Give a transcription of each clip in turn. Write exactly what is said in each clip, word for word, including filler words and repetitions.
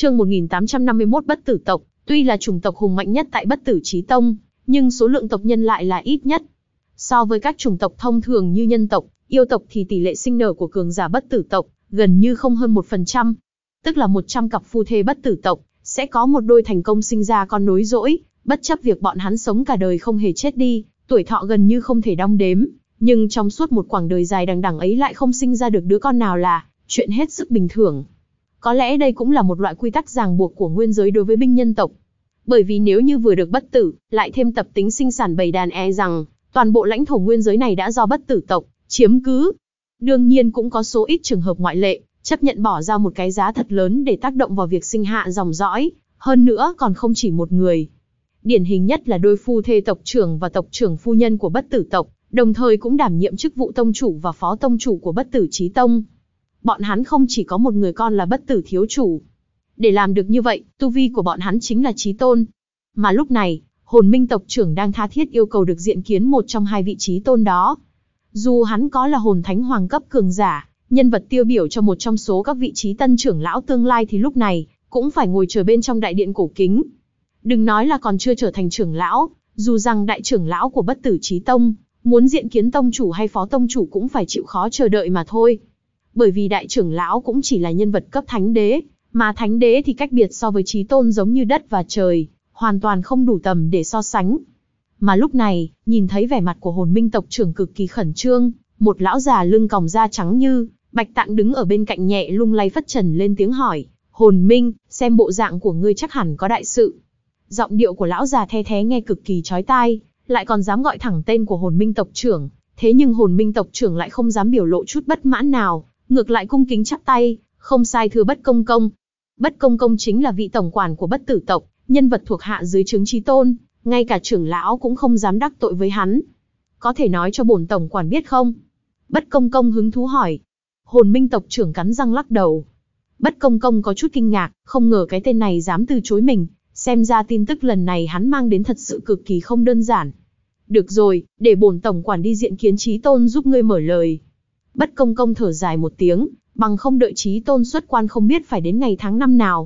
Chương một nghìn tám trăm năm mươi mốt Bất Tử tộc, tuy là chủng tộc hùng mạnh nhất tại Bất Tử Chí Tông, nhưng số lượng tộc nhân lại là ít nhất. So với các chủng tộc thông thường như nhân tộc, yêu tộc thì tỷ lệ sinh nở của cường giả Bất Tử tộc gần như không hơn một phần trăm. Tức là một trăm cặp phu thê Bất Tử tộc sẽ có một đôi thành công sinh ra con nối dõi, bất chấp việc bọn hắn sống cả đời không hề chết đi, tuổi thọ gần như không thể đong đếm, nhưng trong suốt một quãng đời dài đằng đẵng ấy lại không sinh ra được đứa con nào là chuyện hết sức bình thường. Có lẽ đây cũng là một loại quy tắc ràng buộc của nguyên giới đối với binh nhân tộc. Bởi vì nếu như vừa được bất tử, lại thêm tập tính sinh sản bầy đàn, e rằng toàn bộ lãnh thổ nguyên giới này đã do Bất Tử tộc chiếm cứ. Đương nhiên cũng có số ít trường hợp ngoại lệ, chấp nhận bỏ ra một cái giá thật lớn để tác động vào việc sinh hạ dòng dõi, hơn nữa còn không chỉ một người. Điển hình nhất là đôi phu thê tộc trưởng và tộc trưởng phu nhân của Bất Tử tộc, đồng thời cũng đảm nhiệm chức vụ tông chủ và phó tông chủ của Bất Tử Chí Tông. Bọn hắn không chỉ có một người con là Bất Tử thiếu chủ. Để làm được như vậy, tu vi của bọn hắn chính là Chí Tôn. Mà lúc này, Hồn Minh tộc trưởng đang tha thiết yêu cầu được diện kiến một trong hai vị Chí Tôn đó. Dù hắn có là hồn thánh hoàng cấp cường giả, nhân vật tiêu biểu cho một trong số các vị trí tân trưởng lão tương lai, thì lúc này cũng phải ngồi chờ bên trong đại điện cổ kính. Đừng nói là còn chưa trở thành trưởng lão, dù rằng đại trưởng lão của Bất Tử Chí Tông muốn diện kiến tông chủ hay phó tông chủ cũng phải chịu khó chờ đợi mà thôi. Bởi vì đại trưởng lão cũng chỉ là nhân vật cấp thánh đế, mà thánh đế thì cách biệt so với Chí Tôn giống như đất và trời, hoàn toàn không đủ tầm để so sánh. Mà lúc này, nhìn thấy vẻ mặt của Hồn Minh tộc trưởng cực kỳ khẩn trương, một lão già lưng còng da trắng như bạch tạng đứng ở bên cạnh nhẹ lung lay phất trần lên tiếng hỏi: Hồn Minh, xem bộ dạng của ngươi chắc hẳn có đại sự. Giọng điệu của lão già the thé nghe cực kỳ chói tai, lại còn dám gọi thẳng tên của Hồn Minh tộc trưởng. Thế nhưng Hồn Minh tộc trưởng lại không dám biểu lộ chút bất mãn nào, ngược lại cung kính chắp tay: Không sai thưa Bất Công Công. Bất Công Công chính là vị tổng quản của Bất Tử tộc, nhân vật thuộc hạ dưới trướng Chí Tôn, ngay cả trưởng lão cũng không dám đắc tội với hắn. Có thể nói cho bổn tổng quản biết không? Bất Công Công hứng thú hỏi. Hồn Minh tộc trưởng cắn răng lắc đầu. Bất Công Công có chút kinh ngạc, không ngờ cái tên này dám từ chối mình, xem ra tin tức lần này hắn mang đến thật sự cực kỳ không đơn giản. Được rồi, để bổn tổng quản đi diện kiến Chí Tôn giúp ngươi mở lời. Bất Công Công thở dài một tiếng, bằng không đợi Chí Tôn xuất quan không biết phải đến ngày tháng năm nào.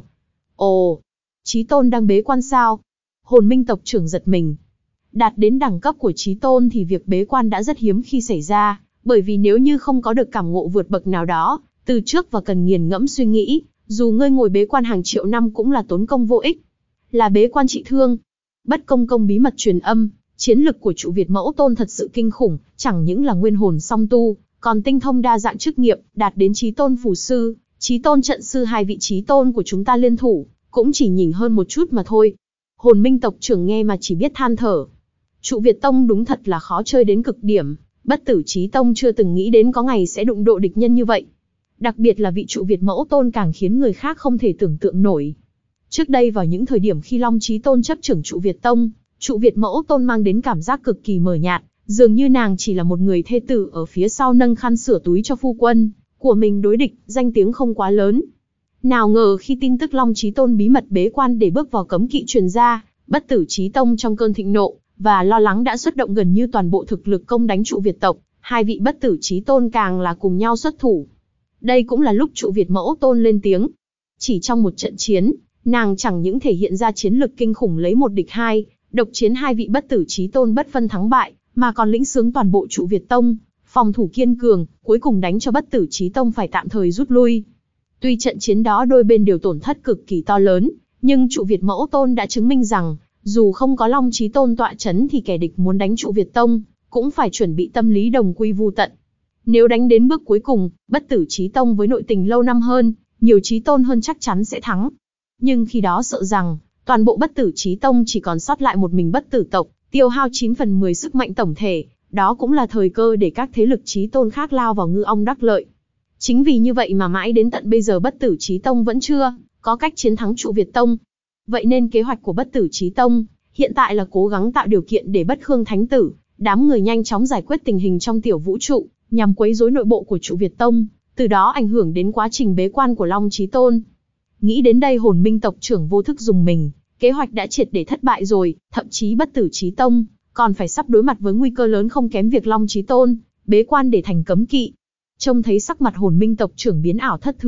Ồ, Chí Tôn đang bế quan sao? Hồn Minh tộc trưởng giật mình. Đạt đến đẳng cấp của Chí Tôn thì việc bế quan đã rất hiếm khi xảy ra, bởi vì nếu như không có được cảm ngộ vượt bậc nào đó, từ trước và cần nghiền ngẫm suy nghĩ, dù ngươi ngồi bế quan hàng triệu năm cũng là tốn công vô ích. Là bế quan trị thương. Bất Công Công bí mật truyền âm, chiến lực của trụ Việt Mẫu Tôn thật sự kinh khủng, chẳng những là nguyên hồn song tu, còn tinh thông đa dạng chức nghiệp, đạt đến Chí Tôn phù sư, Chí Tôn trận sư, hai vị Chí Tôn của chúng ta liên thủ, cũng chỉ nhỉnh hơn một chút mà thôi. Hồn Minh tộc trưởng nghe mà chỉ biết than thở. Trụ Việt Tông đúng thật là khó chơi đến cực điểm, Bất Tử Chí Tông chưa từng nghĩ đến có ngày sẽ đụng độ địch nhân như vậy. Đặc biệt là vị trụ Việt Mẫu Tôn càng khiến người khác không thể tưởng tượng nổi. Trước đây vào những thời điểm khi Long Chí Tôn chấp trưởng trụ Việt Tông, trụ Việt Mẫu Tôn mang đến cảm giác cực kỳ mờ nhạt, dường như nàng chỉ là một người thê tử ở phía sau nâng khăn sửa túi cho phu quân của mình đối địch, danh tiếng không quá lớn. Nào ngờ khi tin tức Long Chí Tôn bí mật bế quan để bước vào cấm kỵ truyền ra, Bất Tử Chí Tông trong cơn thịnh nộ và lo lắng đã xuất động gần như toàn bộ thực lực công đánh trụ Việt tộc, hai vị Bất Tử Chí Tôn càng là cùng nhau xuất thủ. Đây cũng là lúc trụ Việt Mẫu Tôn lên tiếng. Chỉ trong một trận chiến, nàng chẳng những thể hiện ra chiến lực kinh khủng lấy một địch hai, độc chiến hai vị Bất Tử Chí Tôn bất phân thắng bại, mà còn lĩnh xướng toàn bộ trụ Việt Tông, phòng thủ kiên cường, cuối cùng đánh cho Bất Tử Chí Tông phải tạm thời rút lui. Tuy trận chiến đó đôi bên đều tổn thất cực kỳ to lớn, nhưng trụ Việt Mẫu Tôn đã chứng minh rằng, dù không có Long Chí Tôn tọa chấn thì kẻ địch muốn đánh trụ Việt Tông, cũng phải chuẩn bị tâm lý đồng quy vu tận. Nếu đánh đến bước cuối cùng, Bất Tử Chí Tông với nội tình lâu năm hơn, nhiều Chí Tôn hơn chắc chắn sẽ thắng. Nhưng khi đó sợ rằng, toàn bộ Bất Tử Chí Tông chỉ còn sót lại một mình Bất Tử tộc, tiêu hao chín phần mười sức mạnh tổng thể, đó cũng là thời cơ để các thế lực Chí Tôn khác lao vào ngư ong đắc lợi. Chính vì như vậy mà mãi đến tận bây giờ Bất Tử Chí Tông vẫn chưa có cách chiến thắng trụ Việt Tông. Vậy nên kế hoạch của Bất Tử Chí Tông hiện tại là cố gắng tạo điều kiện để Bất Khương Thánh Tử, đám người nhanh chóng giải quyết tình hình trong tiểu vũ trụ, nhằm quấy rối nội bộ của trụ Việt Tông, từ đó ảnh hưởng đến quá trình bế quan của Long Chí Tôn. Nghĩ đến đây Hồn Minh tộc trưởng vô thức dùng mình, kế hoạch đã triệt để thất bại rồi, thậm chí Bất Tử Chí Tông còn phải sắp đối mặt với nguy cơ lớn không kém việc Long Chí Tôn bế quan để thành cấm kỵ. Trông thấy sắc mặt Hồn Minh tộc trưởng biến ảo thất thường,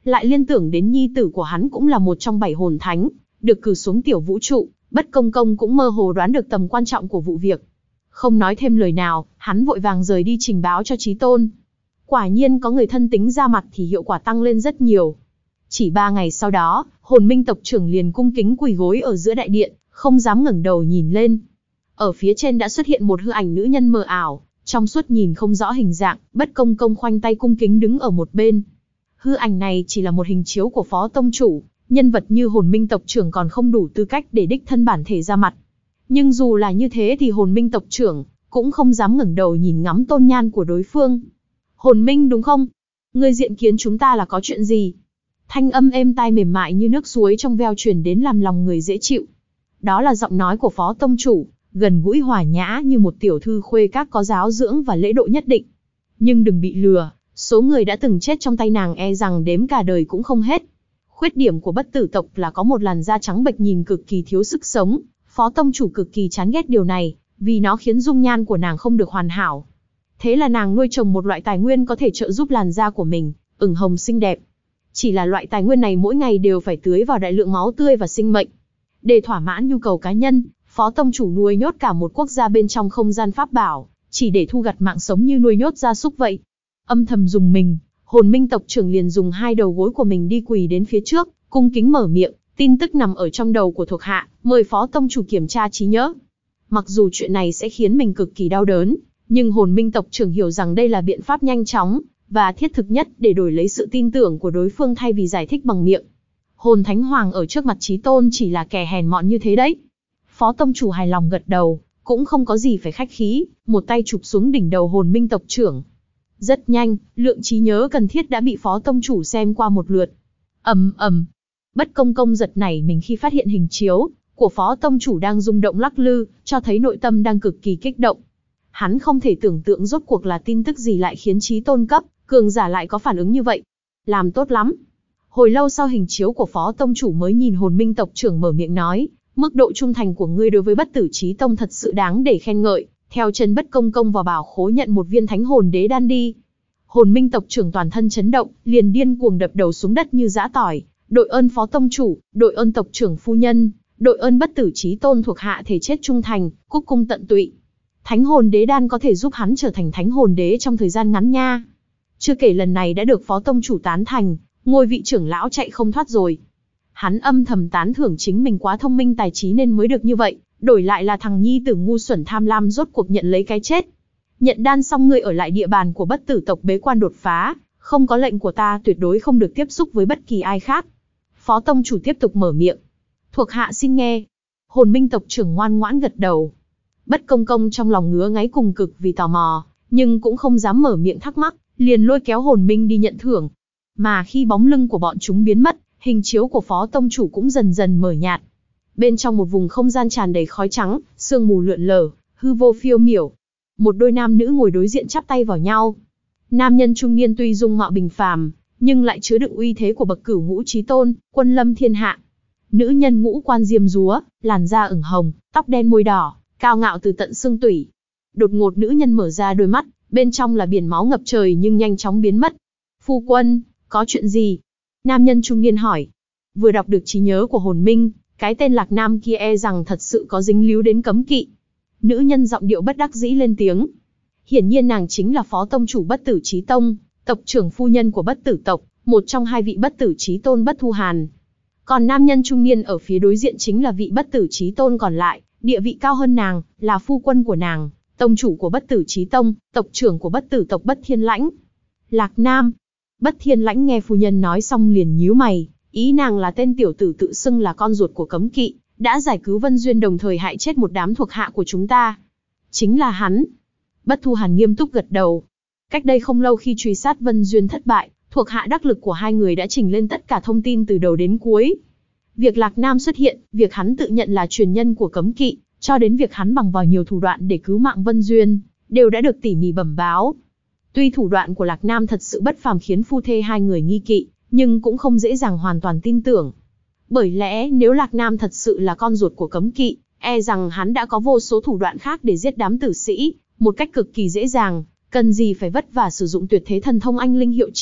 lại liên tưởng đến nhi tử của hắn cũng là một trong bảy hồn thánh, được cử xuống tiểu vũ trụ, Bất Công Công cũng mơ hồ đoán được tầm quan trọng của vụ việc. Không nói thêm lời nào, hắn vội vàng rời đi trình báo cho Chí Tôn. Quả nhiên có người thân tính ra mặt thì hiệu quả tăng lên rất nhiều. Chỉ ba ngày sau đó, Hồn Minh tộc trưởng liền cung kính quỳ gối ở giữa đại điện, không dám ngẩng đầu nhìn lên. Ở phía trên đã xuất hiện một hư ảnh nữ nhân mờ ảo, trong suốt nhìn không rõ hình dạng, Bất Công Công khoanh tay cung kính đứng ở một bên. Hư ảnh này chỉ là một hình chiếu của Phó Tông Chủ, nhân vật như Hồn Minh tộc trưởng còn không đủ tư cách để đích thân bản thể ra mặt. Nhưng dù là như thế thì Hồn Minh tộc trưởng cũng không dám ngẩng đầu nhìn ngắm tôn nhan của đối phương. Hồn Minh đúng không? Ngươi diện kiến chúng ta là có chuyện gì? Thanh âm êm tai mềm mại như nước suối trong veo truyền đến làm lòng người dễ chịu. Đó là giọng nói của Phó Tông Chủ, gần gũi hòa nhã như một tiểu thư khuê các có giáo dưỡng và lễ độ nhất định. Nhưng đừng bị lừa, số người đã từng chết trong tay nàng e rằng đếm cả đời cũng không hết. Khuyết điểm của Bất Tử tộc là có một làn da trắng bệch nhìn cực kỳ thiếu sức sống. Phó Tông Chủ cực kỳ chán ghét điều này, vì nó khiến dung nhan của nàng không được hoàn hảo. Thế là nàng nuôi trồng một loại tài nguyên có thể trợ giúp làn da của mình ửng hồng xinh đẹp. Chỉ là loại tài nguyên này mỗi ngày đều phải tưới vào đại lượng máu tươi và sinh mệnh. Để thỏa mãn nhu cầu cá nhân, Phó Tông Chủ nuôi nhốt cả một quốc gia bên trong không gian pháp bảo, chỉ để thu gặt mạng sống như nuôi nhốt gia súc vậy. Âm thầm dùng mình, Hồn Minh tộc trưởng liền dùng hai đầu gối của mình đi quỳ đến phía trước, cung kính mở miệng, tin tức nằm ở trong đầu của thuộc hạ, mời Phó Tông Chủ kiểm tra trí nhớ. Mặc dù chuyện này sẽ khiến mình cực kỳ đau đớn, nhưng Hồn Minh tộc trưởng hiểu rằng đây là biện pháp nhanh chóng và thiết thực nhất để đổi lấy sự tin tưởng của đối phương thay vì giải thích bằng miệng. Hồn Thánh Hoàng ở trước mặt Chí Tôn chỉ là kẻ hèn mọn như thế đấy. Phó Tông Chủ hài lòng gật đầu, cũng không có gì phải khách khí, một tay chụp xuống đỉnh đầu Hồn Minh tộc trưởng. Rất nhanh, lượng trí nhớ cần thiết đã bị Phó Tông Chủ xem qua một lượt. Ầm ầm, Bất Công Công giật nảy mình khi phát hiện hình chiếu của Phó Tông Chủ đang rung động lắc lư, cho thấy nội tâm đang cực kỳ kích động. Hắn không thể tưởng tượng rốt cuộc là tin tức gì lại khiến Chí Tôn cấp cường giả lại có phản ứng như vậy. Làm tốt lắm. Hồi lâu sau hình chiếu của Phó Tông Chủ mới nhìn Hồn Minh tộc trưởng mở miệng nói, mức độ trung thành của ngươi đối với Bất Tử Chí Tông thật sự đáng để khen ngợi. Theo chân Bất Công Công vào bảo khố nhận một viên Thánh Hồn Đế đan đi. Hồn Minh tộc trưởng toàn thân chấn động, liền điên cuồng đập đầu xuống đất như giã tỏi. Đội ơn Phó Tông Chủ, đội ơn tộc trưởng phu nhân, đội ơn Bất Tử Chí Tôn thuộc hạ thể chết trung thành, cúc cung tận tụy. Thánh Hồn Đế đan có thể giúp hắn trở thành Thánh Hồn Đế trong thời gian ngắn nha. Chưa kể lần này đã được Phó Tông Chủ tán thành, ngôi vị trưởng lão chạy không thoát rồi. Hắn âm thầm tán thưởng chính mình quá thông minh tài trí nên mới được như vậy, đổi lại là thằng nhi tử ngu xuẩn tham lam rốt cuộc nhận lấy cái chết. Nhận đan xong ngươi ở lại địa bàn của Bất Tử tộc bế quan đột phá, không có lệnh của ta tuyệt đối không được tiếp xúc với bất kỳ ai khác. Phó Tông Chủ tiếp tục mở miệng. Thuộc hạ xin nghe. Hồn Minh tộc trưởng ngoan ngoãn gật đầu. Bất Công Công trong lòng ngứa ngáy cùng cực vì tò mò, nhưng cũng không dám mở miệng thắc mắc, liền lôi kéo Hồn Minh đi nhận thưởng. Mà khi bóng lưng của bọn chúng biến mất, hình chiếu của Phó Tông Chủ cũng dần dần mờ nhạt. Bên trong một vùng không gian tràn đầy khói trắng, sương mù lượn lờ, hư vô phiêu miểu. Một đôi nam nữ ngồi đối diện chắp tay vào nhau. Nam nhân trung niên tuy dung mạo bình phàm, nhưng lại chứa đựng uy thế của bậc Cửu Ngũ Chí Tôn, quân lâm thiên hạ. Nữ nhân ngũ quan diêm dúa, làn da ửng hồng, tóc đen môi đỏ, cao ngạo từ tận xương tủy. Đột ngột nữ nhân mở ra đôi mắt, bên trong là biển máu ngập trời nhưng nhanh chóng biến mất. Phu quân, có chuyện gì? Nam nhân trung niên hỏi. Vừa đọc được trí nhớ của Hồn Minh, cái tên Lạc Nam kia e rằng thật sự có dính líu đến cấm kỵ. Nữ nhân giọng điệu bất đắc dĩ lên tiếng. Hiển nhiên nàng chính là Phó Tông Chủ Bất Tử Chí Tông, tộc trưởng phu nhân của Bất Tử tộc, một trong hai vị Bất Tử Chí Tôn Bất Thu Hàn. Còn nam nhân trung niên ở phía đối diện chính là vị Bất Tử Chí Tôn còn lại, địa vị cao hơn nàng, là phu quân của nàng, tông chủ của Bất Tử Chí Tông, tộc trưởng của Bất Tử tộc Bất Thiên Lãnh. Lạc Nam. Bất Thiên Lãnh nghe phu nhân nói xong liền nhíu mày, ý nàng là tên tiểu tử tự xưng là con ruột của cấm kỵ, đã giải cứu Vân Duyên đồng thời hại chết một đám thuộc hạ của chúng ta. Chính là hắn. Bất Thu Hàn nghiêm túc gật đầu. Cách đây không lâu khi truy sát Vân Duyên thất bại, thuộc hạ đắc lực của hai người đã trình lên tất cả thông tin từ đầu đến cuối. Việc Lạc Nam xuất hiện, việc hắn tự nhận là truyền nhân của cấm kỵ, cho đến việc hắn bằng vào nhiều thủ đoạn để cứu mạng Vân Duyên, đều đã được tỉ mỉ bẩm báo. Tuy thủ đoạn của Lạc Nam thật sự bất phàm khiến phu thê hai người nghi kỵ, nhưng cũng không dễ dàng hoàn toàn tin tưởng. Bởi lẽ nếu Lạc Nam thật sự là con ruột của cấm kỵ, e rằng hắn đã có vô số thủ đoạn khác để giết đám tử sĩ, một cách cực kỳ dễ dàng, cần gì phải vất vả sử dụng tuyệt thế thần thông anh linh hiệu triệu,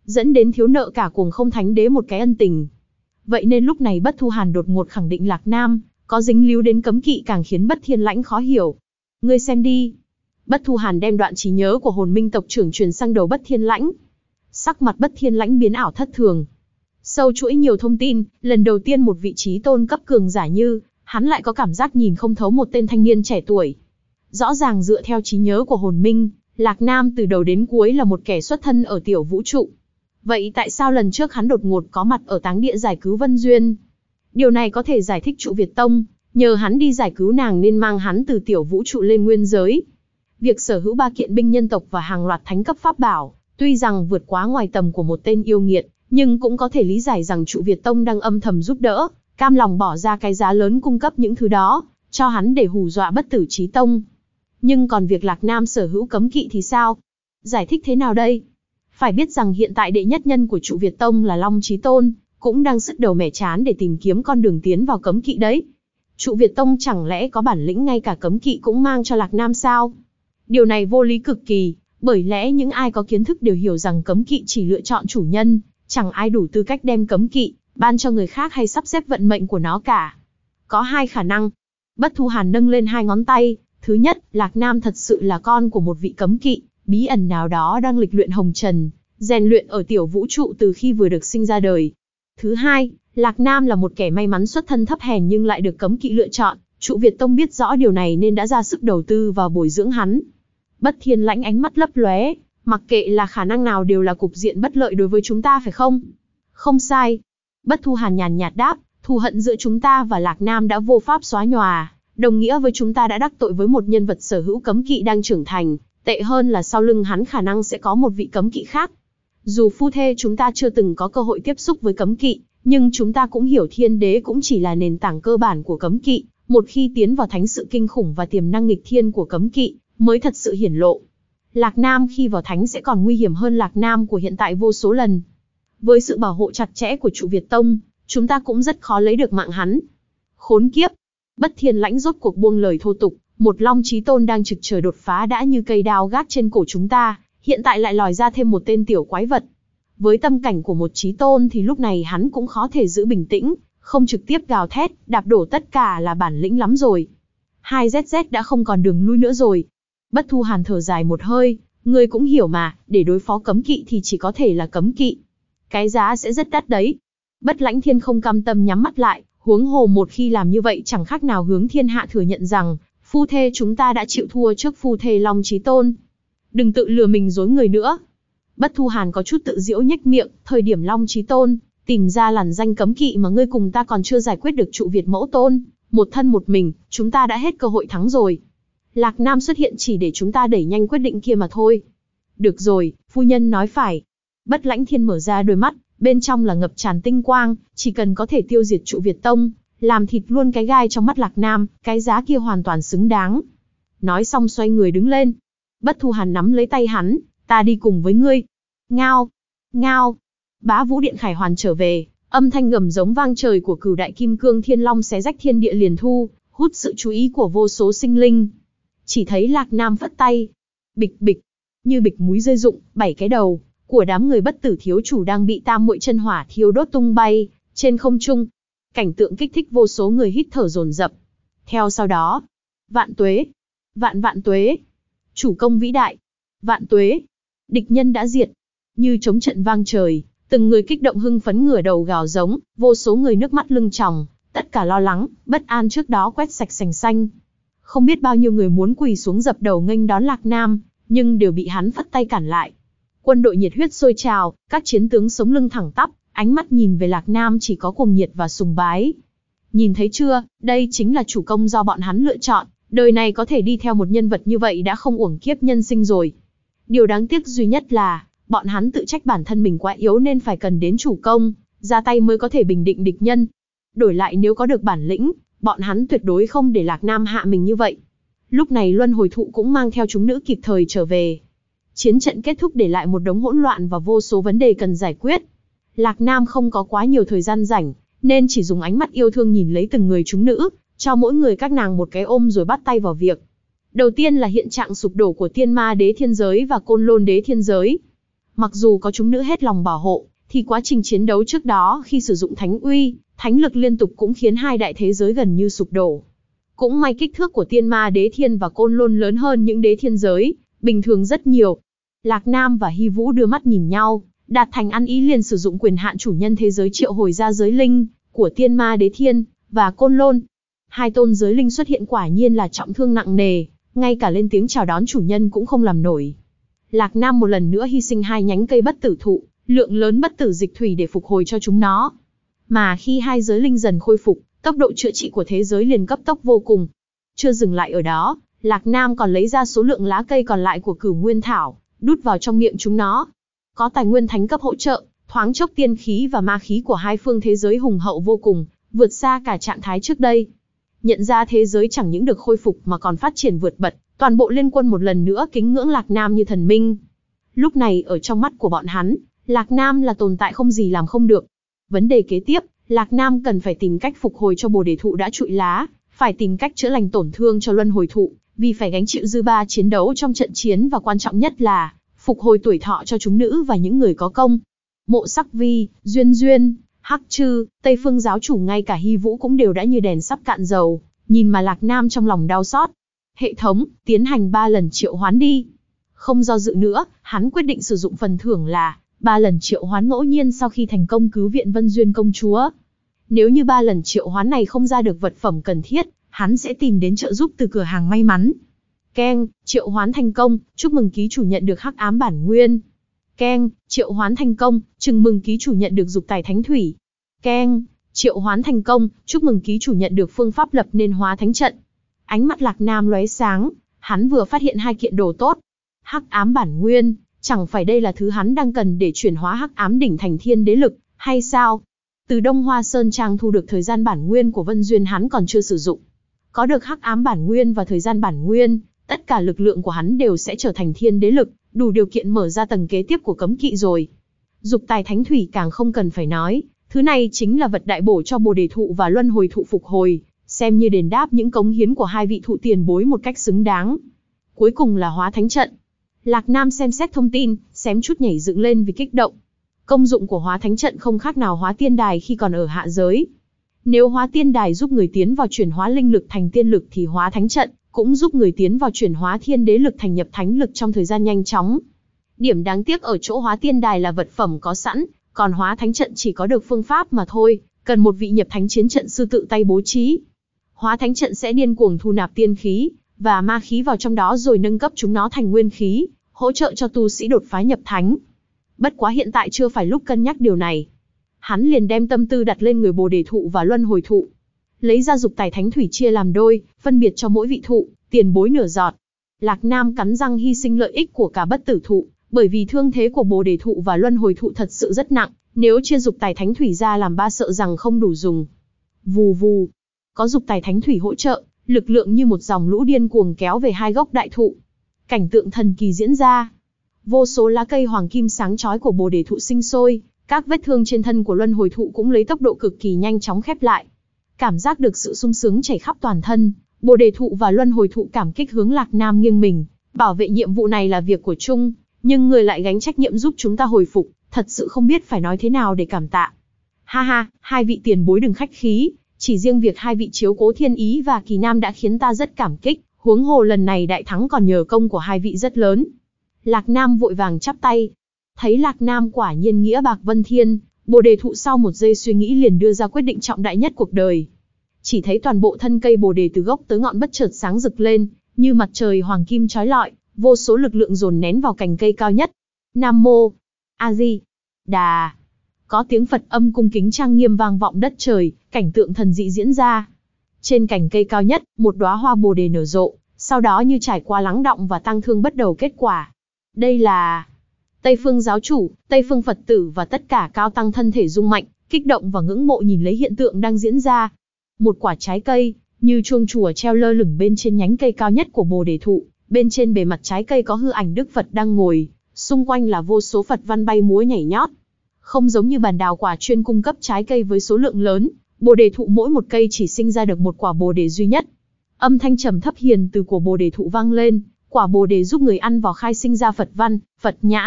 dẫn đến thiếu nợ cả Cuồng Không Thánh Đế một cái ân tình. Vậy nên lúc này Bất Thu Hàn đột ngột khẳng định Lạc Nam có dính líu đến cấm kỵ càng khiến Bất Thiên Lãnh khó hiểu. Ngươi xem đi. Bất Thu Hàn đem đoạn trí nhớ của Hồn Minh tộc trưởng truyền sang đầu Bất Thiên Lãnh. Sắc mặt Bất Thiên Lãnh biến ảo thất thường. Sâu chuỗi nhiều thông tin, lần đầu tiên một vị trí tôn cấp cường giả như hắn lại có cảm giác nhìn không thấu một tên thanh niên trẻ tuổi. Rõ ràng dựa theo trí nhớ của Hồn Minh, Lạc Nam từ đầu đến cuối là một kẻ xuất thân ở tiểu vũ trụ. Vậy tại sao lần trước hắn đột ngột có mặt ở táng địa giải cứu Vân Duyên? Điều này có thể giải thích trụ Việt Tông nhờ hắn đi giải cứu nàng nên mang hắn từ tiểu vũ trụ lên nguyên giới. Việc sở hữu ba kiện binh nhân tộc và hàng loạt thánh cấp pháp bảo, tuy rằng vượt quá ngoài tầm của một tên yêu nghiệt, nhưng cũng có thể lý giải rằng trụ Việt Tông đang âm thầm giúp đỡ, cam lòng bỏ ra cái giá lớn cung cấp những thứ đó cho hắn để hù dọa Bất Tử Chí Tông. Nhưng còn việc Lạc Nam sở hữu cấm kỵ thì sao? Giải thích thế nào đây? Phải biết rằng hiện tại đệ nhất nhân của trụ Việt Tông là Long Chí Tôn, cũng đang sứt đầu mẻ trán để tìm kiếm con đường tiến vào cấm kỵ đấy. Trụ Việt Tông chẳng lẽ có bản lĩnh ngay cả cấm kỵ cũng mang cho Lạc Nam sao? Điều này vô lý cực kỳ, bởi lẽ những ai có kiến thức đều hiểu rằng cấm kỵ chỉ lựa chọn chủ nhân, chẳng ai đủ tư cách đem cấm kỵ ban cho người khác hay sắp xếp vận mệnh của nó cả. Có hai khả năng. Bất Thu Hàn nâng lên hai ngón tay. Thứ nhất, Lạc Nam thật sự là con của một vị cấm kỵ bí ẩn nào đó đang lịch luyện hồng trần, rèn luyện ở tiểu vũ trụ từ khi vừa được sinh ra đời. Thứ hai, Lạc Nam là một kẻ may mắn xuất thân thấp hèn nhưng lại được cấm kỵ lựa chọn. Trụ Việt Tông biết rõ điều này nên đã ra sức đầu tư vào bồi dưỡng hắn. Bất Thiên Lãnh ánh mắt lấp lóe, mặc kệ là khả năng nào đều là cục diện bất lợi đối với chúng ta phải không? Không sai. Bất Thu Hàn nhàn nhạt đáp, thù hận giữa chúng ta và Lạc Nam đã vô pháp xóa nhòa, đồng nghĩa với chúng ta đã đắc tội với một nhân vật sở hữu cấm kỵ đang trưởng thành, tệ hơn là sau lưng hắn khả năng sẽ có một vị cấm kỵ khác. Dù phu thê chúng ta chưa từng có cơ hội tiếp xúc với cấm kỵ, nhưng chúng ta cũng hiểu thiên đế cũng chỉ là nền tảng cơ bản của cấm kỵ, một khi tiến vào thánh sự kinh khủng và tiềm năng nghịch thiên của cấm kỵ, mới thật sự hiển lộ. Lạc Nam khi vào thánh sẽ còn nguy hiểm hơn Lạc Nam của hiện tại vô số lần. Với sự bảo hộ chặt chẽ của trụ Việt Tông, chúng ta cũng rất khó lấy được mạng hắn. Khốn kiếp! Bất Thiên Lãnh rốt cuộc buông lời thô tục, một Long Chí Tôn đang trực chờ đột phá đã như cây đao gác trên cổ chúng ta, hiện tại lại lòi ra thêm một tên tiểu quái vật. Với tâm cảnh của một Chí Tôn thì lúc này hắn cũng khó thể giữ bình tĩnh, không trực tiếp gào thét, đạp đổ tất cả là bản lĩnh lắm rồi. Hai Z Z đã không còn đường lui nữa rồi. Bất Thu Hàn thở dài một hơi, ngươi cũng hiểu mà, để đối phó cấm kỵ thì chỉ có thể là cấm kỵ. Cái giá sẽ rất đắt đấy. Bất Lãnh Thiên không cam tâm nhắm mắt lại, huống hồ một khi làm như vậy chẳng khác nào hướng thiên hạ thừa nhận rằng, phu thê chúng ta đã chịu thua trước phu thê Long Chí Tôn. Đừng tự lừa mình dối người nữa. Bất Thu Hàn có chút tự giễu nhếch miệng, thời điểm Long Chí Tôn tìm ra làn danh cấm kỵ mà ngươi cùng ta còn chưa giải quyết được trụ Việt Mẫu Tôn, một thân một mình, chúng ta đã hết cơ hội thắng rồi. Lạc Nam xuất hiện chỉ để chúng ta đẩy nhanh quyết định kia mà thôi. Được rồi, phu nhân nói phải. Bất Lãnh Thiên mở ra đôi mắt, bên trong là ngập tràn tinh quang, chỉ cần có thể tiêu diệt trụ Việt Tông, làm thịt luôn cái gai trong mắt Lạc Nam, cái giá kia hoàn toàn xứng đáng. Nói xong xoay người đứng lên. Bất Thu Hàn nắm lấy tay hắn, ta đi cùng với ngươi. Ngao, ngao. Bá Vũ Điện Khải Hoàn trở về, âm thanh gầm giống vang trời của Cửu Đại Kim Cương Thiên Long xé rách thiên địa liền thu, hút sự chú ý của vô số sinh linh. Chỉ thấy Lạc Nam phất tay, bịch bịch, như bịch múi rơi rụng, bảy cái đầu của đám người Bất Tử thiếu chủ đang bị tam muội chân hỏa thiêu đốt tung bay trên không trung. Cảnh tượng kích thích vô số người hít thở dồn dập. Theo sau đó, vạn tuế, vạn vạn tuế, chủ công vĩ đại, vạn tuế, địch nhân đã diệt. Như trống trận vang trời, từng người kích động hưng phấn ngửa đầu gào giống, vô số người nước mắt lưng tròng, tất cả lo lắng, bất an trước đó quét sạch sành xanh. Không biết bao nhiêu người muốn quỳ xuống dập đầu nghênh đón Lạc Nam, nhưng đều bị hắn phất tay cản lại. Quân đội nhiệt huyết sôi trào, các chiến tướng sống lưng thẳng tắp, ánh mắt nhìn về Lạc Nam chỉ có cuồng nhiệt và sùng bái. Nhìn thấy chưa, đây chính là chủ công do bọn hắn lựa chọn, đời này có thể đi theo một nhân vật như vậy đã không uổng kiếp nhân sinh rồi. Điều đáng tiếc duy nhất là, bọn hắn tự trách bản thân mình quá yếu nên phải cần đến chủ công, ra tay mới có thể bình định địch nhân. Đổi lại nếu có được bản lĩnh, bọn hắn tuyệt đối không để Lạc Nam hạ mình như vậy. Lúc này Luân Hồi Thụ cũng mang theo chúng nữ kịp thời trở về. Chiến trận kết thúc để lại một đống hỗn loạn và vô số vấn đề cần giải quyết. Lạc Nam không có quá nhiều thời gian rảnh, nên chỉ dùng ánh mắt yêu thương nhìn lấy từng người chúng nữ, cho mỗi người các nàng một cái ôm rồi bắt tay vào việc. Đầu tiên là hiện trạng sụp đổ của Tiên Ma Đế thiên giới và Côn Lôn Đế thiên giới. Mặc dù có chúng nữ hết lòng bảo hộ, thì quá trình chiến đấu trước đó khi sử dụng thánh uy, thánh lực liên tục cũng khiến hai đại thế giới gần như sụp đổ. Cũng may kích thước của Tiên Ma Đế Thiên và Côn Lôn lớn hơn những đế thiên giới bình thường rất nhiều. Lạc Nam và Hy Vũ đưa mắt nhìn nhau, đạt thành ăn ý liền sử dụng quyền hạn chủ nhân thế giới triệu hồi ra giới linh của Tiên Ma Đế Thiên và Côn Lôn. Hai tôn giới linh xuất hiện quả nhiên là trọng thương nặng nề, ngay cả lên tiếng chào đón chủ nhân cũng không làm nổi. Lạc Nam một lần nữa hy sinh hai nhánh cây bất tử thụ, lượng lớn bất tử dịch thủy để phục hồi cho chúng nó. Mà khi hai giới linh dần khôi phục, tốc độ chữa trị của thế giới liền cấp tốc vô cùng. Chưa dừng lại ở đó, Lạc Nam còn lấy ra số lượng lá cây còn lại của Cửu Nguyên Thảo, đút vào trong miệng chúng nó. Có tài nguyên thánh cấp hỗ trợ, thoáng chốc tiên khí và ma khí của hai phương thế giới hùng hậu vô cùng, vượt xa cả trạng thái trước đây. Nhận ra thế giới chẳng những được khôi phục mà còn phát triển vượt bật, toàn bộ liên quân một lần nữa kính ngưỡng Lạc Nam như thần minh. Lúc này ở trong mắt của bọn hắn, Lạc Nam là tồn tại không gì làm không được. Vấn đề kế tiếp, Lạc Nam cần phải tìm cách phục hồi cho bồ đề thụ đã trụi lá, phải tìm cách chữa lành tổn thương cho luân hồi thụ, vì phải gánh chịu dư ba chiến đấu trong trận chiến và quan trọng nhất là phục hồi tuổi thọ cho chúng nữ và những người có công. Mộ Sắc Vi, Duyên Duyên, Hắc Trư, Tây Phương giáo chủ ngay cả Hy Vũ cũng đều đã như đèn sắp cạn dầu, nhìn mà Lạc Nam trong lòng đau xót. Hệ thống, tiến hành ba lần triệu hoán đi. Không do dự nữa, hắn quyết định sử dụng phần thưởng là ba lần triệu hoán ngẫu nhiên sau khi thành công cứu viện Vân Duyên công chúa. Nếu như ba lần triệu hoán này không ra được vật phẩm cần thiết, hắn sẽ tìm đến trợ giúp từ cửa hàng may mắn. Keng, triệu hoán thành công, chúc mừng ký chủ nhận được hắc ám bản nguyên. Keng, triệu hoán thành công, chúc mừng ký chủ nhận được dục tài thánh thủy. Keng, triệu hoán thành công, chúc mừng ký chủ nhận được phương pháp lập nên hóa thánh trận. Ánh mắt Lạc Nam lóe sáng, hắn vừa phát hiện hai kiện đồ tốt. Hắc ám bản nguyên, chẳng phải đây là thứ hắn đang cần để chuyển hóa hắc ám đỉnh thành thiên đế lực, hay sao? Từ Đông Hoa Sơn Trang thu được thời gian bản nguyên của Vân Duyên hắn còn chưa sử dụng. Có được hắc ám bản nguyên và thời gian bản nguyên, tất cả lực lượng của hắn đều sẽ trở thành thiên đế lực, đủ điều kiện mở ra tầng kế tiếp của cấm kỵ rồi. Dục tài thánh thủy càng không cần phải nói, thứ này chính là vật đại bổ cho bồ đề thụ và luân hồi thụ phục hồi, xem như đền đáp những cống hiến của hai vị thụ tiền bối một cách xứng đáng. Cuối cùng là hóa thánh trận. Lạc Nam xem xét thông tin, xém chút nhảy dựng lên vì kích động. Công dụng của hóa thánh trận không khác nào hóa tiên đài khi còn ở hạ giới. Nếu hóa tiên đài giúp người tiến vào chuyển hóa linh lực thành tiên lực thì hóa thánh trận cũng giúp người tiến vào chuyển hóa thiên đế lực thành nhập thánh lực trong thời gian nhanh chóng. Điểm đáng tiếc ở chỗ hóa tiên đài là vật phẩm có sẵn, còn hóa thánh trận chỉ có được phương pháp mà thôi, cần một vị nhập thánh chiến trận sư tự tay bố trí. Hóa thánh trận sẽ điên cuồng thu nạp tiên khí và ma khí vào trong đó rồi nâng cấp chúng nó thành nguyên khí, hỗ trợ cho tu sĩ đột phá nhập thánh. Bất quá hiện tại chưa phải lúc cân nhắc điều này. Hắn liền đem tâm tư đặt lên người bồ đề thụ và luân hồi thụ. Lấy ra dục tài thánh thủy chia làm đôi, phân biệt cho mỗi vị thụ, tiền bối nửa giọt. Lạc Nam cắn răng hy sinh lợi ích của cả bất tử thụ, bởi vì thương thế của bồ đề thụ và luân hồi thụ thật sự rất nặng, nếu chia dục tài thánh thủy ra làm ba sợ rằng không đủ dùng. Vù vù. Có dục tài thánh thủy hỗ trợ, lực lượng như một dòng lũ điên cuồng kéo về hai gốc đại thụ. Cảnh tượng thần kỳ diễn ra. Vô số lá cây hoàng kim sáng chói của bồ đề thụ sinh sôi, các vết thương trên thân của luân hồi thụ cũng lấy tốc độ cực kỳ nhanh chóng khép lại. Cảm giác được sự sung sướng chảy khắp toàn thân, bồ đề thụ và luân hồi thụ cảm kích hướng Lạc Nam nghiêng mình. Bảo vệ nhiệm vụ này là việc của chung, nhưng người lại gánh trách nhiệm giúp chúng ta hồi phục, thật sự không biết phải nói thế nào để cảm tạ. Ha ha, hai vị tiền bối đừng khách khí, chỉ riêng việc hai vị chiếu cố Thiên Ý và Kỳ Nam đã khiến ta rất cảm kích, huống hồ lần này đại thắng còn nhờ công của hai vị rất lớn. Lạc Nam vội vàng chắp tay. Thấy Lạc Nam quả nhiên nghĩa bạc vân thiên, bồ đề thụ sau một giây suy nghĩ liền đưa ra quyết định trọng đại nhất cuộc đời. Chỉ thấy toàn bộ thân cây bồ đề từ gốc tới ngọn bất chợt sáng rực lên, như mặt trời hoàng kim chói lọi, vô số lực lượng dồn nén vào cành cây cao nhất. Nam Mô A Di Đà. Có tiếng Phật âm cung kính trang nghiêm vang vọng đất trời, cảnh tượng thần dị diễn ra. Trên cành cây cao nhất, một đóa hoa bồ đề nở rộ, sau đó như trải qua lắng đọng và tăng thương bắt đầu kết quả. Đây là Tây Phương giáo chủ, Tây Phương Phật tử và tất cả cao tăng thân thể rung mạnh, kích động và ngưỡng mộ nhìn lấy hiện tượng đang diễn ra. Một quả trái cây, như chuông chùa treo lơ lửng bên trên nhánh cây cao nhất của bồ đề thụ, bên trên bề mặt trái cây có hư ảnh Đức Phật đang ngồi, xung quanh là vô số Phật văn bay múa nhảy nhót. Không giống như bàn đào quả chuyên cung cấp trái cây với số lượng lớn, bồ đề thụ mỗi một cây chỉ sinh ra được một quả bồ đề duy nhất. Âm thanh trầm thấp hiền từ của bồ đề thụ vang lên, quả bồ đề giúp người ăn vào khai sinh ra Phật văn, Phật nhãn,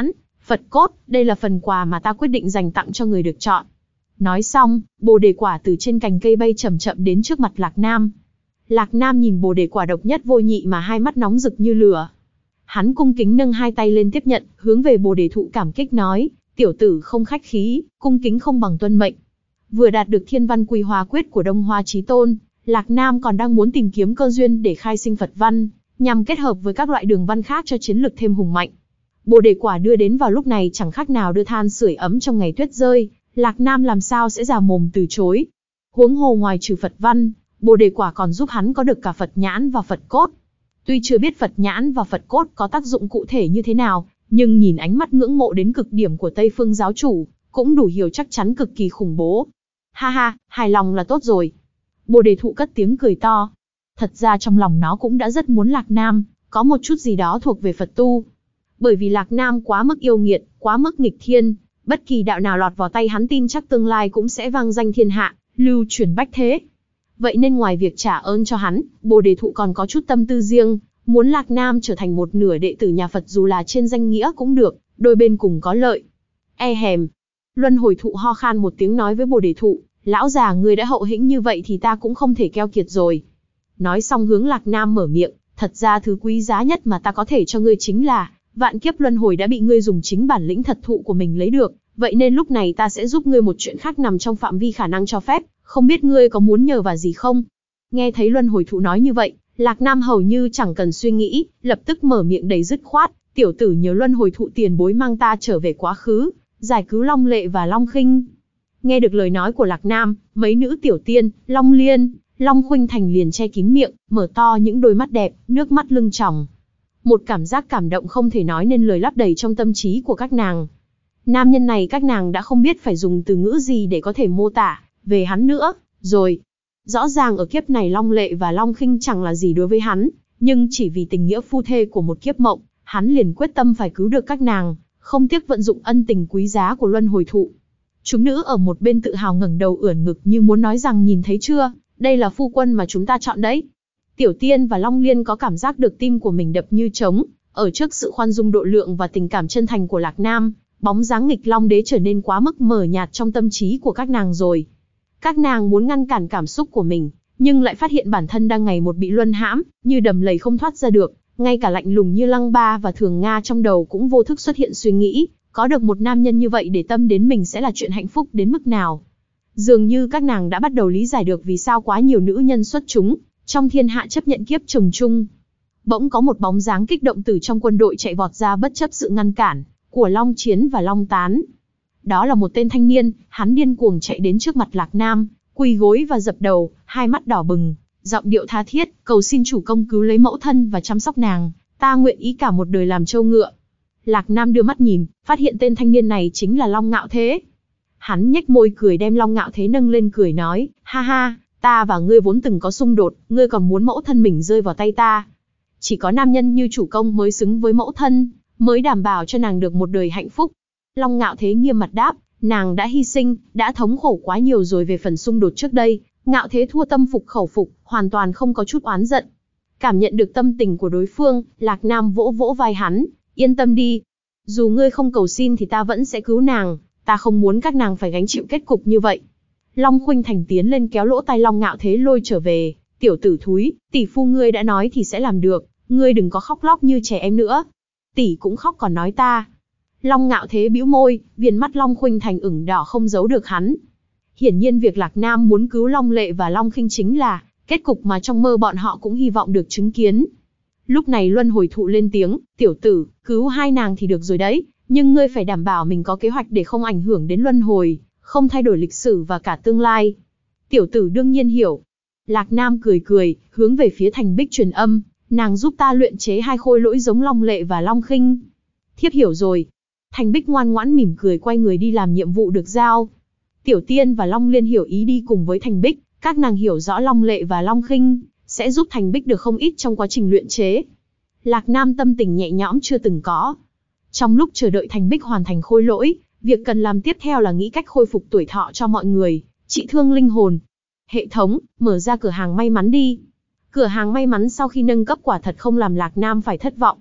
Phật cốt, đây là phần quà mà ta quyết định dành tặng cho người được chọn. Nói xong, bồ đề quả từ trên cành cây bay chậm chậm đến trước mặt Lạc Nam. Lạc Nam nhìn bồ đề quả độc nhất vô nhị mà hai mắt nóng rực như lửa. Hắn cung kính nâng hai tay lên tiếp nhận, hướng về bồ đề thụ cảm kích nói, tiểu tử không khách khí, cung kính không bằng tuân mệnh. Vừa đạt được thiên văn quy hóa quyết của Đông Hoa Chí Tôn, Lạc Nam còn đang muốn tìm kiếm cơ duyên để khai sinh Phật văn, nhằm kết hợp với các loại đường văn khác cho chiến lực thêm hùng mạnh. Bồ đề quả đưa đến vào lúc này chẳng khác nào đưa than sưởi ấm trong ngày tuyết rơi, Lạc Nam làm sao sẽ già mồm từ chối. Huống hồ ngoài trừ Phật văn, bồ đề quả còn giúp hắn có được cả Phật nhãn và Phật cốt. Tuy chưa biết Phật nhãn và Phật cốt có tác dụng cụ thể như thế nào, nhưng nhìn ánh mắt ngưỡng mộ đến cực điểm của Tây Phương giáo chủ, cũng đủ hiểu chắc chắn cực kỳ khủng bố. Ha ha, hài lòng là tốt rồi. Bồ đề thụ cất tiếng cười to. Thật ra trong lòng nó cũng đã rất muốn Lạc Nam có một chút gì đó thuộc về Phật tu. Bởi vì Lạc Nam quá mức yêu nghiệt, quá mức nghịch thiên, bất kỳ đạo nào lọt vào tay hắn tin chắc tương lai cũng sẽ vang danh thiên hạ, lưu truyền bách thế. Vậy nên ngoài việc trả ơn cho hắn, bồ đề thụ còn có chút tâm tư riêng, muốn Lạc Nam trở thành một nửa đệ tử nhà Phật dù là trên danh nghĩa cũng được, đôi bên cùng có lợi. E hèm. Luân hồi thụ ho khan một tiếng nói với bồ đề thụ, lão già ngươi đã hậu hĩnh như vậy thì ta cũng không thể keo kiệt rồi. Nói xong hướng Lạc Nam mở miệng, thật ra thứ quý giá nhất mà ta có thể cho ngươi chính là, vạn kiếp luân hồi đã bị ngươi dùng chính bản lĩnh thật thụ của mình lấy được, vậy nên lúc này ta sẽ giúp ngươi một chuyện khác nằm trong phạm vi khả năng cho phép, không biết ngươi có muốn nhờ vào gì không? Nghe thấy luân hồi thụ nói như vậy, Lạc Nam hầu như chẳng cần suy nghĩ, lập tức mở miệng đầy dứt khoát, tiểu tử nhớ luân hồi thụ tiền bối mang ta trở về quá khứ, giải cứu Long Lệ và Long Khinh. Nghe được lời nói của Lạc Nam, mấy nữ tiểu tiên, Long Liên, Long Khuynh Thành liền che kín miệng, mở to những đôi mắt đẹp, nước mắt lưng tròng. Một cảm giác cảm động không thể nói nên lời lấp đầy trong tâm trí của các nàng. Nam nhân này các nàng đã không biết phải dùng từ ngữ gì để có thể mô tả về hắn nữa, rồi. Rõ ràng ở kiếp này Long Lệ và Long Khinh chẳng là gì đối với hắn, nhưng chỉ vì tình nghĩa phu thê của một kiếp mộng, hắn liền quyết tâm phải cứu được các nàng, không tiếc vận dụng ân tình quý giá của luân hồi thụ. Chúng nữ ở một bên tự hào ngẩng đầu ưỡn ngực như muốn nói rằng nhìn thấy chưa, đây là phu quân mà chúng ta chọn đấy. Tiểu Tiên và Long Liên có cảm giác được tim của mình đập như trống, ở trước sự khoan dung độ lượng và tình cảm chân thành của Lạc Nam, bóng dáng nghịch Long Đế trở nên quá mức mờ nhạt trong tâm trí của các nàng rồi. Các nàng muốn ngăn cản cảm xúc của mình, nhưng lại phát hiện bản thân đang ngày một bị luân hãm, như đầm lầy không thoát ra được, ngay cả lạnh lùng như Lăng Ba và Thường Nga trong đầu cũng vô thức xuất hiện suy nghĩ, có được một nam nhân như vậy để tâm đến mình sẽ là chuyện hạnh phúc đến mức nào. Dường như các nàng đã bắt đầu lý giải được vì sao quá nhiều nữ nhân xuất chúng trong thiên hạ chấp nhận kiếp trùng chung. Bỗng có một bóng dáng kích động từ trong quân đội chạy vọt ra bất chấp sự ngăn cản của Long Chiến và Long Tán. Đó là một tên thanh niên, hắn điên cuồng chạy đến trước mặt Lạc Nam, quỳ gối và dập đầu, hai mắt đỏ bừng, giọng điệu tha thiết, cầu xin chủ công cứu lấy mẫu thân và chăm sóc nàng, ta nguyện ý cả một đời làm trâu ngựa. Lạc Nam đưa mắt nhìn, phát hiện tên thanh niên này chính là Long Ngạo Thế. Hắn nhếch môi cười đem Long Ngạo Thế nâng lên cười nói, ha ha, ta và ngươi vốn từng có xung đột, ngươi còn muốn mẫu thân mình rơi vào tay ta. Chỉ có nam nhân như chủ công mới xứng với mẫu thân, mới đảm bảo cho nàng được một đời hạnh phúc. Long Ngạo Thế nghiêm mặt đáp, nàng đã hy sinh, đã thống khổ quá nhiều rồi về phần xung đột trước đây. Ngạo Thế thua tâm phục khẩu phục, hoàn toàn không có chút oán giận. Cảm nhận được tâm tình của đối phương, Lạc Nam vỗ vỗ vai hắn, yên tâm đi. Dù ngươi không cầu xin thì ta vẫn sẽ cứu nàng, ta không muốn các nàng phải gánh chịu kết cục như vậy. Long Khuynh Thành tiến lên kéo lỗ tai Long Ngạo Thế lôi trở về, tiểu tử thúi, tỷ phu ngươi đã nói thì sẽ làm được, ngươi đừng có khóc lóc như trẻ em nữa. Tỷ cũng khóc còn nói ta. Long Ngạo Thế bĩu môi, viền mắt Long Khuynh Thành ửng đỏ không giấu được hắn. Hiển nhiên việc Lạc Nam muốn cứu Long Lệ và Long Khinh chính là kết cục mà trong mơ bọn họ cũng hy vọng được chứng kiến. Lúc này luân hồi thụ lên tiếng, tiểu tử, cứu hai nàng thì được rồi đấy, nhưng ngươi phải đảm bảo mình có kế hoạch để không ảnh hưởng đến luân hồi, không thay đổi lịch sử và cả tương lai. Tiểu tử đương nhiên hiểu. Lạc Nam cười cười, hướng về phía Thành Bích truyền âm, nàng giúp ta luyện chế hai khôi lỗi giống Long Lệ và Long Khinh. Thiếp hiểu rồi. Thành Bích ngoan ngoãn mỉm cười quay người đi làm nhiệm vụ được giao. Tiểu Tiên và Long Liên hiểu ý đi cùng với Thành Bích, các nàng hiểu rõ Long Lệ và Long Khinh sẽ giúp Thành Bích được không ít trong quá trình luyện chế. Lạc Nam tâm tình nhẹ nhõm chưa từng có. Trong lúc chờ đợi Thành Bích hoàn thành khôi lỗi, việc cần làm tiếp theo là nghĩ cách khôi phục tuổi thọ cho mọi người, trị thương linh hồn. Hệ thống, mở ra cửa hàng may mắn đi. Cửa hàng may mắn sau khi nâng cấp quả thật không làm Lạc Nam phải thất vọng.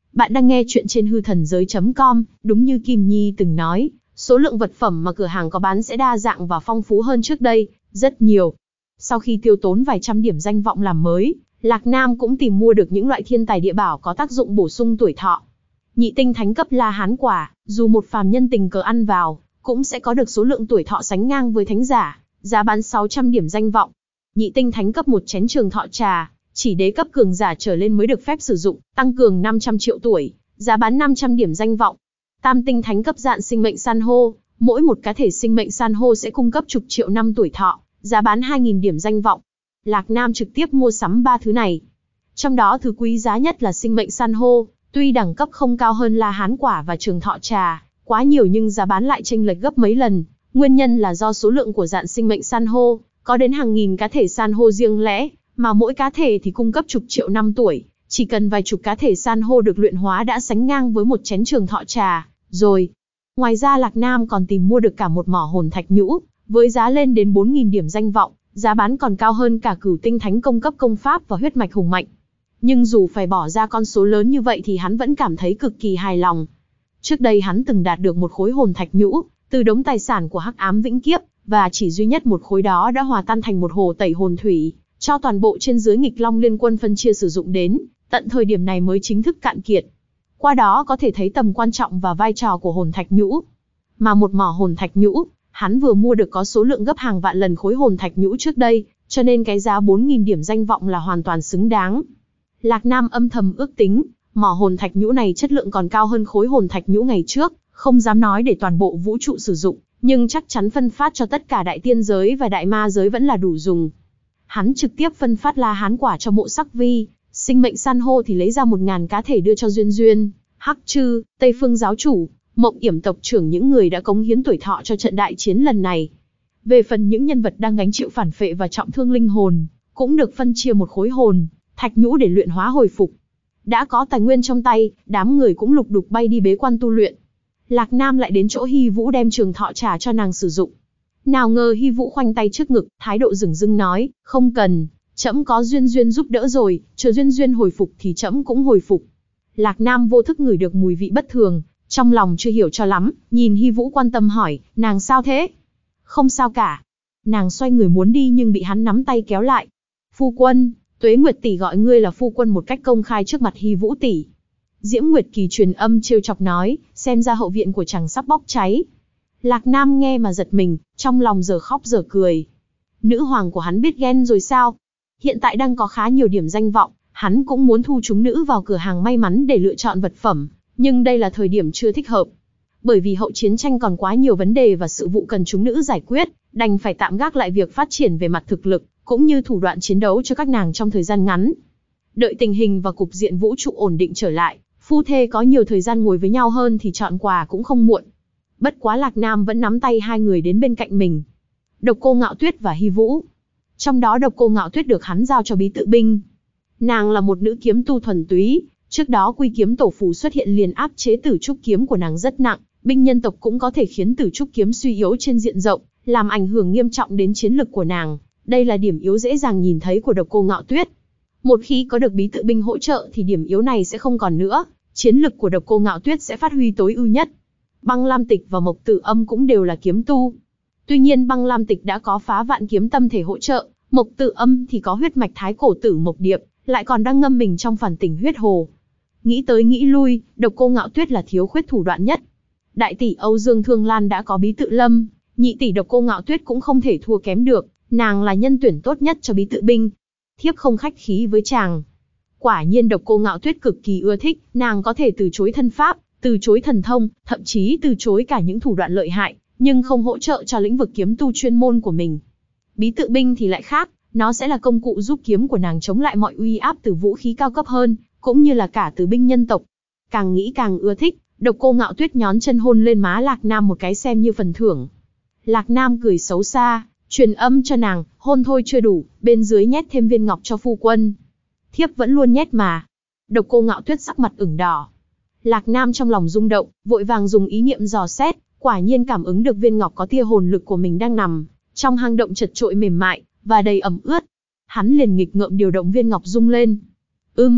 Bạn đang nghe chuyện trên hư thần giới chấm com, đúng như Kim Nhi từng nói, số lượng vật phẩm mà cửa hàng có bán sẽ đa dạng và phong phú hơn trước đây, rất nhiều. Sau khi tiêu tốn vài trăm điểm danh vọng làm mới, Lạc Nam cũng tìm mua được những loại thiên tài địa bảo có tác dụng bổ sung tuổi thọ. Nhị tinh thánh cấp La Hán quả, dù một phàm nhân tình cờ ăn vào, cũng sẽ có được số lượng tuổi thọ sánh ngang với thánh giả, giá bán sáu trăm điểm danh vọng. Nhị tinh thánh cấp một chén trường thọ trà, chỉ đế cấp cường giả trở lên mới được phép sử dụng, tăng cường năm trăm triệu tuổi, giá bán năm trăm điểm danh vọng. Tam tinh thánh cấp dạn sinh mệnh san hô, mỗi một cá thể sinh mệnh san hô sẽ cung cấp chục triệu năm tuổi thọ, giá bán hai nghìn điểm danh vọng. Lạc Nam trực tiếp mua sắm ba thứ này. Trong đó thứ quý giá nhất là sinh mệnh san hô, tuy đẳng cấp không cao hơn La Hán quả và trường thọ trà quá nhiều nhưng giá bán lại chênh lệch gấp mấy lần. Nguyên nhân là do số lượng của dạn sinh mệnh san hô có đến hàng nghìn cá thể san hô riêng lẻ, mà mỗi cá thể thì cung cấp chục triệu năm tuổi, chỉ cần vài chục cá thể san hô được luyện hóa đã sánh ngang với một chén trường thọ trà rồi. Ngoài ra Lạc Nam còn tìm mua được cả một mỏ hồn thạch nhũ, với giá lên đến bốn nghìn điểm danh vọng, giá bán còn cao hơn cả cửu tinh thánh công cấp công pháp và huyết mạch hùng mạnh. Nhưng dù phải bỏ ra con số lớn như vậy thì hắn vẫn cảm thấy cực kỳ hài lòng. Trước đây hắn từng đạt được một khối hồn thạch nhũ, từ đống tài sản của Hắc Ám Vĩnh Kiếp, và chỉ duy nhất một khối đó đã hòa tan thành một hồ tẩy hồn thủy, cho toàn bộ trên dưới Nghịch Long Liên Quân phân chia sử dụng đến, tận thời điểm này mới chính thức cạn kiệt. Qua đó có thể thấy tầm quan trọng và vai trò của hồn thạch nhũ. Mà một mỏ hồn thạch nhũ, hắn vừa mua được có số lượng gấp hàng vạn lần khối hồn thạch nhũ trước đây, cho nên cái giá bốn nghìn điểm danh vọng là hoàn toàn xứng đáng. Lạc Nam âm thầm ước tính, mỏ hồn thạch nhũ này chất lượng còn cao hơn khối hồn thạch nhũ ngày trước, không dám nói để toàn bộ vũ trụ sử dụng, nhưng chắc chắn phân phát cho tất cả đại tiên giới và đại ma giới vẫn là đủ dùng. Hắn trực tiếp phân phát La Hán quả cho Mộ Sắc Vi, sinh mệnh san hô thì lấy ra một ngàn cá thể đưa cho Duyên Duyên, Hắc Trư, Tây Phương giáo chủ, Mộng Yểm tộc trưởng, những người đã cống hiến tuổi thọ cho trận đại chiến lần này. Về phần những nhân vật đang gánh chịu phản phệ và trọng thương linh hồn, cũng được phân chia một khối hồn thạch nhũ để luyện hóa hồi phục. Đã có tài nguyên trong tay, đám người cũng lục đục bay đi bế quan tu luyện. Lạc Nam lại đến chỗ Hy Vũ đem trường thọ trà cho nàng sử dụng. Nào ngờ Hy Vũ khoanh tay trước ngực, thái độ dửng dưng nói, không cần, trẫm có Duyên Duyên giúp đỡ rồi, chờ Duyên Duyên hồi phục thì trẫm cũng hồi phục. Lạc Nam vô thức ngửi được mùi vị bất thường, trong lòng chưa hiểu cho lắm, nhìn Hy Vũ quan tâm hỏi, nàng sao thế? Không sao cả. Nàng xoay người muốn đi nhưng bị hắn nắm tay kéo lại. Phu quân, Tuế Nguyệt tỷ gọi ngươi là phu quân một cách công khai trước mặt Hy Vũ tỷ. Diễm Nguyệt Kỳ truyền âm trêu chọc nói, xem ra hậu viện của chàng sắp bốc cháy. Lạc Nam nghe mà giật mình, trong lòng giờ khóc giờ cười. Nữ hoàng của hắn biết ghen rồi sao? Hiện tại đang có khá nhiều điểm danh vọng, hắn cũng muốn thu chúng nữ vào cửa hàng may mắn để lựa chọn vật phẩm, nhưng đây là thời điểm chưa thích hợp. Bởi vì hậu chiến tranh còn quá nhiều vấn đề và sự vụ cần chúng nữ giải quyết, đành phải tạm gác lại việc phát triển về mặt thực lực, cũng như thủ đoạn chiến đấu cho các nàng trong thời gian ngắn. Đợi tình hình và cục diện vũ trụ ổn định trở lại, phu thê có nhiều thời gian ngồi với nhau hơn thì chọn quà cũng không muộn. Bất quá Lạc Nam vẫn nắm tay hai người đến bên cạnh mình. Độc Cô Ngạo Tuyết và Hy Vũ. Trong đó Độc Cô Ngạo Tuyết được hắn giao cho bí tự binh. Nàng là một nữ kiếm tu thuần túy, trước đó Quy Kiếm Tổ phù xuất hiện liền áp chế Tử Trúc kiếm của nàng rất nặng, binh nhân tộc cũng có thể khiến Tử Trúc kiếm suy yếu trên diện rộng, làm ảnh hưởng nghiêm trọng đến chiến lực của nàng. Đây là điểm yếu dễ dàng nhìn thấy của Độc Cô Ngạo Tuyết. Một khi có được bí tự binh hỗ trợ thì điểm yếu này sẽ không còn nữa, chiến lực của Độc Cô Ngạo Tuyết sẽ phát huy tối ưu nhất. Băng Lam Tịch và Mộc Tử Âm cũng đều là kiếm tu. Tuy nhiên Băng Lam Tịch đã có Phá Vạn Kiếm tâm thể hỗ trợ, Mộc Tử Âm thì có huyết mạch Thái Cổ Tử Mộc Điệp, lại còn đang ngâm mình trong phản tỉnh huyết hồ. Nghĩ tới nghĩ lui, Độc Cô Ngạo Tuyết là thiếu khuyết thủ đoạn nhất. Đại tỷ Âu Dương Thương Lan đã có bí tự lâm, nhị tỷ Độc Cô Ngạo Tuyết cũng không thể thua kém được, nàng là nhân tuyển tốt nhất cho bí tự binh. Thiếp không khách khí với chàng. Quả nhiên Độc Cô Ngạo Tuyết cực kỳ ưa thích, nàng có thể từ chối thân pháp, từ chối thần thông, thậm chí từ chối cả những thủ đoạn lợi hại, nhưng không hỗ trợ cho lĩnh vực kiếm tu chuyên môn của mình. Bí tự binh thì lại khác, nó sẽ là công cụ giúp kiếm của nàng chống lại mọi uy áp từ vũ khí cao cấp hơn, cũng như là cả từ binh nhân tộc. Càng nghĩ càng ưa thích, Độc Cô Ngạo Tuyết nhón chân hôn lên má Lạc Nam một cái xem như phần thưởng. Lạc Nam cười xấu xa, truyền âm cho nàng, hôn thôi chưa đủ, bên dưới nhét thêm viên ngọc cho phu quân. Thiếp vẫn luôn nhét mà. Độc Cô Ngạo Tuyết sắc mặt ửng đỏ. Lạc Nam trong lòng rung động, vội vàng dùng ý niệm dò xét, quả nhiên cảm ứng được viên ngọc có tia hồn lực của mình đang nằm trong hang động chật trội mềm mại và đầy ẩm ướt. Hắn liền nghịch ngợm điều động viên ngọc rung lên. Ưm,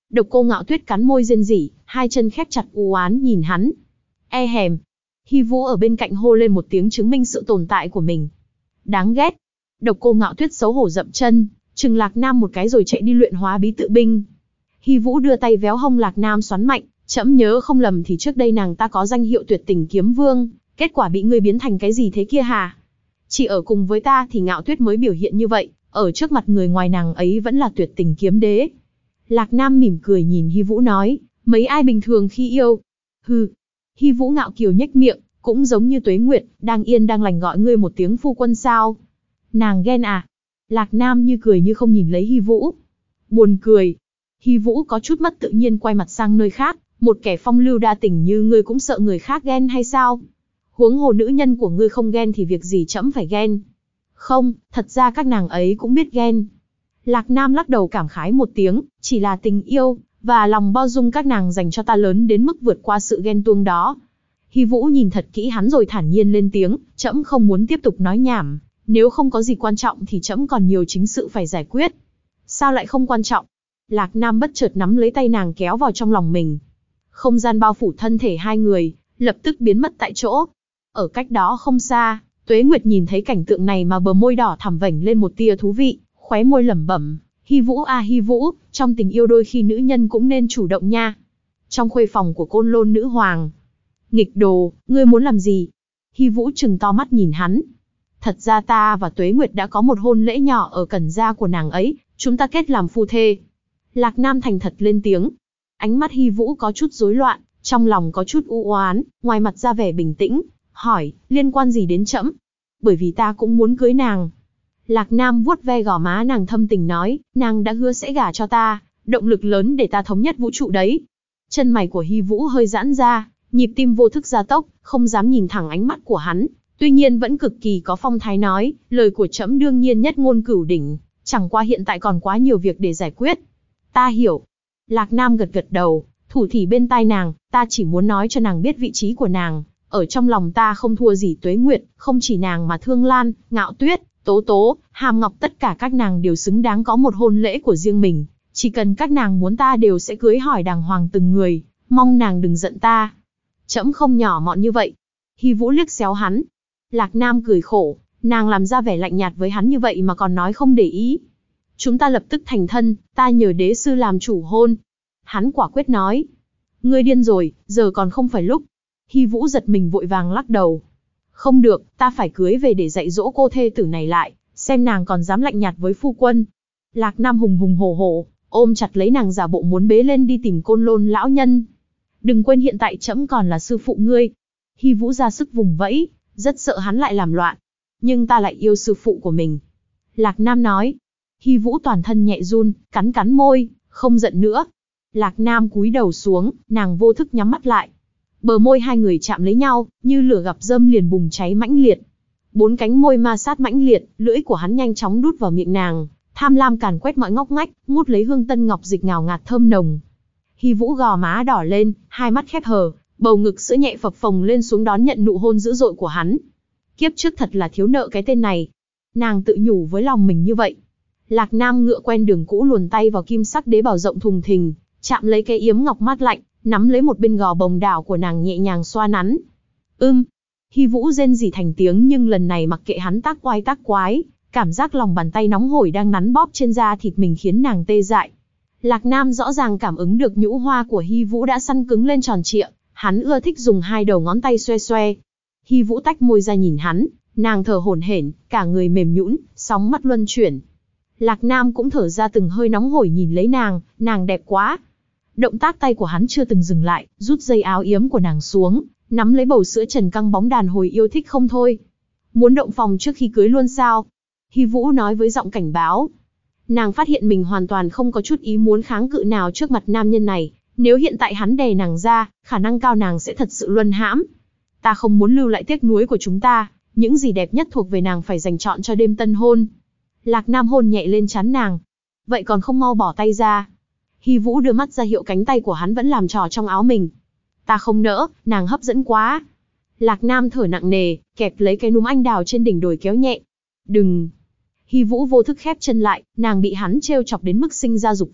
Độc Cô Ngạo Tuyết cắn môi rên rỉ, hai chân khép chặt u oán nhìn hắn. E hèm. Hy Vũ ở bên cạnh hô lên một tiếng chứng minh sự tồn tại của mình. Đáng ghét. Độc Cô Ngạo Tuyết xấu hổ dậm chân, chừng Lạc Nam một cái rồi chạy đi luyện hóa bí tự binh. Hy Vũ đưa tay véo hông Lạc Nam xoắn mạnh, trẫm nhớ không lầm thì trước đây nàng ta có danh hiệu Tuyệt Tình Kiếm Vương, kết quả bị ngươi biến thành cái gì thế kia hả? Chỉ ở cùng với ta thì Ngạo Tuyết mới biểu hiện như vậy, ở trước mặt người ngoài nàng ấy vẫn là Tuyệt Tình Kiếm Đế. Lạc Nam mỉm cười nhìn Hy Vũ nói, mấy ai bình thường khi yêu? Hừ. Hy Vũ ngạo kiều nhếch miệng, cũng giống như Tuế Nguyệt, đang yên đang lành gọi ngươi một tiếng phu quân sao? Nàng ghen à? Lạc Nam như cười như không nhìn lấy Hy Vũ. Buồn cười. Hy Vũ có chút mất tự nhiên quay mặt sang nơi khác, một kẻ phong lưu đa tình như ngươi cũng sợ người khác ghen hay sao? Huống hồ nữ nhân của ngươi không ghen thì việc gì trẫm phải ghen? Không, thật ra các nàng ấy cũng biết ghen. Lạc Nam lắc đầu cảm khái một tiếng, chỉ là tình yêu, và lòng bao dung các nàng dành cho ta lớn đến mức vượt qua sự ghen tuông đó. Hy Vũ nhìn thật kỹ hắn rồi thản nhiên lên tiếng, trẫm không muốn tiếp tục nói nhảm, nếu không có gì quan trọng thì trẫm còn nhiều chính sự phải giải quyết. Sao lại không quan trọng? Lạc Nam bất chợt nắm lấy tay nàng kéo vào trong lòng mình. Không gian bao phủ thân thể hai người, lập tức biến mất tại chỗ. Ở cách đó không xa, Tuế Nguyệt nhìn thấy cảnh tượng này mà bờ môi đỏ thẳm vểnh lên một tia thú vị, khóe môi lẩm bẩm, Hy Vũ à Hy Vũ, trong tình yêu đôi khi nữ nhân cũng nên chủ động nha. Trong khuê phòng của Côn Lôn nữ hoàng. Nghịch đồ, ngươi muốn làm gì? Hy Vũ trừng to mắt nhìn hắn. Thật ra ta và Tuế Nguyệt đã có một hôn lễ nhỏ ở cẩn gia của nàng ấy, chúng ta kết làm phu thê. Lạc Nam thành thật lên tiếng. Ánh mắt Hy Vũ có chút rối loạn, trong lòng có chút u oán, ngoài mặt ra vẻ bình tĩnh, hỏi, liên quan gì đến trẫm? Bởi vì ta cũng muốn cưới nàng. Lạc Nam vuốt ve gò má nàng thâm tình nói, nàng đã hứa sẽ gả cho ta, động lực lớn để ta thống nhất vũ trụ đấy. Chân mày của Hy Vũ hơi giãn ra, nhịp tim vô thức gia tốc, không dám nhìn thẳng ánh mắt của hắn, tuy nhiên vẫn cực kỳ có phong thái nói, lời của trẫm đương nhiên nhất ngôn cửu đỉnh, chẳng qua hiện tại còn quá nhiều việc để giải quyết. Ta hiểu. Lạc Nam gật gật đầu, thủ thỉ bên tai nàng, ta chỉ muốn nói cho nàng biết vị trí của nàng, ở trong lòng ta không thua gì Tuế Nguyệt, không chỉ nàng mà Thương Lan, Ngạo Tuyết, Tố Tố, Hàm Ngọc tất cả các nàng đều xứng đáng có một hôn lễ của riêng mình, chỉ cần các nàng muốn ta đều sẽ cưới hỏi đàng hoàng từng người, mong nàng đừng giận ta. Trẫm không nhỏ mọn như vậy. Hy Vũ liếc xéo hắn. Lạc Nam cười khổ, nàng làm ra vẻ lạnh nhạt với hắn như vậy mà còn nói không để ý. Chúng ta lập tức thành thân, ta nhờ đế sư làm chủ hôn. Hắn quả quyết nói. Ngươi điên rồi, giờ còn không phải lúc. Hy Vũ giật mình vội vàng lắc đầu. Không được, ta phải cưới về để dạy dỗ cô thê tử này lại, xem nàng còn dám lạnh nhạt với phu quân. Lạc Nam hùng hùng hổ hổ, ôm chặt lấy nàng giả bộ muốn bế lên đi tìm Côn Lôn lão nhân. Đừng quên hiện tại trẫm còn là sư phụ ngươi. Hy Vũ ra sức vùng vẫy, rất sợ hắn lại làm loạn. Nhưng ta lại yêu sư phụ của mình. Lạc Nam nói. Hy Vũ toàn thân nhẹ run, cắn cắn môi, không giận nữa. Lạc Nam cúi đầu xuống, nàng vô thức nhắm mắt lại. Bờ môi hai người chạm lấy nhau, như lửa gặp dâm liền bùng cháy mãnh liệt. Bốn cánh môi ma sát mãnh liệt, lưỡi của hắn nhanh chóng đút vào miệng nàng, tham lam càn quét mọi ngóc ngách, mút lấy hương tân ngọc dịch ngào ngạt thơm nồng. Hy Vũ gò má đỏ lên, hai mắt khép hờ, bầu ngực sữa nhẹ phập phồng lên xuống đón nhận nụ hôn dữ dội của hắn. Kiếp trước thật là thiếu nợ cái tên này. Nàng tự nhủ với lòng mình như vậy. Lạc Nam ngựa quen đường cũ luồn tay vào kim sắc đế bảo rộng thùng thình, chạm lấy cái yếm ngọc mát lạnh, nắm lấy một bên gò bồng đảo của nàng nhẹ nhàng xoa nắn. Ưm. Hy Vũ rên rỉ thành tiếng nhưng lần này mặc kệ hắn tác oai tác quái, cảm giác lòng bàn tay nóng hổi đang nắn bóp trên da thịt mình khiến nàng tê dại. Lạc Nam rõ ràng cảm ứng được nhũ hoa của Hy Vũ đã săn cứng lên tròn trịa, hắn ưa thích dùng hai đầu ngón tay xoe xoe. Hy Vũ tách môi ra nhìn hắn, nàng thở hổn hển, cả người mềm nhũn, sóng mắt luân chuyển. Lạc Nam cũng thở ra từng hơi nóng hổi nhìn lấy nàng, nàng đẹp quá. Động tác tay của hắn chưa từng dừng lại, rút dây áo yếm của nàng xuống, nắm lấy bầu sữa trần căng bóng đàn hồi yêu thích không thôi. Muốn động phòng trước khi cưới luôn sao? Hy Vũ nói với giọng cảnh báo. Nàng phát hiện mình hoàn toàn không có chút ý muốn kháng cự nào trước mặt nam nhân này, nếu hiện tại hắn đè nàng ra, khả năng cao nàng sẽ thật sự luân hãm. Ta không muốn lưu lại tiếc nuối của chúng ta, những gì đẹp nhất thuộc về nàng phải dành trọn cho đêm tân hôn. Lạc Nam hôn nhẹ lên trán nàng. Vậy còn không mau bỏ tay ra. Hy Vũ đưa mắt ra hiệu cánh tay của hắn vẫn làm trò trong áo mình. Ta không nỡ, nàng hấp dẫn quá. Lạc Nam thở nặng nề, kẹp lấy cái núm anh đào trên đỉnh đồi kéo nhẹ. Đừng. Hy Vũ vô thức khép chân lại, nàng bị hắn trêu chọc đến mức sinh ra dục vọng,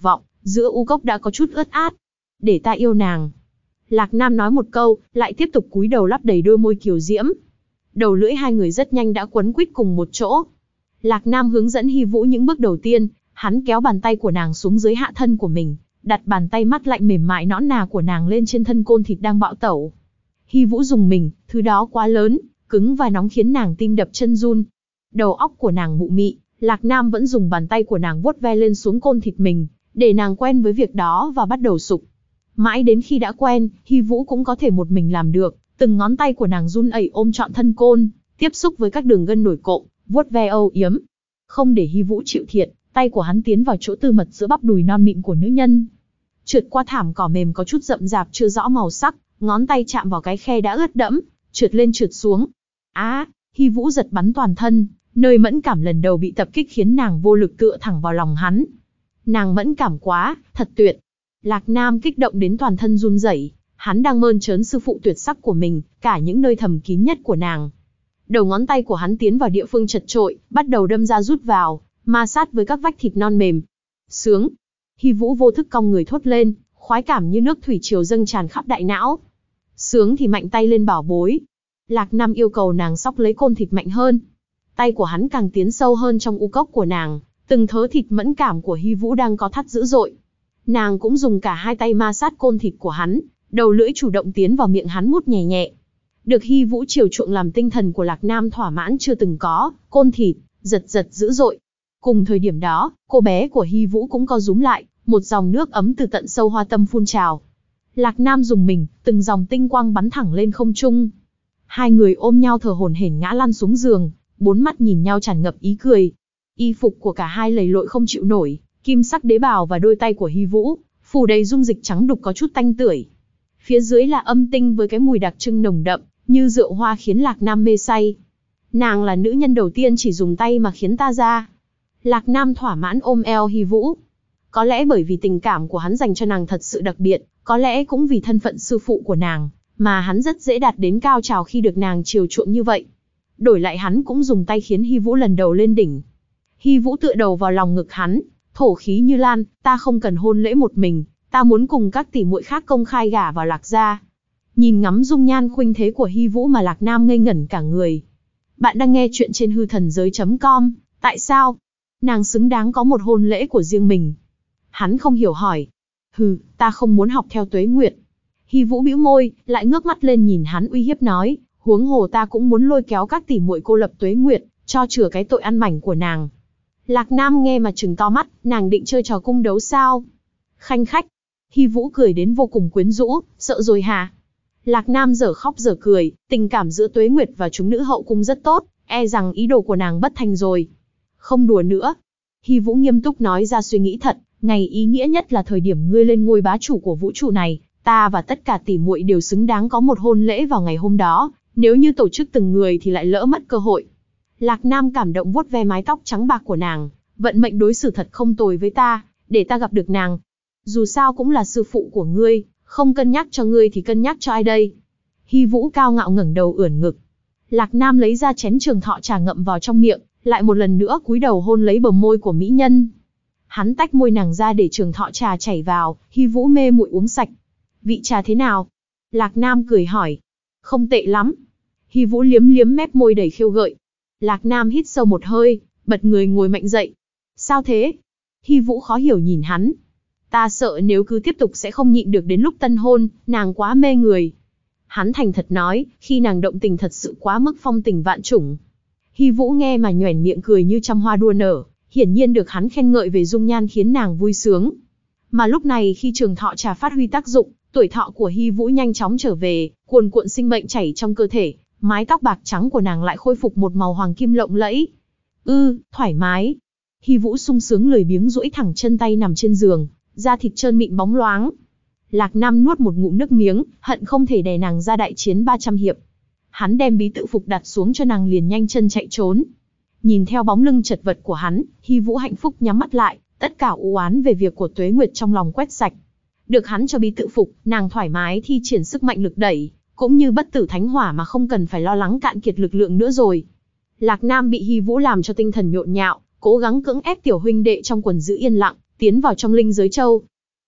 giữa u cốc đã có chút ướt át. Để ta yêu nàng. Lạc Nam nói một câu, lại tiếp tục cúi đầu lắp đầy đôi môi kiều diễm. Đầu lưỡi hai người rất nhanh đã quấn quýt cùng một chỗ. Lạc Nam hướng dẫn Hy Vũ những bước đầu tiên, hắn kéo bàn tay của nàng xuống dưới hạ thân của mình, đặt bàn tay mắt lạnh mềm mại nõn nà của nàng lên trên thân côn thịt đang bạo tẩu. Hy Vũ dùng mình, thứ đó quá lớn, cứng và nóng khiến nàng tim đập chân run. Đầu óc của nàng mụ mị, Lạc Nam vẫn dùng bàn tay của nàng vuốt ve lên xuống côn thịt mình, để nàng quen với việc đó và bắt đầu sục. Mãi đến khi đã quen, Hy Vũ cũng có thể một mình làm được, từng ngón tay của nàng run ẩy ôm trọn thân côn, tiếp xúc với các đường gân nổi cộm, vuốt ve âu yếm. Không để Hy Vũ chịu thiệt, tay của hắn tiến vào chỗ tư mật giữa bắp đùi non mịn của nữ nhân. Trượt qua thảm cỏ mềm có chút rậm rạp chưa rõ màu sắc, ngón tay chạm vào cái khe đã ướt đẫm, trượt lên trượt xuống. Á, à, Hy Vũ giật bắn toàn thân, nơi mẫn cảm lần đầu bị tập kích khiến nàng vô lực tựa thẳng vào lòng hắn. Nàng mẫn cảm quá, thật tuyệt. Lạc Nam kích động đến toàn thân run rẩy, hắn đang mơn trớn sư phụ tuyệt sắc của mình, cả những nơi thầm kín nhất của nàng. Đầu ngón tay của hắn tiến vào địa phương chật chội, bắt đầu đâm ra rút vào, ma sát với các vách thịt non mềm. Sướng. Hy Vũ vô thức cong người thốt lên, khoái cảm như nước thủy triều dâng tràn khắp đại não. Sướng thì mạnh tay lên bảo bối. Lạc Nam yêu cầu nàng xóc lấy côn thịt mạnh hơn. Tay của hắn càng tiến sâu hơn trong u cốc của nàng, từng thớ thịt mẫn cảm của Hy Vũ đang có thắt dữ dội. Nàng cũng dùng cả hai tay ma sát côn thịt của hắn, đầu lưỡi chủ động tiến vào miệng hắn mút nhẹ nhẹ. Được Hy Vũ chiều chuộng làm tinh thần của Lạc Nam thỏa mãn chưa từng có, côn thịt, giật giật dữ dội. Cùng thời điểm đó, cô bé của Hy Vũ cũng co rúm lại, một dòng nước ấm từ tận sâu hoa tâm phun trào. Lạc Nam dùng mình, từng dòng tinh quang bắn thẳng lên không trung. Hai người ôm nhau thở hổn hển ngã lăn xuống giường, bốn mắt nhìn nhau tràn ngập ý cười. Y phục của cả hai lầy lội không chịu nổi, kim sắc đế bào và đôi tay của Hy Vũ phủ đầy dung dịch trắng đục có chút tanh tưởi. Phía dưới là âm tinh với cái mùi đặc trưng nồng đậm, như rượu hoa khiến Lạc Nam mê say. Nàng là nữ nhân đầu tiên chỉ dùng tay mà khiến ta ra. Lạc Nam thỏa mãn ôm eo Hy Vũ. Có lẽ bởi vì tình cảm của hắn dành cho nàng thật sự đặc biệt, có lẽ cũng vì thân phận sư phụ của nàng, mà hắn rất dễ đạt đến cao trào khi được nàng chiều chuộng như vậy. Đổi lại hắn cũng dùng tay khiến Hy Vũ lần đầu lên đỉnh. Hy Vũ tựa đầu vào lòng ngực hắn, thổ khí như lan, ta không cần hôn lễ một mình, ta muốn cùng các tỷ muội khác công khai gả vào Lạc gia. Nhìn ngắm dung nhan khuynh thế của Hy Vũ mà Lạc Nam ngây ngẩn cả người. Bạn đang nghe chuyện trên hư thần giới chấm com, tại sao? Nàng xứng đáng có một hôn lễ của riêng mình. Hắn không hiểu hỏi. Hừ, ta không muốn học theo Tuế Nguyệt. Hy Vũ bĩu môi, lại ngước mắt lên nhìn hắn uy hiếp nói, huống hồ ta cũng muốn lôi kéo các tỷ muội cô lập Tuế Nguyệt, cho chừa cái tội ăn mảnh của nàng. Lạc Nam nghe mà trừng to mắt, nàng định chơi trò cung đấu sao? Khanh khách. Hy Vũ cười đến vô cùng quyến rũ, sợ rồi hả? Lạc Nam dở khóc dở cười, tình cảm giữa Tuế Nguyệt và chúng nữ hậu cung rất tốt, e rằng ý đồ của nàng bất thành rồi. Không đùa nữa. Hy Vũ nghiêm túc nói ra suy nghĩ thật, ngày ý nghĩa nhất là thời điểm ngươi lên ngôi bá chủ của vũ trụ này, ta và tất cả tỷ muội đều xứng đáng có một hôn lễ vào ngày hôm đó, nếu như tổ chức từng người thì lại lỡ mất cơ hội. Lạc Nam cảm động vuốt ve mái tóc trắng bạc của nàng, vận mệnh đối xử thật không tồi với ta, để ta gặp được nàng. Dù sao cũng là sư phụ của ngươi, không cân nhắc cho ngươi thì cân nhắc cho ai đây? Hy Vũ cao ngạo ngẩng đầu ưỡn ngực. Lạc Nam lấy ra chén trường thọ trà ngậm vào trong miệng, lại một lần nữa cúi đầu hôn lấy bờ môi của mỹ nhân. Hắn tách môi nàng ra để trường thọ trà chảy vào, Hy Vũ mê muội uống sạch. Vị trà thế nào? Lạc Nam cười hỏi. Không tệ lắm. Hy Vũ liếm liếm mép môi đầy khiêu gợi. Lạc Nam hít sâu một hơi, bật người ngồi mạnh dậy. Sao thế? Hy Vũ khó hiểu nhìn hắn. Ta sợ nếu cứ tiếp tục sẽ không nhịn được đến lúc tân hôn, nàng quá mê người. Hắn thành thật nói, khi nàng động tình thật sự quá mức phong tình vạn trùng. Hy Vũ nghe mà nhoẻn miệng cười như trăm hoa đua nở, hiển nhiên được hắn khen ngợi về dung nhan khiến nàng vui sướng. Mà lúc này khi trường thọ trà phát huy tác dụng, tuổi thọ của Hy Vũ nhanh chóng trở về, cuồn cuộn sinh mệnh chảy trong cơ thể, mái tóc bạc trắng của nàng lại khôi phục một màu hoàng kim lộng lẫy. Ư, thoải mái. Hy Vũ sung sướng lười biếng duỗi thẳng chân tay nằm trên giường, da thịt trơn mịn bóng loáng. Lạc Nam nuốt một ngụm nước miếng, hận không thể đè nàng ra đại chiến ba trăm hiệp. Hắn đem bí tự phục đặt xuống cho nàng liền nhanh chân chạy trốn. Nhìn theo bóng lưng chật vật của hắn, Hy Vũ hạnh phúc nhắm mắt lại, tất cả u oán về việc của Tuế Nguyệt trong lòng quét sạch. Được hắn cho bí tự phục, nàng thoải mái thi triển sức mạnh lực đẩy, cũng như bất tử thánh hỏa mà không cần phải lo lắng cạn kiệt lực lượng nữa rồi. Lạc Nam bị Hy Vũ làm cho tinh thần nhộn nhạo, cố gắng cưỡng ép tiểu huynh đệ trong quần giữ yên lặng, tiến vào trong linh giới châu.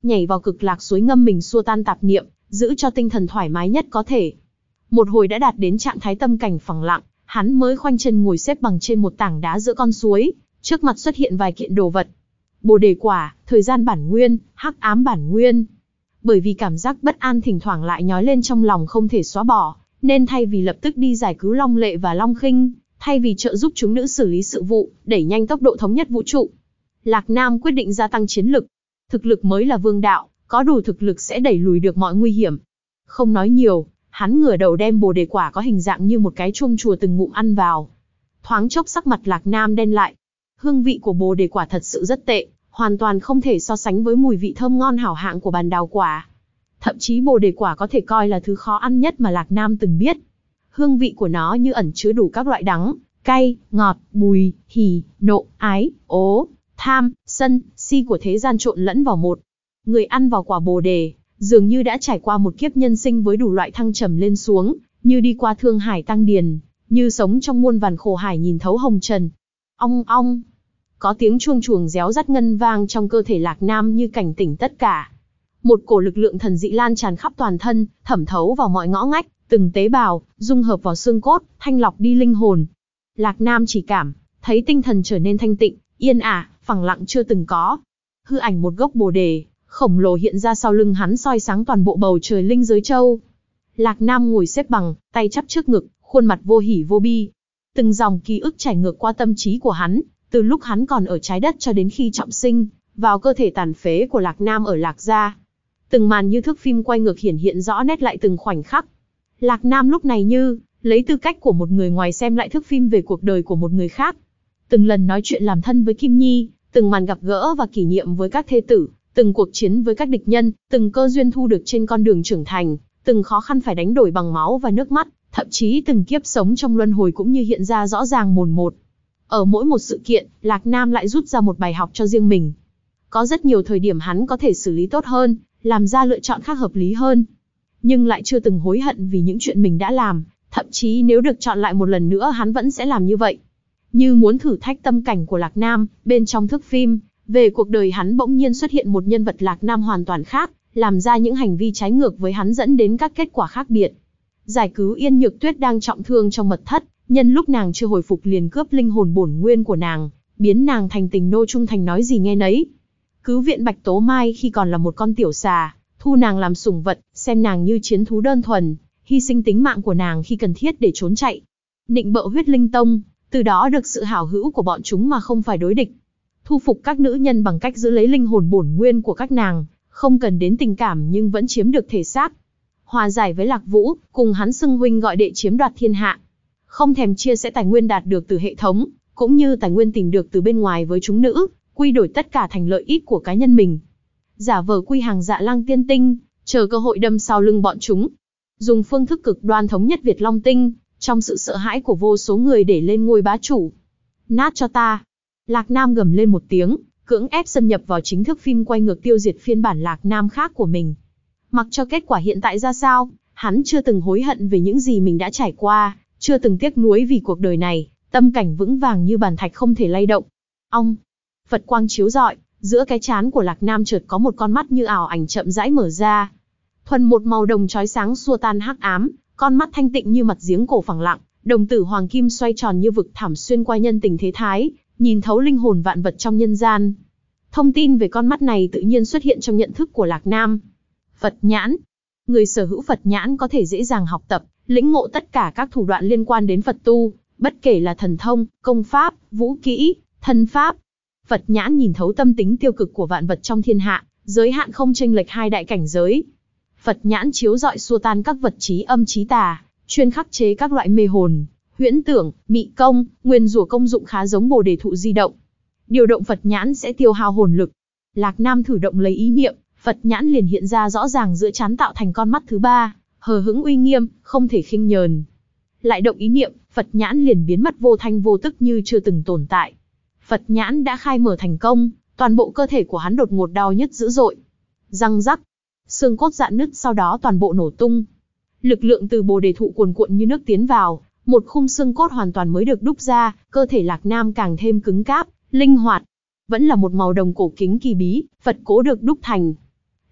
nhảy vào cực lạc suối ngâm mình xua tan tạp niệm, giữ cho tinh thần thoải mái nhất có thể. Một hồi đã đạt đến trạng thái tâm cảnh phẳng lặng, hắn mới khoanh chân ngồi xếp bằng trên một tảng đá giữa con suối, trước mặt xuất hiện vài kiện đồ vật. Bồ đề quả, thời gian bản nguyên, hắc ám bản nguyên. Bởi vì cảm giác bất an thỉnh thoảng lại nhói lên trong lòng không thể xóa bỏ, nên thay vì lập tức đi giải cứu Long Lệ và Long Khinh, thay vì trợ giúp chúng nữ xử lý sự vụ, đẩy nhanh tốc độ thống nhất vũ trụ, Lạc Nam quyết định gia tăng chiến lực. Thực lực mới là vương đạo, có đủ thực lực sẽ đẩy lùi được mọi nguy hiểm. Không nói nhiều, hắn ngửa đầu đem bồ đề quả có hình dạng như một cái chuông chùa từng ngụm ăn vào. Thoáng chốc sắc mặt Lạc Nam đen lại. Hương vị của bồ đề quả thật sự rất tệ, hoàn toàn không thể so sánh với mùi vị thơm ngon hảo hạng của bàn đào quả. Thậm chí bồ đề quả có thể coi là thứ khó ăn nhất mà Lạc Nam từng biết. Hương vị của nó như ẩn chứa đủ các loại đắng, cay, ngọt, bùi, hỉ, nộ, ái, ố, tham, sân, si của thế gian trộn lẫn vào một. Người ăn vào quả bồ đề, dường như đã trải qua một kiếp nhân sinh với đủ loại thăng trầm lên xuống, như đi qua thương hải tăng điền, như sống trong muôn vàn khổ hải nhìn thấu hồng trần. Ong ong, có tiếng chuông chuồng réo rắt ngân vang trong cơ thể Lạc Nam như cảnh tỉnh tất cả. Một cổ lực lượng thần dị lan tràn khắp toàn thân, thẩm thấu vào mọi ngõ ngách, từng tế bào, dung hợp vào xương cốt, thanh lọc đi linh hồn. Lạc Nam chỉ cảm thấy tinh thần trở nên thanh tịnh, yên ả, phẳng lặng chưa từng có. Hư ảnh một gốc bồ đề khổng lồ hiện ra sau lưng hắn, soi sáng toàn bộ bầu trời linh giới châu. Lạc Nam ngồi xếp bằng, tay chắp trước ngực, khuôn mặt vô hỉ vô bi. Từng dòng ký ức chảy ngược qua tâm trí của hắn, từ lúc hắn còn ở trái đất cho đến khi trọng sinh vào cơ thể tàn phế của Lạc Nam ở Lạc Gia. Từng màn như thước phim quay ngược hiển hiện rõ nét lại từng khoảnh khắc. Lạc Nam lúc này như lấy tư cách của một người ngoài xem lại thước phim về cuộc đời của một người khác. Từng lần nói chuyện làm thân với Kim Nhi, từng màn gặp gỡ và kỷ niệm với các thê tử, từng cuộc chiến với các địch nhân, từng cơ duyên thu được trên con đường trưởng thành, từng khó khăn phải đánh đổi bằng máu và nước mắt, thậm chí từng kiếp sống trong luân hồi cũng như hiện ra rõ ràng mồn một. Ở mỗi một sự kiện, Lạc Nam lại rút ra một bài học cho riêng mình. Có rất nhiều thời điểm hắn có thể xử lý tốt hơn, làm ra lựa chọn khác hợp lý hơn, nhưng lại chưa từng hối hận vì những chuyện mình đã làm, thậm chí nếu được chọn lại một lần nữa hắn vẫn sẽ làm như vậy. Như muốn thử thách tâm cảnh của Lạc Nam, bên trong thước phim về cuộc đời hắn bỗng nhiên xuất hiện một nhân vật Lạc Nam hoàn toàn khác, làm ra những hành vi trái ngược với hắn dẫn đến các kết quả khác biệt. Giải cứu Yên Nhược Tuyết đang trọng thương trong mật thất, nhân lúc nàng chưa hồi phục liền cướp linh hồn bổn nguyên của nàng, biến nàng thành tình nô trung thành nói gì nghe nấy. Cứu viện Bạch Tố Mai khi còn là một con tiểu xà, thu nàng làm sủng vật, xem nàng như chiến thú đơn thuần, hy sinh tính mạng của nàng khi cần thiết để trốn chạy. Nịnh bợ Huyết Linh Tông, từ đó được sự hảo hữu của bọn chúng mà không phải đối địch. Thu phục các nữ nhân bằng cách giữ lấy linh hồn bổn nguyên của các nàng, không cần đến tình cảm nhưng vẫn chiếm được thể xác. Hòa giải với Lạc Vũ, cùng hắn xưng huynh gọi đệ chiếm đoạt thiên hạ. Không thèm chia sẻ tài nguyên đạt được từ hệ thống, cũng như tài nguyên tìm được từ bên ngoài với chúng nữ, quy đổi tất cả thành lợi ích của cá nhân mình. Giả vờ quy hàng Dạ Lang tiên tinh, chờ cơ hội đâm sau lưng bọn chúng. Dùng phương thức cực đoan thống nhất Việt Long Tinh, trong sự sợ hãi của vô số người để lên ngôi bá chủ. Nát cho ta! Lạc Nam gầm lên một tiếng, cưỡng ép xâm nhập vào chính thức phim quay ngược tiêu diệt phiên bản Lạc Nam khác của mình. Mặc cho kết quả hiện tại ra sao, hắn chưa từng hối hận về những gì mình đã trải qua, chưa từng tiếc nuối vì cuộc đời này, tâm cảnh vững vàng như bàn thạch không thể lay động. Ong! Phật quang chiếu rọi, giữa cái trán của Lạc Nam chợt có một con mắt như ảo ảnh chậm rãi mở ra. Thuần một màu đồng chói sáng xua tan hắc ám, con mắt thanh tịnh như mặt giếng cổ phẳng lặng, đồng tử hoàng kim xoay tròn như vực thẳm xuyên qua nhân tình thế thái, nhìn thấu linh hồn vạn vật trong nhân gian. Thông tin về con mắt này tự nhiên xuất hiện trong nhận thức của Lạc Nam. Phật nhãn. Người sở hữu Phật nhãn có thể dễ dàng học tập, lĩnh ngộ tất cả các thủ đoạn liên quan đến Phật tu, bất kể là thần thông, công pháp, vũ kỹ, thân pháp. Phật nhãn nhìn thấu tâm tính tiêu cực của vạn vật trong thiên hạ, giới hạn không chênh lệch hai đại cảnh giới. Phật nhãn chiếu rọi xua tan các vật trí âm trí tà, chuyên khắc chế các loại mê hồn, huyễn tưởng, mị công, nguyên rủa, công dụng khá giống bồ đề thụ di động. Điều động Phật nhãn sẽ tiêu hao hồn lực. Lạc Nam thử động lấy ý niệm, Phật nhãn liền hiện ra rõ ràng giữa trán tạo thành con mắt thứ ba, hờ hững uy nghiêm, không thể khinh nhờn. Lại động ý niệm, Phật nhãn liền biến mất vô thanh vô tức như chưa từng tồn tại. Phật nhãn đã khai mở thành công, toàn bộ cơ thể của hắn đột ngột đau nhức dữ dội. Răng rắc, xương cốt rạn nứt sau đó toàn bộ nổ tung. Lực lượng từ bồ đề thụ cuồn cuộn như nước tiến vào, một khung xương cốt hoàn toàn mới được đúc ra, cơ thể Lạc Nam càng thêm cứng cáp, linh hoạt. Vẫn là một màu đồng cổ kính kỳ bí, Phật cố được đúc thành.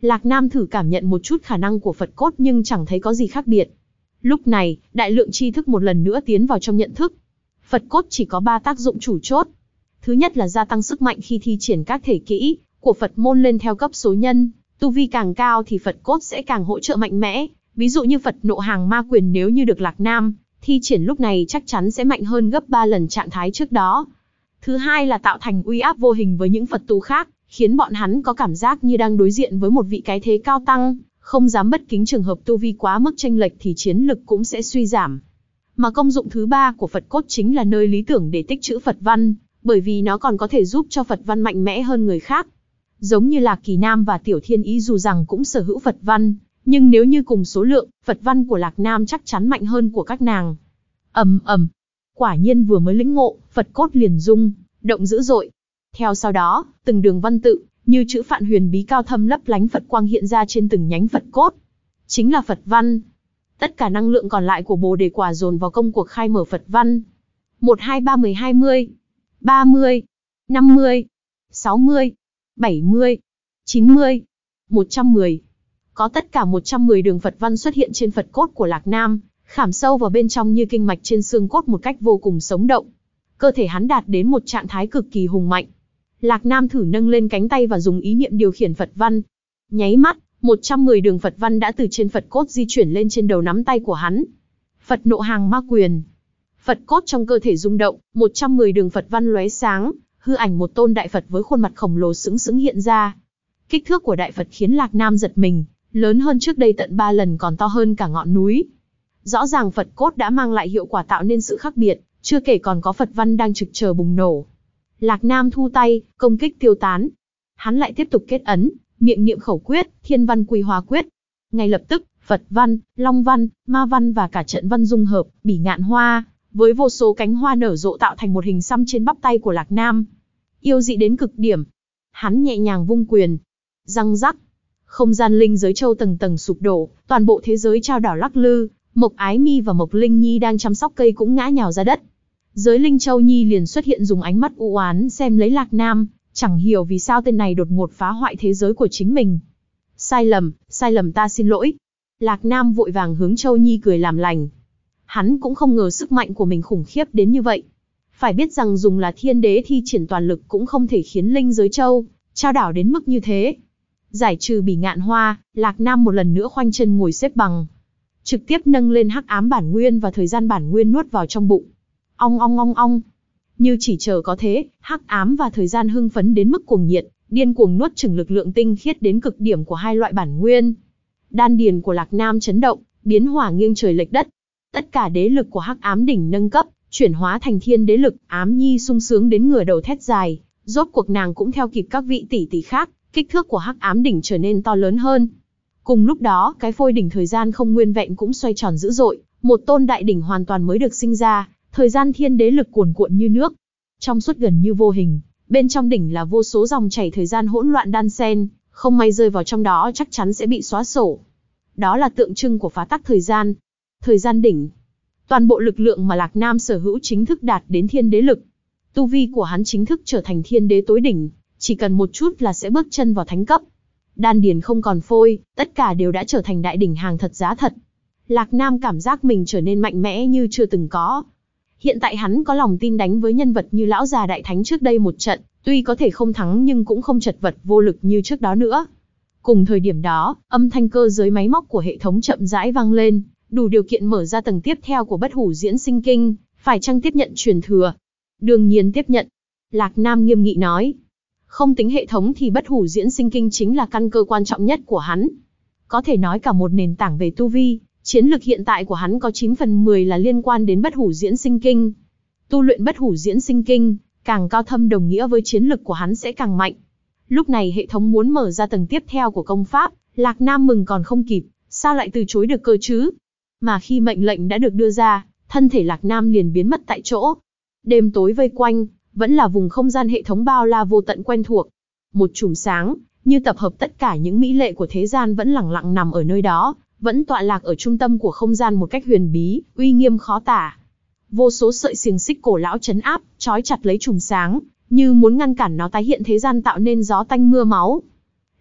Lạc Nam thử cảm nhận một chút khả năng của Phật cốt nhưng chẳng thấy có gì khác biệt. Lúc này, đại lượng tri thức một lần nữa tiến vào trong nhận thức. Phật cốt chỉ có ba tác dụng chủ chốt. Thứ nhất là gia tăng sức mạnh khi thi triển các thể kỹ của Phật môn lên theo cấp số nhân, tu vi càng cao thì Phật cốt sẽ càng hỗ trợ mạnh mẽ. Ví dụ như Phật nộ hàng ma quyền nếu như được Lạc Nam thi triển lúc này chắc chắn sẽ mạnh hơn gấp ba lần trạng thái trước đó. Thứ hai là tạo thành uy áp vô hình với những Phật tu khác, khiến bọn hắn có cảm giác như đang đối diện với một vị cái thế cao tăng, không dám bất kính trường hợp tu vi quá mức chênh lệch thì chiến lực cũng sẽ suy giảm. Mà công dụng thứ ba của Phật cốt chính là nơi lý tưởng để tích trữ Phật văn, bởi vì nó còn có thể giúp cho Phật văn mạnh mẽ hơn người khác. Giống như Lạc Kỳ Nam và Tiểu Thiên Ý dù rằng cũng sở hữu Phật văn, nhưng nếu như cùng số lượng, Phật văn của Lạc Nam chắc chắn mạnh hơn của các nàng. Ầm ầm, quả nhiên vừa mới lĩnh ngộ, Phật cốt liền rung động dữ dội. Theo sau đó, từng đường văn tự, như chữ Phạn huyền bí cao thâm lấp lánh Phật quang hiện ra trên từng nhánh Phật cốt. Chính là Phật văn. Tất cả năng lượng còn lại của Bồ Đề Quả dồn vào công cuộc khai mở Phật văn. một, hai, ba, mười, hai mươi, ba mươi, năm mươi, sáu mươi, bảy mươi, chín mươi, một trăm mười. Có tất cả một trăm mười đường Phật văn xuất hiện trên Phật cốt của Lạc Nam, khảm sâu vào bên trong như kinh mạch trên xương cốt một cách vô cùng sống động. Cơ thể hắn đạt đến một trạng thái cực kỳ hùng mạnh. Lạc Nam thử nâng lên cánh tay và dùng ý niệm điều khiển Phật văn. Nháy mắt, một trăm mười đường Phật văn đã từ trên Phật cốt di chuyển lên trên đầu nắm tay của hắn. Phật nộ hàng ma quyền. Phật cốt trong cơ thể rung động, một trăm mười đường Phật văn lóe sáng, hư ảnh một tôn đại Phật với khuôn mặt khổng lồ sững sững hiện ra. Kích thước của đại Phật khiến Lạc Nam giật mình, lớn hơn trước đây tận ba lần, còn to hơn cả ngọn núi. Rõ ràng Phật cốt đã mang lại hiệu quả tạo nên sự khác biệt, chưa kể còn có Phật văn đang trực chờ bùng nổ. Lạc Nam thu tay, công kích tiêu tán. Hắn lại tiếp tục kết ấn, miệng niệm khẩu quyết, thiên văn quy hóa quyết. Ngay lập tức, Phật văn, Long văn, Ma văn và cả trận văn dung hợp, bỉ ngạn hoa, với vô số cánh hoa nở rộ tạo thành một hình xăm trên bắp tay của Lạc Nam. Yêu dị đến cực điểm. Hắn nhẹ nhàng vung quyền. Răng rắc. Không gian linh giới châu tầng tầng sụp đổ, toàn bộ thế giới trao đảo lắc lư. Mộc Ái Mi và Mộc Linh Nhi đang chăm sóc cây cũng ngã nhào ra đất. Giới Linh Châu Nhi liền xuất hiện dùng ánh mắt u oán xem lấy Lạc Nam, chẳng hiểu vì sao tên này đột ngột phá hoại thế giới của chính mình. Sai lầm, sai lầm ta xin lỗi. Lạc Nam vội vàng hướng Châu Nhi cười làm lành. Hắn cũng không ngờ sức mạnh của mình khủng khiếp đến như vậy. Phải biết rằng dùng là thiên đế thi triển toàn lực cũng không thể khiến Linh Giới Châu trao đảo đến mức như thế. Giải trừ bỉ ngạn hoa, Lạc Nam một lần nữa khoanh chân ngồi xếp bằng. Trực tiếp nâng lên hắc ám bản nguyên và thời gian bản nguyên nuốt vào trong bụng. Ong ong ong ong. Như chỉ chờ có thế, hắc ám và thời gian hưng phấn đến mức cuồng nhiệt, điên cuồng nuốt chửng lực lượng tinh khiết đến cực điểm của hai loại bản nguyên. Đan điền của Lạc Nam chấn động, biến hỏa nghiêng trời lệch đất. Tất cả đế lực của hắc ám đỉnh nâng cấp, chuyển hóa thành thiên đế lực. Ám Nhi sung sướng đến ngửa đầu thét dài, rốt cuộc nàng cũng theo kịp các vị tỷ tỷ khác, kích thước của hắc ám đỉnh trở nên to lớn hơn. Cùng lúc đó, cái phôi đỉnh thời gian không nguyên vẹn cũng xoay tròn dữ dội, một tôn đại đỉnh hoàn toàn mới được sinh ra, thời gian thiên đế lực cuồn cuộn như nước. Trong suốt gần như vô hình, bên trong đỉnh là vô số dòng chảy thời gian hỗn loạn đan xen, không may rơi vào trong đó chắc chắn sẽ bị xóa sổ. Đó là tượng trưng của phá tắc thời gian. Thời gian đỉnh. Toàn bộ lực lượng mà Lạc Nam sở hữu chính thức đạt đến thiên đế lực. Tu vi của hắn chính thức trở thành thiên đế tối đỉnh, chỉ cần một chút là sẽ bước chân vào thánh cấp. Đan điền không còn phôi, tất cả đều đã trở thành đại đỉnh hàng thật giá thật. Lạc Nam cảm giác mình trở nên mạnh mẽ như chưa từng có. Hiện tại hắn có lòng tin đánh với nhân vật như lão già đại thánh trước đây một trận, tuy có thể không thắng nhưng cũng không chật vật vô lực như trước đó nữa. Cùng thời điểm đó, âm thanh cơ giới máy móc của hệ thống chậm rãi vang lên, đủ điều kiện mở ra tầng tiếp theo của Bất Hủ Diễn Sinh Kinh, phải chăng tiếp nhận truyền thừa? Đương nhiên tiếp nhận. Lạc Nam nghiêm nghị nói. Không tính hệ thống thì Bất Hủ Diễn Sinh Kinh chính là căn cơ quan trọng nhất của hắn. Có thể nói cả một nền tảng về tu vi, chiến lực hiện tại của hắn có chín phần mười là liên quan đến Bất Hủ Diễn Sinh Kinh. Tu luyện Bất Hủ Diễn Sinh Kinh, càng cao thâm đồng nghĩa với chiến lực của hắn sẽ càng mạnh. Lúc này hệ thống muốn mở ra tầng tiếp theo của công pháp, Lạc Nam mừng còn không kịp, sao lại từ chối được cơ chứ? Mà khi mệnh lệnh đã được đưa ra, thân thể Lạc Nam liền biến mất tại chỗ. Đêm tối vây quanh, vẫn là vùng không gian hệ thống bao la vô tận quen thuộc. Một chùm sáng, như tập hợp tất cả những mỹ lệ của thế gian vẫn lẳng lặng nằm ở nơi đó, vẫn tọa lạc ở trung tâm của không gian một cách huyền bí, uy nghiêm khó tả. Vô số sợi xiềng xích cổ lão trấn áp, trói chặt lấy chùm sáng, như muốn ngăn cản nó tái hiện thế gian tạo nên gió tanh mưa máu.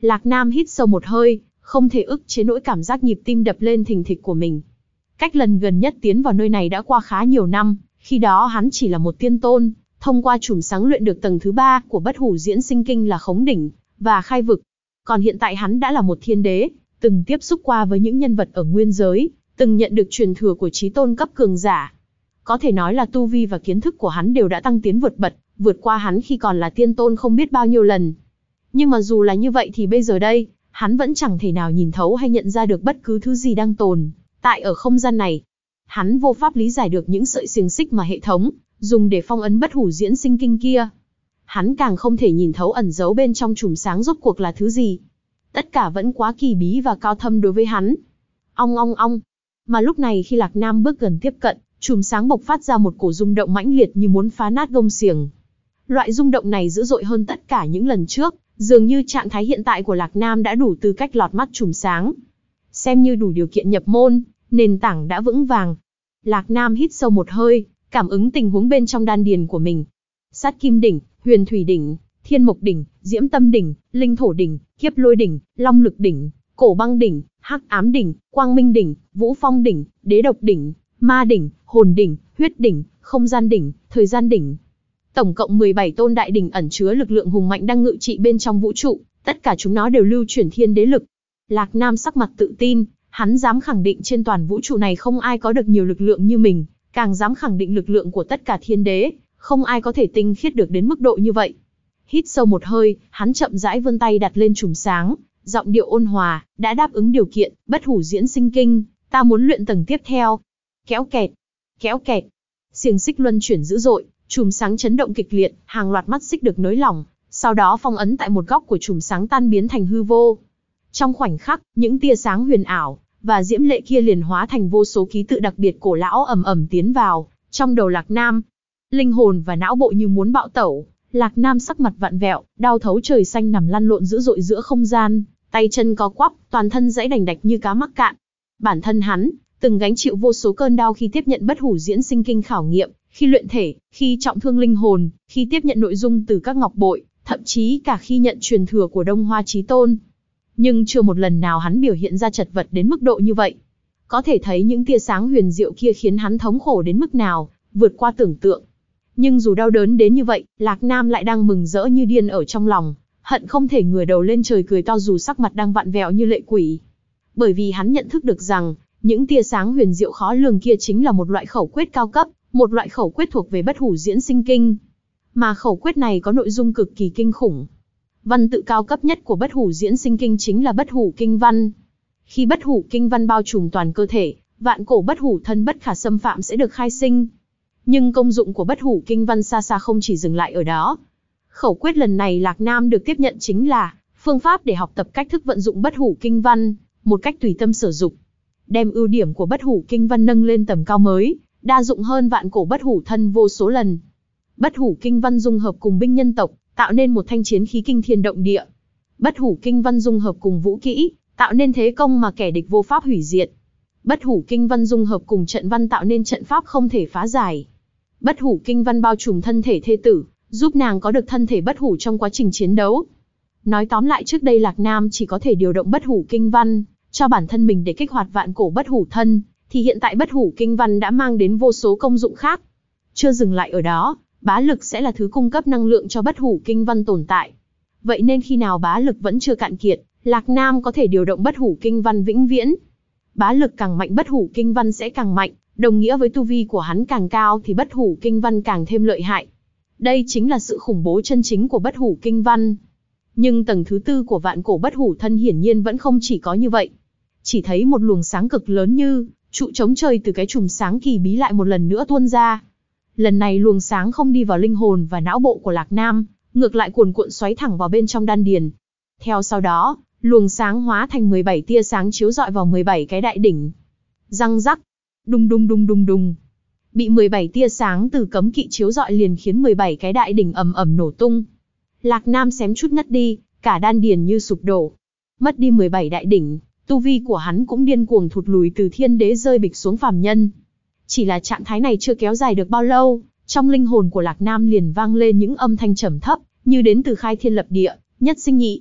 Lạc Nam hít sâu một hơi, không thể ức chế nỗi cảm giác nhịp tim đập lên thình thịch của mình. Cách lần gần nhất tiến vào nơi này đã qua khá nhiều năm, khi đó hắn chỉ là một tiên tôn, thông qua chùm sáng luyện được tầng thứ ba của Bất Hủ Diễn Sinh Kinh là Khống Đỉnh và Khai Vực. Còn hiện tại hắn đã là một thiên đế, từng tiếp xúc qua với những nhân vật ở nguyên giới, từng nhận được truyền thừa của chí tôn cấp cường giả. Có thể nói là tu vi và kiến thức của hắn đều đã tăng tiến vượt bật, vượt qua hắn khi còn là tiên tôn không biết bao nhiêu lần. Nhưng mà dù là như vậy thì bây giờ đây, hắn vẫn chẳng thể nào nhìn thấu hay nhận ra được bất cứ thứ gì đang tồn tại ở không gian này. Hắn vô pháp lý giải được những sợi xiềng xích mà hệ thống dùng để phong ấn Bất Hủ Diễn Sinh Kinh kia. Hắn càng không thể nhìn thấu ẩn giấu bên trong chùm sáng rốt cuộc là thứ gì. Tất cả vẫn quá kỳ bí và cao thâm đối với hắn. Ong ong ong. Mà lúc này khi Lạc Nam bước gần tiếp cận, chùm sáng bộc phát ra một cổ rung động mãnh liệt như muốn phá nát gông xiềng. Loại rung động này dữ dội hơn tất cả những lần trước, dường như trạng thái hiện tại của Lạc Nam đã đủ tư cách lọt mắt chùm sáng. Xem như đủ điều kiện nhập môn, nền tảng đã vững vàng. Lạc Nam hít sâu một hơi, cảm ứng tình huống bên trong đan điền của mình. Sát Kim Đỉnh, Huyền Thủy Đỉnh, Thiên Mộc Đỉnh, Diễm Tâm Đỉnh, Linh Thổ Đỉnh, Kiếp Lôi Đỉnh, Long Lực Đỉnh, Cổ Băng Đỉnh, Hắc Ám Đỉnh, Quang Minh Đỉnh, Vũ Phong Đỉnh, Đế Độc Đỉnh, Ma Đỉnh, Hồn Đỉnh, Huyết Đỉnh, Không Gian Đỉnh, Thời Gian Đỉnh. Tổng cộng mười bảy tôn đại đỉnh ẩn chứa lực lượng hùng mạnh đang ngự trị bên trong vũ trụ, tất cả chúng nó đều lưu chuyển thiên đế lực. Lạc Nam sắc mặt tự tin, hắn dám khẳng định trên toàn vũ trụ này không ai có được nhiều lực lượng như mình, càng dám khẳng định lực lượng của tất cả thiên đế, không ai có thể tinh khiết được đến mức độ như vậy. Hít sâu một hơi, hắn chậm rãi vươn tay đặt lên chùm sáng, giọng điệu ôn hòa, đã đáp ứng điều kiện, Bất Hủ Diễn Sinh Kinh, ta muốn luyện tầng tiếp theo. Kéo kẹt, kéo kẹt, xiềng xích luân chuyển dữ dội, chùm sáng chấn động kịch liệt, hàng loạt mắt xích được nới lỏng, sau đó phong ấn tại một góc của chùm sáng tan biến thành hư vô. Trong khoảnh khắc, những tia sáng huyền ảo và diễm lệ kia liền hóa thành vô số ký tự đặc biệt cổ lão ầm ầm tiến vào trong đầu Lạc Nam. Linh hồn và não bộ như muốn bạo tẩu, Lạc Nam sắc mặt vặn vẹo, đau thấu trời xanh nằm lăn lộn dữ dội giữa không gian, tay chân co quắp, toàn thân giãy đành đạch như cá mắc cạn. Bản thân hắn từng gánh chịu vô số cơn đau khi tiếp nhận Bất Hủ Diễn Sinh Kinh khảo nghiệm, khi luyện thể, khi trọng thương linh hồn, khi tiếp nhận nội dung từ các ngọc bội, thậm chí cả khi nhận truyền thừa của Đông Hoa Chí Tôn. Nhưng chưa một lần nào hắn biểu hiện ra chật vật đến mức độ như vậy. Có thể thấy những tia sáng huyền diệu kia khiến hắn thống khổ đến mức nào, vượt qua tưởng tượng. Nhưng dù đau đớn đến như vậy, Lạc Nam lại đang mừng rỡ như điên ở trong lòng, hận không thể ngửa đầu lên trời cười to dù sắc mặt đang vặn vẹo như lệ quỷ. Bởi vì hắn nhận thức được rằng, những tia sáng huyền diệu khó lường kia chính là một loại khẩu quyết cao cấp, một loại khẩu quyết thuộc về Bất Hủ Diễn Sinh Kinh. Mà khẩu quyết này có nội dung cực kỳ kinh khủng. Văn tự cao cấp nhất của Bất Hủ Diễn Sinh Kinh chính là Bất Hủ Kinh Văn. Khi Bất Hủ Kinh Văn bao trùm toàn cơ thể, vạn cổ bất hủ thân bất khả xâm phạm sẽ được khai sinh. Nhưng công dụng của Bất Hủ Kinh Văn xa xa không chỉ dừng lại ở đó. Khẩu quyết lần này Lạc Nam được tiếp nhận chính là phương pháp để học tập cách thức vận dụng Bất Hủ Kinh Văn, một cách tùy tâm sử dụng. Đem ưu điểm của Bất Hủ Kinh Văn nâng lên tầm cao mới, đa dụng hơn vạn cổ bất hủ thân vô số lần. Bất Hủ Kinh Văn dung hợp cùng binh nhân tộc, tạo nên một thanh chiến khí kinh thiên động địa. Bất Hủ Kinh Văn dung hợp cùng vũ kỹ, tạo nên thế công mà kẻ địch vô pháp hủy diệt. Bất Hủ Kinh Văn dung hợp cùng trận văn tạo nên trận pháp không thể phá giải. Bất Hủ Kinh Văn bao trùm thân thể thê tử, giúp nàng có được thân thể bất hủ trong quá trình chiến đấu. Nói tóm lại, trước đây Lạc Nam chỉ có thể điều động Bất Hủ Kinh Văn cho bản thân mình để kích hoạt vạn cổ bất hủ thân, thì hiện tại Bất Hủ Kinh Văn đã mang đến vô số công dụng khác. Chưa dừng lại ở đó, bá lực sẽ là thứ cung cấp năng lượng cho Bất Hủ Kinh Văn tồn tại. Vậy nên khi nào bá lực vẫn chưa cạn kiệt, Lạc Nam có thể điều động Bất Hủ Kinh Văn vĩnh viễn. Bá lực càng mạnh, Bất Hủ Kinh Văn sẽ càng mạnh, đồng nghĩa với tu vi của hắn càng cao thì Bất Hủ Kinh Văn càng thêm lợi hại. Đây chính là sự khủng bố chân chính của Bất Hủ Kinh Văn. Nhưng tầng thứ tư của vạn cổ bất hủ thân hiển nhiên vẫn không chỉ có như vậy. Chỉ thấy một luồng sáng cực lớn như trụ chống trời từ cái chùm sáng kỳ bí lại một lần nữa tuôn ra. Lần này luồng sáng không đi vào linh hồn và não bộ của Lạc Nam, ngược lại cuồn cuộn xoáy thẳng vào bên trong đan điền. Theo sau đó, luồng sáng hóa thành mười bảy tia sáng chiếu rọi vào mười bảy cái đại đỉnh. Răng rắc, đùng đùng đùng đùng đùng. Bị mười bảy tia sáng từ cấm kỵ chiếu rọi liền khiến mười bảy cái đại đỉnh ầm ầm nổ tung. Lạc Nam xém chút ngất đi, cả đan điền như sụp đổ. Mất đi mười bảy đại đỉnh, tu vi của hắn cũng điên cuồng thụt lùi từ thiên đế rơi bịch xuống phàm nhân. Chỉ là trạng thái này chưa kéo dài được bao lâu, trong linh hồn của Lạc Nam liền vang lên những âm thanh trầm thấp, như đến từ khai thiên lập địa, nhất sinh nhị.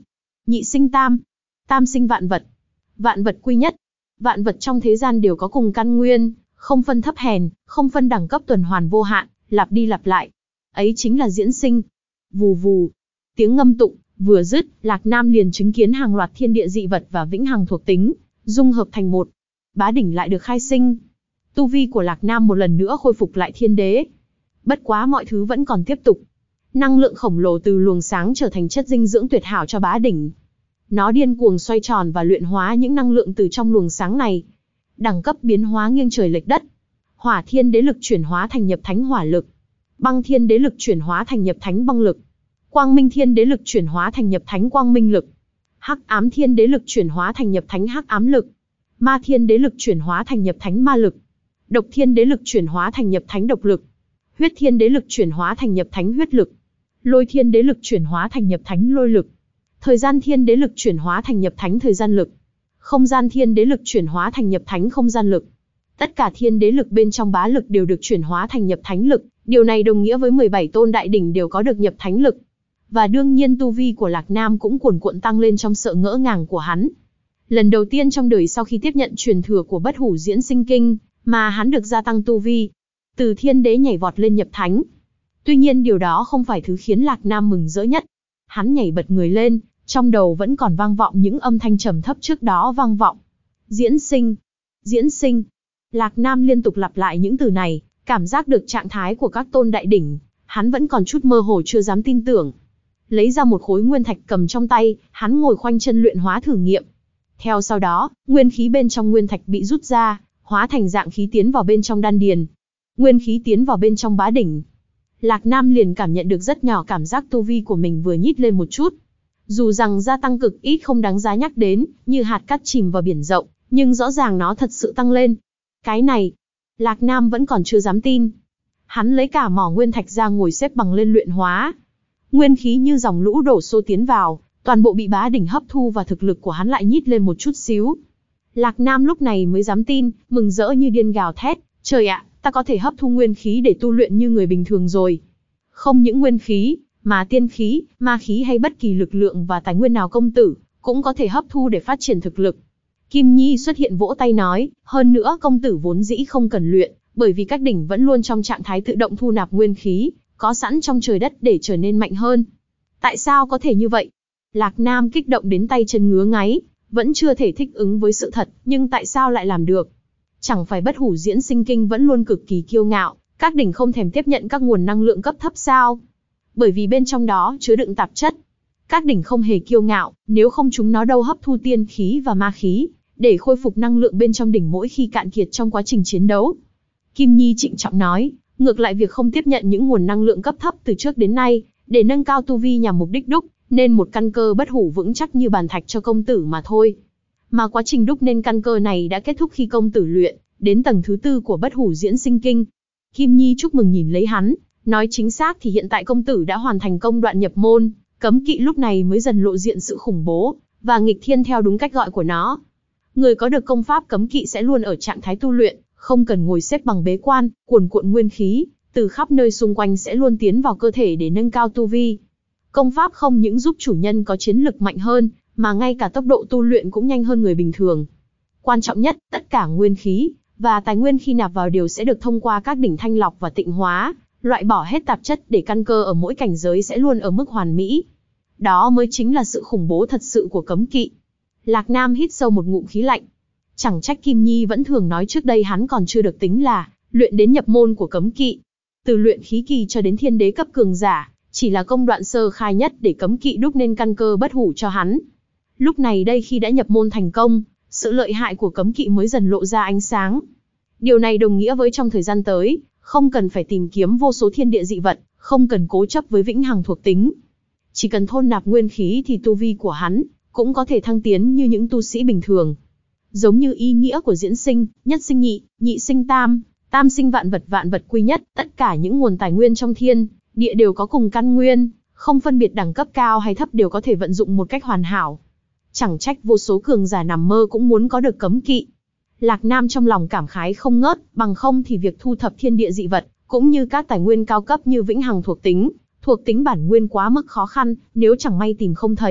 nhị sinh tam, tam sinh vạn vật, vạn vật quy nhất. Vạn vật trong thế gian đều có cùng căn nguyên, không phân thấp hèn, không phân đẳng cấp, tuần hoàn vô hạn, lặp đi lặp lại. Ấy chính là diễn sinh. Vù vù, tiếng ngâm tụng vừa dứt, Lạc Nam liền chứng kiến hàng loạt thiên địa dị vật và vĩnh hằng thuộc tính dung hợp thành một. Bá đỉnh lại được khai sinh. Tu vi của Lạc Nam một lần nữa khôi phục lại thiên đế. Bất quá mọi thứ vẫn còn tiếp tục. Năng lượng khổng lồ từ luồng sáng trở thành chất dinh dưỡng tuyệt hảo cho bá đỉnh. Nó điên cuồng xoay tròn và luyện hóa những năng lượng từ trong luồng sáng này. Đẳng cấp biến hóa nghiêng trời lệch đất. Hỏa thiên đế lực chuyển hóa thành nhập thánh hỏa lực. Băng thiên đế lực chuyển hóa thành nhập thánh băng lực. Quang minh thiên đế lực chuyển hóa thành nhập thánh quang minh lực. Hắc ám thiên đế lực chuyển hóa thành nhập thánh hắc ám lực. Ma thiên đế lực chuyển hóa thành nhập thánh ma lực. Độc thiên đế lực chuyển hóa thành nhập thánh độc lực. Huyết thiên đế lực chuyển hóa thành nhập thánh huyết lực. Lôi thiên đế lực chuyển hóa thành nhập thánh lôi lực. Thời gian thiên đế lực chuyển hóa thành nhập thánh thời gian lực. Không gian thiên đế lực chuyển hóa thành nhập thánh không gian lực. Tất cả thiên đế lực bên trong bá lực đều được chuyển hóa thành nhập thánh lực, điều này đồng nghĩa với mười bảy tôn đại đỉnh đều có được nhập thánh lực. Và đương nhiên tu vi của Lạc Nam cũng cuồn cuộn tăng lên trong sự ngỡ ngàng của hắn. Lần đầu tiên trong đời sau khi tiếp nhận truyền thừa của Bất Hủ Diễn Sinh Kinh, mà hắn được gia tăng tu vi, từ thiên đế nhảy vọt lên nhập thánh. Tuy nhiên điều đó không phải thứ khiến Lạc Nam mừng rỡ nhất. Hắn nhảy bật người lên, trong đầu vẫn còn vang vọng những âm thanh trầm thấp trước đó vang vọng. Diễn sinh, diễn sinh. Lạc Nam liên tục lặp lại những từ này, cảm giác được trạng thái của các tôn đại đỉnh, hắn vẫn còn chút mơ hồ chưa dám tin tưởng. Lấy ra một khối nguyên thạch cầm trong tay, hắn ngồi khoanh chân luyện hóa thử nghiệm. Theo sau đó, nguyên khí bên trong nguyên thạch bị rút ra, hóa thành dạng khí tiến vào bên trong đan điền. Nguyên khí tiến vào bên trong bá đỉnh. Lạc Nam liền cảm nhận được rất nhỏ cảm giác tu vi của mình vừa nhít lên một chút. Dù rằng gia tăng cực ít không đáng giá nhắc đến, như hạt cát chìm vào biển rộng, nhưng rõ ràng nó thật sự tăng lên. Cái này, Lạc Nam vẫn còn chưa dám tin. Hắn lấy cả mỏ nguyên thạch ra ngồi xếp bằng lên luyện hóa. Nguyên khí như dòng lũ đổ xô tiến vào, toàn bộ bị bá đỉnh hấp thu và thực lực của hắn lại nhít lên một chút xíu. Lạc Nam lúc này mới dám tin, mừng rỡ như điên gào thét, trời ạ, ta có thể hấp thu nguyên khí để tu luyện như người bình thường rồi. Không những nguyên khí, mà tiên khí, ma khí hay bất kỳ lực lượng và tài nguyên nào công tử, cũng có thể hấp thu để phát triển thực lực. Kim Nhi xuất hiện vỗ tay nói, hơn nữa công tử vốn dĩ không cần luyện, bởi vì các đỉnh vẫn luôn trong trạng thái tự động thu nạp nguyên khí, có sẵn trong trời đất để trở nên mạnh hơn. Tại sao có thể như vậy? Lạc Nam kích động đến tay chân ngứa ngáy, vẫn chưa thể thích ứng với sự thật, nhưng tại sao lại làm được? Chẳng phải Bất Hủ Diễn Sinh Kinh vẫn luôn cực kỳ kiêu ngạo, các đỉnh không thèm tiếp nhận các nguồn năng lượng cấp thấp sao? Bởi vì bên trong đó chứa đựng tạp chất. Các đỉnh không hề kiêu ngạo, nếu không chúng nó đâu hấp thu tiên khí và ma khí, để khôi phục năng lượng bên trong đỉnh mỗi khi cạn kiệt trong quá trình chiến đấu. Kim Nhi trịnh trọng nói, ngược lại việc không tiếp nhận những nguồn năng lượng cấp thấp từ trước đến nay, để nâng cao tu vi nhằm mục đích đúc, nên một căn cơ bất hủ vững chắc như bàn thạch cho công tử mà thôi. Mà quá trình đúc nên căn cơ này đã kết thúc khi công tử luyện đến tầng thứ tư của Bất Hủ Diễn Sinh Kinh. Kim Nhi chúc mừng nhìn lấy hắn, nói chính xác thì hiện tại công tử đã hoàn thành công đoạn nhập môn, cấm kỵ lúc này mới dần lộ diện sự khủng bố và nghịch thiên theo đúng cách gọi của nó. Người có được công pháp cấm kỵ sẽ luôn ở trạng thái tu luyện, không cần ngồi xếp bằng bế quan, cuồn cuộn nguyên khí từ khắp nơi xung quanh sẽ luôn tiến vào cơ thể để nâng cao tu vi. Công pháp không những giúp chủ nhân có chiến lực mạnh hơn, mà ngay cả tốc độ tu luyện cũng nhanh hơn người bình thường. Quan trọng nhất, tất cả nguyên khí và tài nguyên khi nạp vào đều sẽ được thông qua các đỉnh thanh lọc và tịnh hóa, loại bỏ hết tạp chất để căn cơ ở mỗi cảnh giới sẽ luôn ở mức hoàn mỹ. Đó mới chính là sự khủng bố thật sự của cấm kỵ. Lạc Nam hít sâu một ngụm khí lạnh. Chẳng trách Kim Nhi vẫn thường nói trước đây hắn còn chưa được tính là luyện đến nhập môn của cấm kỵ. Từ luyện khí kỳ cho đến thiên đế cấp cường giả, chỉ là công đoạn sơ khai nhất để cấm kỵ đúc nên căn cơ bất hủ cho hắn. Lúc này đây khi đã nhập môn thành công, sự lợi hại của cấm kỵ mới dần lộ ra ánh sáng. Điều này đồng nghĩa với trong thời gian tới, không cần phải tìm kiếm vô số thiên địa dị vật, không cần cố chấp với vĩnh hằng thuộc tính. Chỉ cần thôn nạp nguyên khí thì tu vi của hắn cũng có thể thăng tiến như những tu sĩ bình thường. Giống như ý nghĩa của diễn sinh, nhất sinh nhị, nhị sinh tam, tam sinh vạn vật, vạn vật quy nhất, tất cả những nguồn tài nguyên trong thiên địa đều có cùng căn nguyên, không phân biệt đẳng cấp cao hay thấp đều có thể vận dụng một cách hoàn hảo. Chẳng trách vô số cường giả nằm mơ cũng muốn có được cấm kỵ. Lạc Nam trong lòng cảm khái không ngớt, bằng không thì việc thu thập thiên địa dị vật, cũng như các tài nguyên cao cấp như vĩnh hằng thuộc tính, thuộc tính bản nguyên quá mức khó khăn, nếu chẳng may tìm không thấy,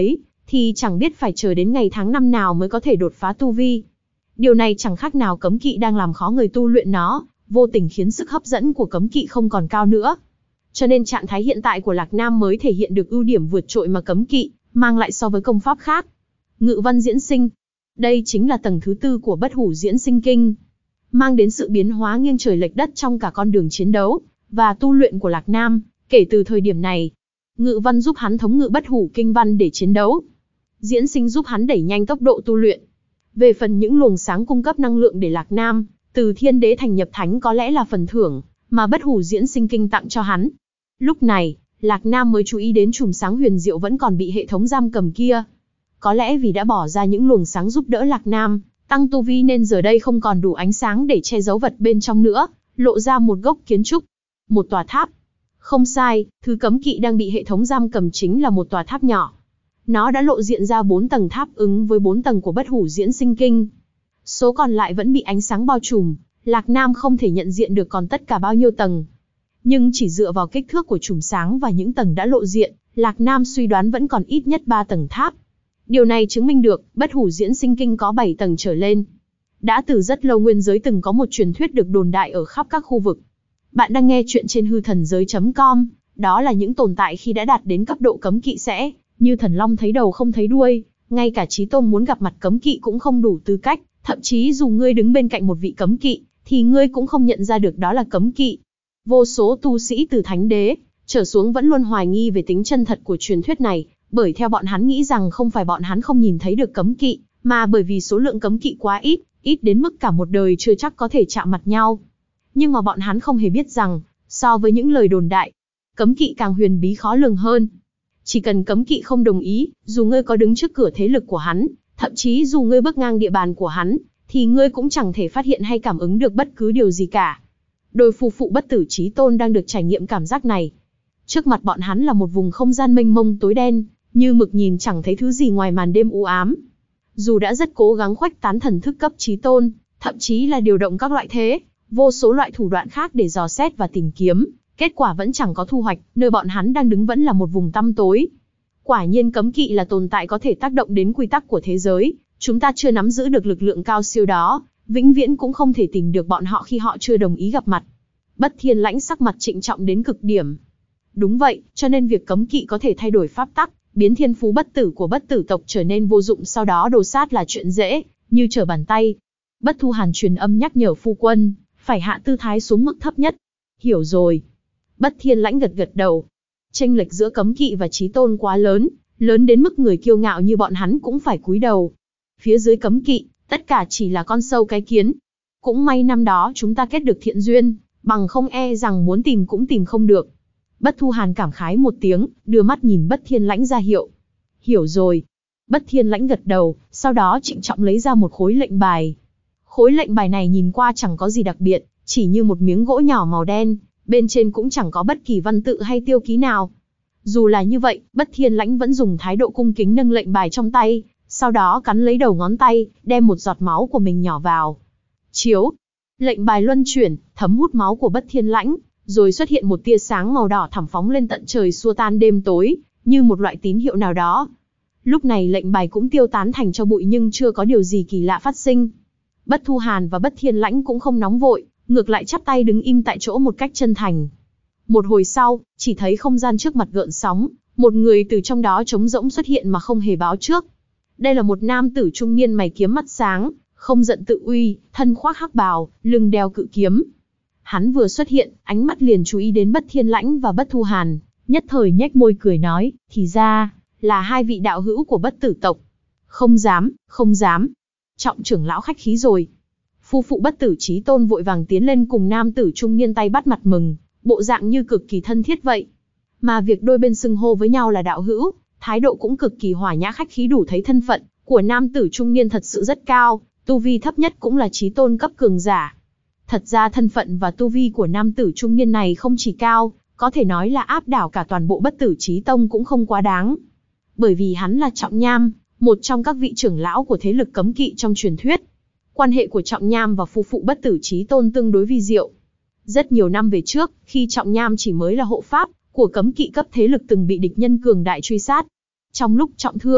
thì chẳng biết phải chờ đến ngày tháng năm nào mới có thể đột phá tu vi. Điều này chẳng khác nào cấm kỵ đang làm khó người tu luyện nó, vô tình khiến sức hấp dẫn của cấm kỵ không còn cao nữa. Cho nên trạng thái hiện tại của Lạc Nam mới thể hiện được ưu điểm vượt trội mà cấm kỵ mang lại so với công pháp khác. Ngự văn diễn sinh. Đây chính là tầng thứ tư của bất hủ diễn sinh kinh, mang đến sự biến hóa nghiêng trời lệch đất trong cả con đường chiến đấu và tu luyện của Lạc Nam. Kể từ thời điểm này, ngự văn giúp hắn thống ngự bất hủ kinh văn để chiến đấu. Diễn sinh giúp hắn đẩy nhanh tốc độ tu luyện. Về phần những luồng sáng cung cấp năng lượng để Lạc Nam từ thiên đế thành nhập thánh có lẽ là phần thưởng mà bất hủ diễn sinh kinh tặng cho hắn. Lúc này, Lạc Nam mới chú ý đến chùm sáng huyền diệu vẫn còn bị hệ thống giam cầm kia. Có lẽ vì đã bỏ ra những luồng sáng giúp đỡ Lạc Nam tăng tu vi nên giờ đây không còn đủ ánh sáng để che giấu vật bên trong nữa, lộ ra một gốc kiến trúc, một tòa tháp. Không sai, thứ cấm kỵ đang bị hệ thống giam cầm chính là một tòa tháp nhỏ. Nó đã lộ diện ra bốn tầng tháp ứng với bốn tầng của bất hủ diễn sinh kinh. Số còn lại vẫn bị ánh sáng bao trùm, Lạc Nam không thể nhận diện được còn tất cả bao nhiêu tầng. Nhưng chỉ dựa vào kích thước của chùm sáng và những tầng đã lộ diện, Lạc Nam suy đoán vẫn còn ít nhất ba tầng tháp. Điều này chứng minh được, bất hủ diễn sinh kinh có bảy tầng trở lên. Đã từ rất lâu nguyên giới từng có một truyền thuyết được đồn đại ở khắp các khu vực. Bạn đang nghe chuyện trên hư thần giới chấm com, đó là những tồn tại khi đã đạt đến cấp độ cấm kỵ sẽ như thần long thấy đầu không thấy đuôi, ngay cả Chí Tôn muốn gặp mặt cấm kỵ cũng không đủ tư cách, thậm chí dù ngươi đứng bên cạnh một vị cấm kỵ, thì ngươi cũng không nhận ra được đó là cấm kỵ. Vô số tu sĩ từ thánh đế trở xuống vẫn luôn hoài nghi về tính chân thật của truyền thuyết này, bởi theo bọn hắn nghĩ rằng không phải bọn hắn không nhìn thấy được cấm kỵ, mà bởi vì số lượng cấm kỵ quá ít, ít đến mức cả một đời chưa chắc có thể chạm mặt nhau. Nhưng mà bọn hắn không hề biết rằng, so với những lời đồn đại, cấm kỵ càng huyền bí khó lường hơn. Chỉ cần cấm kỵ không đồng ý, dù ngươi có đứng trước cửa thế lực của hắn, thậm chí dù ngươi bước ngang địa bàn của hắn, thì ngươi cũng chẳng thể phát hiện hay cảm ứng được bất cứ điều gì cả. Đôi phù phụ bất tử Chí Tôn đang được trải nghiệm cảm giác này. Trước mặt bọn hắn là một vùng không gian mênh mông tối đen, như mực nhìn chẳng thấy thứ gì ngoài màn đêm u ám. Dù đã rất cố gắng khuếch tán thần thức cấp Chí Tôn, thậm chí là điều động các loại thế, vô số loại thủ đoạn khác để dò xét và tìm kiếm, kết quả vẫn chẳng có thu hoạch, nơi bọn hắn đang đứng vẫn là một vùng tăm tối. Quả nhiên cấm kỵ là tồn tại có thể tác động đến quy tắc của thế giới, chúng ta chưa nắm giữ được lực lượng cao siêu đó, vĩnh viễn cũng không thể tìm được bọn họ khi họ chưa đồng ý gặp mặt. Bất Thiên Lãnh sắc mặt trịnh trọng đến cực điểm. Đúng vậy, cho nên việc cấm kỵ có thể thay đổi pháp tắc, biến thiên phú bất tử của bất tử tộc trở nên vô dụng sau đó đồ sát là chuyện dễ, như trở bàn tay. Bất Thu Hàn truyền âm nhắc nhở phu quân, phải hạ tư thái xuống mức thấp nhất. Hiểu rồi. Bất Thiên Lãnh gật gật đầu. Chênh lệch giữa cấm kỵ và Chí Tôn quá lớn, lớn đến mức người kiêu ngạo như bọn hắn cũng phải cúi đầu. Phía dưới cấm kỵ, tất cả chỉ là con sâu cái kiến. Cũng may năm đó chúng ta kết được thiện duyên, bằng không e rằng muốn tìm cũng tìm không được. Bất Thu Hàn cảm khái một tiếng, đưa mắt nhìn Bất Thiên Lãnh ra hiệu. Hiểu rồi. Bất Thiên Lãnh gật đầu, sau đó trịnh trọng lấy ra một khối lệnh bài. Khối lệnh bài này nhìn qua chẳng có gì đặc biệt, chỉ như một miếng gỗ nhỏ màu đen, bên trên cũng chẳng có bất kỳ văn tự hay tiêu ký nào. Dù là như vậy, Bất Thiên Lãnh vẫn dùng thái độ cung kính nâng lệnh bài trong tay, sau đó cắn lấy đầu ngón tay, đem một giọt máu của mình nhỏ vào. Chiếu. Lệnh bài luân chuyển, thấm hút máu của Bất Thiên Lãnh, rồi xuất hiện một tia sáng màu đỏ thẳm phóng lên tận trời xua tan đêm tối, như một loại tín hiệu nào đó. Lúc này lệnh bài cũng tiêu tán thành tro bụi nhưng chưa có điều gì kỳ lạ phát sinh. Bất Thu Hàn và Bất Thiên Lãnh cũng không nóng vội, ngược lại chắp tay đứng im tại chỗ một cách chân thành. Một hồi sau, chỉ thấy không gian trước mặt gợn sóng, một người từ trong đó trống rỗng xuất hiện mà không hề báo trước. Đây là một nam tử trung niên mày kiếm mắt sáng, không giận tự uy, thân khoác hắc bào, lưng đeo cự kiếm. Hắn vừa xuất hiện, ánh mắt liền chú ý đến Bất Thiên Lãnh và Bất Thu Hàn, nhất thời nhếch môi cười nói, thì ra là hai vị đạo hữu của Bất Tử tộc. Không dám, không dám. Trọng trưởng lão khách khí rồi. Phu phụ Bất Tử Chí Tôn vội vàng tiến lên cùng nam tử trung niên tay bắt mặt mừng, bộ dạng như cực kỳ thân thiết vậy. Mà việc đôi bên xưng hô với nhau là đạo hữu, thái độ cũng cực kỳ hòa nhã khách khí, đủ thấy thân phận của nam tử trung niên thật sự rất cao, tu vi thấp nhất cũng là Chí Tôn cấp cường giả. Thật ra thân phận và tu vi của nam tử trung niên này không chỉ cao, có thể nói là áp đảo cả toàn bộ Bất Tử Chí Tông cũng không quá đáng. Bởi vì hắn là Trọng Nham, một trong các vị trưởng lão của thế lực cấm kỵ trong truyền thuyết. Quan hệ của Trọng Nham và phu phụ Bất Tử Chí Tôn tương đối vi diệu. Rất nhiều năm về trước, khi Trọng Nham chỉ mới là hộ pháp của cấm kỵ cấp thế lực từng bị địch nhân cường đại truy sát. Trong lúc trọng thương,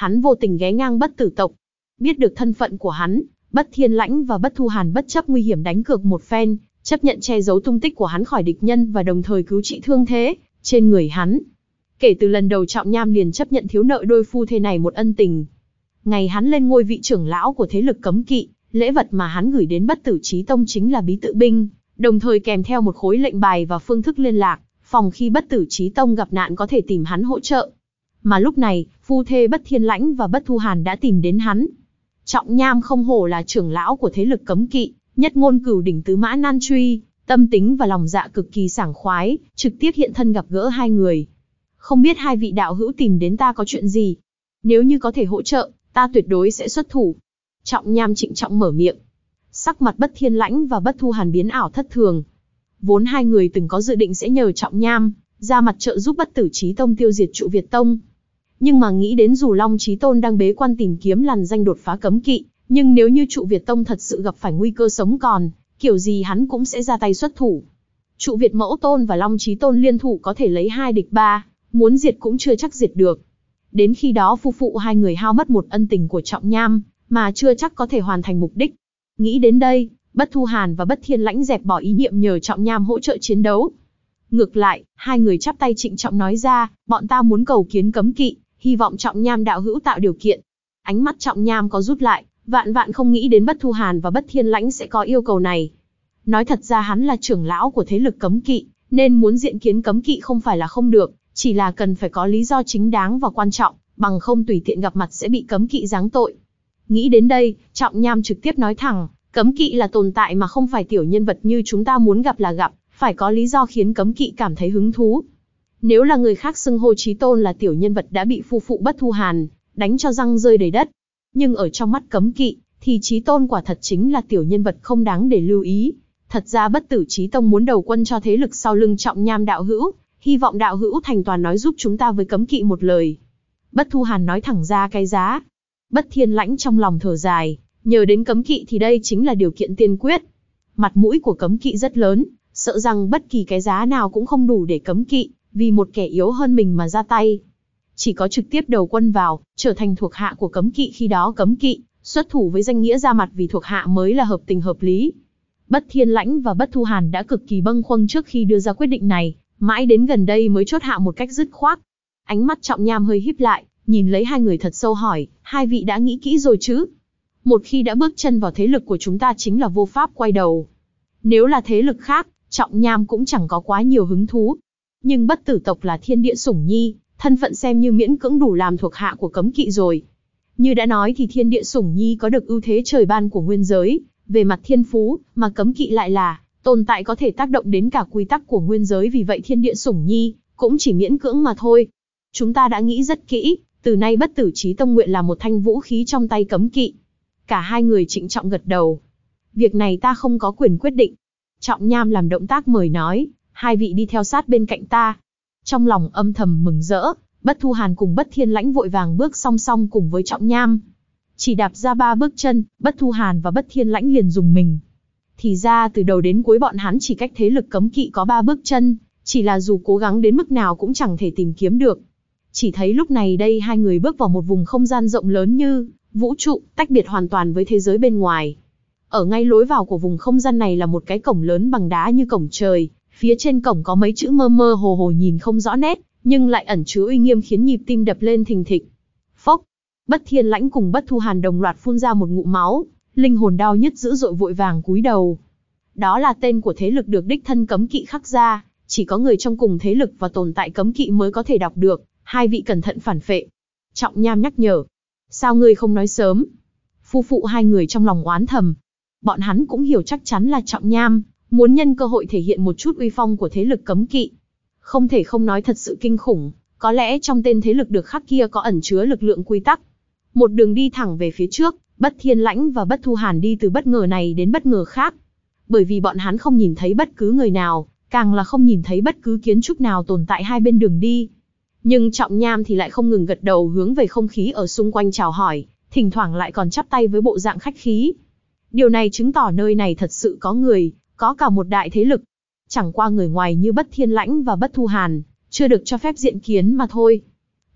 hắn vô tình ghé ngang Bất Tử tộc. Biết được thân phận của hắn, Bất Thiên Lãnh và Bất Thu Hàn bất chấp nguy hiểm đánh cược một phen, chấp nhận che giấu tung tích của hắn khỏi địch nhân và đồng thời cứu trị thương thế trên người hắn. Kể từ lần đầu Trọng Nham liền chấp nhận thiếu nợ đôi phu thê này một ân tình. Ngày hắn lên ngôi vị trưởng lão của thế lực cấm kỵ, lễ vật mà hắn gửi đến Bất Tử Chí Tông chính là bí tự binh, đồng thời kèm theo một khối lệnh bài và phương thức liên lạc, phòng khi Bất Tử Chí Tông gặp nạn có thể tìm hắn hỗ trợ. Mà lúc này, phu thê Bất Thiên Lãnh và Bất Thu Hàn đã tìm đến hắn. Trọng Nham không hổ là trưởng lão của thế lực cấm kỵ, nhất ngôn cửu đỉnh tứ mã nan truy, tâm tính và lòng dạ cực kỳ sảng khoái, trực tiếp hiện thân gặp gỡ hai người. Không biết hai vị đạo hữu tìm đến ta có chuyện gì? Nếu như có thể hỗ trợ, ta tuyệt đối sẽ xuất thủ. Trọng Nham trịnh trọng mở miệng. Sắc mặt Bất Thiên Lãnh và Bất Thu Hàn biến ảo thất thường. Vốn hai người từng có dự định sẽ nhờ Trọng Nham ra mặt trợ giúp Bất Tử Chí Tông tiêu diệt Trụ Việt Tông. Nhưng mà nghĩ đến dù Long Chí Tôn đang bế quan tìm kiếm lằn danh đột phá cấm kỵ, nhưng nếu như Trụ Việt Tông thật sự gặp phải nguy cơ sống còn, kiểu gì hắn cũng sẽ ra tay xuất thủ. Trụ Việt Mẫu Tôn và Long Chí Tôn liên thủ có thể lấy hai địch ba, muốn diệt cũng chưa chắc diệt được. Đến khi đó phu phụ hai người hao mất một ân tình của Trọng Nham, mà chưa chắc có thể hoàn thành mục đích. Nghĩ đến đây, Bất Thu Hàn và Bất Thiên Lãnh dẹp bỏ ý niệm nhờ Trọng Nham hỗ trợ chiến đấu. Ngược lại, hai người chắp tay trịnh trọng nói ra, bọn ta muốn cầu kiến cấm kỵ, hy vọng Trọng Nham đạo hữu tạo điều kiện. Ánh mắt Trọng Nham có rút lại, vạn vạn không nghĩ đến Bất Thu Hàn và Bất Thiên Lãnh sẽ có yêu cầu này. Nói thật ra hắn là trưởng lão của thế lực cấm kỵ, nên muốn diện kiến cấm kỵ không phải là không được, chỉ là cần phải có lý do chính đáng và quan trọng, bằng không tùy tiện gặp mặt sẽ bị cấm kỵ giáng tội. Nghĩ đến đây, Trọng Nham trực tiếp nói thẳng, cấm kỵ là tồn tại mà không phải tiểu nhân vật như chúng ta muốn gặp là gặp, phải có lý do khiến cấm kỵ cảm thấy hứng thú. Nếu là người khác xưng hô Chí Tôn là tiểu nhân vật đã bị phu phụ Bất Thu Hàn đánh cho răng rơi đầy đất. Nhưng ở trong mắt cấm kỵ, thì Chí Tôn quả thật chính là tiểu nhân vật không đáng để lưu ý. Thật ra Bất Tử Chí Tông muốn đầu quân cho thế lực sau lưng Trọng Nham đạo hữu, hy vọng đạo hữu thành toàn nói giúp chúng ta với cấm kỵ một lời. Bất Thu Hàn nói thẳng ra cái giá. Bất Thiên Lãnh trong lòng thở dài, nhờ đến cấm kỵ thì đây chính là điều kiện tiên quyết. Mặt mũi của cấm kỵ rất lớn, sợ rằng bất kỳ cái giá nào cũng không đủ để cấm kỵ, vì một kẻ yếu hơn mình mà ra tay. Chỉ có trực tiếp đầu quân vào, trở thành thuộc hạ của cấm kỵ, khi đó cấm kỵ xuất thủ với danh nghĩa ra mặt vì thuộc hạ mới là hợp tình hợp lý. Bất Thiên Lãnh và Bất Thu Hàn đã cực kỳ bâng khuâng trước khi đưa ra quyết định này, mãi đến gần đây mới chốt hạ một cách dứt khoát. Ánh mắt Trọng Nham hơi híp lại, nhìn lấy hai người thật sâu hỏi, hai vị đã nghĩ kỹ rồi chứ? Một khi đã bước chân vào thế lực của chúng ta chính là vô pháp quay đầu. Nếu là thế lực khác, Trọng Nham cũng chẳng có quá nhiều hứng thú. Nhưng Bất Tử tộc là thiên địa sủng nhi, thân phận xem như miễn cưỡng đủ làm thuộc hạ của cấm kỵ rồi. Như đã nói thì thiên địa sủng nhi có được ưu thế trời ban của nguyên giới, về mặt thiên phú, mà cấm kỵ lại là tồn tại có thể tác động đến cả quy tắc của nguyên giới, vì vậy thiên địa sủng nhi cũng chỉ miễn cưỡng mà thôi. Chúng ta đã nghĩ rất kỹ, từ nay Bất Tử Chí Tông nguyện là một thanh vũ khí trong tay cấm kỵ. Cả hai người trịnh trọng gật đầu. Việc này ta không có quyền quyết định. Trọng Nham làm động tác mời nói, hai vị đi theo sát bên cạnh ta. Trong lòng âm thầm mừng rỡ, Bất Thu Hàn cùng Bất Thiên Lãnh vội vàng bước song song cùng với Trọng Nham. Chỉ đạp ra ba bước chân, Bất Thu Hàn và Bất Thiên Lãnh liền rùng mình. Thì ra từ đầu đến cuối bọn hắn chỉ cách thế lực cấm kỵ có ba bước chân, chỉ là dù cố gắng đến mức nào cũng chẳng thể tìm kiếm được. Chỉ thấy lúc này đây hai người bước vào một vùng không gian rộng lớn như vũ trụ, tách biệt hoàn toàn với thế giới bên ngoài. Ở ngay lối vào của vùng không gian này là một cái cổng lớn bằng đá như cổng trời, phía trên cổng có mấy chữ mơ mơ hồ hồ nhìn không rõ nét, nhưng lại ẩn chứa uy nghiêm khiến nhịp tim đập lên thình thịch. Phốc, Bất Thiên Lãnh cùng Bất Thu Hàn đồng loạt phun ra một ngụm máu, linh hồn đau nhức dữ dội vội vàng cúi đầu. Đó là tên của thế lực được đích thân cấm kỵ khắc ra, chỉ có người trong cùng thế lực và tồn tại cấm kỵ mới có thể đọc được, hai vị cẩn thận phản phệ. Trọng Nham nhắc nhở, sao ngươi không nói sớm? Phu phụ hai người trong lòng oán thầm. Bọn hắn cũng hiểu chắc chắn là Trọng Nham muốn nhân cơ hội thể hiện một chút uy phong của thế lực cấm kỵ. Không thể không nói thật sự kinh khủng, có lẽ trong tên thế lực được khắc kia có ẩn chứa lực lượng quy tắc. Một đường đi thẳng về phía trước, Bất Thiên Lãnh và Bất Thu Hàn đi từ bất ngờ này đến bất ngờ khác. Bởi vì bọn hắn không nhìn thấy bất cứ người nào, càng là không nhìn thấy bất cứ kiến trúc nào tồn tại hai bên đường đi. Nhưng Trọng Nham thì lại không ngừng gật đầu hướng về không khí ở xung quanh chào hỏi, thỉnh thoảng lại còn chắp tay với bộ dạng khách khí. Điều này chứng tỏ nơi này thật sự có người, có cả một đại thế lực. Chẳng qua người ngoài như Bất Thiên Lãnh và Bất Thu Hàn chưa được cho phép diện kiến mà thôi.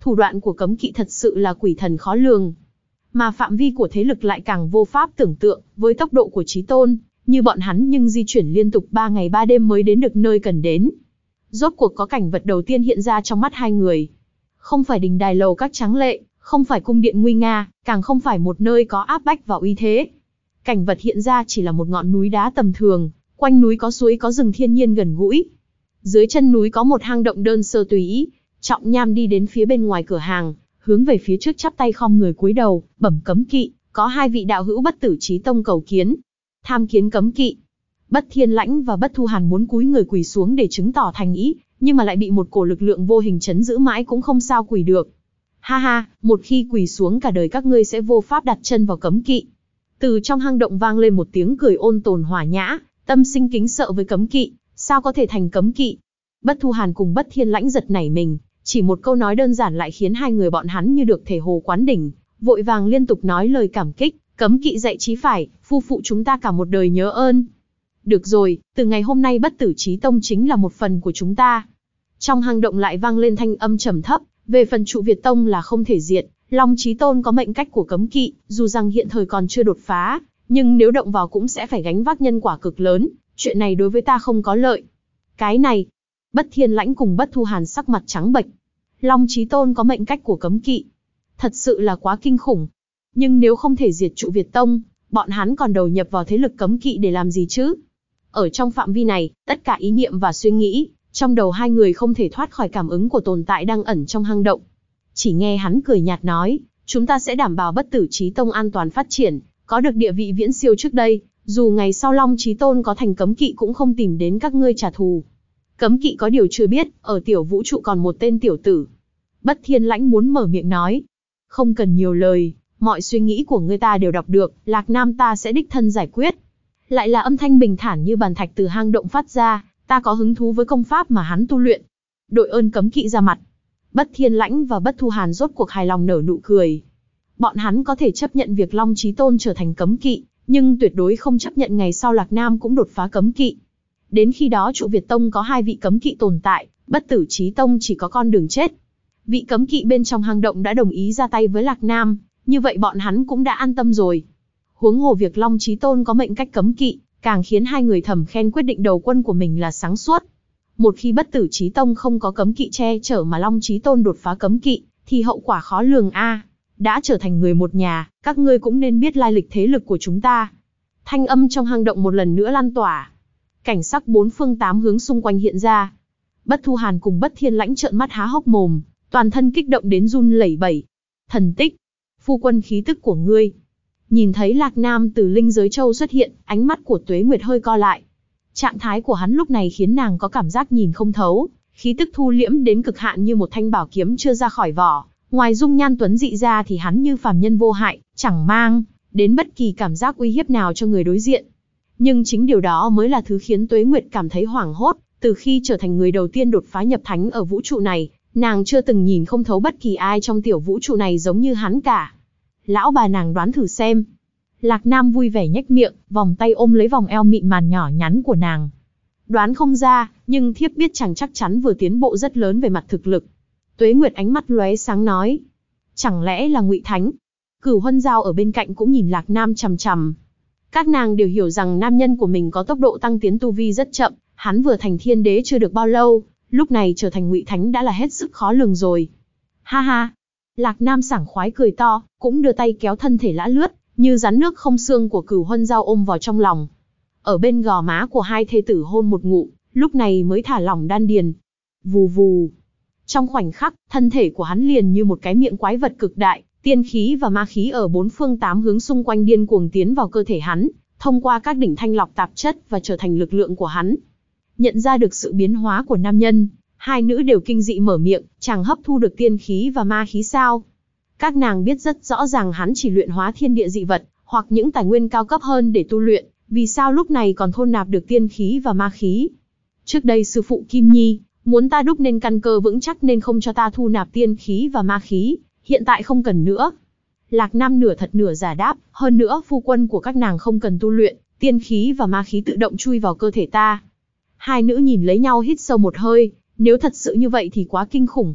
Thủ đoạn của cấm kỵ thật sự là quỷ thần khó lường. Mà phạm vi của thế lực lại càng vô pháp tưởng tượng, với tốc độ của Chí Tôn, như bọn hắn nhưng di chuyển liên tục ba ngày ba đêm mới đến được nơi cần đến. Rốt cuộc có cảnh vật đầu tiên hiện ra trong mắt hai người. Không phải đình đài lầu các tráng lệ, không phải cung điện nguy nga, càng không phải một nơi có áp bách và uy thế. Cảnh vật hiện ra chỉ là một ngọn núi đá tầm thường, quanh núi có suối có rừng thiên nhiên gần gũi. Dưới chân núi có một hang động đơn sơ tùy ý. Trọng Nham đi đến phía bên ngoài cửa hàng, hướng về phía trước chắp tay khom người cúi đầu, bẩm cấm kỵ, có hai vị đạo hữu Bất Tử Chí Tông cầu kiến. Tham kiến cấm kỵ. Bất Thiên Lãnh và Bất Thu Hàn muốn cúi người quỳ xuống để chứng tỏ thành ý, nhưng mà lại bị một cổ lực lượng vô hình trấn giữ mãi cũng không sao quỳ được. Ha ha, một khi quỳ xuống cả đời các ngươi sẽ vô pháp đặt chân vào cấm kỵ. Từ trong hang động vang lên một tiếng cười ôn tồn hòa nhã, tâm sinh kính sợ với cấm kỵ, sao có thể thành cấm kỵ? Bất Thu Hàn cùng Bất Thiên Lãnh giật nảy mình, chỉ một câu nói đơn giản lại khiến hai người bọn hắn như được thể hồ quán đỉnh, vội vàng liên tục nói lời cảm kích, cấm kỵ dạy chí phải, phu phụ chúng ta cả một đời nhớ ơn. Được rồi, từ ngày hôm nay Bất Tử Chí Tông chính là một phần của chúng ta. Trong hang động lại vang lên thanh âm trầm thấp, về phần Trụ Việt Tông là không thể diệt, Long Chí Tôn có mệnh cách của cấm kỵ, dù rằng hiện thời còn chưa đột phá, nhưng nếu động vào cũng sẽ phải gánh vác nhân quả cực lớn, chuyện này đối với ta không có lợi. Cái này, Bất Thiên Lãnh cùng Bất Thu Hàn sắc mặt trắng bệch. Long Chí Tôn có mệnh cách của cấm kỵ, thật sự là quá kinh khủng. Nhưng nếu không thể diệt Trụ Việt Tông, bọn hắn còn đầu nhập vào thế lực cấm kỵ để làm gì chứ? Ở trong phạm vi này, tất cả ý niệm và suy nghĩ, trong đầu hai người không thể thoát khỏi cảm ứng của tồn tại đang ẩn trong hang động. Chỉ nghe hắn cười nhạt nói, chúng ta sẽ đảm bảo Bất Tử Chí Tông an toàn phát triển, có được địa vị viễn siêu trước đây, dù ngày sau Long Chí Tôn có thành cấm kỵ cũng không tìm đến các ngươi trả thù. Cấm kỵ có điều chưa biết, ở tiểu vũ trụ còn một tên tiểu tử. Bất Thiên Lãnh muốn mở miệng nói. Không cần nhiều lời, mọi suy nghĩ của ngươi ta đều đọc được, Lạc Nam ta sẽ đích thân giải quyết. Lại là âm thanh bình thản như bàn thạch từ hang động phát ra, ta có hứng thú với công pháp mà hắn tu luyện. Đội ơn cấm kỵ ra mặt. Bất Thiên Lãnh và Bất Thu Hàn rốt cuộc hài lòng nở nụ cười. Bọn hắn có thể chấp nhận việc Long Chí Tôn trở thành cấm kỵ, nhưng tuyệt đối không chấp nhận ngày sau Lạc Nam cũng đột phá cấm kỵ. Đến khi đó Trụ Việt Tông có hai vị cấm kỵ tồn tại, Bất Tử Chí Tông chỉ có con đường chết. Vị cấm kỵ bên trong hang động đã đồng ý ra tay với Lạc Nam, như vậy bọn hắn cũng đã an tâm rồi. Huống hồ việc Long Chí Tôn có mệnh cách cấm kỵ, càng khiến hai người thầm khen quyết định đầu quân của mình là sáng suốt. Một khi Bất Tử Chí Tông không có cấm kỵ che chở mà Long Chí Tôn đột phá cấm kỵ, thì hậu quả khó lường a. Đã trở thành người một nhà, các ngươi cũng nên biết lai lịch thế lực của chúng ta. Thanh âm trong hang động một lần nữa lan tỏa. Cảnh sắc bốn phương tám hướng xung quanh hiện ra. Bất Thu Hàn cùng Bất Thiên Lãnh trợn mắt há hốc mồm, toàn thân kích động đến run lẩy bẩy. Thần tích, phu quân khí tức của ngươi. Nhìn thấy Lạc Nam từ linh giới châu xuất hiện, ánh mắt của Tuế Nguyệt hơi co lại. Trạng thái của hắn lúc này khiến nàng có cảm giác nhìn không thấu, khí tức thu liễm đến cực hạn như một thanh bảo kiếm chưa ra khỏi vỏ. Ngoài dung nhan tuấn dị ra thì hắn như phàm nhân vô hại, chẳng mang đến bất kỳ cảm giác uy hiếp nào cho người đối diện. Nhưng chính điều đó mới là thứ khiến Tuế Nguyệt cảm thấy hoảng hốt, từ khi trở thành người đầu tiên đột phá nhập thánh ở vũ trụ này, nàng chưa từng nhìn không thấu bất kỳ ai trong tiểu vũ trụ này giống như hắn cả. Lão bà nàng đoán thử xem. Lạc Nam vui vẻ nhếch miệng, vòng tay ôm lấy vòng eo mịn màn nhỏ nhắn của nàng. Đoán không ra, nhưng thiếp biết chàng chắc chắn vừa tiến bộ rất lớn về mặt thực lực. Tuế Nguyệt ánh mắt lóe sáng nói. Chẳng lẽ là Ngụy Thánh? Cửu Huân Giao ở bên cạnh cũng nhìn Lạc Nam chằm chằm. Các nàng đều hiểu rằng nam nhân của mình có tốc độ tăng tiến tu vi rất chậm, hắn vừa thành thiên đế chưa được bao lâu, lúc này trở thành Ngụy Thánh đã là hết sức khó lường rồi. Ha ha! Lạc Nam sảng khoái cười to, cũng đưa tay kéo thân thể lã lướt, như rắn nước không xương của Cửu Huân Giao ôm vào trong lòng. Ở bên gò má của hai thê tử hôn một ngụm, lúc này mới thả lỏng đan điền. Vù vù! Trong khoảnh khắc, thân thể của hắn liền như một cái miệng quái vật cực đại, tiên khí và ma khí ở bốn phương tám hướng xung quanh điên cuồng tiến vào cơ thể hắn, thông qua các đỉnh thanh lọc tạp chất và trở thành lực lượng của hắn. Nhận ra được sự biến hóa của nam nhân, hai nữ đều kinh dị mở miệng, chàng hấp thu được tiên khí và ma khí sao? Các nàng biết rất rõ ràng hắn chỉ luyện hóa thiên địa dị vật, hoặc những tài nguyên cao cấp hơn để tu luyện, vì sao lúc này còn thôn nạp được tiên khí và ma khí? Trước đây sư phụ Kim Nhi, muốn ta đúc nên căn cơ vững chắc nên không cho ta thu nạp tiên khí và ma khí, hiện tại không cần nữa. Lạc Nam nửa thật nửa giả đáp, hơn nữa phu quân của các nàng không cần tu luyện, tiên khí và ma khí tự động chui vào cơ thể ta. Hai nữ nhìn lấy nhau hít sâu một hơi, nếu thật sự như vậy thì quá kinh khủng.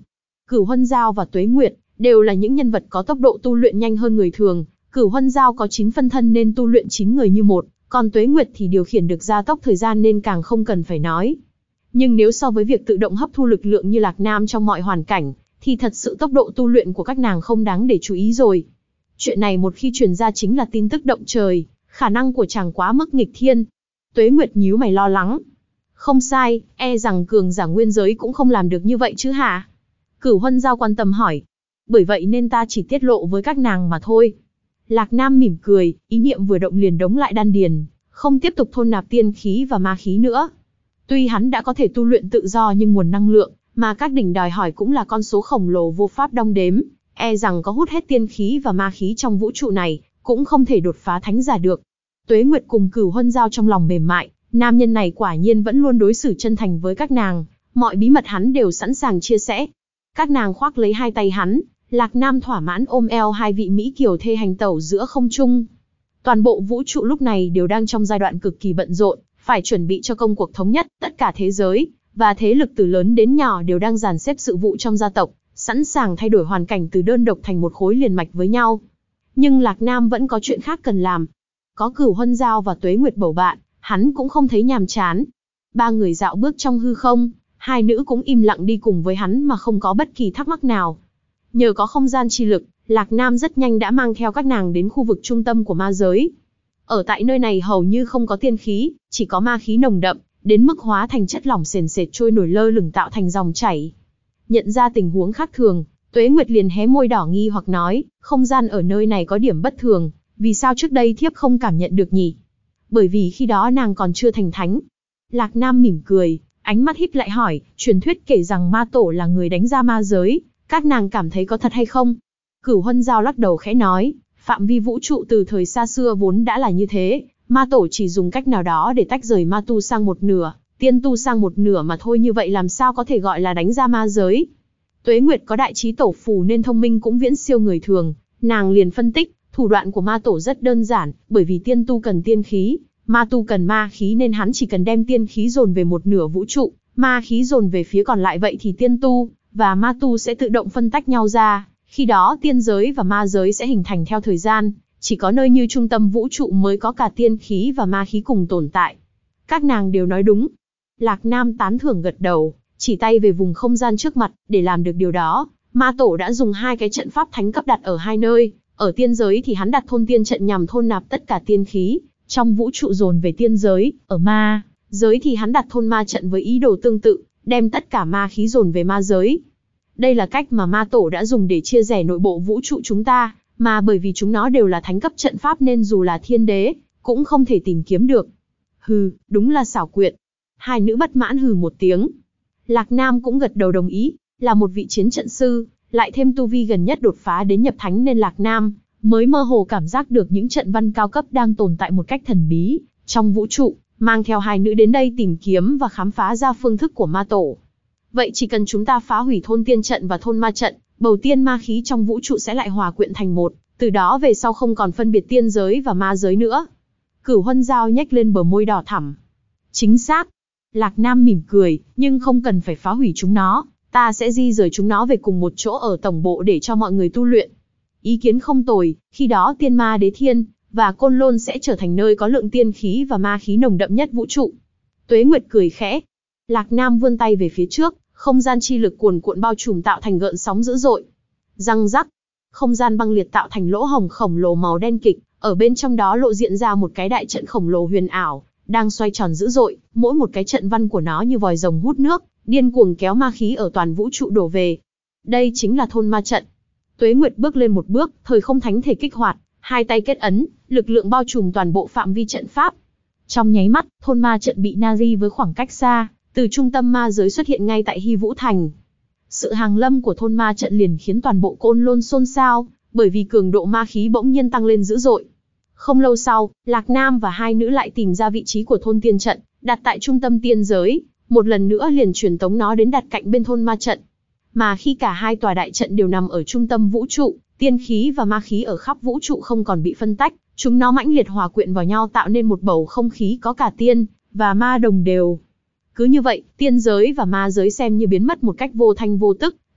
Cửu Huân Giao và Tuế Nguyệt đều là những nhân vật có tốc độ tu luyện nhanh hơn người thường. Cửu Huân Giao có chín phân thân nên tu luyện chín người như một, còn Tuế Nguyệt thì điều khiển được gia tốc thời gian nên càng không cần phải nói. Nhưng nếu so với việc tự động hấp thu lực lượng như Lạc Nam trong mọi hoàn cảnh, thì thật sự tốc độ tu luyện của các nàng không đáng để chú ý rồi. Chuyện này một khi truyền ra chính là tin tức động trời, khả năng của chàng quá mức nghịch thiên. Tuế Nguyệt nhíu mày lo lắng. Không sai, e rằng cường giả nguyên giới cũng không làm được như vậy chứ hả? Cửu Huân Giao quan tâm hỏi. Bởi vậy nên ta chỉ tiết lộ với các nàng mà thôi. Lạc Nam mỉm cười, ý niệm vừa động liền đống lại đan điền, không tiếp tục thôn nạp tiên khí và ma khí nữa. Tuy hắn đã có thể tu luyện tự do nhưng nguồn năng lượng mà các đỉnh đòi hỏi cũng là con số khổng lồ vô pháp đong đếm, e rằng có hút hết tiên khí và ma khí trong vũ trụ này, cũng không thể đột phá thánh giả được. Tuế Nguyệt cùng Cửu Huân Giao trong lòng mềm mại, nam nhân này quả nhiên vẫn luôn đối xử chân thành với các nàng, mọi bí mật hắn đều sẵn sàng chia sẻ. Các nàng khoác lấy hai tay hắn, Lạc Nam thỏa mãn ôm eo hai vị mỹ kiều thê hành tẩu giữa không trung. Toàn bộ vũ trụ lúc này đều đang trong giai đoạn cực kỳ bận rộn, phải chuẩn bị cho công cuộc thống nhất, tất cả thế giới và thế lực từ lớn đến nhỏ đều đang dàn xếp sự vụ trong gia tộc, sẵn sàng thay đổi hoàn cảnh từ đơn độc thành một khối liền mạch với nhau. Nhưng Lạc Nam vẫn có chuyện khác cần làm. Có Cửu Huân Giao và Tuế Nguyệt bầu bạn, hắn cũng không thấy nhàm chán. Ba người dạo bước trong hư không, hai nữ cũng im lặng đi cùng với hắn mà không có bất kỳ thắc mắc nào. Nhờ có không gian chi lực, Lạc Nam rất nhanh đã mang theo các nàng đến khu vực trung tâm của ma giới. Ở tại nơi này hầu như không có tiên khí, chỉ có ma khí nồng đậm, đến mức hóa thành chất lỏng sền sệt trôi nổi lơ lửng tạo thành dòng chảy. Nhận ra tình huống khác thường, Tuế Nguyệt liền hé môi đỏ nghi hoặc nói, không gian ở nơi này có điểm bất thường, vì sao trước đây thiếp không cảm nhận được nhỉ? Bởi vì khi đó nàng còn chưa thành thánh. Lạc Nam mỉm cười, ánh mắt híp lại hỏi, truyền thuyết kể rằng ma tổ là người đánh ra ma giới, các nàng cảm thấy có thật hay không? Cửu Huân Giao lắc đầu khẽ nói, phạm vi vũ trụ từ thời xa xưa vốn đã là như thế, ma tổ chỉ dùng cách nào đó để tách rời ma tu sang một nửa, tiên tu sang một nửa mà thôi, như vậy làm sao có thể gọi là đánh ra ma giới? Tuế Nguyệt có đại trí tổ phù nên thông minh cũng viễn siêu người thường, nàng liền phân tích, thủ đoạn của ma tổ rất đơn giản, bởi vì tiên tu cần tiên khí, ma tu cần ma khí nên hắn chỉ cần đem tiên khí dồn về một nửa vũ trụ, ma khí dồn về phía còn lại, vậy thì tiên tu và ma tu sẽ tự động phân tách nhau ra, khi đó tiên giới và ma giới sẽ hình thành theo thời gian, chỉ có nơi như trung tâm vũ trụ mới có cả tiên khí và ma khí cùng tồn tại. Các nàng đều nói đúng. Lạc Nam tán thưởng gật đầu, chỉ tay về vùng không gian trước mặt, để làm được điều đó, ma tổ đã dùng hai cái trận pháp thánh cấp đặt ở hai nơi, ở tiên giới thì hắn đặt thôn tiên trận nhằm thôn nạp tất cả tiên khí trong vũ trụ dồn về tiên giới, ở ma giới thì hắn đặt thôn ma trận với ý đồ tương tự, đem tất cả ma khí dồn về ma giới. Đây là cách mà ma tổ đã dùng để chia rẽ nội bộ vũ trụ chúng ta, mà bởi vì chúng nó đều là thánh cấp trận pháp nên dù là thiên đế, cũng không thể tìm kiếm được. Hừ, đúng là xảo quyệt. Hai nữ bất mãn hừ một tiếng. Lạc Nam cũng gật đầu đồng ý, là một vị chiến trận sư, lại thêm tu vi gần nhất đột phá đến nhập thánh nên Lạc Nam mới mơ hồ cảm giác được những trận văn cao cấp đang tồn tại một cách thần bí trong vũ trụ, mang theo hai nữ đến đây tìm kiếm và khám phá ra phương thức của ma tổ. Vậy chỉ cần chúng ta phá hủy thôn tiên trận và thôn ma trận, bầu tiên ma khí trong vũ trụ sẽ lại hòa quyện thành một, từ đó về sau không còn phân biệt tiên giới và ma giới nữa. Cửu Huân Giao nhếch lên bờ môi đỏ thẳm. Chính xác. Lạc Nam mỉm cười, nhưng không cần phải phá hủy chúng nó, ta sẽ di rời chúng nó về cùng một chỗ ở tổng bộ để cho mọi người tu luyện. Ý kiến không tồi, khi đó Tiên Ma Đế Thiên và Côn Lôn sẽ trở thành nơi có lượng tiên khí và ma khí nồng đậm nhất vũ trụ. Tuế Nguyệt cười khẽ. Lạc Nam vươn tay về phía trước, không gian chi lực cuồn cuộn bao trùm tạo thành gợn sóng dữ dội. Răng rắc, không gian băng liệt tạo thành lỗ hổng khổng lồ màu đen kịch, ở bên trong đó lộ diện ra một cái đại trận khổng lồ huyền ảo, đang xoay tròn dữ dội, mỗi một cái trận văn của nó như vòi rồng hút nước, điên cuồng kéo ma khí ở toàn vũ trụ đổ về. Đây chính là thôn ma trận. Tuế Nguyệt bước lên một bước, thời không thánh thể kích hoạt, hai tay kết ấn, lực lượng bao trùm toàn bộ phạm vi trận pháp. Trong nháy mắt, thôn ma trận bị nari với khoảng cách xa, từ trung tâm ma giới xuất hiện ngay tại Hy Vũ Thành. Sự hàng lâm của thôn ma trận liền khiến toàn bộ Côn Lôn xôn xao, bởi vì cường độ ma khí bỗng nhiên tăng lên dữ dội. Không lâu sau, Lạc Nam và hai nữ lại tìm ra vị trí của thôn tiên trận, đặt tại trung tâm tiên giới, một lần nữa liền truyền tống nó đến đặt cạnh bên thôn ma trận. Mà khi cả hai tòa đại trận đều nằm ở trung tâm vũ trụ, tiên khí và ma khí ở khắp vũ trụ không còn bị phân tách, chúng nó mãnh liệt hòa quyện vào nhau tạo nên một bầu không khí có cả tiên và ma đồng đều. Cứ như vậy, tiên giới và ma giới xem như biến mất một cách vô thanh vô tức,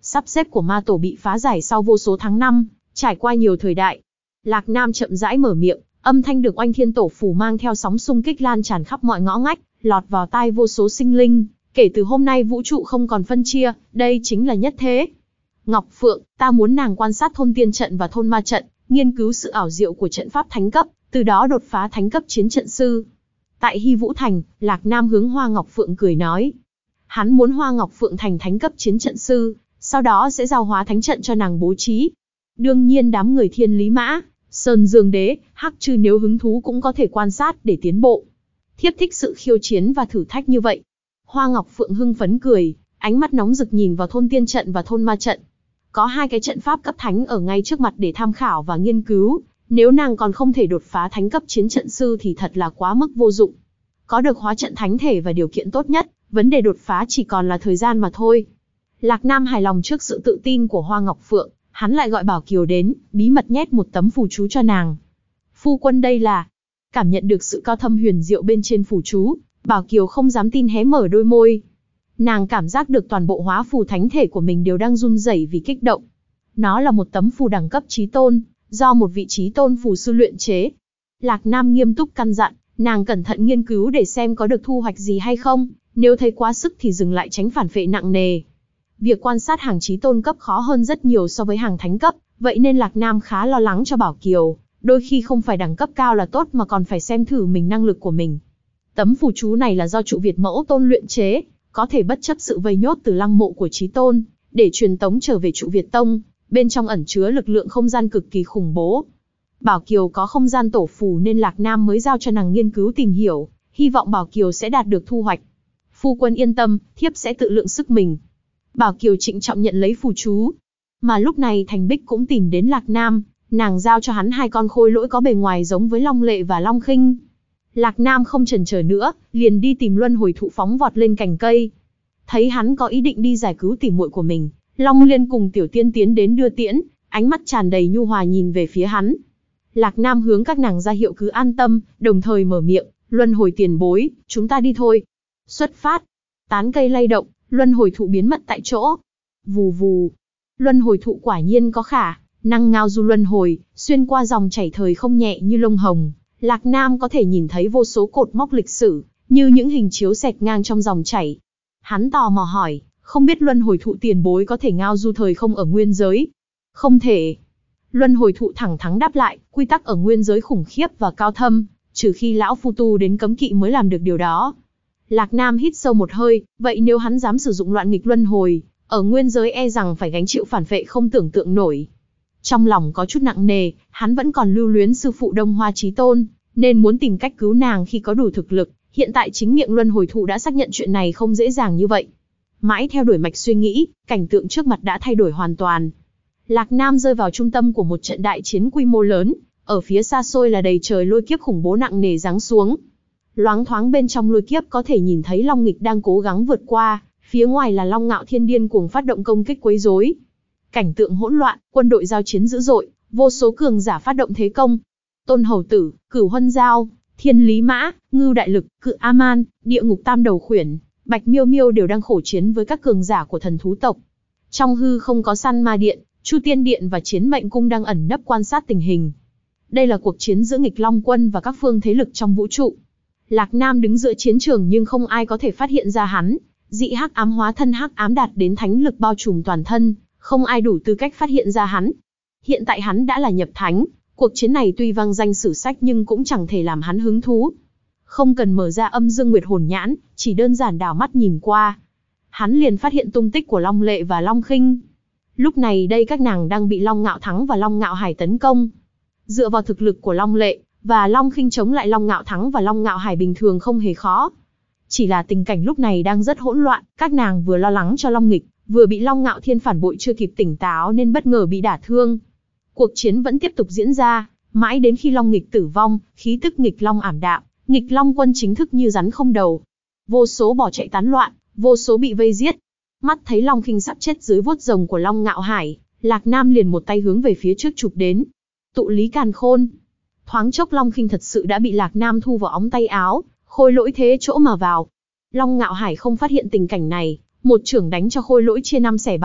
Sắp xếp của ma tổ bị phá giải sau vô số tháng năm, trải qua nhiều thời đại. Lạc Nam chậm rãi mở miệng, âm thanh được Oanh Thiên Tổ Phù mang theo sóng xung kích lan tràn khắp mọi ngõ ngách, lọt vào tai vô số sinh linh. Kể từ hôm nay vũ trụ không còn phân chia, đây chính là nhất thế. Ngọc Phượng, ta muốn nàng quan sát thôn tiên trận và thôn ma trận, nghiên cứu sự ảo diệu của trận pháp thánh cấp, từ đó đột phá thánh cấp chiến trận sư. Tại Hy Vũ Thành, Lạc Nam hướng Hoa Ngọc Phượng cười nói. Hắn muốn Hoa Ngọc Phượng thành thánh cấp chiến trận sư, sau đó sẽ giao hóa thánh trận cho nàng bố trí. Đương nhiên đám người Thiên Lý Mã, Sơn Dương Đế, Hắc Trư nếu hứng thú cũng có thể quan sát để tiến bộ. Thiếp thích sự khiêu chiến và thử thách như vậy. Hoa Ngọc Phượng hưng phấn cười, ánh mắt nóng rực nhìn vào thôn tiên trận và thôn ma trận. Có hai cái trận pháp cấp thánh ở ngay trước mặt để tham khảo và nghiên cứu, nếu nàng còn không thể đột phá thánh cấp chiến trận sư thì thật là quá mức vô dụng. Có được hóa trận thánh thể và điều kiện tốt nhất, vấn đề đột phá chỉ còn là thời gian mà thôi. Lạc Nam hài lòng trước sự tự tin của Hoa Ngọc Phượng, hắn lại gọi Bảo Kiều đến, bí mật nhét một tấm phù chú cho nàng. Phu quân đây là... Cảm nhận được sự cao thâm huyền diệu bên trên phù chú, Bảo Kiều không dám tin hé mở đôi môi. Nàng cảm giác được toàn bộ hóa phù thánh thể của mình đều đang run rẩy vì kích động. Nó là một tấm phù đẳng cấp chí tôn, do một vị chí tôn phù sư luyện chế. Lạc Nam nghiêm túc căn dặn, nàng cẩn thận nghiên cứu để xem có được thu hoạch gì hay không, nếu thấy quá sức thì dừng lại tránh phản phệ nặng nề. Việc quan sát hàng chí tôn cấp khó hơn rất nhiều so với hàng thánh cấp, vậy nên Lạc Nam khá lo lắng cho Bảo Kiều, đôi khi không phải đẳng cấp cao là tốt mà còn phải xem thử mình năng lực của mình. Tấm phù chú này là do trụ Việt Mẫu Tôn luyện chế, có thể bất chấp sự vây nhốt từ lăng mộ của chí tôn, để truyền tống trở về trụ Việt Tông, bên trong ẩn chứa lực lượng không gian cực kỳ khủng bố. Bảo Kiều có không gian tổ phù nên Lạc Nam mới giao cho nàng nghiên cứu tìm hiểu, hy vọng Bảo Kiều sẽ đạt được thu hoạch. Phu quân yên tâm, thiếp sẽ tự lượng sức mình. Bảo Kiều trịnh trọng nhận lấy phù chú. Mà lúc này Thành Bích cũng tìm đến Lạc Nam, nàng giao cho hắn hai con khôi lỗi có bề ngoài giống với Long Lệ và Long Khinh. Lạc Nam không chần chờ nữa, liền đi tìm Luân Hồi Thụ phóng vọt lên cành cây. Thấy hắn có ý định đi giải cứu tỉ muội của mình, Long Liên cùng Tiểu Tiên tiến đến đưa tiễn, ánh mắt tràn đầy nhu hòa nhìn về phía hắn. Lạc Nam hướng các nàng ra hiệu cứ an tâm, đồng thời mở miệng, Luân Hồi tiền bối, chúng ta đi thôi. Xuất phát. Tán cây lay động, Luân Hồi Thụ biến mất tại chỗ. Vù vù. Luân Hồi Thụ quả nhiên có khả năng ngao du luân hồi, xuyên qua dòng chảy thời không nhẹ như lông hồng. Lạc Nam có thể nhìn thấy vô số cột mốc lịch sử, như những hình chiếu xẹt ngang trong dòng chảy. Hắn tò mò hỏi, không biết Luân Hồi Thụ tiền bối có thể ngao du thời không ở nguyên giới? Không thể. Luân Hồi Thụ thẳng thắn đáp lại, quy tắc ở nguyên giới khủng khiếp và cao thâm, trừ khi lão phu tu đến cấm kỵ mới làm được điều đó. Lạc Nam hít sâu một hơi, vậy nếu hắn dám sử dụng loạn nghịch luân hồi, ở nguyên giới e rằng phải gánh chịu phản phệ không tưởng tượng nổi. Trong lòng có chút nặng nề, hắn vẫn còn lưu luyến sư phụ Đông Hoa Chí Tôn, nên muốn tìm cách cứu nàng khi có đủ thực lực. Hiện tại chính miệng Luân Hồi Thụ đã xác nhận chuyện này không dễ dàng như vậy. Mãi theo đuổi mạch suy nghĩ, cảnh tượng trước mặt đã thay đổi hoàn toàn. Lạc Nam rơi vào trung tâm của một trận đại chiến quy mô lớn, ở phía xa xôi là đầy trời lôi kiếp khủng bố nặng nề giáng xuống. Loáng thoáng bên trong lôi kiếp có thể nhìn thấy Long Nghịch đang cố gắng vượt qua, phía ngoài là Long Ngạo Thiên điên cuồng phát động công kích quấy rối. Cảnh tượng hỗn loạn, quân đội giao chiến dữ dội, vô số cường giả phát động thế công. Tôn Hầu Tử, Cửu Huân Giao, Thiên Lý Mã, Ngưu Đại Lực, Cự A-man, Địa Ngục Tam Đầu Khuyển, Bạch Miêu Miêu đều đang khổ chiến với các cường giả của thần thú tộc. Trong hư không có Săn Ma Điện, Chu Tiên Điện và Chiến Mệnh Cung đang ẩn nấp quan sát tình hình. Đây là cuộc chiến giữa Nghịch Long Quân và các phương thế lực trong vũ trụ. Lạc Nam đứng giữa chiến trường nhưng không ai có thể phát hiện ra hắn. Dị hắc ám hóa thân hắc ám đạt đến thánh lực bao trùm toàn thân, không ai đủ tư cách phát hiện ra hắn. Hiện tại hắn đã là nhập thánh, cuộc chiến này tuy vang danh sử sách nhưng cũng chẳng thể làm hắn hứng thú. Không cần mở ra âm dương nguyệt hồn nhãn, chỉ đơn giản đảo mắt nhìn qua, hắn liền phát hiện tung tích của Long Lệ và Long Khinh. Lúc này đây các nàng đang bị Long Ngạo Thắng và Long Ngạo Hải tấn công. Dựa vào thực lực của Long Lệ và Long Khinh chống lại Long Ngạo Thắng và Long Ngạo Hải bình thường không hề khó. Chỉ là tình cảnh lúc này đang rất hỗn loạn, các nàng vừa lo lắng cho Long Nghịch, vừa bị Long Ngạo Thiên phản bội chưa kịp tỉnh táo nên bất ngờ bị đả thương. Cuộc chiến vẫn tiếp tục diễn ra, mãi đến khi Long Nghịch tử vong, khí tức Nghịch Long ảm đạm, Nghịch Long Quân chính thức như rắn không đầu. Vô số bỏ chạy tán loạn, vô số bị vây giết. Mắt thấy Long Khinh sắp chết dưới vuốt rồng của Long Ngạo Hải, Lạc Nam liền một tay hướng về phía trước chụp đến. Tụ lý càn khôn. Thoáng chốc Long Khinh thật sự đã bị Lạc Nam thu vào ống tay áo, khôi lỗi thế chỗ mà vào. Long Ngạo Hải không phát hiện tình cảnh này, một chưởng đánh cho khôi lỗi chia năm xẻ bảy,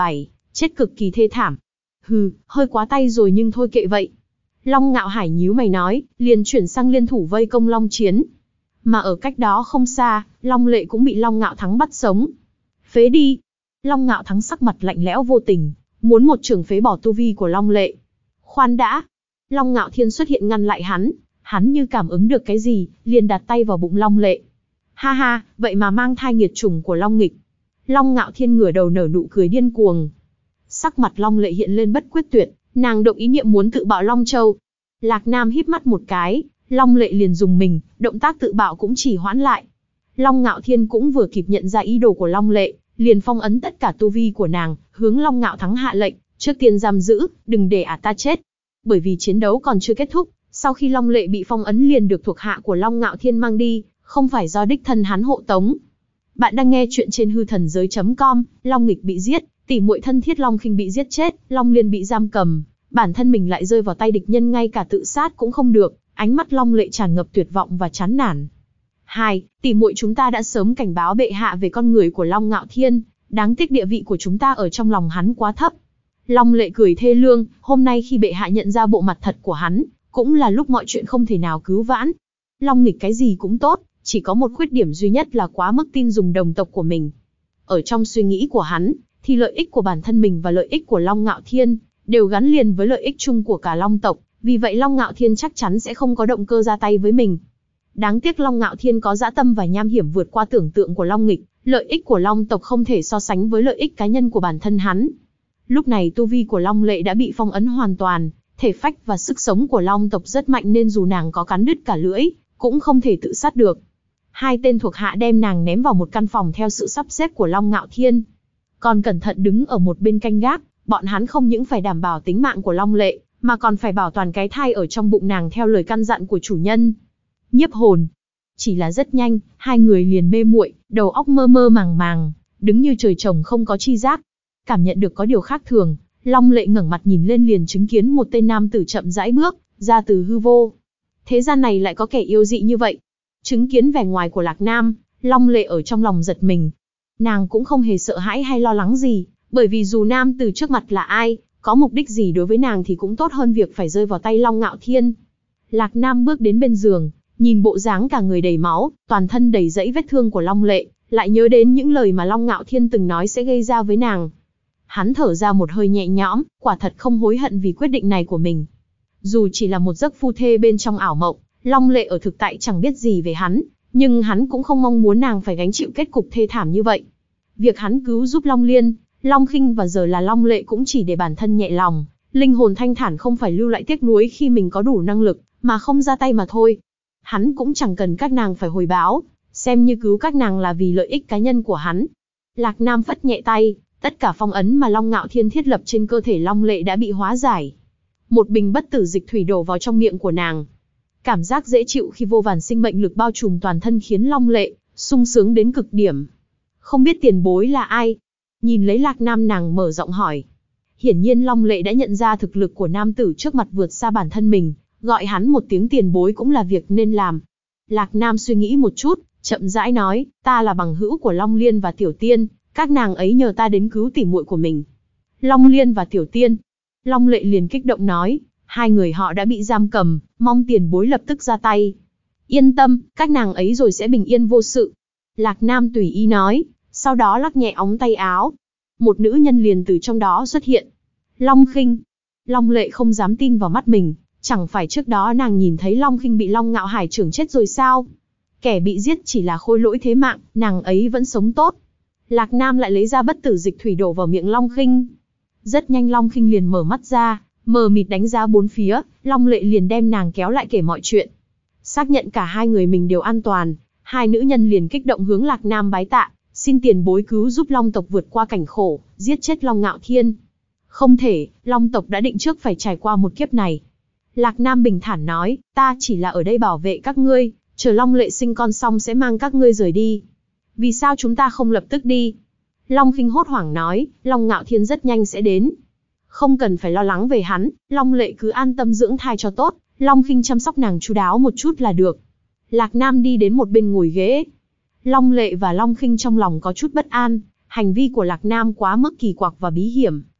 chết cực kỳ thê thảm. Hừ, hơi quá tay rồi nhưng thôi kệ vậy. Long Ngạo Hải nhíu mày nói, liền chuyển sang liên thủ vây công Long Chiến. Mà ở cách đó không xa, Long Lệ cũng bị Long Ngạo Thắng bắt sống. Phế đi. Long Ngạo Thắng sắc mặt lạnh lẽo vô tình, muốn một chưởng phế bỏ tu vi của Long Lệ. Khoan đã. Long Ngạo Thiên xuất hiện ngăn lại hắn, hắn như cảm ứng được cái gì, liền đặt tay vào bụng Long Lệ. Ha ha, vậy mà mang thai nghiệt chủng của Long Nghịch. Long Ngạo Thiên ngửa đầu nở nụ cười điên cuồng. Sắc mặt Long Lệ hiện lên bất quyết tuyệt, nàng động ý niệm muốn tự bạo Long Châu. Lạc Nam híp mắt một cái, Long Lệ liền dùng mình, động tác tự bạo cũng chỉ hoãn lại. Long Ngạo Thiên cũng vừa kịp nhận ra ý đồ của Long Lệ, liền phong ấn tất cả tu vi của nàng, hướng Long Ngạo Thắng hạ lệnh, trước tiên giam giữ, đừng để ả ta chết. Bởi vì chiến đấu còn chưa kết thúc, sau khi Long Lệ bị phong ấn liền được thuộc hạ của Long Ngạo Thiên mang đi, không phải do đích thân hắn hộ tống. Bạn đang nghe chuyện trên hư thần giới chấm com, Long Nghịch bị giết, tỷ muội thân thiết Long Khinh bị giết chết, Long Liên bị giam cầm, bản thân mình lại rơi vào tay địch nhân, ngay cả tự sát cũng không được, ánh mắt Long Lệ tràn ngập tuyệt vọng và chán nản. Hai, tỷ muội chúng ta đã sớm cảnh báo bệ hạ về con người của Long Ngạo Thiên, đáng tiếc địa vị của chúng ta ở trong lòng hắn quá thấp. Long Lệ cười thê lương, hôm nay khi bệ hạ nhận ra bộ mặt thật của hắn, cũng là lúc mọi chuyện không thể nào cứu vãn. Long Nghịch cái gì cũng tốt, chỉ có một khuyết điểm duy nhất là quá mức tin dùng đồng tộc của mình. Ở trong suy nghĩ của hắn, thì lợi ích của bản thân mình và lợi ích của Long Ngạo Thiên đều gắn liền với lợi ích chung của cả Long tộc, vì vậy Long Ngạo Thiên chắc chắn sẽ không có động cơ ra tay với mình. Đáng tiếc Long Ngạo Thiên có dã tâm và nham hiểm vượt qua tưởng tượng của Long Nghịch, lợi ích của Long tộc không thể so sánh với lợi ích cá nhân của bản thân hắn. Lúc này tu vi của Long Lệ đã bị phong ấn hoàn toàn, thể phách và sức sống của Long tộc rất mạnh nên dù nàng có cắn đứt cả lưỡi, cũng không thể tự sát được. Hai tên thuộc hạ đem nàng ném vào một căn phòng theo sự sắp xếp của Long Ngạo Thiên. Còn cẩn thận đứng ở một bên canh gác, bọn hắn không những phải đảm bảo tính mạng của Long Lệ, mà còn phải bảo toàn cái thai ở trong bụng nàng theo lời căn dặn của chủ nhân. Nhiếp hồn. Chỉ là rất nhanh, hai người liền mê muội, đầu óc mơ mơ màng màng, đứng như trời trồng không có chi giác. Cảm nhận được có điều khác thường, Long Lệ ngẩng mặt nhìn lên liền chứng kiến một tên nam tử chậm rãi bước ra từ hư vô. Thế gian này lại có kẻ yêu dị như vậy. Chứng kiến vẻ ngoài của Lạc Nam, Long Lệ ở trong lòng giật mình. Nàng cũng không hề sợ hãi hay lo lắng gì, bởi vì dù nam tử trước mặt là ai, có mục đích gì đối với nàng thì cũng tốt hơn việc phải rơi vào tay Long Ngạo Thiên. Lạc Nam bước đến bên giường, nhìn bộ dáng cả người đầy máu, toàn thân đầy rẫy vết thương của Long Lệ, lại nhớ đến những lời mà Long Ngạo Thiên từng nói sẽ gây ra với nàng. Hắn thở ra một hơi nhẹ nhõm, quả thật không hối hận vì quyết định này của mình. Dù chỉ là một giấc phu thê bên trong ảo mộng, Long Lệ ở thực tại chẳng biết gì về hắn, nhưng hắn cũng không mong muốn nàng phải gánh chịu kết cục thê thảm như vậy. Việc hắn cứu giúp Long Liên, Long Khinh và giờ là Long Lệ cũng chỉ để bản thân nhẹ lòng, linh hồn thanh thản không phải lưu lại tiếc nuối khi mình có đủ năng lực, mà không ra tay mà thôi. Hắn cũng chẳng cần các nàng phải hồi báo, xem như cứu các nàng là vì lợi ích cá nhân của hắn. Lạc Nam phất nhẹ tay, tất cả phong ấn mà Long Ngạo Thiên thiết lập trên cơ thể Long Lệ đã bị hóa giải. Một bình bất tử dịch thủy đổ vào trong miệng của nàng. Cảm giác dễ chịu khi vô vàn sinh mệnh lực bao trùm toàn thân khiến Long Lệ sung sướng đến cực điểm. Không biết tiền bối là ai? Nhìn lấy Lạc Nam, nàng mở giọng hỏi. Hiển nhiên Long Lệ đã nhận ra thực lực của nam tử trước mặt vượt xa bản thân mình, gọi hắn một tiếng tiền bối cũng là việc nên làm. Lạc Nam suy nghĩ một chút, chậm rãi nói, ta là bằng hữu của Long Liên và Tiểu Tiên, các nàng ấy nhờ ta đến cứu tỉ muội của mình. Long Liên và Tiểu Tiên. Long Lệ liền kích động nói, hai người họ đã bị giam cầm, mong tiền bối lập tức ra tay. Yên tâm, các nàng ấy rồi sẽ bình yên vô sự. Lạc Nam tùy ý nói, sau đó lắc nhẹ ống tay áo. Một nữ nhân liền từ trong đó xuất hiện. Long Khinh. Long Lệ không dám tin vào mắt mình, chẳng phải trước đó nàng nhìn thấy Long Khinh bị Long Ngạo Hải chưởng chết rồi sao? Kẻ bị giết chỉ là khôi lỗi thế mạng, nàng ấy vẫn sống tốt. Lạc Nam lại lấy ra bất tử dịch thủy đổ vào miệng Long Khinh. Rất nhanh Long Khinh liền mở mắt ra, mờ mịt đánh giá bốn phía, Long Lệ liền đem nàng kéo lại kể mọi chuyện. Xác nhận cả hai người mình đều an toàn, hai nữ nhân liền kích động hướng Lạc Nam bái tạ, xin tiền bối cứu giúp Long tộc vượt qua cảnh khổ, giết chết Long Ngạo Thiên. Không thể, Long tộc đã định trước phải trải qua một kiếp này. Lạc Nam bình thản nói, ta chỉ là ở đây bảo vệ các ngươi, chờ Long Lệ sinh con xong sẽ mang các ngươi rời đi. Vì sao chúng ta không lập tức đi? Long Khinh hốt hoảng nói, Long Ngạo Thiên rất nhanh sẽ đến. Không cần phải lo lắng về hắn, Long Lệ cứ an tâm dưỡng thai cho tốt, Long Khinh chăm sóc nàng chu đáo một chút là được. Lạc Nam đi đến một bên ngồi ghế. Long Lệ và Long Khinh trong lòng có chút bất an, hành vi của Lạc Nam quá mức kỳ quặc và bí hiểm,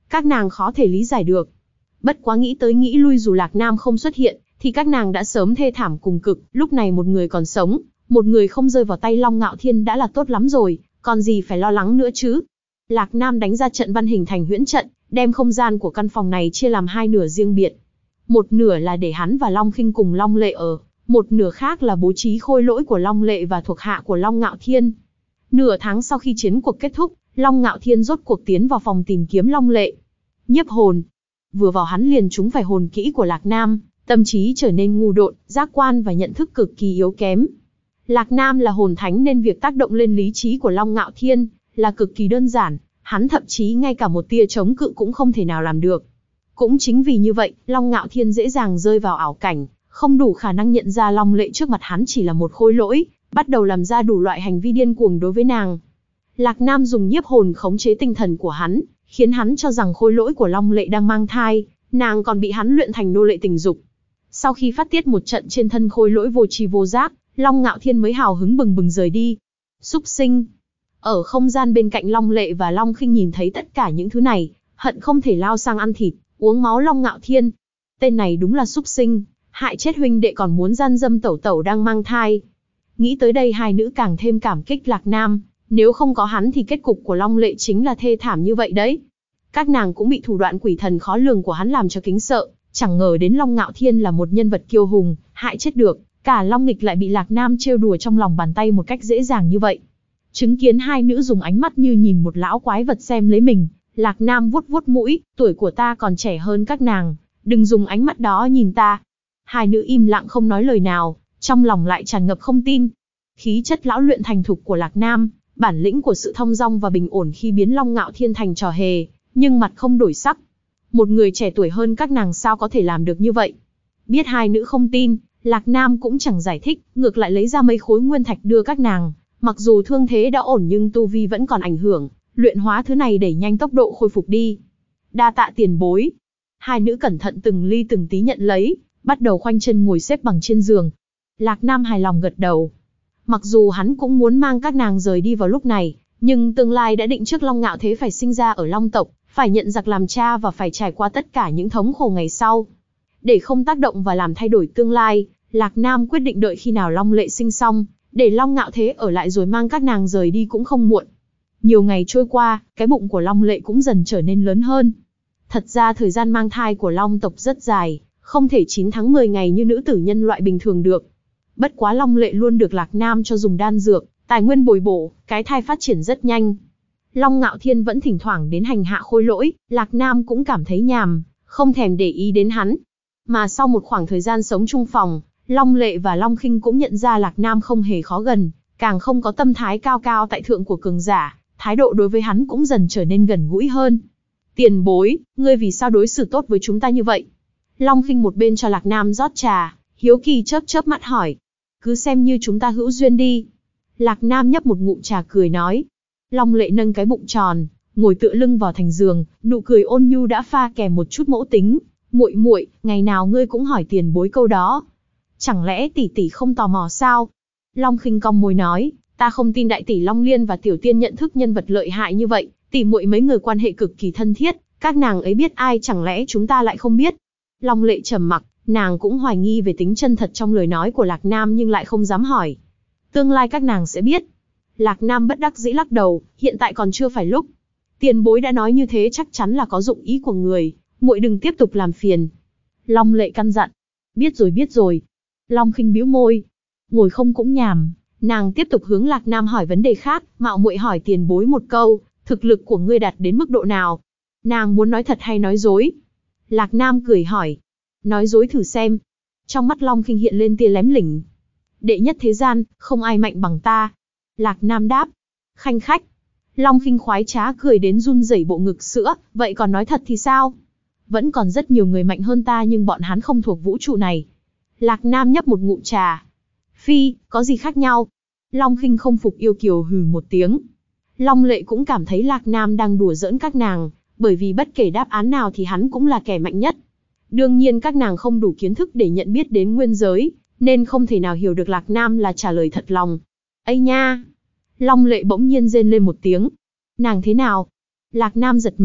các nàng khó thể lý giải được. Bất quá nghĩ tới nghĩ lui, dù Lạc Nam không xuất hiện, thì các nàng đã sớm thê thảm cùng cực, lúc này một người còn sống, một người không rơi vào tay Long Ngạo Thiên đã là tốt lắm rồi, còn gì phải lo lắng nữa chứ. Lạc Nam đánh ra trận văn hình thành huyễn trận, đem không gian của căn phòng này chia làm hai nửa riêng biệt. Một nửa là để hắn và Long Khinh cùng Long Lệ ở, một nửa khác là bố trí khôi lỗi của Long Lệ và thuộc hạ của Long Ngạo Thiên. Nửa tháng sau khi chiến cuộc kết thúc, Long Ngạo Thiên rốt cuộc tiến vào phòng tìm kiếm Long Lệ. Nhiếp hồn. Vừa vào hắn liền trúng phải hồn kỹ của Lạc Nam, tâm trí trở nên ngu độn, giác quan và nhận thức cực kỳ yếu kém. Lạc Nam là hồn thánh nên việc tác động lên lý trí của Long Ngạo Thiên là cực kỳ đơn giản, hắn thậm chí ngay cả một tia chống cự cũng không thể nào làm được. Cũng chính vì như vậy, Long Ngạo Thiên dễ dàng rơi vào ảo cảnh, không đủ khả năng nhận ra Long Lệ trước mặt hắn chỉ là một khôi lỗi, bắt đầu làm ra đủ loại hành vi điên cuồng đối với nàng. Lạc Nam dùng nhiếp hồn khống chế tinh thần của hắn, khiến hắn cho rằng khôi lỗi của Long Lệ đang mang thai, nàng còn bị hắn luyện thành nô lệ tình dục. Sau khi phát tiết một trận trên thân khôi lỗi vô tri vô giác, Long Ngạo Thiên mới hào hứng bừng bừng rời đi. Súc sinh. Ở không gian bên cạnh Long Lệ và Long Khinh nhìn thấy tất cả những thứ này, hận không thể lao sang ăn thịt, uống máu Long Ngạo Thiên. Tên này đúng là súc sinh, hại chết huynh đệ còn muốn gian dâm tẩu tẩu đang mang thai. Nghĩ tới đây hai nữ càng thêm cảm kích Lạc Nam, nếu không có hắn thì kết cục của Long Lệ chính là thê thảm như vậy đấy. Các nàng cũng bị thủ đoạn quỷ thần khó lường của hắn làm cho kính sợ, chẳng ngờ đến Long Ngạo Thiên là một nhân vật kiêu hùng, hại chết được, cả Long Nghịch lại bị Lạc Nam trêu đùa trong lòng bàn tay một cách dễ dàng như vậy. Chứng kiến hai nữ dùng ánh mắt như nhìn một lão quái vật xem lấy mình, Lạc Nam vuốt vuốt mũi, tuổi của ta còn trẻ hơn các nàng, đừng dùng ánh mắt đó nhìn ta. Hai nữ im lặng không nói lời nào, trong lòng lại tràn ngập không tin. Khí chất lão luyện thành thục của Lạc Nam, bản lĩnh của sự thong dong và bình ổn khi biến Long Ngạo Thiên thành trò hề, nhưng mặt không đổi sắc. Một người trẻ tuổi hơn các nàng sao có thể làm được như vậy? Biết hai nữ không tin, Lạc Nam cũng chẳng giải thích, ngược lại lấy ra mấy khối nguyên thạch đưa các nàng. Mặc dù thương thế đã ổn nhưng tu vi vẫn còn ảnh hưởng, luyện hóa thứ này đẩy nhanh tốc độ khôi phục đi. Đa tạ tiền bối. Hai nữ cẩn thận từng ly từng tí nhận lấy, bắt đầu khoanh chân ngồi xếp bằng trên giường. Lạc Nam hài lòng gật đầu. Mặc dù hắn cũng muốn mang các nàng rời đi vào lúc này, nhưng tương lai đã định trước Long Ngạo Thế phải sinh ra ở Long tộc, phải nhận giặc làm cha và phải trải qua tất cả những thống khổ ngày sau. Để không tác động và làm thay đổi tương lai, Lạc Nam quyết định đợi khi nào Long Lệ sinh xong, để Long Ngạo Thế ở lại rồi mang các nàng rời đi cũng không muộn. Nhiều ngày trôi qua, cái bụng của Long Lệ cũng dần trở nên lớn hơn. Thật ra thời gian mang thai của Long tộc rất dài, không thể chín tháng mười ngày như nữ tử nhân loại bình thường được. Bất quá Long Lệ luôn được Lạc Nam cho dùng đan dược, tài nguyên bồi bổ, cái thai phát triển rất nhanh. Long Ngạo Thiên vẫn thỉnh thoảng đến hành hạ khôi lỗi, Lạc Nam cũng cảm thấy nhàm, không thèm để ý đến hắn. Mà sau một khoảng thời gian sống chung phòng, Long Lệ và Long Khinh cũng nhận ra Lạc Nam không hề khó gần, càng không có tâm thái cao cao tại thượng của cường giả, thái độ đối với hắn cũng dần trở nên gần gũi hơn. Tiền bối, ngươi vì sao đối xử tốt với chúng ta như vậy? Long Khinh một bên cho Lạc Nam rót trà, hiếu kỳ chớp chớp mắt hỏi. Cứ xem như chúng ta hữu duyên đi. Lạc Nam nhấp một ngụm trà cười nói. Long Lệ nâng cái bụng tròn, ngồi tựa lưng vào thành giường, nụ cười ôn nhu đã pha kèm một chút mẫu tính. Muội muội, ngày nào ngươi cũng hỏi tiền bối câu đó. Chẳng lẽ tỷ tỷ không tò mò sao? Long Khinh cong môi nói, ta không tin đại tỷ Long Liên và tiểu tiên nhận thức nhân vật lợi hại như vậy, tỷ muội mấy người quan hệ cực kỳ thân thiết, các nàng ấy biết ai chẳng lẽ chúng ta lại không biết? Long Lệ trầm mặc, nàng cũng hoài nghi về tính chân thật trong lời nói của Lạc Nam nhưng lại không dám hỏi. Tương lai các nàng sẽ biết. Lạc Nam bất đắc dĩ lắc đầu, hiện tại còn chưa phải lúc. Tiền bối đã nói như thế chắc chắn là có dụng ý của người, muội đừng tiếp tục làm phiền. Long Lệ căn dặn. Biết rồi biết rồi. Long Khinh bĩu môi. Ngồi không cũng nhàm, nàng tiếp tục hướng Lạc Nam hỏi vấn đề khác, mạo muội hỏi tiền bối một câu, thực lực của ngươi đạt đến mức độ nào? Nàng muốn nói thật hay nói dối? Lạc Nam cười hỏi. Nói dối thử xem. Trong mắt Long Khinh hiện lên tia lém lỉnh. Đệ nhất thế gian, không ai mạnh bằng ta. Lạc Nam đáp. Khanh khách. Long Khinh khoái trá cười đến run rẩy bộ ngực sữa, vậy còn nói thật thì sao? Vẫn còn rất nhiều người mạnh hơn ta nhưng bọn hắn không thuộc vũ trụ này. Lạc Nam nhấp một ngụm trà. Phi, có gì khác nhau? Long Khinh không phục yêu kiều hừ một tiếng. Long Lệ cũng cảm thấy Lạc Nam đang đùa giỡn các nàng, bởi vì bất kể đáp án nào thì hắn cũng là kẻ mạnh nhất. Đương nhiên các nàng không đủ kiến thức để nhận biết đến nguyên giới, nên không thể nào hiểu được Lạc Nam là trả lời thật lòng. Ây nha! Long Lệ bỗng nhiên rên lên một tiếng. Nàng thế nào? Lạc Nam giật mình,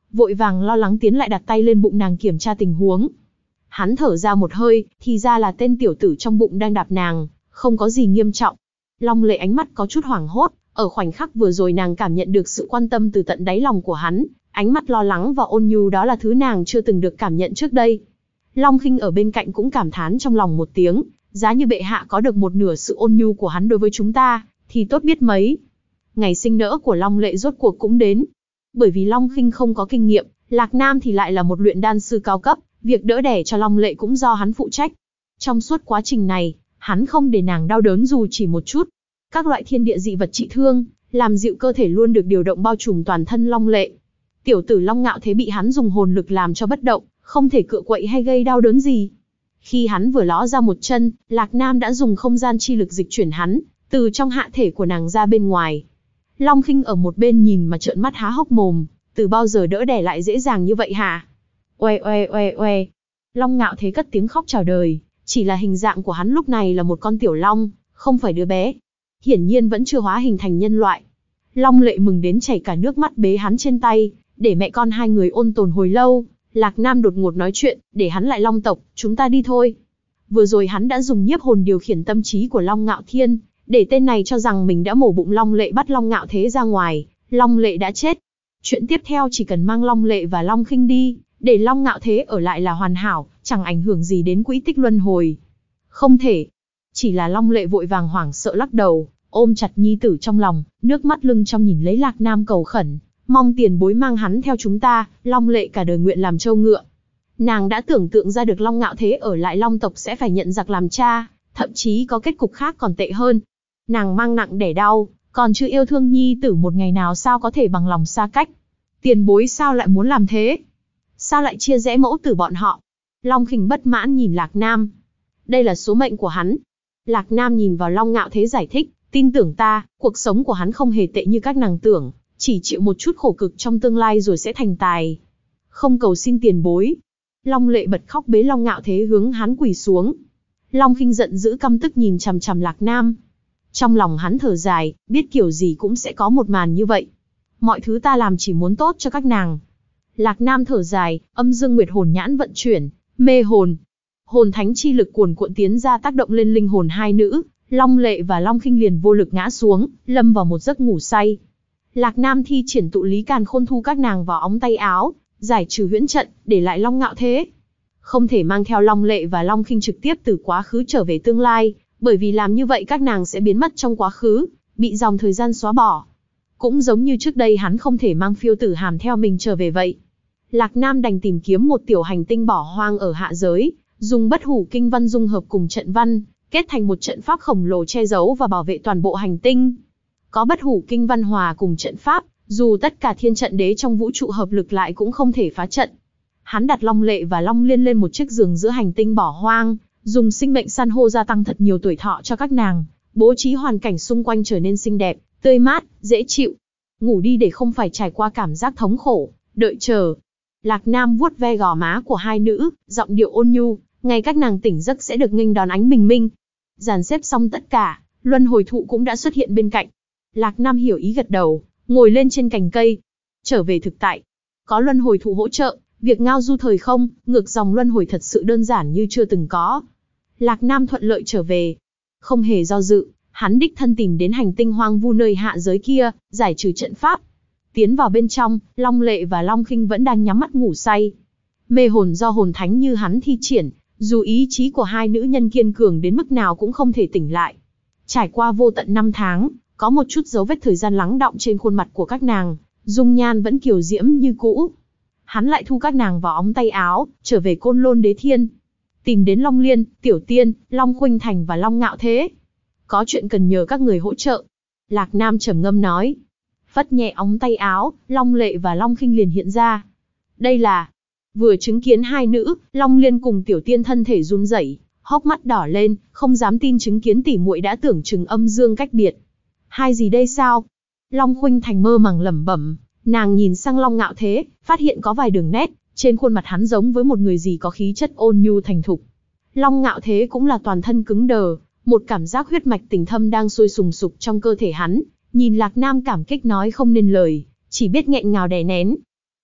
vội vàng lo lắng tiến lại đặt tay lên bụng nàng kiểm tra tình huống. Hắn thở ra một hơi, thì ra là tên tiểu tử trong bụng đang đạp nàng, không có gì nghiêm trọng. Long Lệ ánh mắt có chút hoảng hốt, ở khoảnh khắc vừa rồi nàng cảm nhận được sự quan tâm từ tận đáy lòng của hắn, ánh mắt lo lắng và ôn nhu đó là thứ nàng chưa từng được cảm nhận trước đây. Long Khinh ở bên cạnh cũng cảm thán trong lòng một tiếng, giá như bệ hạ có được một nửa sự ôn nhu của hắn đối với chúng ta, thì tốt biết mấy. Ngày sinh nỡ của Long Lệ rốt cuộc cũng đến. Bởi vì Long Khinh không có kinh nghiệm, Lạc Nam thì lại là một luyện đan sư cao cấp, việc đỡ đẻ cho Long Lệ cũng do hắn phụ trách. Trong suốt quá trình này, hắn không để nàng đau đớn dù chỉ một chút. Các loại thiên địa dị vật trị thương, làm dịu cơ thể luôn được điều động bao trùm toàn thân Long Lệ. Tiểu tử Long Ngạo Thế bị hắn dùng hồn lực làm cho bất động, không thể cựa quậy hay gây đau đớn gì. Khi hắn vừa ló ra một chân, Lạc Nam đã dùng không gian chi lực dịch chuyển hắn, từ trong hạ thể của nàng ra bên ngoài. Long Khinh ở một bên nhìn mà trợn mắt há hốc mồm, từ bao giờ đỡ đẻ lại dễ dàng như vậy hả? Oe oe oe oe. Long Ngạo Thế cất tiếng khóc chào đời, chỉ là hình dạng của hắn lúc này là một con tiểu long, không phải đứa bé. Hiển nhiên vẫn chưa hóa hình thành nhân loại. Long Lệ mừng đến chảy cả nước mắt bế hắn trên tay, để mẹ con hai người ôn tồn hồi lâu. Lạc Nam đột ngột nói chuyện, để hắn lại Long tộc, chúng ta đi thôi. Vừa rồi hắn đã dùng nhiếp hồn điều khiển tâm trí của Long Ngạo Thiên, để tên này cho rằng mình đã mổ bụng Long Lệ bắt Long Ngạo Thế ra ngoài, Long Lệ đã chết. Chuyện tiếp theo chỉ cần mang Long Lệ và Long Khinh đi, để Long Ngạo Thế ở lại là hoàn hảo, chẳng ảnh hưởng gì đến quỹ tích luân hồi. Không thể. Chỉ là Long Lệ vội vàng hoảng sợ lắc đầu, ôm chặt nhi tử trong lòng, nước mắt lưng trong nhìn lấy Lạc Nam cầu khẩn, mong tiền bối mang hắn theo chúng ta, Long Lệ cả đời nguyện làm trâu ngựa. Nàng đã tưởng tượng ra được Long Ngạo Thế ở lại Long tộc sẽ phải nhận giặc làm cha, thậm chí có kết cục khác còn tệ hơn. Nàng mang nặng đẻ đau, còn chưa yêu thương nhi tử một ngày nào sao có thể bằng lòng xa cách. Tiền bối sao lại muốn làm thế? Sao lại chia rẽ mẫu tử bọn họ? Long Khinh bất mãn nhìn Lạc Nam. Đây là số mệnh của hắn. Lạc Nam nhìn vào Long Ngạo Thế giải thích, tin tưởng ta, cuộc sống của hắn không hề tệ như các nàng tưởng, chỉ chịu một chút khổ cực trong tương lai rồi sẽ thành tài. Không cầu xin tiền bối. Long Lệ bật khóc bế Long Ngạo Thế hướng hắn quỳ xuống. Long Khinh giận dữ căm tức nhìn chằm chằm Lạc Nam. Trong lòng hắn thở dài, biết kiểu gì cũng sẽ có một màn như vậy. Mọi thứ ta làm chỉ muốn tốt cho các nàng. Lạc Nam thở dài, âm dương nguyệt hồn nhãn vận chuyển, mê hồn. Hồn thánh chi lực cuồn cuộn tiến ra tác động lên linh hồn hai nữ, Long Lệ và Long Khinh liền vô lực ngã xuống, lâm vào một giấc ngủ say. Lạc Nam thi triển tụ lý càn khôn thu các nàng vào ống tay áo, giải trừ huyễn trận, để lại Long Ngạo Thế. Không thể mang theo Long Lệ và Long Khinh trực tiếp từ quá khứ trở về tương lai, bởi vì làm như vậy các nàng sẽ biến mất trong quá khứ, bị dòng thời gian xóa bỏ. Cũng giống như trước đây hắn không thể mang phiêu tử hàm theo mình trở về vậy. Lạc Nam đành tìm kiếm một tiểu hành tinh bỏ hoang ở hạ giới, dùng bất hủ kinh văn dung hợp cùng trận văn, kết thành một trận pháp khổng lồ che giấu và bảo vệ toàn bộ hành tinh. Có bất hủ kinh văn hòa cùng trận pháp, dù tất cả thiên trận đế trong vũ trụ hợp lực lại cũng không thể phá trận. Hắn đặt Long Lệ và Long Liên lên một chiếc giường giữa hành tinh bỏ hoang, dùng sinh mệnh san hô gia tăng thật nhiều tuổi thọ cho các nàng, bố trí hoàn cảnh xung quanh trở nên xinh đẹp, tươi mát, dễ chịu. Ngủ đi để không phải trải qua cảm giác thống khổ, đợi chờ. Lạc Nam vuốt ve gò má của hai nữ, giọng điệu ôn nhu, ngày các nàng tỉnh giấc sẽ được nghênh đón ánh bình minh. Dàn xếp xong tất cả, luân hồi thụ cũng đã xuất hiện bên cạnh. Lạc Nam hiểu ý gật đầu, ngồi lên trên cành cây. Trở về thực tại, có luân hồi thụ hỗ trợ, việc ngao du thời không, ngược dòng luân hồi thật sự đơn giản như chưa từng có. Lạc Nam thuận lợi trở về. Không hề do dự, hắn đích thân tìm đến hành tinh hoang vu nơi hạ giới kia, giải trừ trận pháp. Tiến vào bên trong, Long Lệ và Long Khinh vẫn đang nhắm mắt ngủ say. Mê hồn do hồn thánh như hắn thi triển, dù ý chí của hai nữ nhân kiên cường đến mức nào cũng không thể tỉnh lại. Trải qua vô tận năm tháng, có một chút dấu vết thời gian lắng đọng trên khuôn mặt của các nàng, dung nhan vẫn kiều diễm như cũ. Hắn lại thu các nàng vào ống tay áo, trở về Côn Lôn Đế Thiên. Tìm đến Long Liên, Tiểu Tiên, Long Khuynh Thành và Long Ngạo Thế. Có chuyện cần nhờ các người hỗ trợ. Lạc Nam trầm ngâm nói. Phất nhẹ ống tay áo, Long Lệ và Long Khinh liền hiện ra. Đây là... Vừa chứng kiến hai nữ, Long Liên cùng Tiểu Tiên thân thể run rẩy, hốc mắt đỏ lên, không dám tin chứng kiến tỉ muội đã tưởng chừng âm dương cách biệt. Hai gì đây sao? Long Khuynh Thành mơ màng lẩm bẩm, nàng nhìn sang Long Ngạo Thế, phát hiện có vài đường nét, trên khuôn mặt hắn giống với một người gì có khí chất ôn nhu thành thục. Long Ngạo Thế cũng là toàn thân cứng đờ, một cảm giác huyết mạch tình thâm đang sôi sùng sục trong cơ thể hắn, nhìn Lạc Nam cảm kích nói không nên lời, chỉ biết nghẹn ngào đè nén.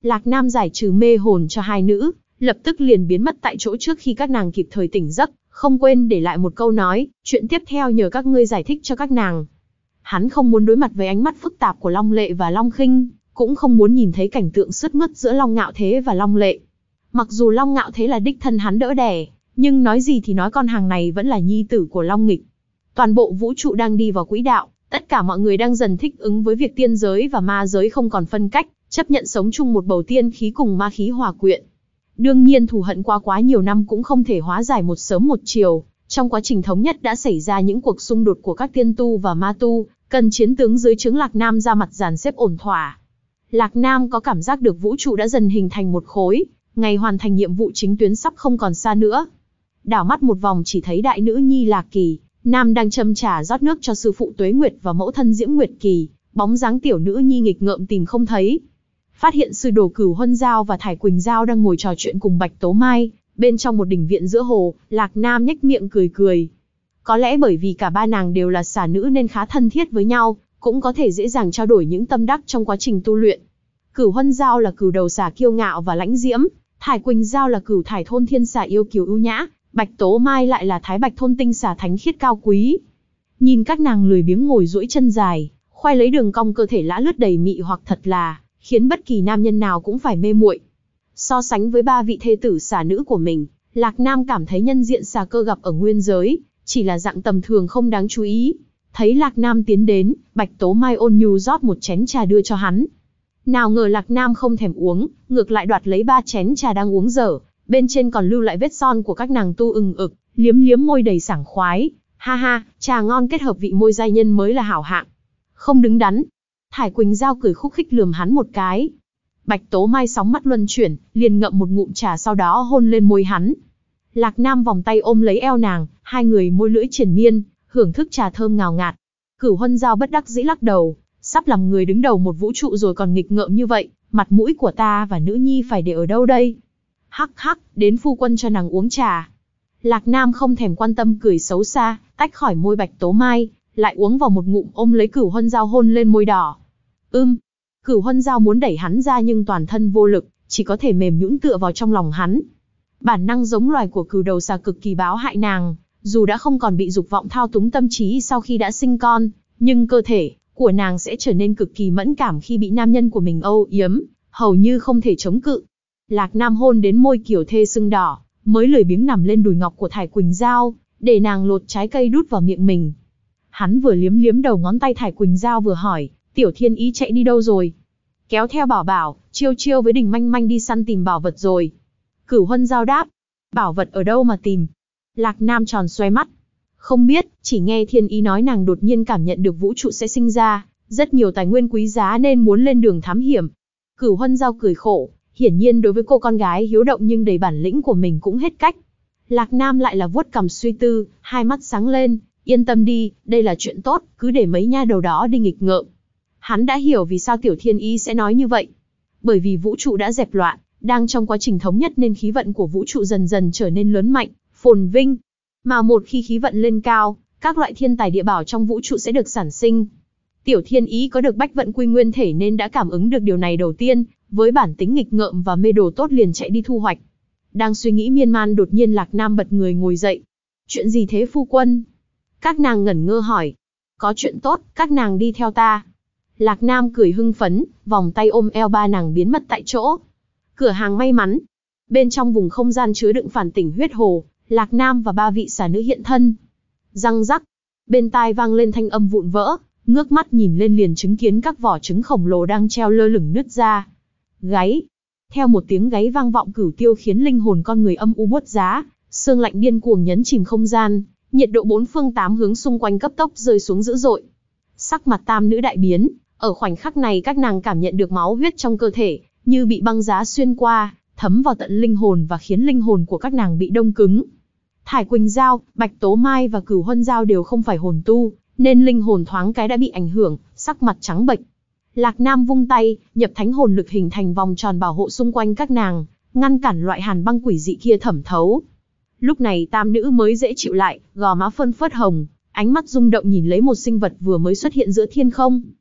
Lạc Nam giải trừ mê hồn cho hai nữ, lập tức liền biến mất tại chỗ trước khi các nàng kịp thời tỉnh giấc, không quên để lại một câu nói, chuyện tiếp theo nhờ các ngươi giải thích cho các nàng. Hắn không muốn đối mặt với ánh mắt phức tạp của Long Lệ và Long Khinh, cũng không muốn nhìn thấy cảnh tượng sướt mướt giữa Long Ngạo Thế và Long Lệ. Mặc dù Long Ngạo Thế là đích thân hắn đỡ đẻ, nhưng nói gì thì nói con hàng này vẫn là nhi tử của Long Nghịch. Toàn bộ vũ trụ đang đi vào quỹ đạo, tất cả mọi người đang dần thích ứng với việc tiên giới và ma giới không còn phân cách, chấp nhận sống chung một bầu tiên khí cùng ma khí hòa quyện. Đương nhiên thù hận qua quá nhiều năm cũng không thể hóa giải một sớm một chiều, trong quá trình thống nhất đã xảy ra những cuộc xung đột của các tiên tu và ma tu, cần chiến tướng dưới trướng Lạc Nam ra mặt dàn xếp ổn thỏa. Lạc Nam có cảm giác được vũ trụ đã dần hình thành một khối, ngày hoàn thành nhiệm vụ chính tuyến sắp không còn xa nữa. Đảo mắt một vòng chỉ thấy đại nữ nhi Lạc Kỳ, Nam đang châm trà rót nước cho sư phụ Tuế Nguyệt và mẫu thân Diễm Nguyệt Kỳ, bóng dáng tiểu nữ nhi nghịch ngợm tìm không thấy. Phát hiện sư đồ Cửu Huân Giao và Thải Quỳnh Giao đang ngồi trò chuyện cùng Bạch Tố Mai, bên trong một đình viện giữa hồ, Lạc Nam nhếch miệng cười cười. Có lẽ bởi vì cả ba nàng đều là xà nữ nên khá thân thiết với nhau, cũng có thể dễ dàng trao đổi những tâm đắc trong quá trình tu luyện. Cửu Huân Giao là cửu đầu xà kiêu ngạo và lãnh diễm, Thải Quỳnh Giao là cửu thải thôn thiên xà yêu kiều ưu nhã, Bạch Tố Mai lại là thái bạch thôn tinh xà thánh khiết cao quý. Nhìn các nàng lười biếng ngồi duỗi chân dài, khoai lấy đường cong cơ thể lã lướt đầy mị hoặc thật là khiến bất kỳ nam nhân nào cũng phải mê muội. So sánh với ba vị thê tử xà nữ của mình, Lạc Nam cảm thấy nhân diện xà cơ gặp ở nguyên giới, chỉ là dạng tầm thường không đáng chú ý. Thấy Lạc Nam tiến đến, Bạch Tố Mai ôn nhu rót một chén trà đưa cho hắn. Nào ngờ Lạc Nam không thèm uống, ngược lại đoạt lấy ba chén trà đang uống dở, bên trên còn lưu lại vết son của các nàng tu ừng ực, liếm liếm môi đầy sảng khoái. Ha ha, trà ngon kết hợp vị môi giai nhân mới là hảo hạng. Không đứng đắn. Thải Quỳnh Giao cười khúc khích lườm hắn một cái. Bạch Tố Mai sóng mắt luân chuyển, liền ngậm một ngụm trà sau đó hôn lên môi hắn. Lạc Nam vòng tay ôm lấy eo nàng, hai người môi lưỡi triền miên, hưởng thức trà thơm ngào ngạt. Cửu Huân Giao bất đắc dĩ lắc đầu, sắp làm người đứng đầu một vũ trụ rồi còn nghịch ngợm như vậy, mặt mũi của ta và nữ nhi phải để ở đâu đây? Hắc hắc, đến phu quân cho nàng uống trà. Lạc Nam không thèm quan tâm cười xấu xa, tách khỏi môi Bạch Tố Mai, lại uống vào một ngụm ôm lấy Cửu Huân Giao hôn lên môi đỏ. Ưm, Cửu Huân Giao muốn đẩy hắn ra nhưng toàn thân vô lực, chỉ có thể mềm nhũn tựa vào trong lòng hắn. Bản năng giống loài của cừu đầu xà cực kỳ báo hại nàng, dù đã không còn bị dục vọng thao túng tâm trí sau khi đã sinh con, nhưng cơ thể của nàng sẽ trở nên cực kỳ mẫn cảm khi bị nam nhân của mình âu yếm, hầu như không thể chống cự. Lạc Nam hôn đến môi kiểu thê sưng đỏ, mới lười biếng nằm lên đùi ngọc của Thải Quỳnh Giao, để nàng lột trái cây đút vào miệng mình. Hắn vừa liếm liếm đầu ngón tay Thải Quỳnh Giao vừa hỏi, Tiểu Thiên Ý chạy đi đâu rồi? Kéo theo Bảo Bảo, Chiêu Chiêu với Đình Manh Manh đi săn tìm bảo vật rồi. Cửu Huân Giao đáp, bảo vật ở đâu mà tìm? Lạc Nam tròn xoe mắt. Không biết, chỉ nghe Thiên Ý nói nàng đột nhiên cảm nhận được vũ trụ sẽ sinh ra rất nhiều tài nguyên quý giá nên muốn lên đường thám hiểm. Cửu Huân Giao cười khổ, hiển nhiên đối với cô con gái hiếu động nhưng đầy bản lĩnh của mình cũng hết cách. Lạc Nam lại là vuốt cằm suy tư, hai mắt sáng lên, yên tâm đi, đây là chuyện tốt, cứ để mấy nha đầu đó đi nghịch ngợm. Hắn đã hiểu vì sao Tiểu Thiên Ý sẽ nói như vậy. Bởi vì vũ trụ đã dẹp loạn, đang trong quá trình thống nhất nên khí vận của vũ trụ dần dần trở nên lớn mạnh, phồn vinh. Mà một khi khí vận lên cao, các loại thiên tài địa bảo trong vũ trụ sẽ được sản sinh. Tiểu Thiên Ý có được bách vận quy nguyên thể nên đã cảm ứng được điều này đầu tiên, với bản tính nghịch ngợm và mê đồ tốt liền chạy đi thu hoạch. Đang suy nghĩ miên man đột nhiên Lạc Nam bật người ngồi dậy. Chuyện gì thế phu quân? Các nàng ngẩn ngơ hỏi. Có chuyện tốt, các nàng đi theo ta. Lạc Nam cười hưng phấn, vòng tay ôm eo ba nàng biến mất tại chỗ. Cửa hàng may mắn. Bên trong vùng không gian chứa đựng phản tỉnh huyết hồ, Lạc Nam và ba vị xà nữ hiện thân. Răng rắc. Bên tai vang lên thanh âm vụn vỡ, ngước mắt nhìn lên liền chứng kiến các vỏ trứng khổng lồ đang treo lơ lửng nứt ra. Gáy. Theo một tiếng gáy vang vọng cửu tiêu khiến linh hồn con người âm u buốt giá, sương lạnh điên cuồng nhấn chìm không gian, nhiệt độ bốn phương tám hướng xung quanh cấp tốc rơi xuống dữ dội. Sắc mặt tam nữ đại biến, ở khoảnh khắc này các nàng cảm nhận được máu huyết trong cơ thể, như bị băng giá xuyên qua, thấm vào tận linh hồn và khiến linh hồn của các nàng bị đông cứng. Thải Quỳnh Giao, Bạch Tố Mai và Cửu Huân Giao đều không phải hồn tu, nên linh hồn thoáng cái đã bị ảnh hưởng, sắc mặt trắng bệch. Lạc Nam vung tay, nhập thánh hồn lực hình thành vòng tròn bảo hộ xung quanh các nàng, ngăn cản loại hàn băng quỷ dị kia thẩm thấu. Lúc này tam nữ mới dễ chịu lại, gò má phơn phớt hồng, ánh mắt rung động nhìn lấy một sinh vật vừa mới xuất hiện giữa thiên không.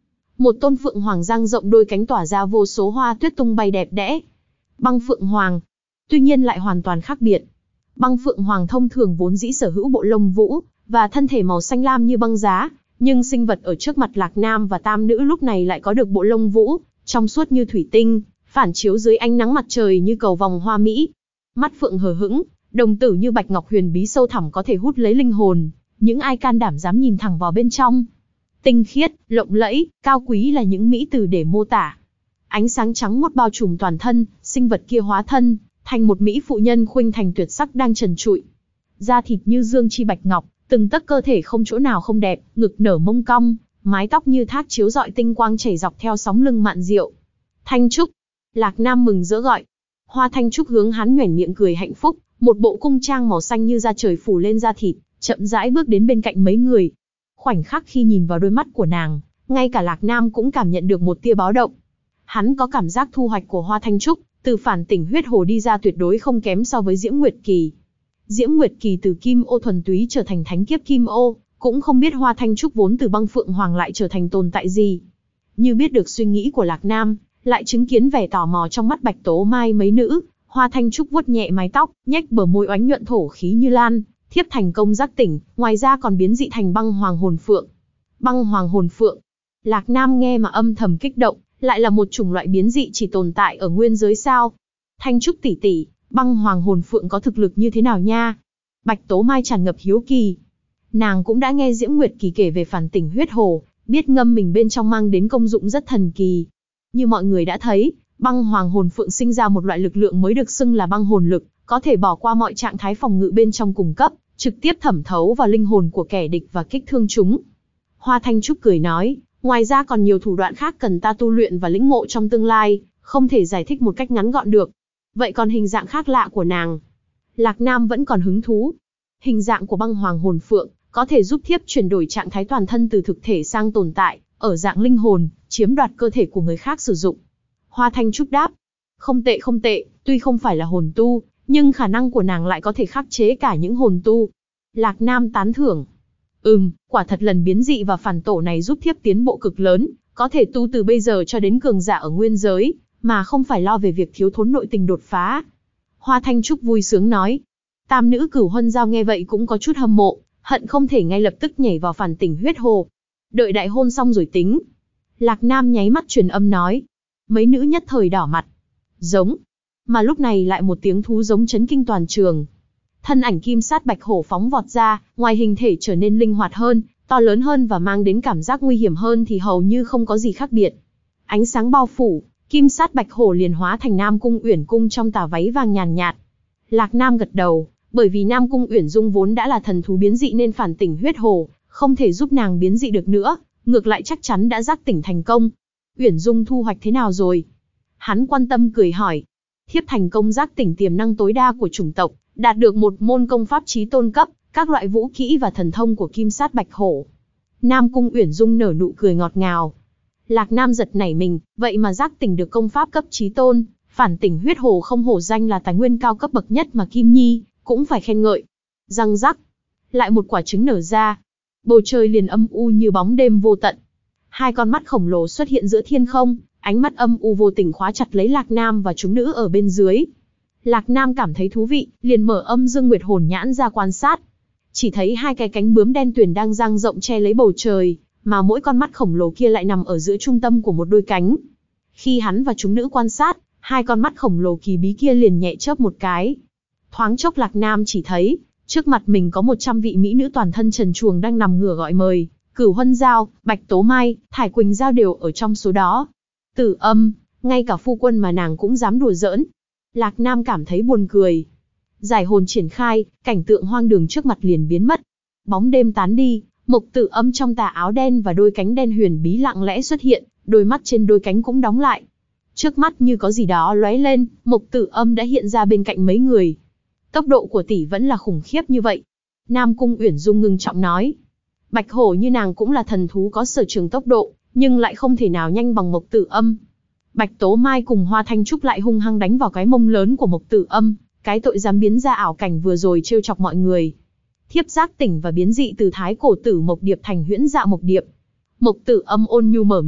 một tôn phượng hoàng dang rộng đôi cánh tỏa ra vô số hoa tuyết tung bay đẹp đẽ. Băng phượng hoàng, tuy nhiên lại hoàn toàn khác biệt. Băng phượng hoàng thông thường vốn dĩ sở hữu bộ lông vũ và thân thể màu xanh lam như băng giá, nhưng sinh vật ở trước mặt Lạc Nam và tam nữ lúc này lại có được bộ lông vũ trong suốt như thủy tinh, phản chiếu dưới ánh nắng mặt trời như cầu vòng hoa mỹ. Mắt phượng hờ hững, đồng tử như bạch ngọc huyền bí sâu thẳm có thể hút lấy linh hồn, những ai can đảm dám nhìn thẳng vào bên trong. Tinh khiết, lộng lẫy, cao quý là những mỹ từ để mô tả. Ánh sáng trắng muốt bao trùm toàn thân, sinh vật kia hóa thân thành một mỹ phụ nhân khuynh thành tuyệt sắc đang trần trụi. Da thịt như dương chi bạch ngọc, từng tấc cơ thể không chỗ nào không đẹp, ngực nở mông cong, mái tóc như thác chiếu rọi tinh quang chảy dọc theo sóng lưng mạn diệu. Thanh Trúc, Lạc Nam mừng rỡ gọi. Hoa Thanh Trúc hướng hắn nhoẻn miệng cười hạnh phúc, một bộ cung trang màu xanh như da trời phủ lên da thịt, chậm rãi bước đến bên cạnh mấy người. Khoảnh khắc khi nhìn vào đôi mắt của nàng, ngay cả Lạc Nam cũng cảm nhận được một tia báo động. Hắn có cảm giác thu hoạch của Hoa Thanh Trúc, từ phản tỉnh huyết hồ đi ra tuyệt đối không kém so với Diễm Nguyệt Kỳ. Diễm Nguyệt Kỳ từ Kim Ô thuần túy trở thành thánh kiếp Kim Ô, cũng không biết Hoa Thanh Trúc vốn từ băng phượng hoàng lại trở thành tồn tại gì. Như biết được suy nghĩ của Lạc Nam, lại chứng kiến vẻ tò mò trong mắt Bạch Tố Mai mấy nữ, Hoa Thanh Trúc vuốt nhẹ mái tóc, nhếch bờ môi oánh nhuận thổ khí như lan, thiếp thành công giác tỉnh, ngoài ra còn biến dị thành băng hoàng hồn phượng. Băng hoàng hồn phượng. Lạc Nam nghe mà âm thầm kích động, lại là một chủng loại biến dị chỉ tồn tại ở nguyên giới sao? Thanh Trúc tỷ tỷ, băng hoàng hồn phượng có thực lực như thế nào nha? Bạch Tố Mai tràn ngập hiếu kỳ. Nàng cũng đã nghe Diễm Nguyệt Kỳ kể về phản tỉnh huyết hồ, biết ngâm mình bên trong mang đến công dụng rất thần kỳ. Như mọi người đã thấy, băng hoàng hồn phượng sinh ra một loại lực lượng mới được xưng là băng hồn lực, có thể bỏ qua mọi trạng thái phòng ngự bên trong cùng cấp, trực tiếp thẩm thấu vào linh hồn của kẻ địch và kích thương chúng. Hoa Thanh Trúc cười nói, ngoài ra còn nhiều thủ đoạn khác cần ta tu luyện và lĩnh ngộ trong tương lai, không thể giải thích một cách ngắn gọn được. Vậy còn hình dạng khác lạ của nàng? Lạc Nam vẫn còn hứng thú. Hình dạng của băng hoàng hồn phượng có thể giúp thiếp chuyển đổi trạng thái toàn thân từ thực thể sang tồn tại, ở dạng linh hồn, chiếm đoạt cơ thể của người khác sử dụng. Hoa Thanh Trúc đáp, không tệ không tệ, tuy không phải là hồn tu, nhưng khả năng của nàng lại có thể khắc chế cả những hồn tu. Lạc Nam tán thưởng. Ừm, quả thật lần biến dị và phản tổ này giúp thiếp tiến bộ cực lớn, có thể tu từ bây giờ cho đến cường giả ở nguyên giới, mà không phải lo về việc thiếu thốn nội tình đột phá. Hoa Thanh Trúc vui sướng nói. Tam nữ Cửu Huân Giao nghe vậy cũng có chút hâm mộ, hận không thể ngay lập tức nhảy vào phản tỉnh huyết hồ. Đợi đại hôn xong rồi tính. Lạc Nam nháy mắt truyền âm nói. Mấy nữ nhất thời đỏ mặt. Giống. Mà lúc này lại một tiếng thú giống chấn kinh toàn trường. Thân ảnh kim sát bạch hổ phóng vọt ra, ngoài hình thể trở nên linh hoạt hơn, to lớn hơn và mang đến cảm giác nguy hiểm hơn thì hầu như không có gì khác biệt. Ánh sáng bao phủ, kim sát bạch hổ liền hóa thành Nam Cung Uyển Cung trong tà váy vàng nhàn nhạt. Lạc Nam gật đầu, bởi vì Nam Cung Uyển Dung vốn đã là thần thú biến dị nên phản tỉnh huyết hồ, không thể giúp nàng biến dị được nữa, ngược lại chắc chắn đã giác tỉnh thành công. Uyển Dung thu hoạch thế nào rồi? Hắn quan tâm cười hỏi. Thiếp thành công giác tỉnh tiềm năng tối đa của chủng tộc, đạt được một môn công pháp chí tôn cấp, các loại vũ kỹ và thần thông của kim sát bạch hổ. Nam Cung Uyển Dung nở nụ cười ngọt ngào. Lạc Nam giật nảy mình, vậy mà giác tỉnh được công pháp cấp chí tôn, phản tỉnh huyết hồ không hổ danh là tài nguyên cao cấp bậc nhất mà Kim Nhi cũng phải khen ngợi. Răng rắc, lại một quả trứng nở ra. Bầu trời liền âm u như bóng đêm vô tận. Hai con mắt khổng lồ xuất hiện giữa thiên không, ánh mắt âm u vô tình khóa chặt lấy Lạc Nam và chúng nữ ở bên dưới. Lạc Nam cảm thấy thú vị, liền mở âm dương nguyệt hồn nhãn ra quan sát. Chỉ thấy hai cái cánh bướm đen tuyền đang dang rộng che lấy bầu trời, mà mỗi con mắt khổng lồ kia lại nằm ở giữa trung tâm của một đôi cánh. Khi hắn và chúng nữ quan sát, hai con mắt khổng lồ kỳ bí kia liền nhẹ chớp một cái. Thoáng chốc Lạc Nam chỉ thấy, trước mặt mình có một trăm vị mỹ nữ toàn thân trần truồng đang nằm ngửa gọi mời. Cửu Huân Giao, Bạch Tố Mai, Thải Quỳnh Giao đều ở trong số đó. Tử Âm, ngay cả phu quân mà nàng cũng dám đùa giỡn. Lạc Nam cảm thấy buồn cười. Giải hồn triển khai, cảnh tượng hoang đường trước mặt liền biến mất. Bóng đêm tán đi, Mộc Tử Âm trong tà áo đen và đôi cánh đen huyền bí lặng lẽ xuất hiện, đôi mắt trên đôi cánh cũng đóng lại. Trước mắt như có gì đó lóe lên, Mộc Tử Âm đã hiện ra bên cạnh mấy người. Tốc độ của tỷ vẫn là khủng khiếp như vậy. Nam Cung Uyển Dung ngưng trọng nói. Bạch hổ như nàng cũng là thần thú có sở trường tốc độ, nhưng lại không thể nào nhanh bằng Mộc Tử Âm. Bạch Tố Mai cùng Hoa Thanh Trúc lại hung hăng đánh vào cái mông lớn của Mộc Tử Âm, cái tội dám biến ra ảo cảnh vừa rồi trêu chọc mọi người. Thiếp giác tỉnh và biến dị từ thái cổ tử Mộc Điệp thành huyễn dạ Mộc Điệp. Mộc Tử Âm ôn nhu mở miệng,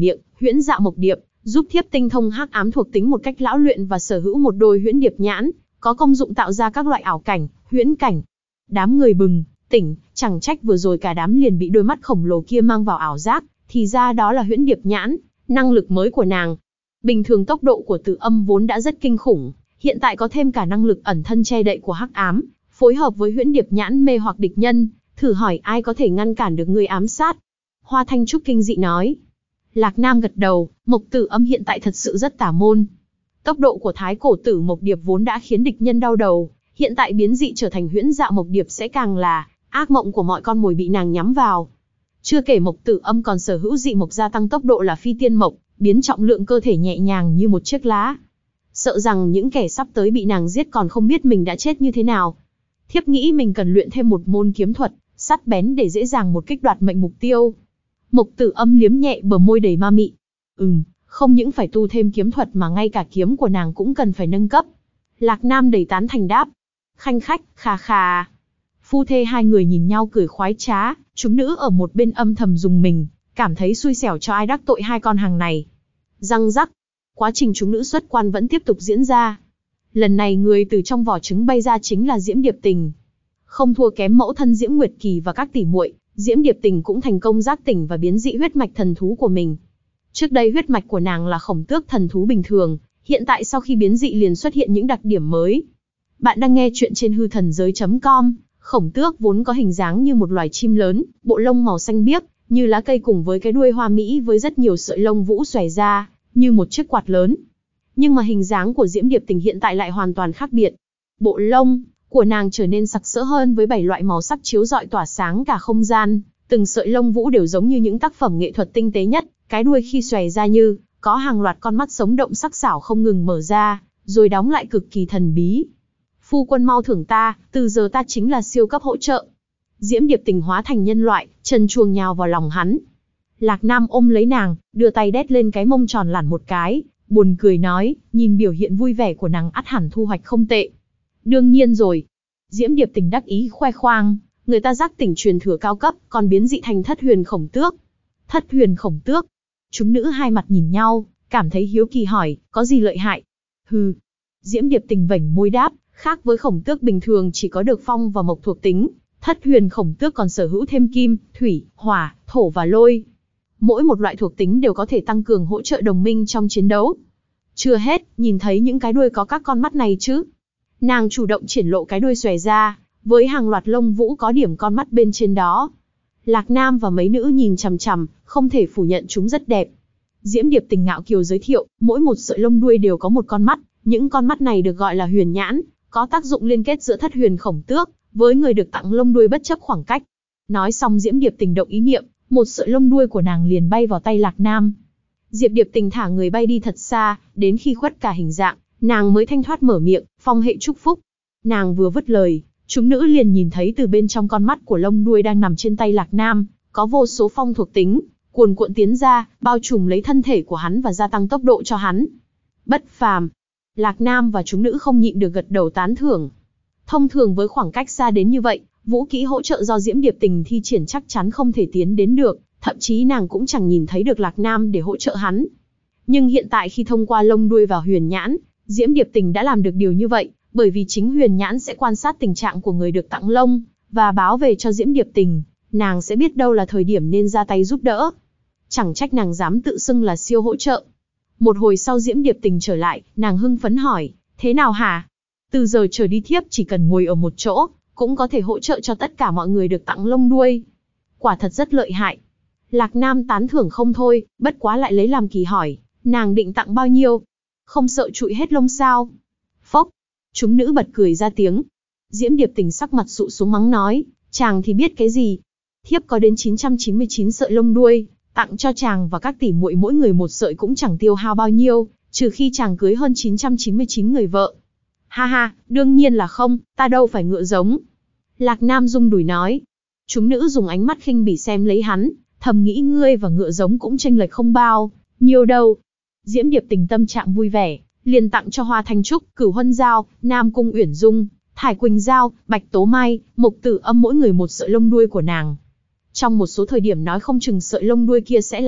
Huyễn Dạ Mộc Điệp, giúp thiếp tinh thông hắc ám thuộc tính một cách lão luyện và sở hữu một đôi huyễn điệp nhãn, có công dụng tạo ra các loại ảo cảnh, huyễn cảnh. Đám người bừng tỉnh, chẳng trách vừa rồi cả đám liền bị đôi mắt khổng lồ kia mang vào ảo giác, thì ra đó là huyễn điệp nhãn, năng lực mới của nàng. Bình thường tốc độ của Tử Âm vốn đã rất kinh khủng, hiện tại có thêm cả năng lực ẩn thân che đậy của hắc ám, phối hợp với huyễn điệp nhãn mê hoặc địch nhân, thử hỏi ai có thể ngăn cản được người ám sát? Hoa Thanh Trúc kinh dị nói. Lạc Nam gật đầu, Mộc Tử Âm hiện tại thật sự rất tà môn. Tốc độ của Thái Cổ Tử Mộc Điệp vốn đã khiến địch nhân đau đầu, hiện tại biến dị trở thành Huyễn Dạ Mộc Điệp sẽ càng là ác mộng của mọi con mồi bị nàng nhắm vào. Chưa kể Mộc Tử Âm còn sở hữu dị mộc gia tăng tốc độ là Phi Tiên Mộc, biến trọng lượng cơ thể nhẹ nhàng như một chiếc lá. Sợ rằng những kẻ sắp tới bị nàng giết còn không biết mình đã chết như thế nào. Thiếp nghĩ mình cần luyện thêm một môn kiếm thuật, sắc bén để dễ dàng một kích đoạt mệnh mục tiêu. Mộc Tử Âm liếm nhẹ bờ môi đầy ma mị. Ừm, không những phải tu thêm kiếm thuật mà ngay cả kiếm của nàng cũng cần phải nâng cấp. Lạc Nam đầy tán thành đáp. Khanh khách, khà khà. Phu thê hai người nhìn nhau cười khoái trá, chúng nữ ở một bên âm thầm dùng mình, cảm thấy xui xẻo cho ai đắc tội hai con hàng này. Răng rắc, quá trình chúng nữ xuất quan vẫn tiếp tục diễn ra. Lần này người từ trong vỏ trứng bay ra chính là Diễm Điệp Tình. Không thua kém mẫu thân Diễm Nguyệt Kỳ và các tỷ muội, Diễm Điệp Tình cũng thành công giác tỉnh và biến dị huyết mạch thần thú của mình. Trước đây huyết mạch của nàng là khổng tước thần thú bình thường, hiện tại sau khi biến dị liền xuất hiện những đặc điểm mới. Bạn đang nghe chuyện trên hư thần giới chấm com. Khổng tước vốn có hình dáng như một loài chim lớn, bộ lông màu xanh biếc, như lá cây cùng với cái đuôi hoa mỹ với rất nhiều sợi lông vũ xòe ra, như một chiếc quạt lớn. Nhưng mà hình dáng của Diễm Điệp Tình hiện tại lại hoàn toàn khác biệt. Bộ lông của nàng trở nên sặc sỡ hơn với bảy loại màu sắc chiếu rọi tỏa sáng cả không gian, từng sợi lông vũ đều giống như những tác phẩm nghệ thuật tinh tế nhất, cái đuôi khi xòe ra như có hàng loạt con mắt sống động sắc sảo không ngừng mở ra, rồi đóng lại cực kỳ thần bí. Phu quân mau thưởng ta, từ giờ ta chính là siêu cấp hỗ trợ. Diễm Điệp Tình hóa thành nhân loại, trần truồng nhào vào lòng hắn. Lạc Nam ôm lấy nàng, đưa tay đét lên cái mông tròn lẳn một cái, buồn cười nói, nhìn biểu hiện vui vẻ của nàng ắt hẳn thu hoạch không tệ. Đương nhiên rồi. Diễm Điệp Tình đắc ý khoe khoang, người ta giác tỉnh truyền thừa cao cấp, còn biến dị thành Thất Huyền Khổng Tước. Thất Huyền Khổng Tước. Chúng nữ hai mặt nhìn nhau, cảm thấy hiếu kỳ hỏi, có gì lợi hại? Hừ. Diễm Điệp Tình vểnh môi đáp, khác với khổng tước bình thường chỉ có được phong và mộc thuộc tính, Thất Huyền Khổng Tước còn sở hữu thêm kim, thủy, hỏa, thổ và lôi. Mỗi một loại thuộc tính đều có thể tăng cường hỗ trợ đồng minh trong chiến đấu. Chưa hết, nhìn thấy những cái đuôi có các con mắt này chứ? Nàng chủ động triển lộ cái đuôi xòe ra, với hàng loạt lông vũ có điểm con mắt bên trên đó. Lạc Nam và mấy nữ nhìn chằm chằm, không thể phủ nhận chúng rất đẹp. Diễm Điệp Tình ngạo kiều giới thiệu, mỗi một sợi lông đuôi đều có một con mắt, những con mắt này được gọi là huyền nhãn, có tác dụng liên kết giữa Thất Huyền Khổng Tước với người được tặng lông đuôi bất chấp khoảng cách. Nói xong Diễm Điệp Tình động ý niệm, một sợi lông đuôi của nàng liền bay vào tay Lạc Nam. Diệp Điệp Tình thả người bay đi thật xa, đến khi khuất cả hình dạng, nàng mới thanh thoát mở miệng, phong hệ chúc phúc. Nàng vừa vứt lời, chúng nữ liền nhìn thấy từ bên trong con mắt của lông đuôi đang nằm trên tay Lạc Nam, có vô số phong thuộc tính, cuồn cuộn tiến ra, bao trùm lấy thân thể của hắn và gia tăng tốc độ cho hắn. Bất phàm. Lạc Nam và chúng nữ không nhịn được gật đầu tán thưởng. Thông thường với khoảng cách xa đến như vậy, vũ kỹ hỗ trợ do Diễm Điệp Tình thi triển chắc chắn không thể tiến đến được, thậm chí nàng cũng chẳng nhìn thấy được Lạc Nam để hỗ trợ hắn. Nhưng hiện tại khi thông qua lông đuôi vào huyền nhãn, Diễm Điệp Tình đã làm được điều như vậy, bởi vì chính huyền nhãn sẽ quan sát tình trạng của người được tặng lông, và báo về cho Diễm Điệp Tình, nàng sẽ biết đâu là thời điểm nên ra tay giúp đỡ. Chẳng trách nàng dám tự xưng là siêu hỗ trợ. Một hồi sau Diễm Điệp Tình trở lại, nàng hưng phấn hỏi, thế nào hả? Từ giờ trở đi thiếp chỉ cần ngồi ở một chỗ, cũng có thể hỗ trợ cho tất cả mọi người được tặng lông đuôi. Quả thật rất lợi hại. Lạc Nam tán thưởng không thôi, bất quá lại lấy làm kỳ hỏi, nàng định tặng bao nhiêu? Không sợ trụi hết lông sao? Phốc, chúng nữ bật cười ra tiếng. Diễm Điệp Tình sắc mặt sụ xuống mắng nói, chàng thì biết cái gì? Thiếp có đến chín trăm chín mươi chín sợi lông đuôi, tặng cho chàng và các tỷ muội mỗi người một sợi cũng chẳng tiêu hao bao nhiêu, trừ khi chàng cưới hơn chín trăm chín mươi chín người vợ. Ha ha, đương nhiên là không, ta đâu phải ngựa giống. Lạc Nam rung đùi nói. Chúng nữ dùng ánh mắt khinh bỉ xem lấy hắn, thầm nghĩ ngươi và ngựa giống cũng chênh lệch không bao, nhiều đâu. Diễm Điệp Tình tâm trạng vui vẻ, liền tặng cho Hoa Thanh Trúc, Cửu Huân Giao, Nam Cung Uyển Dung, Thải Quỳnh Giao, Bạch Tố Mai, Mộc Tử Âm mỗi người một sợi lông đuôi của nàng. Trong một số thời điểm nói không chừng sợi lông đuôi kia sẽ là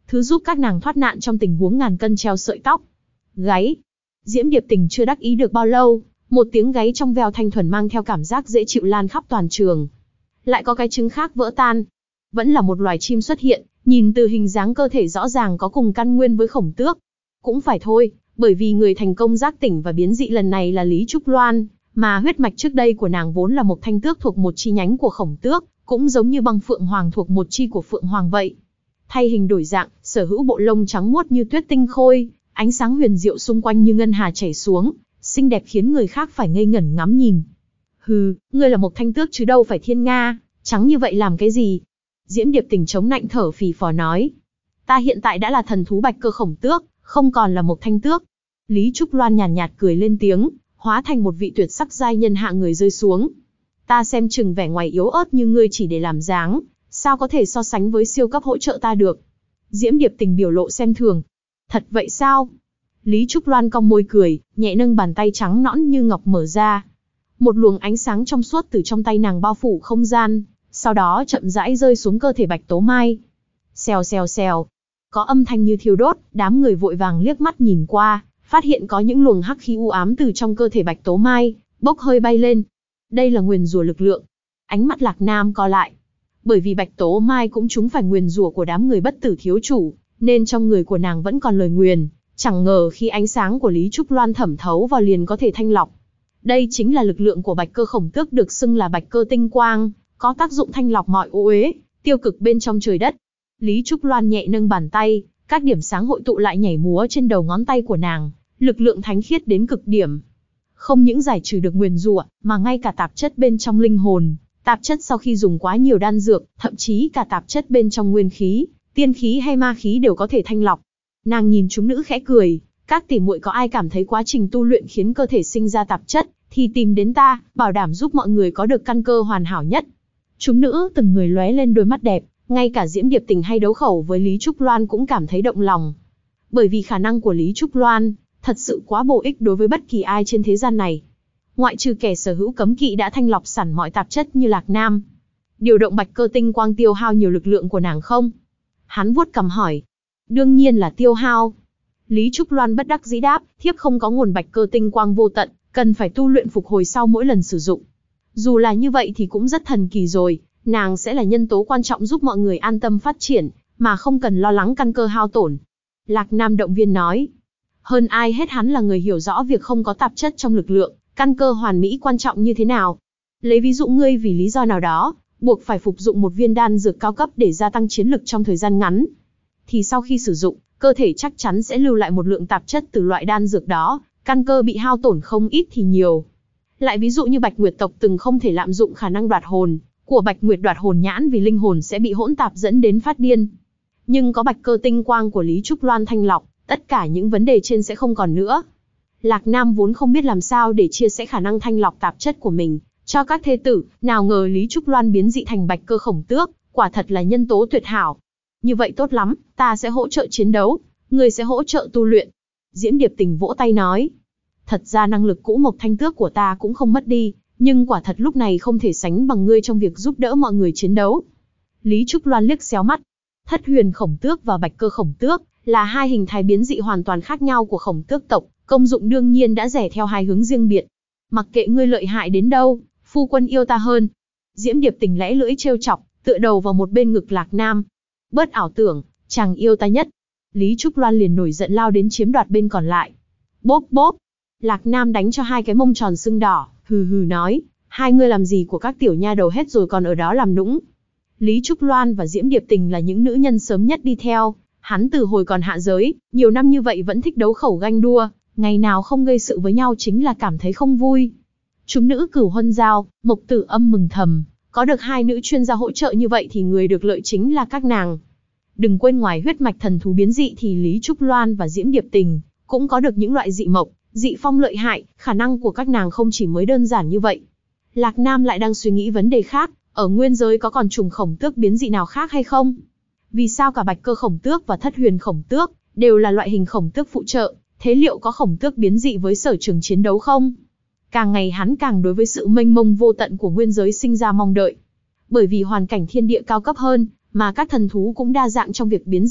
thứ giúp các nàng thoát nạn trong tình huống ngàn cân treo sợi tóc. Gáy. Diễm Điệp Tình chưa đắc ý được bao lâu, một tiếng gáy trong veo thanh thuần mang theo cảm giác dễ chịu lan khắp toàn trường. Lại có cái trứng khác vỡ tan. Vẫn là một loài chim xuất hiện, nhìn từ hình dáng cơ thể rõ ràng có cùng căn nguyên với Khổng Tước. Cũng phải thôi, bởi vì người thành công giác tỉnh và biến dị lần này là Lý Trúc Loan, mà huyết mạch trước đây của nàng vốn là một thanh tước thuộc một chi nhánh của Khổng Tước, cũng giống như băng phượng hoàng thuộc một chi của phượng hoàng vậy. Thay hình đổi dạng, sở hữu bộ lông trắng muốt như tuyết tinh khôi, ánh sáng huyền diệu xung quanh như ngân hà chảy xuống, xinh đẹp khiến người khác phải ngây ngẩn ngắm nhìn. Hừ, ngươi là một thanh tước chứ đâu phải thiên nga, trắng như vậy làm cái gì? Diễm Điệp Tình chống nạnh thở phì phò nói. Ta hiện tại đã là thần thú bạch cơ Khổng Tước, không còn là một thanh tước. Lý Trúc Loan nhàn nhạt, nhạt cười lên tiếng, hóa thành một vị tuyệt sắc giai nhân hạ người rơi xuống. Ta xem chừng vẻ ngoài yếu ớt như ngươi chỉ để làm dáng, sao có thể so sánh với siêu cấp hỗ trợ ta được? Diễm Điệp Tình biểu lộ xem thường. Thật vậy sao? Lý Trúc Loan cong môi cười, nhẹ nâng bàn tay trắng nõn như ngọc mở ra. Một luồng ánh sáng trong suốt từ trong tay nàng bao phủ không gian, sau đó chậm rãi rơi xuống cơ thể Bạch Tố Mai. Xèo xèo xèo. Có âm thanh như thiêu đốt, đám người vội vàng liếc mắt nhìn qua, phát hiện có những luồng hắc khí u ám từ trong cơ thể Bạch Tố Mai, bốc hơi bay lên. Đây là nguyền rủa lực lượng. Ánh mắt Lạc Nam co lại. Bởi vì Bạch Tố Mai cũng trúng phải nguyền rủa của đám người bất tử thiếu chủ, nên trong người của nàng vẫn còn lời nguyền, chẳng ngờ khi ánh sáng của Lý Trúc Loan thẩm thấu vào liền có thể thanh lọc. Đây chính là lực lượng của Bạch Cơ Khổng Tước được xưng là Bạch Cơ Tinh Quang, có tác dụng thanh lọc mọi ô uế, tiêu cực bên trong trời đất. Lý Trúc Loan nhẹ nâng bàn tay, các điểm sáng hội tụ lại nhảy múa trên đầu ngón tay của nàng, lực lượng thánh khiết đến cực điểm. Không những giải trừ được nguyền rủa, mà ngay cả tạp chất bên trong linh hồn, tạp chất sau khi dùng quá nhiều đan dược, thậm chí cả tạp chất bên trong nguyên khí, tiên khí hay ma khí đều có thể thanh lọc. Nàng nhìn chúng nữ khẽ cười, các tỷ muội có ai cảm thấy quá trình tu luyện khiến cơ thể sinh ra tạp chất, thì tìm đến ta, bảo đảm giúp mọi người có được căn cơ hoàn hảo nhất. Chúng nữ từng người lóe lên đôi mắt đẹp, ngay cả Diễm Điệp Tình hay đấu khẩu với Lý Trúc Loan cũng cảm thấy động lòng. Bởi vì khả năng của Lý Trúc Loan thật sự quá bổ ích đối với bất kỳ ai trên thế gian này. Ngoại trừ kẻ sở hữu cấm kỵ đã thanh lọc sẵn mọi tạp chất như Lạc Nam. Điều động Bạch Cơ Tinh Quang tiêu hao nhiều lực lượng của nàng không? Hắn vuốt cằm hỏi. Đương nhiên là tiêu hao. Lý Trúc Loan bất đắc dĩ đáp, thiếp không có nguồn Bạch Cơ Tinh Quang vô tận, cần phải tu luyện phục hồi sau mỗi lần sử dụng. Dù là như vậy thì cũng rất thần kỳ rồi, nàng sẽ là nhân tố quan trọng giúp mọi người an tâm phát triển, mà không cần lo lắng căn cơ hao tổn. Lạc Nam động viên nói. Hơn ai hết hắn là người hiểu rõ việc không có tạp chất trong lực lượng, căn cơ hoàn mỹ quan trọng như thế nào. Lấy ví dụ ngươi vì lý do nào đó, buộc phải phục dụng một viên đan dược cao cấp để gia tăng chiến lực trong thời gian ngắn. Thì sau khi sử dụng, cơ thể chắc chắn sẽ lưu lại một lượng tạp chất từ loại đan dược đó, căn cơ bị hao tổn không ít thì nhiều. Lại ví dụ như Bạch Nguyệt tộc từng không thể lạm dụng khả năng đoạt hồn của Bạch Nguyệt đoạt hồn nhãn vì linh hồn sẽ bị hỗn tạp dẫn đến phát điên. Nhưng có Bạch Cơ Tinh Quang của Lý Trúc Loan thanh lọc, tất cả những vấn đề trên sẽ không còn nữa. Lạc Nam vốn không biết làm sao để chia sẻ khả năng thanh lọc tạp chất của mình cho các thê tử, nào ngờ Lý Trúc Loan biến dị thành Bạch Cơ Khổng Tước, quả thật là nhân tố tuyệt hảo. Như vậy tốt lắm, ta sẽ hỗ trợ chiến đấu, người sẽ hỗ trợ tu luyện. Diễm Điệp Tình vỗ tay nói. Thật ra năng lực cũ Mộc Thanh Tước của ta cũng không mất đi, nhưng quả thật lúc này không thể sánh bằng ngươi trong việc giúp đỡ mọi người chiến đấu. Lý Trúc Loan liếc xéo mắt. Thất Huyền Khổng Tước và Bạch Cơ Khổng Tước là hai hình thái biến dị hoàn toàn khác nhau của Khổng Tước tộc, công dụng đương nhiên đã rẽ theo hai hướng riêng biệt. Mặc kệ ngươi lợi hại đến đâu, phu quân yêu ta hơn. Diễm Điệp Tình lẽ lưỡi trêu chọc, tựa đầu vào một bên ngực Lạc Nam. Bớt ảo tưởng, chàng yêu ta nhất. Lý Trúc Loan liền nổi giận lao đến chiếm đoạt bên còn lại. Bốp bốp. Lạc Nam đánh cho hai cái mông tròn sưng đỏ, hừ hừ nói, hai ngươi làm gì của các tiểu nha đầu hết rồi còn ở đó làm nũng. Lý Trúc Loan và Diễm Điệp Tình là những nữ nhân sớm nhất đi theo, hắn từ hồi còn hạ giới, nhiều năm như vậy vẫn thích đấu khẩu ganh đua, ngày nào không gây sự với nhau chính là cảm thấy không vui. Chúng nữ cửu huân giao, Mộc Tử Âm mừng thầm, có được hai nữ chuyên gia hỗ trợ như vậy thì người được lợi chính là các nàng. Đừng quên ngoài huyết mạch thần thú biến dị thì Lý Trúc Loan và Diễm Điệp Tình cũng có được những loại dị mộc, dị phong lợi hại, khả năng của các nàng không chỉ mới đơn giản như vậy. Lạc Nam lại đang suy nghĩ vấn đề khác, ở nguyên giới có còn trùng Khổng Tước biến dị nào khác hay không? Vì sao cả Bạch Cơ Khổng Tước và Thất Huyền Khổng Tước đều là loại hình Khổng Tước phụ trợ, thế liệu có Khổng Tước biến dị với sở trường chiến đấu không? Càng ngày hắn càng đối với sự mênh mông vô tận của nguyên giới sinh ra mong đợi. Bởi vì hoàn cảnh thiên địa cao cấp hơn, mà các thần thú cũng đa dạng trong việc biến dị,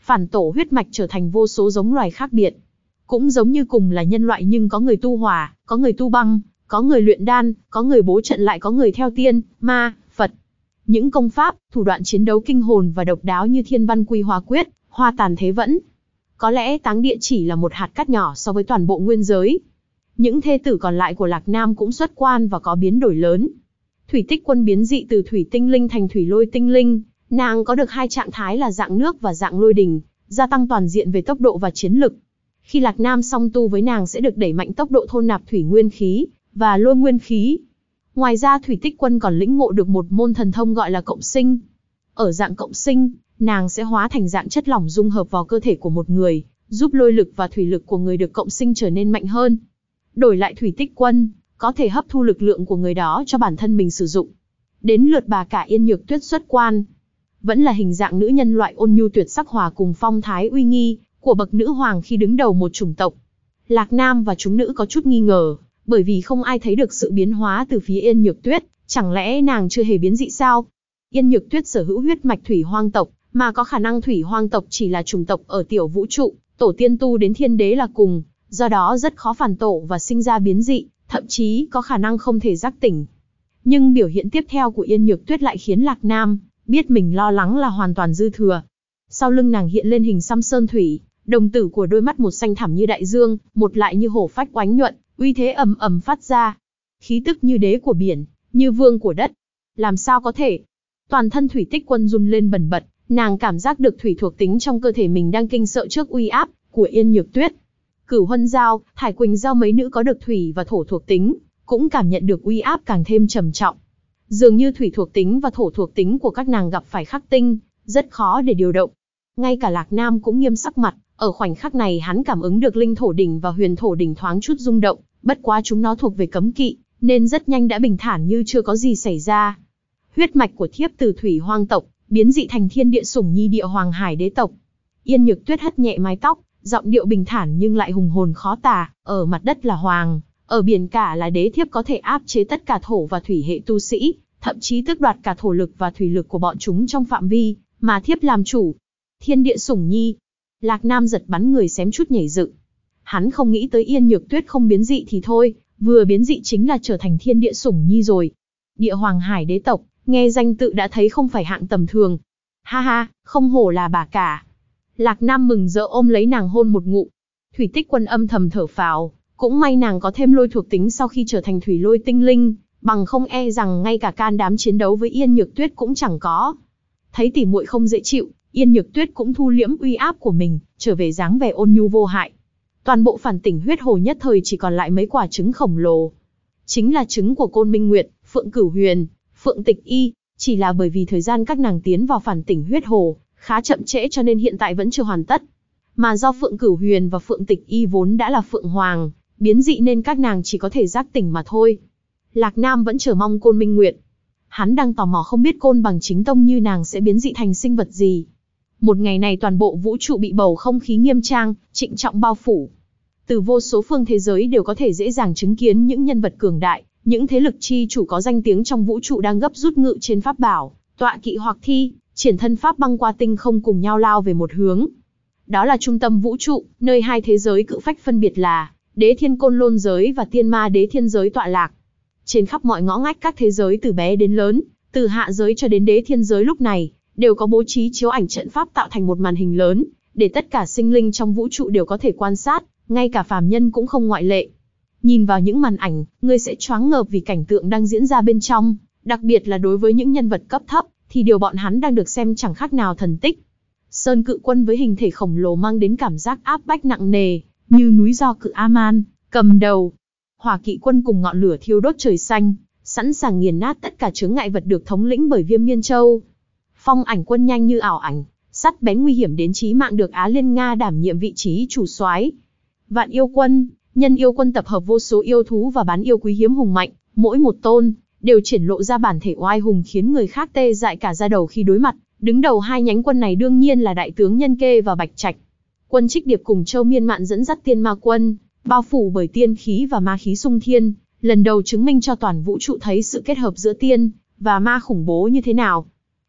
phản tổ huyết mạch trở thành vô số giống loài khác biệt. Cũng giống như cùng là nhân loại nhưng có người tu hỏa, có người tu băng, có người luyện đan, có người bố trận lại có người theo tiên, ma, Phật. Những công pháp, thủ đoạn chiến đấu kinh hồn và độc đáo như thiên văn quy hoa quyết, hoa tàn thế vẫn. Có lẽ táng địa chỉ là một hạt cát nhỏ so với toàn bộ nguyên giới. Những thê tử còn lại của Lạc Nam cũng xuất quan và có biến đổi lớn. Thủy Tích Quân biến dị từ thủy tinh linh thành thủy lôi tinh linh, nàng có được hai trạng thái là dạng nước và dạng lôi đình, gia tăng toàn diện về tốc độ và chiến lực. Khi Lạc Nam song tu với nàng sẽ được đẩy mạnh tốc độ thôn nạp thủy nguyên khí và lôi nguyên khí. Ngoài ra Thủy Tích Quân còn lĩnh ngộ được một môn thần thông gọi là cộng sinh. Ở dạng cộng sinh, nàng sẽ hóa thành dạng chất lỏng dung hợp vào cơ thể của một người, giúp lôi lực và thủy lực của người được cộng sinh trở nên mạnh hơn. Đổi lại Thủy Tích Quân, có thể hấp thu lực lượng của người đó cho bản thân mình sử dụng. Đến lượt bà cả Yên Nhược Tuyết xuất quan. Vẫn là hình dạng nữ nhân loại ôn nhu tuyệt sắc hòa cùng phong thái uy nghi của bậc nữ hoàng khi đứng đầu một chủng tộc. Lạc Nam và chúng nữ có chút nghi ngờ, bởi vì không ai thấy được sự biến hóa từ phía Yên Nhược Tuyết, chẳng lẽ nàng chưa hề biến dị sao? Yên Nhược Tuyết sở hữu huyết mạch thủy hoang tộc, mà có khả năng thủy hoang tộc chỉ là chủng tộc ở tiểu vũ trụ, tổ tiên tu đến thiên đế là cùng, do đó rất khó phản tổ và sinh ra biến dị, thậm chí có khả năng không thể giác tỉnh. Nhưng biểu hiện tiếp theo của Yên Nhược Tuyết lại khiến Lạc Nam biết mình lo lắng là hoàn toàn dư thừa. Sau lưng nàng hiện lên hình xăm sơn thủy, đồng tử của đôi mắt một xanh thẳm như đại dương, một lại như hổ phách oánh nhuận, uy thế ầm ầm phát ra. Khí tức như đế của biển, như vương của đất. Làm sao có thể? Toàn thân Thủy Tích Quân run lên bần bật, nàng cảm giác được thủy thuộc tính trong cơ thể mình đang kinh sợ trước uy áp của Yên Nhược Tuyết. Cửu Huân Giao, Thải Quỳnh Giao mấy nữ có được thủy và thổ thuộc tính, cũng cảm nhận được uy áp càng thêm trầm trọng. Dường như thủy thuộc tính và thổ thuộc tính của các nàng gặp phải khắc tinh, rất khó để điều động. Ngay cả Lạc Nam cũng nghiêm sắc mặt, ở khoảnh khắc này hắn cảm ứng được linh thổ đỉnh và huyền thổ đỉnh thoáng chút rung động, bất quá chúng nó thuộc về cấm kỵ, nên rất nhanh đã bình thản như chưa có gì xảy ra. Huyết mạch của thiếp từ thủy hoang tộc, biến dị thành thiên địa sủng nhi địa hoàng hải đế tộc. Yên Nhược Tuyết hất nhẹ mái tóc, giọng điệu bình thản nhưng lại hùng hồn khó tả, ở mặt đất là hoàng, ở biển cả là đế, thiếp có thể áp chế tất cả thổ và thủy hệ tu sĩ, thậm chí tước đoạt cả thổ lực và thủy lực của bọn chúng trong phạm vi mà thiếp làm chủ. Thiên địa sủng nhi. Lạc Nam giật bắn người xém chút nhảy dựng. Hắn không nghĩ tới Yên Nhược Tuyết không biến dị thì thôi, vừa biến dị chính là trở thành thiên địa sủng nhi rồi. Địa hoàng hải đế tộc, nghe danh tự đã thấy không phải hạng tầm thường. Ha ha, không hổ là bà cả. Lạc Nam mừng rỡ ôm lấy nàng hôn một ngụm. Thủy Tích Quân âm thầm thở phào, cũng may nàng có thêm lôi thuộc tính sau khi trở thành thủy lôi tinh linh, bằng không e rằng ngay cả can đảm chiến đấu với Yên Nhược Tuyết cũng chẳng có. Thấy tỉ muội không dễ chịu, Yên Nhược Tuyết cũng thu liễm uy áp của mình, trở về dáng vẻ ôn nhu vô hại. Toàn bộ phản tỉnh huyết hồ nhất thời chỉ còn lại mấy quả trứng khổng lồ. Chính là trứng của Côn Minh Nguyệt, Phượng Cửu Huyền, Phượng Tịch Y, chỉ là bởi vì thời gian các nàng tiến vào phản tỉnh huyết hồ khá chậm trễ cho nên hiện tại vẫn chưa hoàn tất. Mà do Phượng Cửu Huyền và Phượng Tịch Y vốn đã là Phượng Hoàng, biến dị nên các nàng chỉ có thể giác tỉnh mà thôi. Lạc Nam vẫn chờ mong Côn Minh Nguyệt. Hắn đang tò mò không biết Côn Bằng chính tông như nàng sẽ biến dị thành sinh vật gì. Một ngày này toàn bộ vũ trụ bị bầu không khí nghiêm trang, trịnh trọng bao phủ. Từ vô số phương thế giới đều có thể dễ dàng chứng kiến những nhân vật cường đại, những thế lực chi chủ có danh tiếng trong vũ trụ đang gấp rút ngự trên pháp bảo, tọa kỵ hoặc thi, triển thân pháp băng qua tinh không cùng nhau lao về một hướng. Đó là trung tâm vũ trụ, nơi hai thế giới cự phách phân biệt là Đế Thiên Côn Lôn giới và Tiên Ma Đế Thiên giới tọa lạc. Trên khắp mọi ngõ ngách các thế giới từ bé đến lớn, từ hạ giới cho đến Đế Thiên giới lúc này, đều có bố trí chiếu ảnh trận pháp tạo thành một màn hình lớn, để tất cả sinh linh trong vũ trụ đều có thể quan sát, ngay cả phàm nhân cũng không ngoại lệ. Nhìn vào những màn ảnh, ngươi sẽ choáng ngợp vì cảnh tượng đang diễn ra bên trong, đặc biệt là đối với những nhân vật cấp thấp, thì điều bọn hắn đang được xem chẳng khác nào thần tích. Sơn Cự Quân với hình thể khổng lồ mang đến cảm giác áp bách nặng nề, như núi do cự A-man, cầm đầu. Hỏa Kỵ Quân cùng ngọn lửa thiêu đốt trời xanh, sẵn sàng nghiền nát tất cả chướng ngại vật được thống lĩnh bởi Viêm Miên Châu. Phong Ảnh Quân nhanh như ảo ảnh, sắt bén nguy hiểm đến chí mạng được Á Liên Nga đảm nhiệm vị trí chủ soái. Vạn Yêu Quân, Nhân Yêu Quân tập hợp vô số yêu thú và bán yêu quý hiếm hùng mạnh, mỗi một tôn đều triển lộ ra bản thể oai hùng khiến người khác tê dại cả da đầu khi đối mặt. Đứng đầu hai nhánh quân này đương nhiên là đại tướng Nhân Kê và Bạch Trạch. Quân Trích Điệp cùng Châu Miên Mạn dẫn dắt Tiên Ma Quân, bao phủ bởi tiên khí và ma khí sung thiên, lần đầu chứng minh cho toàn vũ trụ thấy sự kết hợp giữa tiên và ma khủng bố như thế nào.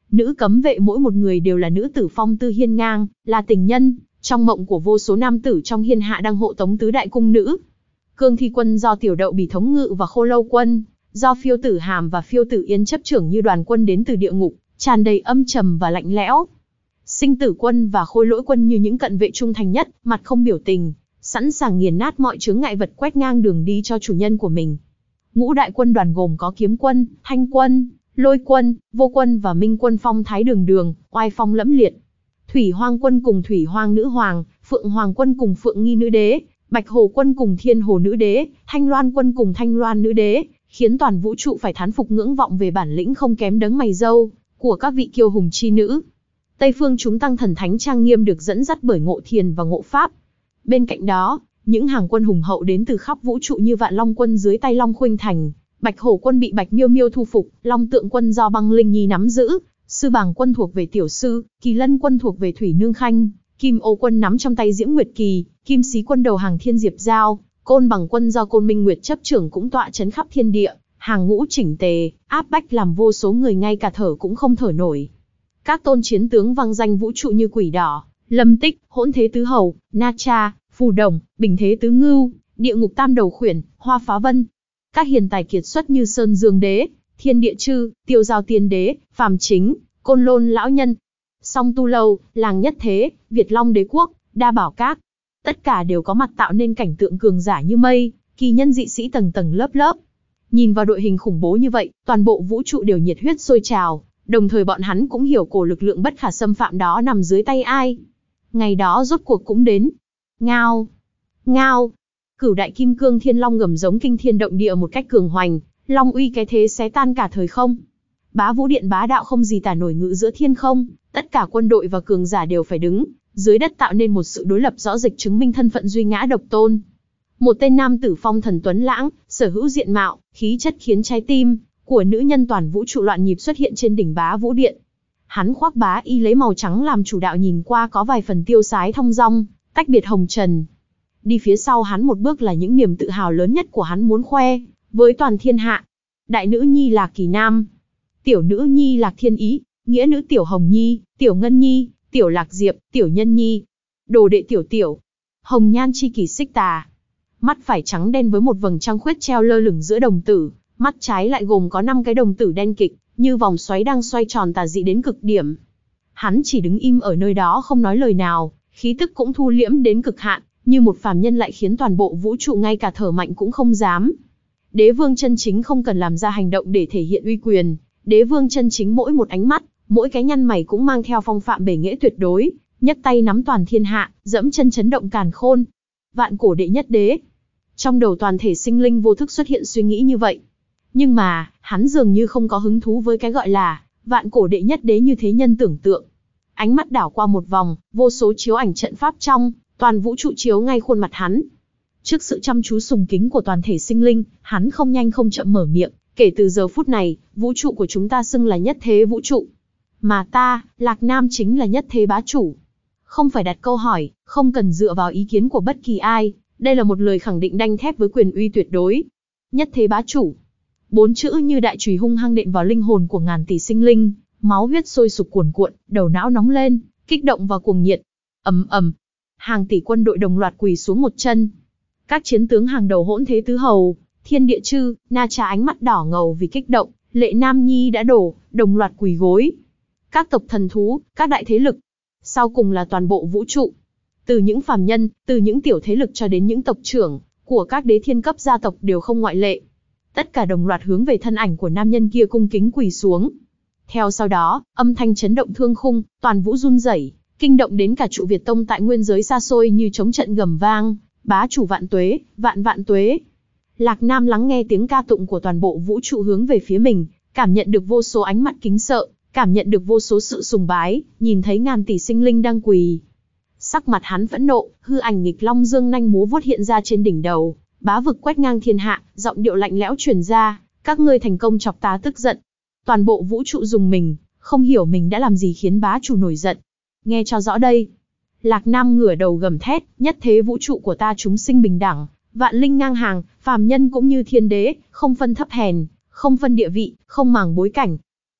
Nữ cấm vệ mỗi một người đều là nữ tử phong tư hiên ngang, là tình nhân, trong mộng của vô số nam tử trong thiên hạ đang hộ tống tứ đại cung nữ. Cương Thi quân do Tiểu Đậu Bỉ thống ngự và Khô Lâu quân, do Phiêu Tử Hàm và Phiêu Tử Yên chấp trưởng như đoàn quân đến từ địa ngục, tràn đầy âm trầm và lạnh lẽo. Sinh Tử quân và Khôi Lỗi quân như những cận vệ trung thành nhất, mặt không biểu tình, sẵn sàng nghiền nát mọi chướng ngại vật quét ngang đường đi cho chủ nhân của mình. Ngũ đại quân đoàn gồm có Kiếm quân, Thanh quân, Lôi quân, Vô quân và Minh quân phong thái đường đường, oai phong lẫm liệt. Thủy Hoang quân cùng Thủy Hoang nữ hoàng, Phượng Hoàng quân cùng Phượng Nghi nữ đế, Bạch Hồ quân cùng Thiên Hồ nữ đế, Thanh Loan quân cùng Thanh Loan nữ đế, khiến toàn vũ trụ phải thán phục ngưỡng vọng về bản lĩnh không kém đấng mày râu của các vị kiêu hùng chi nữ. Tây phương chúng tăng thần thánh trang nghiêm được dẫn dắt bởi Ngộ Thiền và Ngộ Pháp. Bên cạnh đó, những hàng quân hùng hậu đến từ khắp vũ trụ như Vạn Long quân dưới tay Long Khuynh Thành, Bạch Hổ quân bị Bạch Miêu Miêu thu phục, Long Tượng quân do Băng Linh Nhi nắm giữ, Sư Bàng quân thuộc về Tiểu Sư, Kỳ Lân quân thuộc về Thủy Nương Khanh, Kim Ô quân nắm trong tay Diễm Nguyệt Kỳ, Kim Xí quân đầu hàng Thiên Diệp Giao, Côn Bằng quân do Côn Minh Nguyệt chấp trưởng cũng tọa chấn khắp thiên địa, hàng ngũ chỉnh tề, áp bách làm vô số người ngay cả thở cũng không thở nổi. Các tôn chiến tướng vang danh vũ trụ như Quỷ Đỏ, Lâm Tích, Hỗn Thế Tứ Hầu, Na Cha, Phù Đồng, Bình Thế Tứ Ngưu, Địa Ngục Tam Đầu Khuyển, Hoa Phá Vân. Các hiền tài kiệt xuất như Sơn Dương Đế, Thiên Địa Chư, Tiêu Giao Tiên Đế, Phàm Chính, Côn Lôn lão nhân, Song Tu Lâu, Làng Nhất Thế, Việt Long Đế quốc, Đa Bảo Các. Tất cả đều có mặt tạo nên cảnh tượng cường giả như mây, kỳ nhân dị sĩ tầng tầng lớp lớp. Nhìn vào đội hình khủng bố như vậy, toàn bộ vũ trụ đều nhiệt huyết sôi trào, đồng thời bọn hắn cũng hiểu cổ lực lượng bất khả xâm phạm đó nằm dưới tay ai. Ngày đó rốt cuộc cũng đến. Ngao, ngao. Cửu đại kim cương thiên long gầm giống kinh thiên động địa một cách cường hoành, long uy cái thế xé tan cả thời không. Bá Vũ Điện bá đạo không gì tả nổi ngự giữa thiên không, tất cả quân đội và cường giả đều phải đứng dưới đất tạo nên một sự đối lập rõ rệt chứng minh thân phận duy ngã độc tôn. Một tên nam tử phong thần tuấn lãng, sở hữu diện mạo, khí chất khiến trái tim của nữ nhân toàn vũ trụ loạn nhịp xuất hiện trên đỉnh Bá Vũ Điện. Hắn khoác bá y lấy màu trắng làm chủ đạo, nhìn qua có vài phần tiêu sái thong dong, tách biệt hồng trần. Đi phía sau hắn một bước là những niềm tự hào lớn nhất của hắn muốn khoe với toàn thiên hạ. Đại nữ nhi Lạc Kỳ Nam, tiểu nữ nhi Lạc Thiên Ý, nghĩa nữ Tiểu Hồng Nhi, Tiểu Ngân Nhi, Tiểu Lạc Diệp, Tiểu Nhân Nhi, đồ đệ Tiểu Tiểu, Hồng Nhan chi kỷ Xích Tà. Mắt phải trắng đen với một vầng trăng khuyết treo lơ lửng giữa đồng tử, mắt trái lại gồm có năm cái đồng tử đen kịch, như vòng xoáy đang xoay tròn tà dị đến cực điểm. Hắn chỉ đứng im ở nơi đó không nói lời nào, khí tức cũng thu liễm đến cực hạn, như một phàm nhân lại khiến toàn bộ vũ trụ ngay cả thở mạnh cũng không dám. Đế vương chân chính không cần làm ra hành động để thể hiện uy quyền, đế vương chân chính mỗi một ánh mắt, mỗi cái nhăn mày cũng mang theo phong phạm bề nghệ tuyệt đối, nhấc tay nắm toàn thiên hạ, dẫm chân chấn động càn khôn. Vạn cổ đệ nhất đế. Trong đầu toàn thể sinh linh vô thức xuất hiện suy nghĩ như vậy. Nhưng mà, hắn dường như không có hứng thú với cái gọi là vạn cổ đệ nhất đế như thế nhân tưởng tượng. Ánh mắt đảo qua một vòng, vô số chiếu ảnh trận pháp trong toàn vũ trụ chiếu ngay khuôn mặt hắn. Trước sự chăm chú sùng kính của toàn thể sinh linh, hắn không nhanh không chậm mở miệng, kể từ giờ phút này, vũ trụ của chúng ta xưng là nhất thế vũ trụ. Mà ta, Lạc Nam chính là nhất thế bá chủ. Không phải đặt câu hỏi, không cần dựa vào ý kiến của bất kỳ ai, đây là một lời khẳng định đanh thép với quyền uy tuyệt đối. Nhất thế bá chủ. Bốn chữ như đại chùy hung hăng đệm vào linh hồn của ngàn tỷ sinh linh, máu huyết sôi sục cuồn cuộn, đầu não nóng lên, kích động và cuồng nhiệt. Ầm ầm. Hàng tỷ quân đội đồng loạt quỳ xuống một chân. Các chiến tướng hàng đầu Hỗn Thế Tứ Hầu, Thiên Địa Chư, Na Cha ánh mắt đỏ ngầu vì kích động, Lệ Nam Nhi đã đổ, đồng loạt quỳ gối. Các tộc thần thú, các đại thế lực, sau cùng là toàn bộ vũ trụ. Từ những phàm nhân, từ những tiểu thế lực cho đến những tộc trưởng của các đế thiên cấp gia tộc đều không ngoại lệ. Tất cả đồng loạt hướng về thân ảnh của nam nhân kia cung kính quỳ xuống. Theo sau đó, âm thanh chấn động thương khung, toàn vũ run rẩy, kinh động đến cả trụ Việt Tông tại nguyên giới xa xôi như trống trận gầm vang, bá chủ vạn tuế, vạn vạn tuế. Lạc Nam lắng nghe tiếng ca tụng của toàn bộ vũ trụ hướng về phía mình, cảm nhận được vô số ánh mắt kính sợ, cảm nhận được vô số sự sùng bái, nhìn thấy ngàn tỷ sinh linh đang quỳ. Sắc mặt hắn phẫn nộ, hư ảnh nghịch long dương nanh múa vuốt hiện ra trên đỉnh đầu, bá vực quét ngang thiên hạ, giọng điệu lạnh lẽo truyền ra, các ngươi thành công chọc ta tức giận. Toàn bộ vũ trụ rùng mình, không hiểu mình đã làm gì khiến bá chủ nổi giận. Nghe cho rõ đây. Lạc Nam ngửa đầu gầm thét, nhất thế vũ trụ của ta chúng sinh bình đẳng, vạn linh ngang hàng, phàm nhân cũng như thiên đế, không phân thấp hèn, không phân địa vị, không màng bối cảnh.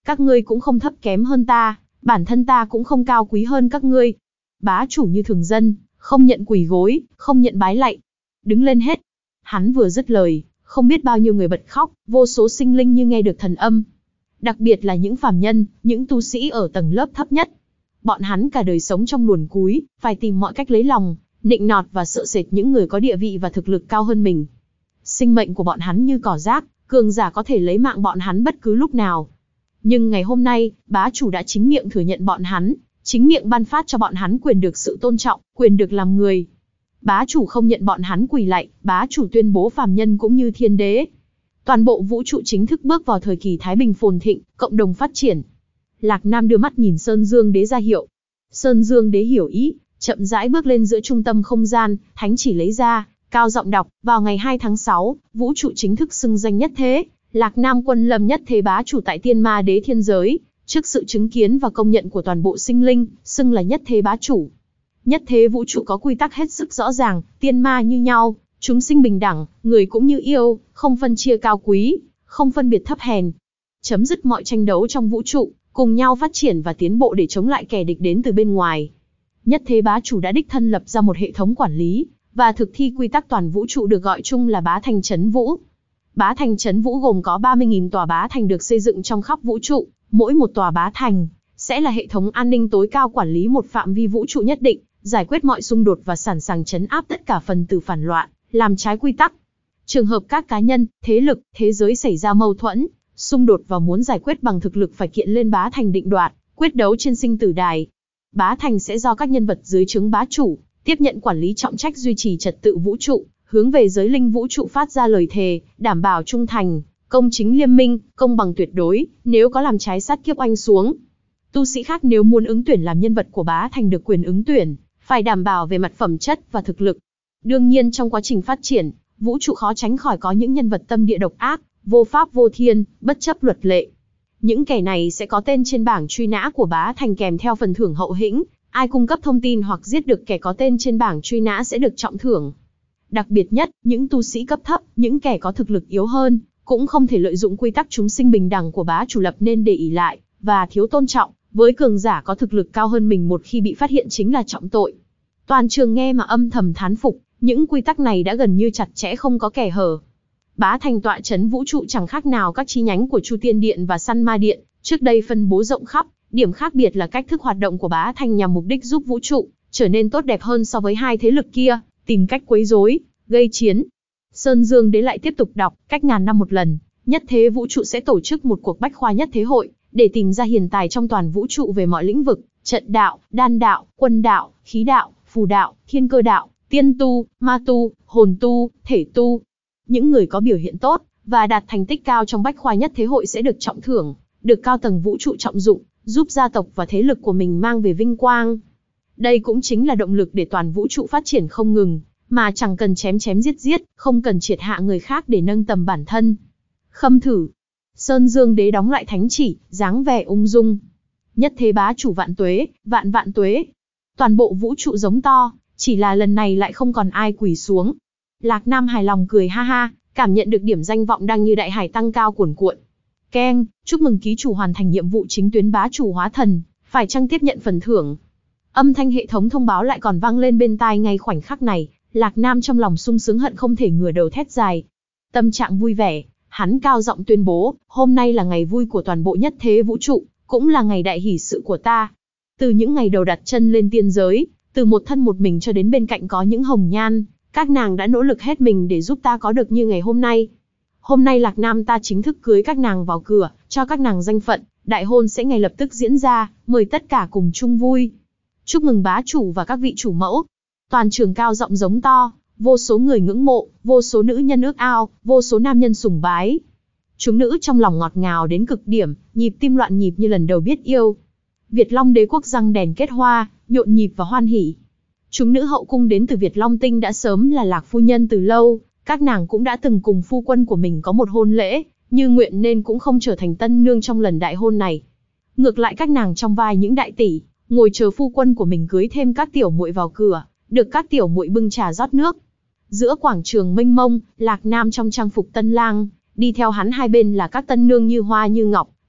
Các ngươi cũng không thấp kém hơn ta, bản thân ta cũng không cao quý hơn các ngươi. Bá chủ như thường dân, không nhận quỳ gối, không nhận bái lạy. Đứng lên hết. Hắn vừa dứt lời, không biết bao nhiêu người bật khóc, vô số sinh linh như nghe được thần âm. Đặc biệt là những phàm nhân, những tu sĩ ở tầng lớp thấp nhất. Bọn hắn cả đời sống trong luồn cúi, phải tìm mọi cách lấy lòng, nịnh nọt và sợ sệt những người có địa vị và thực lực cao hơn mình. Sinh mệnh của bọn hắn như cỏ rác, cường giả có thể lấy mạng bọn hắn bất cứ lúc nào. Nhưng ngày hôm nay, bá chủ đã chính miệng thừa nhận bọn hắn, chính miệng ban phát cho bọn hắn quyền được sự tôn trọng, quyền được làm người. Bá chủ không nhận bọn hắn quỳ lạy, bá chủ tuyên bố phàm nhân cũng như thiên đế. Toàn bộ vũ trụ chính thức bước vào thời kỳ thái bình phồn thịnh, cộng đồng phát triển. Lạc Nam đưa mắt nhìn Sơn Dương Đế ra hiệu. Sơn Dương Đế hiểu ý, chậm rãi bước lên giữa trung tâm không gian, thánh chỉ lấy ra, cao giọng đọc, vào ngày hai tháng sáu, vũ trụ chính thức xưng danh nhất thế, Lạc Nam Quân Lâm nhất thế bá chủ tại Tiên Ma Đế thiên giới, trước sự chứng kiến và công nhận của toàn bộ sinh linh, xưng là nhất thế bá chủ. Nhất thế vũ trụ có quy tắc hết sức rõ ràng, tiên ma như nhau, chúng sinh bình đẳng, người cũng như yêu, không phân chia cao quý, không phân biệt thấp hèn. Chấm dứt mọi tranh đấu trong vũ trụ, cùng nhau phát triển và tiến bộ để chống lại kẻ địch đến từ bên ngoài. Nhất thế bá chủ đã đích thân lập ra một hệ thống quản lý, và thực thi quy tắc toàn vũ trụ được gọi chung là Bá Thành Trấn Vũ. Bá Thành Trấn Vũ gồm có ba mươi nghìn tòa bá thành được xây dựng trong khắp vũ trụ, mỗi một tòa bá thành sẽ là hệ thống an ninh tối cao quản lý một phạm vi vũ trụ nhất định, giải quyết mọi xung đột và sẵn sàng trấn áp tất cả phần tử phản loạn, làm trái quy tắc. Trường hợp các cá nhân, thế lực, thế giới xảy ra mâu thuẫn, xung đột và muốn giải quyết bằng thực lực phải kiện lên bá thành định đoạt, quyết đấu trên sinh tử đài. Bá thành sẽ do các nhân vật dưới trướng bá chủ tiếp nhận quản lý trọng trách duy trì trật tự vũ trụ, hướng về giới linh vũ trụ phát ra lời thề, đảm bảo trung thành, công chính liêm minh, công bằng tuyệt đối, nếu có làm trái sát kiếp oanh xuống. Tu sĩ khác nếu muốn ứng tuyển làm nhân vật của bá thành được quyền ứng tuyển, phải đảm bảo về mặt phẩm chất và thực lực. Đương nhiên trong quá trình phát triển, vũ trụ khó tránh khỏi có những nhân vật tâm địa độc ác, vô pháp vô thiên, bất chấp luật lệ. Những kẻ này sẽ có tên trên bảng truy nã của bá thành kèm theo phần thưởng hậu hĩnh, ai cung cấp thông tin hoặc giết được kẻ có tên trên bảng truy nã sẽ được trọng thưởng. Đặc biệt nhất, những tu sĩ cấp thấp, những kẻ có thực lực yếu hơn, cũng không thể lợi dụng quy tắc chúng sinh bình đẳng của bá chủ lập nên để ỷ lại, và thiếu tôn trọng, với cường giả có thực lực cao hơn mình một khi bị phát hiện chính là trọng tội. Toàn trường nghe mà âm thầm thán phục, những quy tắc này đã gần như chặt chẽ không có kẻ hở. Bá thành tọa trấn vũ trụ chẳng khác nào các chi nhánh của Chu Tiên Điện và Săn Ma Điện, trước đây phân bố rộng khắp, điểm khác biệt là cách thức hoạt động của bá thành nhằm mục đích giúp vũ trụ trở nên tốt đẹp hơn so với hai thế lực kia, tìm cách quấy rối, gây chiến. Sơn Dương Đế lại tiếp tục đọc, cách ngàn năm một lần, nhất thế vũ trụ sẽ tổ chức một cuộc bách khoa nhất thế hội, để tìm ra hiền tài trong toàn vũ trụ về mọi lĩnh vực, trận đạo, đan đạo, quân đạo, khí đạo, phù đạo, thiên cơ đạo, tiên tu, ma tu, hồn tu, thể tu. Những người có biểu hiện tốt và đạt thành tích cao trong bách khoa nhất thế hội sẽ được trọng thưởng, được cao tầng vũ trụ trọng dụng, giúp gia tộc và thế lực của mình mang về vinh quang. Đây cũng chính là động lực để toàn vũ trụ phát triển không ngừng, mà chẳng cần chém chém giết giết, không cần triệt hạ người khác để nâng tầm bản thân. Khâm thử. Sơn Dương Đế đóng lại thánh chỉ, dáng vẻ ung dung. Nhất thế bá chủ vạn tuế, vạn vạn tuế. Toàn bộ vũ trụ giống to, chỉ là lần này lại không còn ai quỳ xuống. Lạc Nam hài lòng cười ha ha, cảm nhận được điểm danh vọng đang như đại hải tăng cao cuồn cuộn. Keng, chúc mừng ký chủ hoàn thành nhiệm vụ chính tuyến bá chủ hóa thần, phải chăng tiếp nhận phần thưởng. Âm thanh hệ thống thông báo lại còn vang lên bên tai ngay khoảnh khắc này, Lạc Nam trong lòng sung sướng hận không thể ngửa đầu thét dài. Tâm trạng vui vẻ, hắn cao giọng tuyên bố, hôm nay là ngày vui của toàn bộ nhất thế vũ trụ, cũng là ngày đại hỷ sự của ta. Từ những ngày đầu đặt chân lên tiên giới, từ một thân một mình cho đến bên cạnh có những hồng nhan, các nàng đã nỗ lực hết mình để giúp ta có được như ngày hôm nay. Hôm nay Lạc Nam ta chính thức cưới các nàng vào cửa, cho các nàng danh phận, đại hôn sẽ ngay lập tức diễn ra, mời tất cả cùng chung vui. Chúc mừng bá chủ và các vị chủ mẫu. Toàn trường cao giọng giống to, vô số người ngưỡng mộ, vô số nữ nhân ước ao, vô số nam nhân sùng bái. Chúng nữ trong lòng ngọt ngào đến cực điểm, nhịp tim loạn nhịp như lần đầu biết yêu. Việt Long đế quốc răng đèn kết hoa, nhộn nhịp và hoan hỉ. Chúng nữ hậu cung đến từ Việt Long Tinh đã sớm là Lạc phu nhân từ lâu, các nàng cũng đã từng cùng phu quân của mình có một hôn lễ, như nguyện nên cũng không trở thành tân nương trong lần đại hôn này. Ngược lại các nàng trong vai những đại tỷ, ngồi chờ phu quân của mình cưới thêm các tiểu muội vào cửa, được các tiểu muội bưng trà rót nước. Giữa quảng trường mênh mông, Lạc Nam trong trang phục tân lang, đi theo hắn hai bên là các tân nương như hoa như ngọc,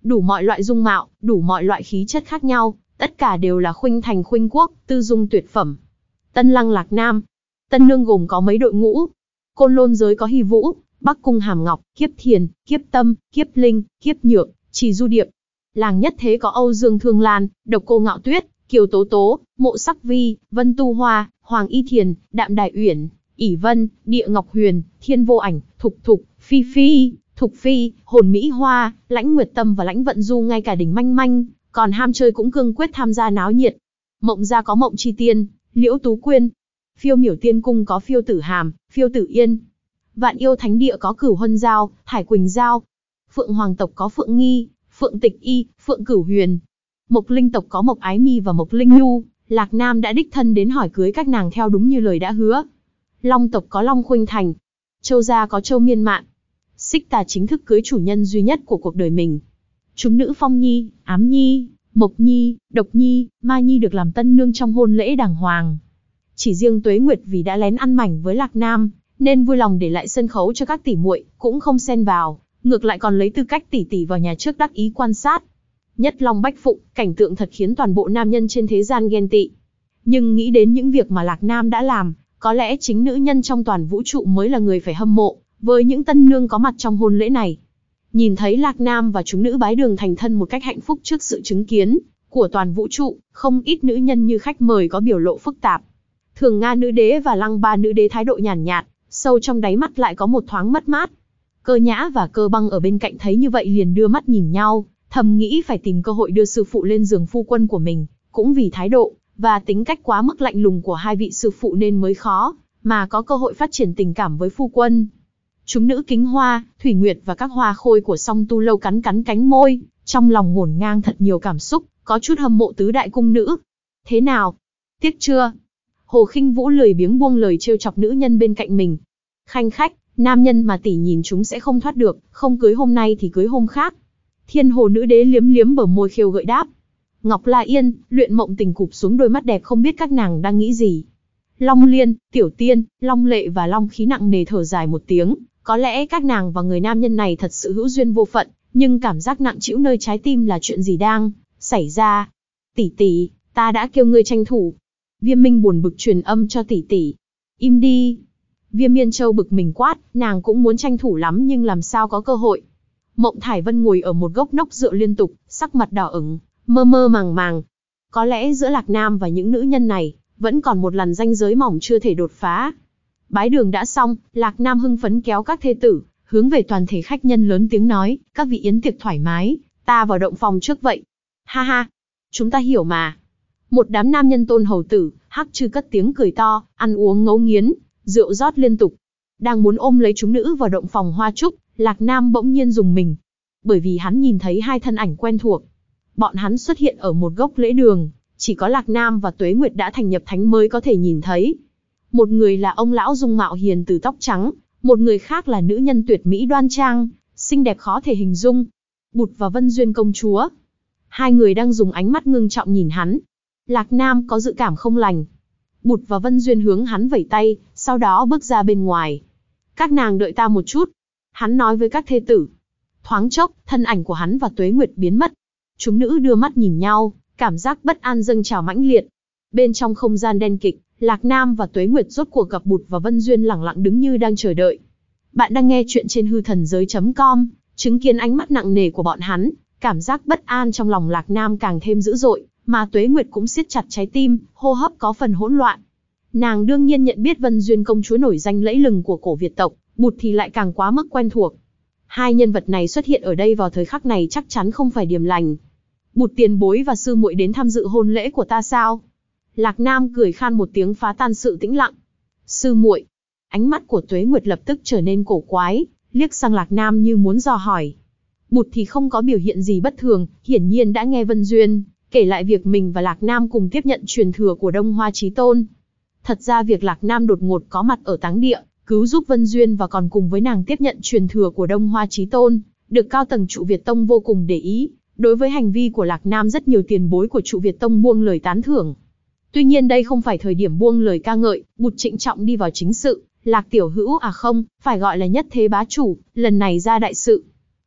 đủ mọi loại dung mạo, đủ mọi loại khí chất khác nhau, tất cả đều là khuynh thành khuynh quốc, tư dung tuyệt phẩm. Tân Lăng Lạc Nam. Tân Nương gồm có mấy đội ngũ. Côn Lôn giới có Hy Vũ, Bắc Cung Hàm Ngọc, Kiếp Thiền, Kiếp Tâm, Kiếp Linh, Kiếp Nhược, Trì Du Điệp. Làng Nhất Thế có Âu Dương Thương Lan, Độc Cô Ngạo Tuyết, Kiều Tố Tố, Mộ Sắc Vi, Vân Tu Hoa, Hoàng Y Thiền, Đạm Đài Uyển, ỷ Vân, Địa Ngọc Huyền, Thiên Vô Ảnh, Thục Thục, Phi Phi, Thục Phi, Hồn Mỹ Hoa, Lãnh Nguyệt Tâm và Lãnh Vận Du, ngay cả Đỉnh Manh Manh, còn ham chơi cũng cương quyết tham gia náo nhiệt. Mộng gia có Mộng Chi Tiên, Liễu Tú Quyên. Phiêu Miểu Tiên Cung có Phiêu Tử Hàm, Phiêu Tử Yên. Vạn Yêu Thánh Địa có Cửu Huân Giao, Thải Quỳnh Giao. Phượng Hoàng tộc có Phượng Nghi, Phượng Tịch Y, Phượng Cửu Huyền. Mộc Linh tộc có Mộc Ái Mi và Mộc Linh Nhu. Lạc Nam đã đích thân đến hỏi cưới các nàng theo đúng như lời đã hứa. Long tộc có Long Khuynh Thành. Châu gia có Châu Miên Mạn. Xích Tà chính thức cưới chủ nhân duy nhất của cuộc đời mình. Chúng nữ Phong Nhi, Ám Nhi, Mộc Nhi, Độc Nhi, Ma Nhi được làm tân nương trong hôn lễ đàng hoàng. Chỉ riêng Tuế Nguyệt vì đã lén ăn mảnh với Lạc Nam, nên vui lòng để lại sân khấu cho các tỷ muội, cũng không xen vào, ngược lại còn lấy tư cách tỷ tỷ vào nhà trước đắc ý quan sát. Nhất Long Bách Phụng, cảnh tượng thật khiến toàn bộ nam nhân trên thế gian ghen tị. Nhưng nghĩ đến những việc mà Lạc Nam đã làm, có lẽ chính nữ nhân trong toàn vũ trụ mới là người phải hâm mộ, với những tân nương có mặt trong hôn lễ này. Nhìn thấy Lạc Nam và chúng nữ bái đường thành thân một cách hạnh phúc trước sự chứng kiến của toàn vũ trụ, không ít nữ nhân như khách mời có biểu lộ phức tạp. Thường Nga nữ đế và Lăng Ba nữ đế thái độ nhàn nhạt, sâu trong đáy mắt lại có một thoáng mất mát. Cơ Nhã và Cơ Băng ở bên cạnh thấy như vậy liền đưa mắt nhìn nhau, thầm nghĩ phải tìm cơ hội đưa sư phụ lên giường phu quân của mình, cũng vì thái độ và tính cách quá mức lạnh lùng của hai vị sư phụ nên mới khó mà có cơ hội phát triển tình cảm với phu quân. Chúng nữ Kính Hoa, Thủy Nguyệt và các hoa khôi của Song Tu Lâu cắn cắn cánh môi, trong lòng ngổn ngang thật nhiều cảm xúc, có chút hâm mộ tứ đại cung nữ. Thế nào? Tiếc chưa? Hồ Khinh Vũ lười biếng buông lời trêu chọc nữ nhân bên cạnh mình. Khanh khách, nam nhân mà tỷ nhìn chúng sẽ không thoát được, không cưới hôm nay thì cưới hôm khác. Thiên Hồ nữ đế liếm liếm bờ môi khiêu gợi đáp. Ngọc La Yên, Luyện Mộng Tình cụp xuống đôi mắt đẹp không biết các nàng đang nghĩ gì. Long Liên, Tiểu Tiên, Long Lệ và Long Khí nặng nề thở dài một tiếng, có lẽ các nàng và người nam nhân này thật sự hữu duyên vô phận, nhưng cảm giác nặng trĩu nơi trái tim là chuyện gì đang xảy ra? Tỷ tỷ, ta đã kêu ngươi tranh thủ. Viêm Minh buồn bực truyền âm cho tỷ tỷ. Im đi. Viêm Yên Châu bực mình quát, nàng cũng muốn tranh thủ lắm nhưng làm sao có cơ hội. Mộng Thải Vân ngồi ở một gốc nốc rượu liên tục, sắc mặt đỏ ửng, mơ mơ màng màng. Có lẽ giữa Lạc Nam và những nữ nhân này, vẫn còn một làn ranh giới mỏng chưa thể đột phá. Bái đường đã xong, Lạc Nam hưng phấn kéo các thê tử, hướng về toàn thể khách nhân lớn tiếng nói, các vị yến tiệc thoải mái, ta vào động phòng trước vậy. Ha ha, chúng ta hiểu mà. Một đám nam nhân tôn hầu tử, hắc chư cất tiếng cười to, ăn uống ngấu nghiến, rượu rót liên tục. Đang muốn ôm lấy chúng nữ vào động phòng hoa trúc, Lạc Nam bỗng nhiên rùng mình. Bởi vì hắn nhìn thấy hai thân ảnh quen thuộc. Bọn hắn xuất hiện ở một gốc lễ đường, chỉ có Lạc Nam và Tuế Nguyệt đã thành nhập thánh mới có thể nhìn thấy. Một người là ông lão dung mạo hiền từ tóc trắng, một người khác là nữ nhân tuyệt mỹ đoan trang, xinh đẹp khó thể hình dung. Bụt và Vân Duyên công chúa. Hai người đang dùng ánh mắt ngưng trọng nhìn hắn. Lạc Nam có dự cảm không lành. Bụt và Vân Duyên hướng hắn vẩy tay, sau đó bước ra bên ngoài. Các nàng đợi ta một chút. Hắn nói với các thê tử. Thoáng chốc, thân ảnh của hắn và Tuế Nguyệt biến mất. Chúng nữ đưa mắt nhìn nhau, cảm giác bất an dâng trào mãnh liệt. Bên trong không gian đen kịch, Lạc Nam và Tuế Nguyệt rốt cuộc gặp Bụt và Vân Duyên lẳng lặng đứng như đang chờ đợi. Bạn đang nghe chuyện trên hư thần giới chấm com, chứng kiến ánh mắt nặng nề của bọn hắn, cảm giác bất an trong lòng Lạc Nam càng thêm dữ dội, mà Tuế Nguyệt cũng siết chặt trái tim, hô hấp có phần hỗn loạn. Nàng đương nhiên nhận biết Vân Duyên công chúa nổi danh lẫy lừng của cổ Việt tộc, Bụt thì lại càng quá mức quen thuộc. Hai nhân vật này xuất hiện ở đây vào thời khắc này chắc chắn không phải điềm lành. Bụt tiền bối và sư muội đến tham dự hôn lễ của ta sao? Lạc Nam cười khan một tiếng phá tan sự tĩnh lặng. Sư muội. Ánh mắt của Tuế Nguyệt lập tức trở nên cổ quái, liếc sang Lạc Nam như muốn dò hỏi. Bụt thì không có biểu hiện gì bất thường, hiển nhiên đã nghe Vân Duyên kể lại việc mình và Lạc Nam cùng tiếp nhận truyền thừa của Đông Hoa Chí Tôn. Thật ra việc Lạc Nam đột ngột có mặt ở táng địa, cứu giúp Vân Duyên và còn cùng với nàng tiếp nhận truyền thừa của Đông Hoa Chí Tôn, được cao tầng Trụ Việt Tông vô cùng để ý. Đối với hành vi của Lạc Nam rất nhiều tiền bối của Trụ Việt Tông buông lời tán thưởng. Tuy nhiên đây không phải thời điểm buông lời ca ngợi, Bụt trịnh trọng đi vào chính sự. Lạc tiểu hữu à không, phải gọi là nhất thế bá chủ, lần này ra đại sự.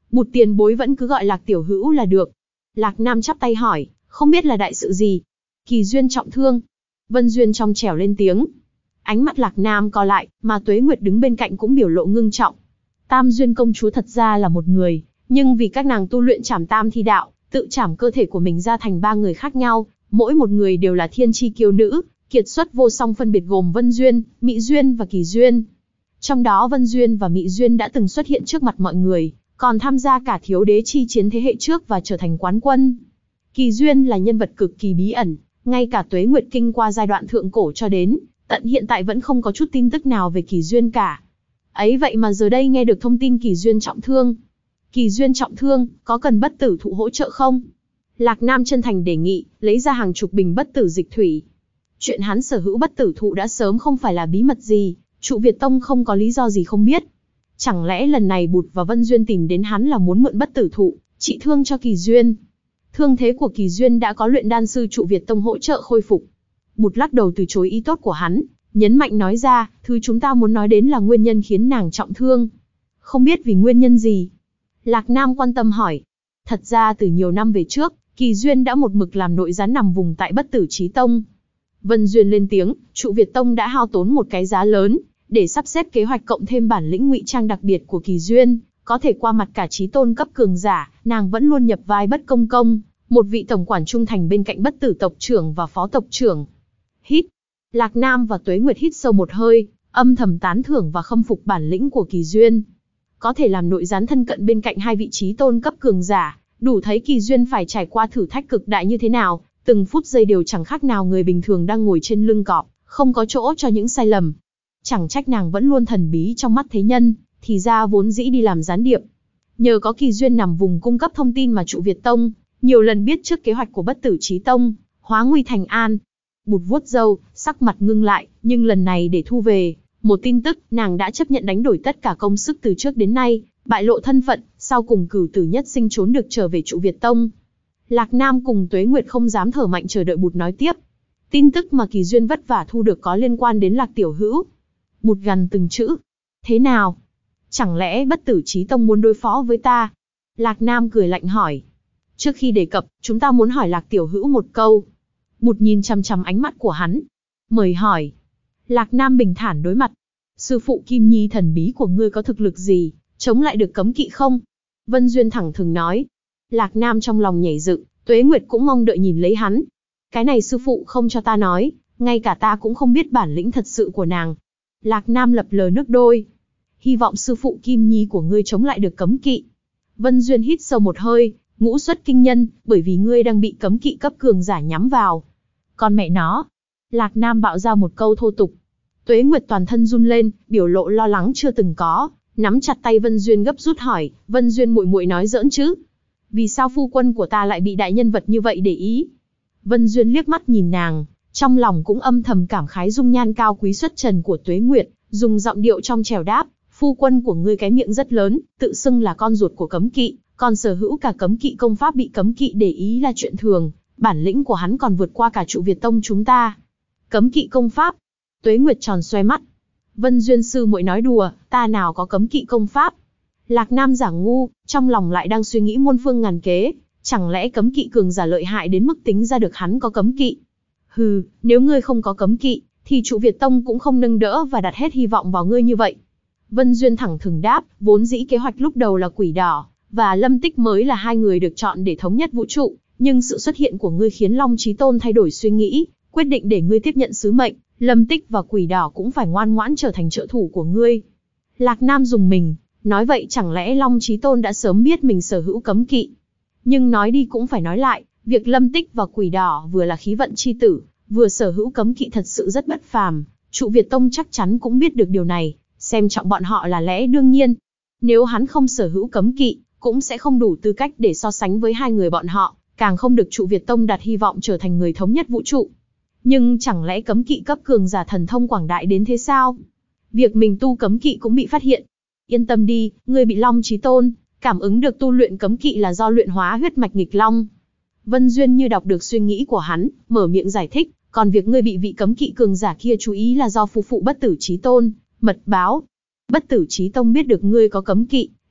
Bụt tiền bối vẫn cứ gọi Lạc tiểu hữu là được. Lạc Nam chắp tay hỏi, không biết là đại sự gì? Kỳ Duyên trọng thương. Vân Duyên trong trẻo lên tiếng. Ánh mắt Lạc Nam co lại, mà Tuế Nguyệt đứng bên cạnh cũng biểu lộ ngưng trọng. Tam Duyên công chúa thật ra là một người, nhưng vì các nàng tu luyện Trảm Tam Thi đạo, tự trảm cơ thể của mình ra thành ba người khác nhau, mỗi một người đều là thiên chi kiêu nữ, kiệt xuất vô song, phân biệt gồm Vân Duyên, Mị Duyên và Kỳ Duyên. Trong đó Vân Duyên và Mị Duyên đã từng xuất hiện trước mặt mọi người, còn tham gia cả thiếu đế chi chiến thế hệ trước và trở thành quán quân. Kỳ Duyên là nhân vật cực kỳ bí ẩn, ngay cả Tuế Nguyệt kinh qua giai đoạn thượng cổ cho đến tận hiện tại vẫn không có chút tin tức nào về Kỳ Duyên cả. Ấy vậy mà giờ đây nghe được thông tin Kỳ Duyên trọng thương. Kỳ Duyên trọng thương, có cần bất tử thụ hỗ trợ không? Lạc Nam chân thành đề nghị, lấy ra hàng chục bình bất tử dịch thủy. Chuyện hắn sở hữu bất tử thụ đã sớm không phải là bí mật gì, Trụ Việt Tông không có lý do gì không biết. Chẳng lẽ lần này Bụt và Vân Duyên tìm đến hắn là muốn mượn bất tử thụ, trị thương cho Kỳ Duyên? Thương thế của Kỳ Duyên đã có luyện đan sư Trụ Việt Tông hỗ trợ khôi phục. Bụt lắc đầu từ chối ý tốt của hắn, nhấn mạnh nói ra, thứ chúng ta muốn nói đến là nguyên nhân khiến nàng trọng thương. Không biết vì nguyên nhân gì? Lạc Nam quan tâm hỏi. Thật ra từ nhiều năm về trước, Kỳ Duyên đã một mực làm nội gián nằm vùng tại Bất Tử Chí Tông. Vân Duyên lên tiếng, Trụ Việt Tông đã hao tốn một cái giá lớn, để sắp xếp kế hoạch cộng thêm bản lĩnh ngụy trang đặc biệt của Kỳ Duyên, có thể qua mặt cả chí tôn cấp cường giả, nàng vẫn luôn nhập vai Bất Công Công, một vị tổng quản trung thành bên cạnh Bất Tử tộc trưởng và phó tộc trưởng. Hít. Lạc Nam và Tuế Nguyệt hít sâu một hơi, âm thầm tán thưởng và khâm phục bản lĩnh của Kỳ Duyên. Có thể làm nội gián thân cận bên cạnh hai vị chí tôn cấp cường giả, đủ thấy Kỳ Duyên phải trải qua thử thách cực đại như thế nào, từng phút giây đều chẳng khác nào người bình thường đang ngồi trên lưng cọp, không có chỗ cho những sai lầm. Chẳng trách nàng vẫn luôn thần bí trong mắt thế nhân, thì ra vốn dĩ đi làm gián điệp. Nhờ có Kỳ Duyên nằm vùng cung cấp thông tin mà Trụ Việt Tông nhiều lần biết trước kế hoạch của Bất Tử Chí Tông, hóa nguy thành an. Bụt vuốt râu, sắc mặt ngưng lại, nhưng lần này để thu về một tin tức, nàng đã chấp nhận đánh đổi tất cả công sức từ trước đến nay, bại lộ thân phận, sau cùng cửu tử nhất sinh trốn được trở về Trụ Việt Tông. Lạc Nam cùng Tuế Nguyệt không dám thở mạnh chờ đợi Bụt nói tiếp. Tin tức mà Kỳ Duyên vất vả thu được có liên quan đến Lạc tiểu hữu. Bụt gằn từng chữ. Thế nào? Chẳng lẽ Bất Tử Chí Tông muốn đối phó với ta? Lạc Nam cười lạnh hỏi. Trước khi đề cập, chúng ta muốn hỏi Lạc tiểu hữu một câu. Bụt nhìn chằm chằm ánh mắt của hắn. Mời hỏi. Lạc Nam bình thản đối mặt. Sư phụ Kim Nhi thần bí của ngươi có thực lực gì, chống lại được cấm kỵ không? Vân Duyên thẳng thừng nói. Lạc Nam trong lòng nhảy dựng, Tuế Nguyệt cũng mong đợi nhìn lấy hắn. Cái này sư phụ không cho ta nói, ngay cả ta cũng không biết bản lĩnh thật sự của nàng. Lạc Nam lập lờ nước đôi. Hy vọng sư phụ Kim Nhi của ngươi chống lại được cấm kỵ. Vân Duyên hít sâu một hơi, ngũ xuất kinh nhân, bởi vì ngươi đang bị cấm kỵ cấp cường giả nhắm vào. Còn mẹ nó. Lạc Nam bạo ra một câu thô tục. Tuế Nguyệt toàn thân run lên, biểu lộ lo lắng chưa từng có, nắm chặt tay Vân Duyên gấp rút hỏi, Vân Duyên muội muội nói giỡn chứ? Vì sao phu quân của ta lại bị đại nhân vật như vậy để ý? Vân Duyên liếc mắt nhìn nàng, trong lòng cũng âm thầm cảm khái dung nhan cao quý xuất trần của Tuế Nguyệt, dùng giọng điệu trong trẻo đáp, phu quân của ngươi cái miệng rất lớn, tự xưng là con ruột của cấm kỵ, còn sở hữu cả cấm kỵ công pháp bị cấm kỵ để ý là chuyện thường, bản lĩnh của hắn còn vượt qua cả Trụ Việt Tông chúng ta. Cấm kỵ công pháp? Tuế Nguyệt tròn xoe mắt. Vân Duyên sư muội nói đùa, ta nào có cấm kỵ công pháp? Lạc Nam giả ngu, trong lòng lại đang suy nghĩ muôn phương ngàn kế, chẳng lẽ cấm kỵ cường giả lợi hại đến mức tính ra được hắn có cấm kỵ? Hừ, nếu ngươi không có cấm kỵ, thì Trụ Việt Tông cũng không nâng đỡ và đặt hết hy vọng vào ngươi như vậy. Vân Duyên thẳng thừng đáp, vốn dĩ kế hoạch lúc đầu là Quỷ Đỏ và Lâm Tích mới là hai người được chọn để thống nhất vũ trụ, nhưng sự xuất hiện của ngươi khiến Long Chí Tôn thay đổi suy nghĩ, quyết định để ngươi tiếp nhận sứ mệnh, Lâm Tích và Quỷ Đỏ cũng phải ngoan ngoãn trở thành trợ thủ của ngươi. Lạc Nam dùng mình, nói vậy chẳng lẽ Long Chí Tôn đã sớm biết mình sở hữu cấm kỵ? Nhưng nói đi cũng phải nói lại, việc Lâm Tích và Quỷ Đỏ vừa là khí vận chi tử, vừa sở hữu cấm kỵ thật sự rất bất phàm, Trụ Việt Tông chắc chắn cũng biết được điều này, xem trọng bọn họ là lẽ đương nhiên. Nếu hắn không sở hữu cấm kỵ, cũng sẽ không đủ tư cách để so sánh với hai người bọn họ, càng không được Trụ Việt Tông đặt hy vọng trở thành người thống nhất vũ trụ. Nhưng chẳng lẽ cấm kỵ cấp cường giả thần thông quảng đại đến thế sao? Việc mình tu cấm kỵ cũng bị phát hiện. Yên tâm đi, ngươi bị Long Chí Tôn cảm ứng được tu luyện cấm kỵ là do luyện hóa huyết mạch nghịch long. Vân Duyên như đọc được suy nghĩ của hắn, mở miệng giải thích, còn việc ngươi bị vị cấm kỵ cường giả kia chú ý là do phu phụ Bất Tử Chí Tôn mật báo. Bất Tử Chí Tông biết được ngươi có cấm kỵ,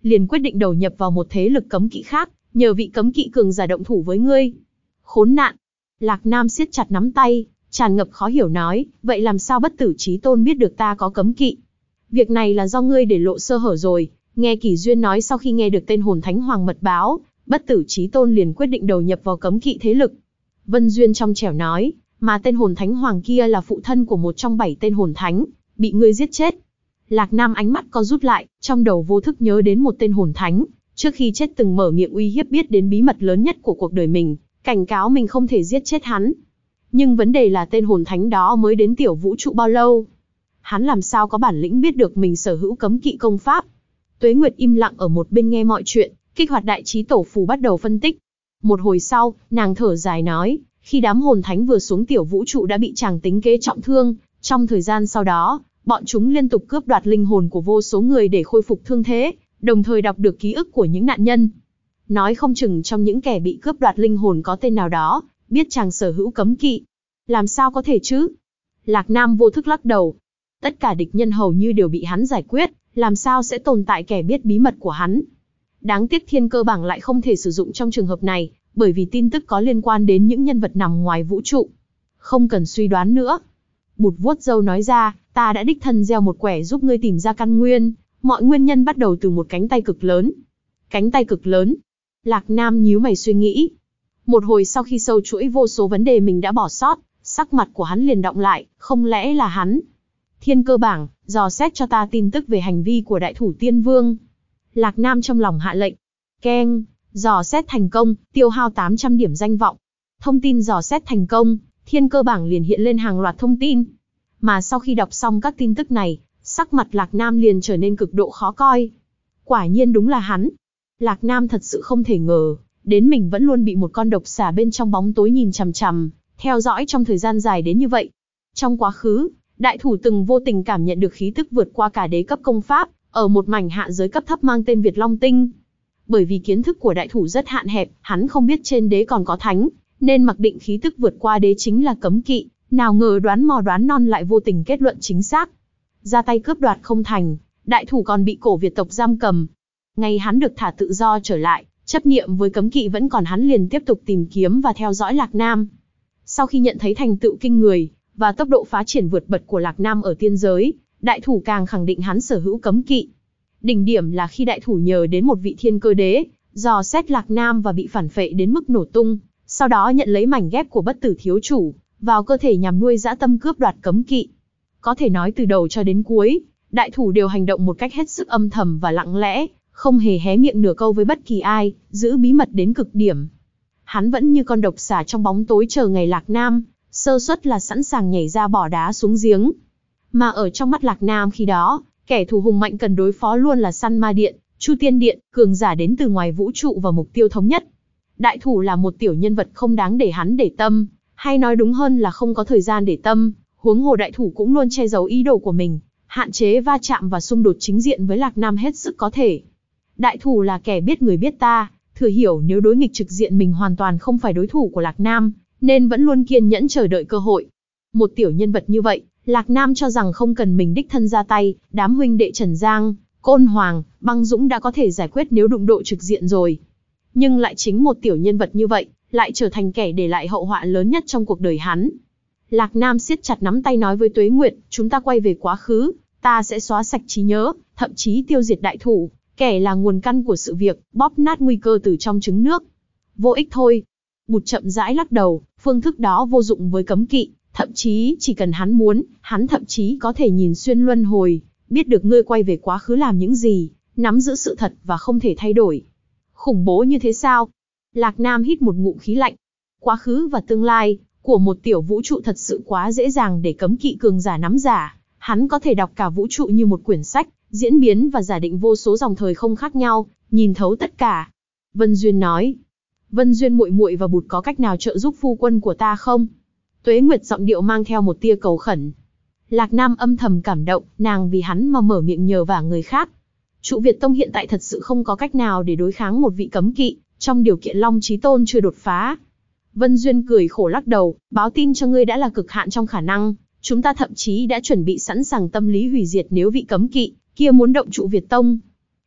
liền quyết định đầu nhập vào một thế lực cấm kỵ khác, nhờ vị cấm kỵ cường giả động thủ với ngươi. Khốn nạn! Lạc Nam siết chặt nắm tay, tràn ngập khó hiểu nói, vậy làm sao Bất Tử Chí Tôn biết được ta có cấm kỵ? Việc này là do ngươi để lộ sơ hở rồi. Nghe Kỳ Duyên nói sau khi nghe được tên hồn thánh hoàng mật báo, Bất Tử Chí Tôn liền quyết định đầu nhập vào cấm kỵ thế lực. Vân Duyên trong trẻo nói, mà tên hồn thánh hoàng kia là phụ thân của một trong bảy tên hồn thánh, bị ngươi giết chết. Lạc Nam ánh mắt co rút lại, trong đầu vô thức nhớ đến một tên hồn thánh, trước khi chết từng mở miệng uy hiếp biết đến bí mật lớn nhất của cuộc đời mình, cảnh cáo mình không thể giết chết hắn. Nhưng vấn đề là tên hồn thánh đó mới đến tiểu vũ trụ bao lâu? Hắn làm sao có bản lĩnh biết được mình sở hữu cấm kỵ công pháp? Tuế Nguyệt im lặng ở một bên nghe mọi chuyện, kích hoạt đại trí tổ phù bắt đầu phân tích. Một hồi sau, nàng thở dài nói, khi đám hồn thánh vừa xuống tiểu vũ trụ đã bị chàng tính kế trọng thương, trong thời gian sau đó, bọn chúng liên tục cướp đoạt linh hồn của vô số người để khôi phục thương thế, đồng thời đọc được ký ức của những nạn nhân. Nói không chừng trong những kẻ bị cướp đoạt linh hồn có tên nào đó, biết chàng sở hữu cấm kỵ. Làm sao có thể chứ? Lạc Nam vô thức lắc đầu. Tất cả địch nhân hầu như đều bị hắn giải quyết, làm sao sẽ tồn tại kẻ biết bí mật của hắn? Đáng tiếc thiên cơ bảng lại không thể sử dụng trong trường hợp này, bởi vì tin tức có liên quan đến những nhân vật nằm ngoài vũ trụ. Không cần suy đoán nữa. Bụt vuốt râu nói ra, ta đã đích thân gieo một quẻ giúp ngươi tìm ra căn nguyên, mọi nguyên nhân bắt đầu từ một cánh tay cực lớn. Cánh tay cực lớn? Lạc Nam nhíu mày suy nghĩ. Một hồi sau khi sâu chuỗi vô số vấn đề mình đã bỏ sót, sắc mặt của hắn liền đọng lại, không lẽ là hắn? Thiên cơ bảng, dò xét cho ta tin tức về hành vi của đại thủ tiên vương. Lạc Nam trong lòng hạ lệnh. Keng, dò xét thành công, tiêu hao tám trăm điểm danh vọng. Thông tin dò xét thành công, thiên cơ bảng liền hiện lên hàng loạt thông tin. Mà sau khi đọc xong các tin tức này, sắc mặt Lạc Nam liền trở nên cực độ khó coi. Quả nhiên đúng là hắn. Lạc Nam thật sự không thể ngờ, đến mình vẫn luôn bị một con độc xà bên trong bóng tối nhìn chằm chằm, theo dõi trong thời gian dài đến như vậy. Trong quá khứ, đại thủ từng vô tình cảm nhận được khí tức vượt qua cả đế cấp công pháp, ở một mảnh hạ giới cấp thấp mang tên Việt Long Tinh. Bởi vì kiến thức của đại thủ rất hạn hẹp, hắn không biết trên đế còn có thánh, nên mặc định khí tức vượt qua đế chính là cấm kỵ, nào ngờ đoán mò đoán non lại vô tình kết luận chính xác. Ra tay cướp đoạt không thành, đại thủ còn bị cổ Việt tộc giam cầm. Ngày hắn được thả tự do trở lại, chấp niệm với cấm kỵ vẫn còn hắn liền tiếp tục tìm kiếm và theo dõi Lạc Nam. Sau khi nhận thấy thành tựu kinh người, và tốc độ phát triển vượt bật của Lạc Nam ở tiên giới, đại thủ càng khẳng định hắn sở hữu cấm kỵ. Đỉnh điểm là khi đại thủ nhờ đến một vị thiên cơ đế, dò xét Lạc Nam và bị phản phệ đến mức nổ tung, sau đó nhận lấy mảnh ghép của bất tử thiếu chủ, vào cơ thể nhằm nuôi dã tâm cướp đoạt cấm kỵ. Có thể nói từ đầu cho đến cuối, đại thủ đều hành động một cách hết sức âm thầm và lặng lẽ, không hề hé miệng nửa câu với bất kỳ ai, giữ bí mật đến cực điểm. Hắn vẫn như con độc xà trong bóng tối chờ ngày Lạc Nam, sơ suất là sẵn sàng nhảy ra bỏ đá xuống giếng. Mà ở trong mắt Lạc Nam khi đó, kẻ thù hùng mạnh cần đối phó luôn là Săn Ma Điện, Chu Tiên Điện, cường giả đến từ ngoài vũ trụ và mục tiêu thống nhất. Đại thủ là một tiểu nhân vật không đáng để hắn để tâm, hay nói đúng hơn là không có thời gian để tâm, huống hồ đại thủ cũng luôn che giấu ý đồ của mình, hạn chế va chạm và xung đột chính diện với Lạc Nam hết sức có thể. Đại thủ là kẻ biết người biết ta, thừa hiểu nếu đối nghịch trực diện mình hoàn toàn không phải đối thủ của Lạc Nam, nên vẫn luôn kiên nhẫn chờ đợi cơ hội. Một tiểu nhân vật như vậy, Lạc Nam cho rằng không cần mình đích thân ra tay, đám huynh đệ Trần Giang, Côn Hoàng, Băng Dũng đã có thể giải quyết nếu đụng độ trực diện rồi. Nhưng lại chính một tiểu nhân vật như vậy, lại trở thành kẻ để lại hậu họa lớn nhất trong cuộc đời hắn. Lạc Nam siết chặt nắm tay nói với Tuế Nguyệt, chúng ta quay về quá khứ, ta sẽ xóa sạch trí nhớ, thậm chí tiêu diệt đại thủ, kẻ là nguồn căn của sự việc, bóp nát nguy cơ từ trong trứng nước. Vô ích thôi. Bụt chậm rãi lắc đầu, phương thức đó vô dụng với cấm kỵ, thậm chí chỉ cần hắn muốn, hắn thậm chí có thể nhìn xuyên luân hồi, biết được ngươi quay về quá khứ làm những gì, nắm giữ sự thật và không thể thay đổi. Khủng bố như thế sao? Lạc Nam hít một ngụm khí lạnh. Quá khứ và tương lai của một tiểu vũ trụ thật sự quá dễ dàng để cấm kỵ cường giả nắm giả. Hắn có thể đọc cả vũ trụ như một quyển sách, diễn biến và giả định vô số dòng thời không khác nhau, nhìn thấu tất cả. Vân Duyên nói. Vân Duyên muội muội và Bụt có cách nào trợ giúp phu quân của ta không? Tuế Nguyệt giọng điệu mang theo một tia cầu khẩn. Lạc Nam âm thầm cảm động, nàng vì hắn mà mở miệng nhờ vả người khác. Trụ Việt Tông hiện tại thật sự không có cách nào để đối kháng một vị cấm kỵ, trong điều kiện Long Chí Tôn chưa đột phá. Vân Duyên cười khổ lắc đầu, báo tin cho ngươi đã là cực hạn trong khả năng, chúng ta thậm chí đã chuẩn bị sẵn sàng tâm lý hủy diệt nếu vị cấm kỵ kia muốn động Trụ Việt Tông.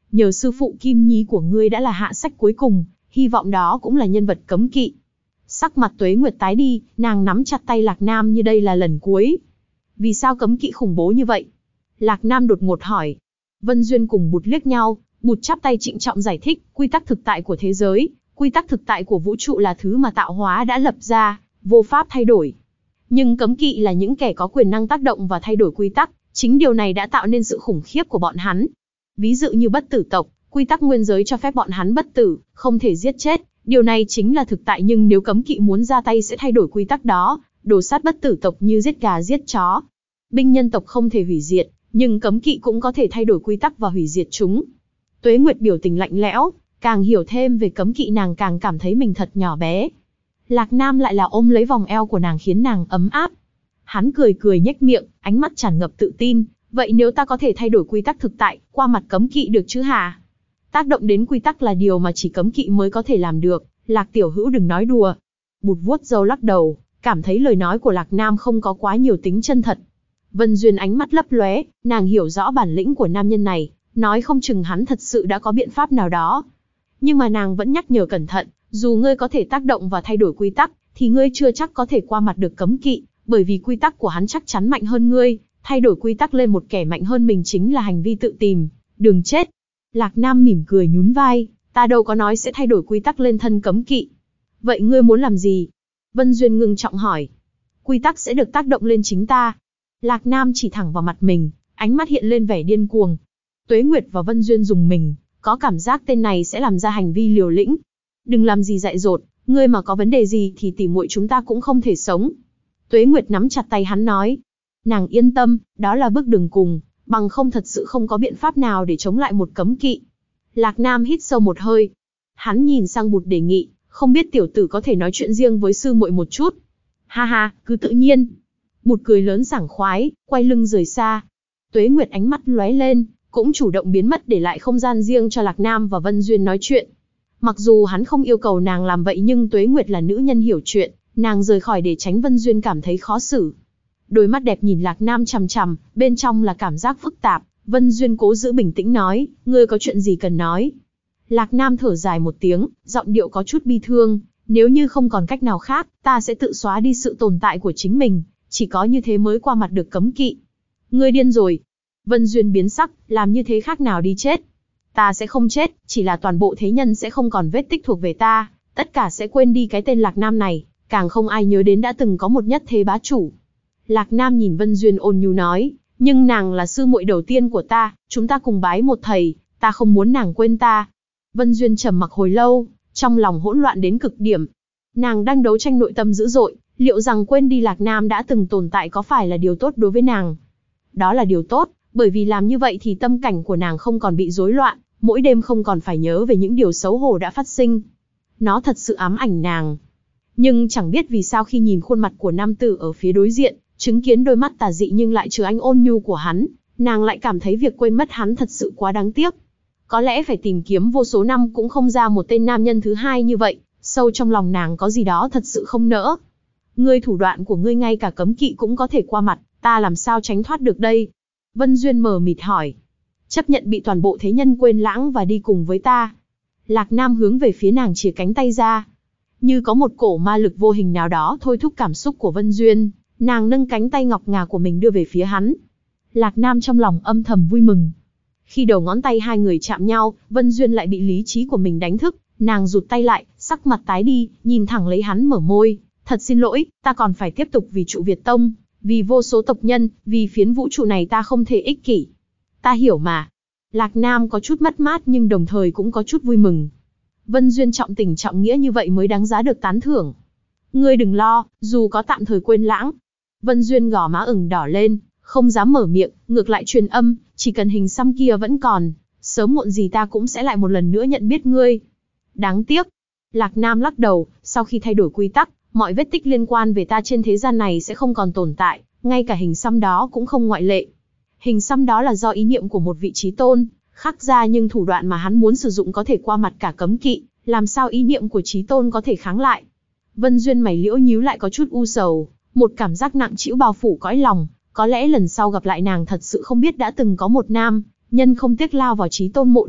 nhờ sư phụ Kim Nhi của ngươi đã là hạ sách cuối cùng, hy vọng đó cũng là nhân vật cấm kỵ. Sắc mặt Tuế Nguyệt tái đi, nàng nắm chặt tay Lạc Nam như đây là lần cuối. Vì sao cấm kỵ khủng bố như vậy? Lạc Nam đột ngột hỏi. Vân Duyên cùng Bụt liếc nhau, Bụt chắp tay trịnh trọng giải thích, quy tắc thực tại của thế giới, quy tắc thực tại của vũ trụ là thứ mà tạo hóa đã lập ra, vô pháp thay đổi. Nhưng cấm kỵ là những kẻ có quyền năng tác động và thay đổi quy tắc, chính điều này đã tạo nên sự khủng khiếp của bọn hắn. Ví dụ như bất tử tộc, quy tắc nguyên giới cho phép bọn hắn bất tử, không thể giết chết, điều này chính là thực tại, nhưng nếu cấm kỵ muốn ra tay sẽ thay đổi quy tắc đó, đổ sát bất tử tộc như giết gà giết chó. Binh nhân tộc không thể hủy diệt, nhưng cấm kỵ cũng có thể thay đổi quy tắc và hủy diệt chúng. Tuế Nguyệt biểu tình lạnh lẽo, càng hiểu thêm về cấm kỵ nàng càng cảm thấy mình thật nhỏ bé. Lạc Nam lại là ôm lấy vòng eo của nàng khiến nàng ấm áp. Hắn cười cười nhếch miệng, ánh mắt tràn ngập tự tin. Vậy nếu ta có thể thay đổi quy tắc thực tại, qua mặt cấm kỵ được chứ hả? Tác động đến quy tắc là điều mà chỉ cấm kỵ mới có thể làm được, Lạc tiểu hữu đừng nói đùa. Bụt vuốt râu lắc đầu, cảm thấy lời nói của Lạc Nam không có quá nhiều tính chân thật. Vân Duyên ánh mắt lấp lóe, nàng hiểu rõ bản lĩnh của nam nhân này, nói không chừng hắn thật sự đã có biện pháp nào đó. Nhưng mà nàng vẫn nhắc nhở cẩn thận, dù ngươi có thể tác động và thay đổi quy tắc, thì ngươi chưa chắc có thể qua mặt được cấm kỵ, bởi vì quy tắc của hắn chắc chắn mạnh hơn ngươi, thay đổi quy tắc lên một kẻ mạnh hơn mình chính là hành vi tự tìm, đừng chết. Lạc Nam mỉm cười nhún vai, ta đâu có nói sẽ thay đổi quy tắc lên thân cấm kỵ. Vậy ngươi muốn làm gì? Vân Duyên ngưng trọng hỏi. Quy tắc sẽ được tác động lên chính ta. Lạc Nam chỉ thẳng vào mặt mình, ánh mắt hiện lên vẻ điên cuồng. Tuế Nguyệt và Vân Duyên dùng mình, có cảm giác tên này sẽ làm ra hành vi liều lĩnh. Đừng làm gì dại dột, ngươi mà có vấn đề gì thì tỉ muội chúng ta cũng không thể sống. Tuế Nguyệt nắm chặt tay hắn nói. Nàng yên tâm, đó là bước đường cùng, bằng không thật sự không có biện pháp nào để chống lại một cấm kỵ. Lạc Nam hít sâu một hơi. Hắn nhìn sang Bụt đề nghị, không biết tiểu tử có thể nói chuyện riêng với sư muội một chút. Ha ha, cứ tự nhiên. Bụt cười lớn sảng khoái, quay lưng rời xa. Tuế Nguyệt ánh mắt lóe lên, cũng chủ động biến mất để lại không gian riêng cho Lạc Nam và Vân Duyên nói chuyện. Mặc dù hắn không yêu cầu nàng làm vậy nhưng Tuế Nguyệt là nữ nhân hiểu chuyện, nàng rời khỏi để tránh Vân Duyên cảm thấy khó xử. Đôi mắt đẹp nhìn Lạc Nam chằm chằm, bên trong là cảm giác phức tạp. Vân Duyên cố giữ bình tĩnh nói, ngươi có chuyện gì cần nói. Lạc Nam thở dài một tiếng, giọng điệu có chút bi thương, nếu như không còn cách nào khác, ta sẽ tự xóa đi sự tồn tại của chính mình, chỉ có như thế mới qua mặt được cấm kỵ. Ngươi điên rồi. Vân Duyên biến sắc, làm như thế khác nào đi chết. Ta sẽ không chết, chỉ là toàn bộ thế nhân sẽ không còn vết tích thuộc về ta, tất cả sẽ quên đi cái tên Lạc Nam này, càng không ai nhớ đến đã từng có một nhất thế bá chủ. Lạc Nam nhìn Vân Duyên ôn nhu nói, nhưng nàng là sư muội đầu tiên của ta, chúng ta cùng bái một thầy, ta không muốn nàng quên ta. Vân Duyên trầm mặc hồi lâu, trong lòng hỗn loạn đến cực điểm. Nàng đang đấu tranh nội tâm dữ dội, liệu rằng quên đi Lạc Nam đã từng tồn tại có phải là điều tốt đối với nàng? Đó là điều tốt, bởi vì làm như vậy thì tâm cảnh của nàng không còn bị rối loạn, mỗi đêm không còn phải nhớ về những điều xấu hổ đã phát sinh. Nó thật sự ám ảnh nàng. Nhưng chẳng biết vì sao khi nhìn khuôn mặt của nam tử ở phía đối diện, chứng kiến đôi mắt tà dị nhưng lại chứa ánh ôn nhu của hắn, nàng lại cảm thấy việc quên mất hắn thật sự quá đáng tiếc. Có lẽ phải tìm kiếm vô số năm cũng không ra một tên nam nhân thứ hai như vậy, sâu trong lòng nàng có gì đó thật sự không nỡ. Ngươi thủ đoạn của ngươi ngay cả cấm kỵ cũng có thể qua mặt, ta làm sao tránh thoát được đây? Vân Duyên mờ mịt hỏi. Chấp nhận bị toàn bộ thế nhân quên lãng và đi cùng với ta. Lạc Nam hướng về phía nàng chìa cánh tay ra. Như có một cổ ma lực vô hình nào đó thôi thúc cảm xúc của Vân Duyên, nàng nâng cánh tay ngọc ngà của mình đưa về phía hắn. Lạc Nam trong lòng âm thầm vui mừng. Khi đầu ngón tay hai người chạm nhau, Vân Duyên lại bị lý trí của mình đánh thức, nàng rụt tay lại, sắc mặt tái đi, nhìn thẳng lấy hắn mở môi. Thật xin lỗi, ta còn phải tiếp tục vì trụ Việt Tông, vì vô số tộc nhân, vì phiến vũ trụ này ta không thể ích kỷ. Ta hiểu mà. Lạc Nam có chút mất mát nhưng đồng thời cũng có chút vui mừng. Vân Duyên trọng tình trọng nghĩa như vậy mới đáng giá được tán thưởng. Ngươi đừng lo, dù có tạm thời quên lãng. Vân Duyên gò má ửng đỏ lên, không dám mở miệng, ngược lại truyền âm, chỉ cần hình xăm kia vẫn còn, sớm muộn gì ta cũng sẽ lại một lần nữa nhận biết ngươi. Đáng tiếc. Lạc Nam lắc đầu, sau khi thay đổi quy tắc, mọi vết tích liên quan về ta trên thế gian này sẽ không còn tồn tại, ngay cả hình xăm đó cũng không ngoại lệ. Hình xăm đó là do ý niệm của một vị chí tôn khắc ra, nhưng thủ đoạn mà hắn muốn sử dụng có thể qua mặt cả cấm kỵ, làm sao ý niệm của chí tôn có thể kháng lại? Vân Duyên mày liễu nhíu lại có chút u sầu, một cảm giác nặng trĩu bao phủ cõi lòng, có lẽ lần sau gặp lại nàng thật sự không biết đã từng có một nam nhân không tiếc lao vào chí tôn mộ địa,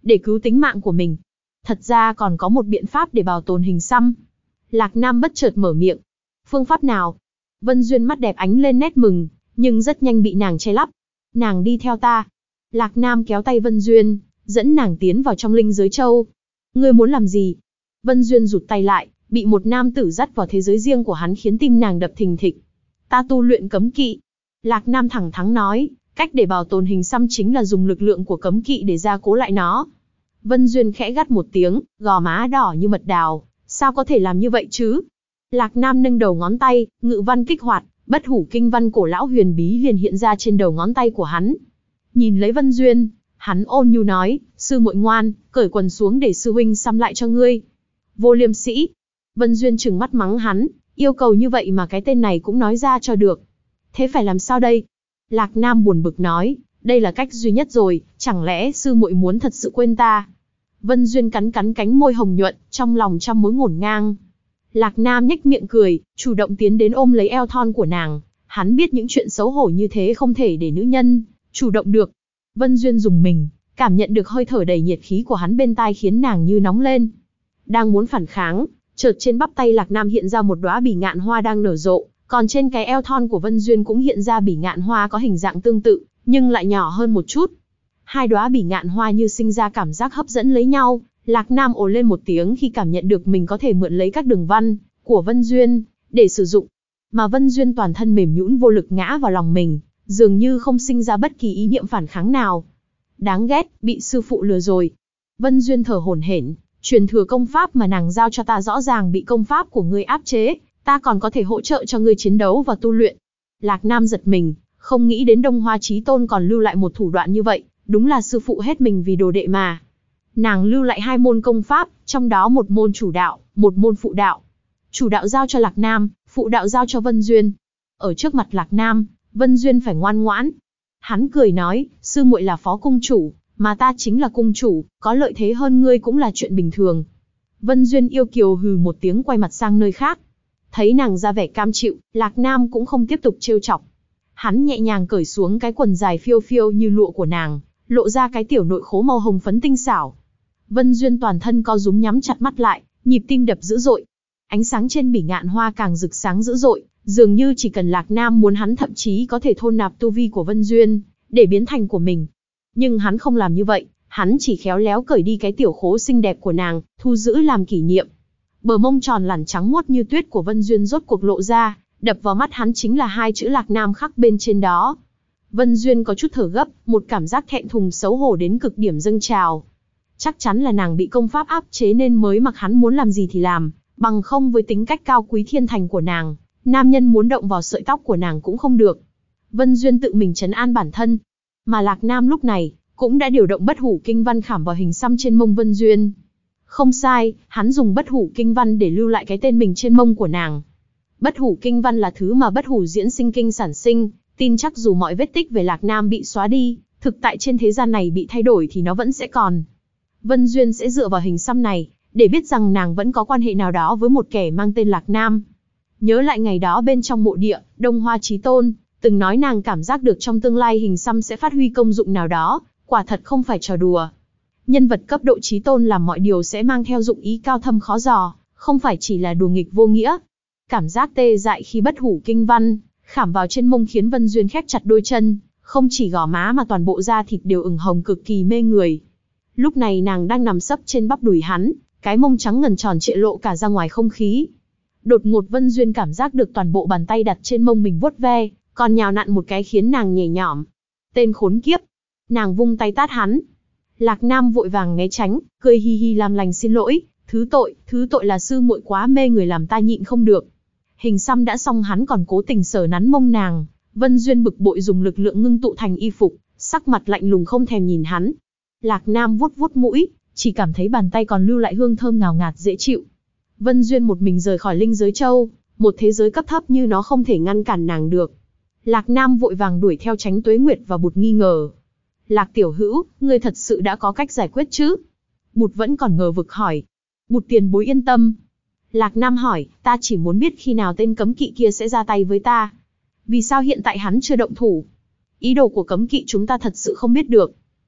để cứu tính mạng của mình. Thật ra còn có một biện pháp để bảo tồn hình xăm. Lạc Nam bất chợt mở miệng. Phương pháp nào? Vân Duyên mắt đẹp ánh lên nét mừng, nhưng rất nhanh bị nàng che lấp. Nàng đi theo ta. Lạc Nam kéo tay Vân Duyên, dẫn nàng tiến vào trong linh giới châu. Ngươi muốn làm gì? Vân Duyên rụt tay lại, bị một nam tử dắt vào thế giới riêng của hắn khiến tim nàng đập thình thịch. Ta tu luyện cấm kỵ. Lạc Nam thẳng thắn nói, cách để bảo tồn hình xăm chính là dùng lực lượng của cấm kỵ để gia cố lại nó. Vân Duyên khẽ gắt một tiếng, gò má đỏ như mật đào, sao có thể làm như vậy chứ? Lạc Nam nâng đầu ngón tay, ngự văn kích hoạt, bất hủ kinh văn cổ lão huyền bí liền hiện ra trên đầu ngón tay của hắn. Nhìn lấy Vân Duyên, hắn ôn nhu nói, sư muội ngoan, cởi quần xuống để sư huynh xăm lại cho ngươi. Vô liêm sĩ. Vân Duyên trừng mắt mắng hắn, yêu cầu như vậy mà cái tên này cũng nói ra cho được. Thế phải làm sao đây? Lạc Nam buồn bực nói, đây là cách duy nhất rồi, chẳng lẽ sư muội muốn thật sự quên ta? Vân Duyên cắn cắn cánh môi hồng nhuận, trong lòng trăm mối ngổn ngang. Lạc Nam nhếch miệng cười, chủ động tiến đến ôm lấy eo thon của nàng. Hắn biết những chuyện xấu hổ như thế không thể để nữ nhân chủ động được. Vân Duyên rùng mình, cảm nhận được hơi thở đầy nhiệt khí của hắn bên tai khiến nàng như nóng lên. Đang muốn phản kháng, chợt trên bắp tay Lạc Nam hiện ra một đóa bỉ ngạn hoa đang nở rộ, còn trên cái eo thon của Vân Duyên cũng hiện ra bỉ ngạn hoa có hình dạng tương tự, nhưng lại nhỏ hơn một chút. Hai đóa bỉ ngạn hoa như sinh ra cảm giác hấp dẫn lấy nhau. Lạc Nam ồ lên một tiếng khi cảm nhận được mình có thể mượn lấy các đường văn của Vân Duyên để sử dụng. Mà Vân Duyên toàn thân mềm nhũn vô lực ngã vào lòng mình, dường như không sinh ra bất kỳ ý niệm phản kháng nào. Đáng ghét, bị sư phụ lừa rồi. Vân Duyên thở hổn hển, truyền thừa công pháp mà nàng giao cho ta rõ ràng bị công pháp của ngươi áp chế, ta còn có thể hỗ trợ cho ngươi chiến đấu và tu luyện. Lạc Nam giật mình, không nghĩ đến Đông Hoa Chí Tôn còn lưu lại một thủ đoạn như vậy, đúng là sư phụ hết mình vì đồ đệ mà. Nàng lưu lại hai môn công pháp, trong đó một môn chủ đạo, một môn phụ đạo. Chủ đạo giao cho Lạc Nam, phụ đạo giao cho Vân Duyên. Ở trước mặt Lạc Nam, Vân Duyên phải ngoan ngoãn. Hắn cười nói, sư muội là phó cung chủ, mà ta chính là cung chủ, có lợi thế hơn ngươi cũng là chuyện bình thường. Vân Duyên yêu kiều hừ một tiếng quay mặt sang nơi khác. Thấy nàng ra vẻ cam chịu, Lạc Nam cũng không tiếp tục trêu chọc. Hắn nhẹ nhàng cởi xuống cái quần dài phiêu phiêu như lụa của nàng, lộ ra cái tiểu nội khố màu hồng phấn tinh xảo. Vân Duyên toàn thân co rúm nhắm chặt mắt lại, nhịp tim đập dữ dội. Ánh sáng trên bỉ ngạn hoa càng rực sáng dữ dội, dường như chỉ cần Lạc Nam muốn hắn thậm chí có thể thôn nạp tu vi của Vân Duyên, để biến thành của mình. Nhưng hắn không làm như vậy, hắn chỉ khéo léo cởi đi cái tiểu khố xinh đẹp của nàng, thu giữ làm kỷ niệm. Bờ mông tròn lẳn trắng muốt như tuyết của Vân Duyên rốt cuộc lộ ra, đập vào mắt hắn chính là hai chữ Lạc Nam khắc bên trên đó. Vân Duyên có chút thở gấp, một cảm giác thẹn thùng xấu hổ đến cực điểm dâng trào. Chắc chắn là nàng bị công pháp áp chế nên mới mặc hắn muốn làm gì thì làm, bằng không với tính cách cao quý thiên thành của nàng, nam nhân muốn động vào sợi tóc của nàng cũng không được. Vân Duyên tự mình trấn an bản thân, mà Lạc Nam lúc này cũng đã điều động bất hủ kinh văn khảm vào hình xăm trên mông Vân Duyên. Không sai, hắn dùng bất hủ kinh văn để lưu lại cái tên mình trên mông của nàng. Bất hủ kinh văn là thứ mà bất hủ diễn sinh kinh sản sinh, tin chắc dù mọi vết tích về Lạc Nam bị xóa đi, thực tại trên thế gian này bị thay đổi thì nó vẫn sẽ còn. Vân Duyên sẽ dựa vào hình xăm này, để biết rằng nàng vẫn có quan hệ nào đó với một kẻ mang tên Lạc Nam. Nhớ lại ngày đó bên trong mộ địa, Đông Hoa Chí Tôn từng nói nàng cảm giác được trong tương lai hình xăm sẽ phát huy công dụng nào đó, quả thật không phải trò đùa. Nhân vật cấp độ Chí Tôn làm mọi điều sẽ mang theo dụng ý cao thâm khó dò, không phải chỉ là đùa nghịch vô nghĩa. Cảm giác tê dại khi bất hủ kinh văn khảm vào trên mông khiến Vân Duyên khép chặt đôi chân, không chỉ gò má mà toàn bộ da thịt đều ửng hồng cực kỳ mê người. Lúc này nàng đang nằm sấp trên bắp đùi hắn, cái mông trắng ngần tròn trịa lộ cả ra ngoài không khí. Đột ngột Vân Duyên cảm giác được toàn bộ bàn tay đặt trên mông mình vuốt ve, còn nhào nặn một cái khiến nàng nhẹ nhõm. Tên khốn kiếp! Nàng vung tay tát hắn. Lạc Nam vội vàng né tránh, cười hi hi làm lành xin lỗi, thứ tội, thứ tội là sư muội quá mê người làm ta nhịn không được. Hình xăm đã xong hắn còn cố tình sờ nắn mông nàng. Vân Duyên bực bội dùng lực lượng ngưng tụ thành y phục, sắc mặt lạnh lùng không thèm nhìn hắn. Lạc Nam vuốt vuốt mũi, chỉ cảm thấy bàn tay còn lưu lại hương thơm ngào ngạt dễ chịu. Vân Duyên một mình rời khỏi linh giới châu, một thế giới cấp thấp như nó không thể ngăn cản nàng được. Lạc Nam vội vàng đuổi theo tránh Tuế Nguyệt và Bụt nghi ngờ. Lạc tiểu hữu, ngươi thật sự đã có cách giải quyết chứ? Bụt vẫn còn ngờ vực hỏi. Bụt tiền bối yên tâm. Lạc Nam hỏi, ta chỉ muốn biết khi nào tên cấm kỵ kia sẽ ra tay với ta. Vì sao hiện tại hắn chưa động thủ? Ý đồ của cấm kỵ chúng ta thật sự không biết được.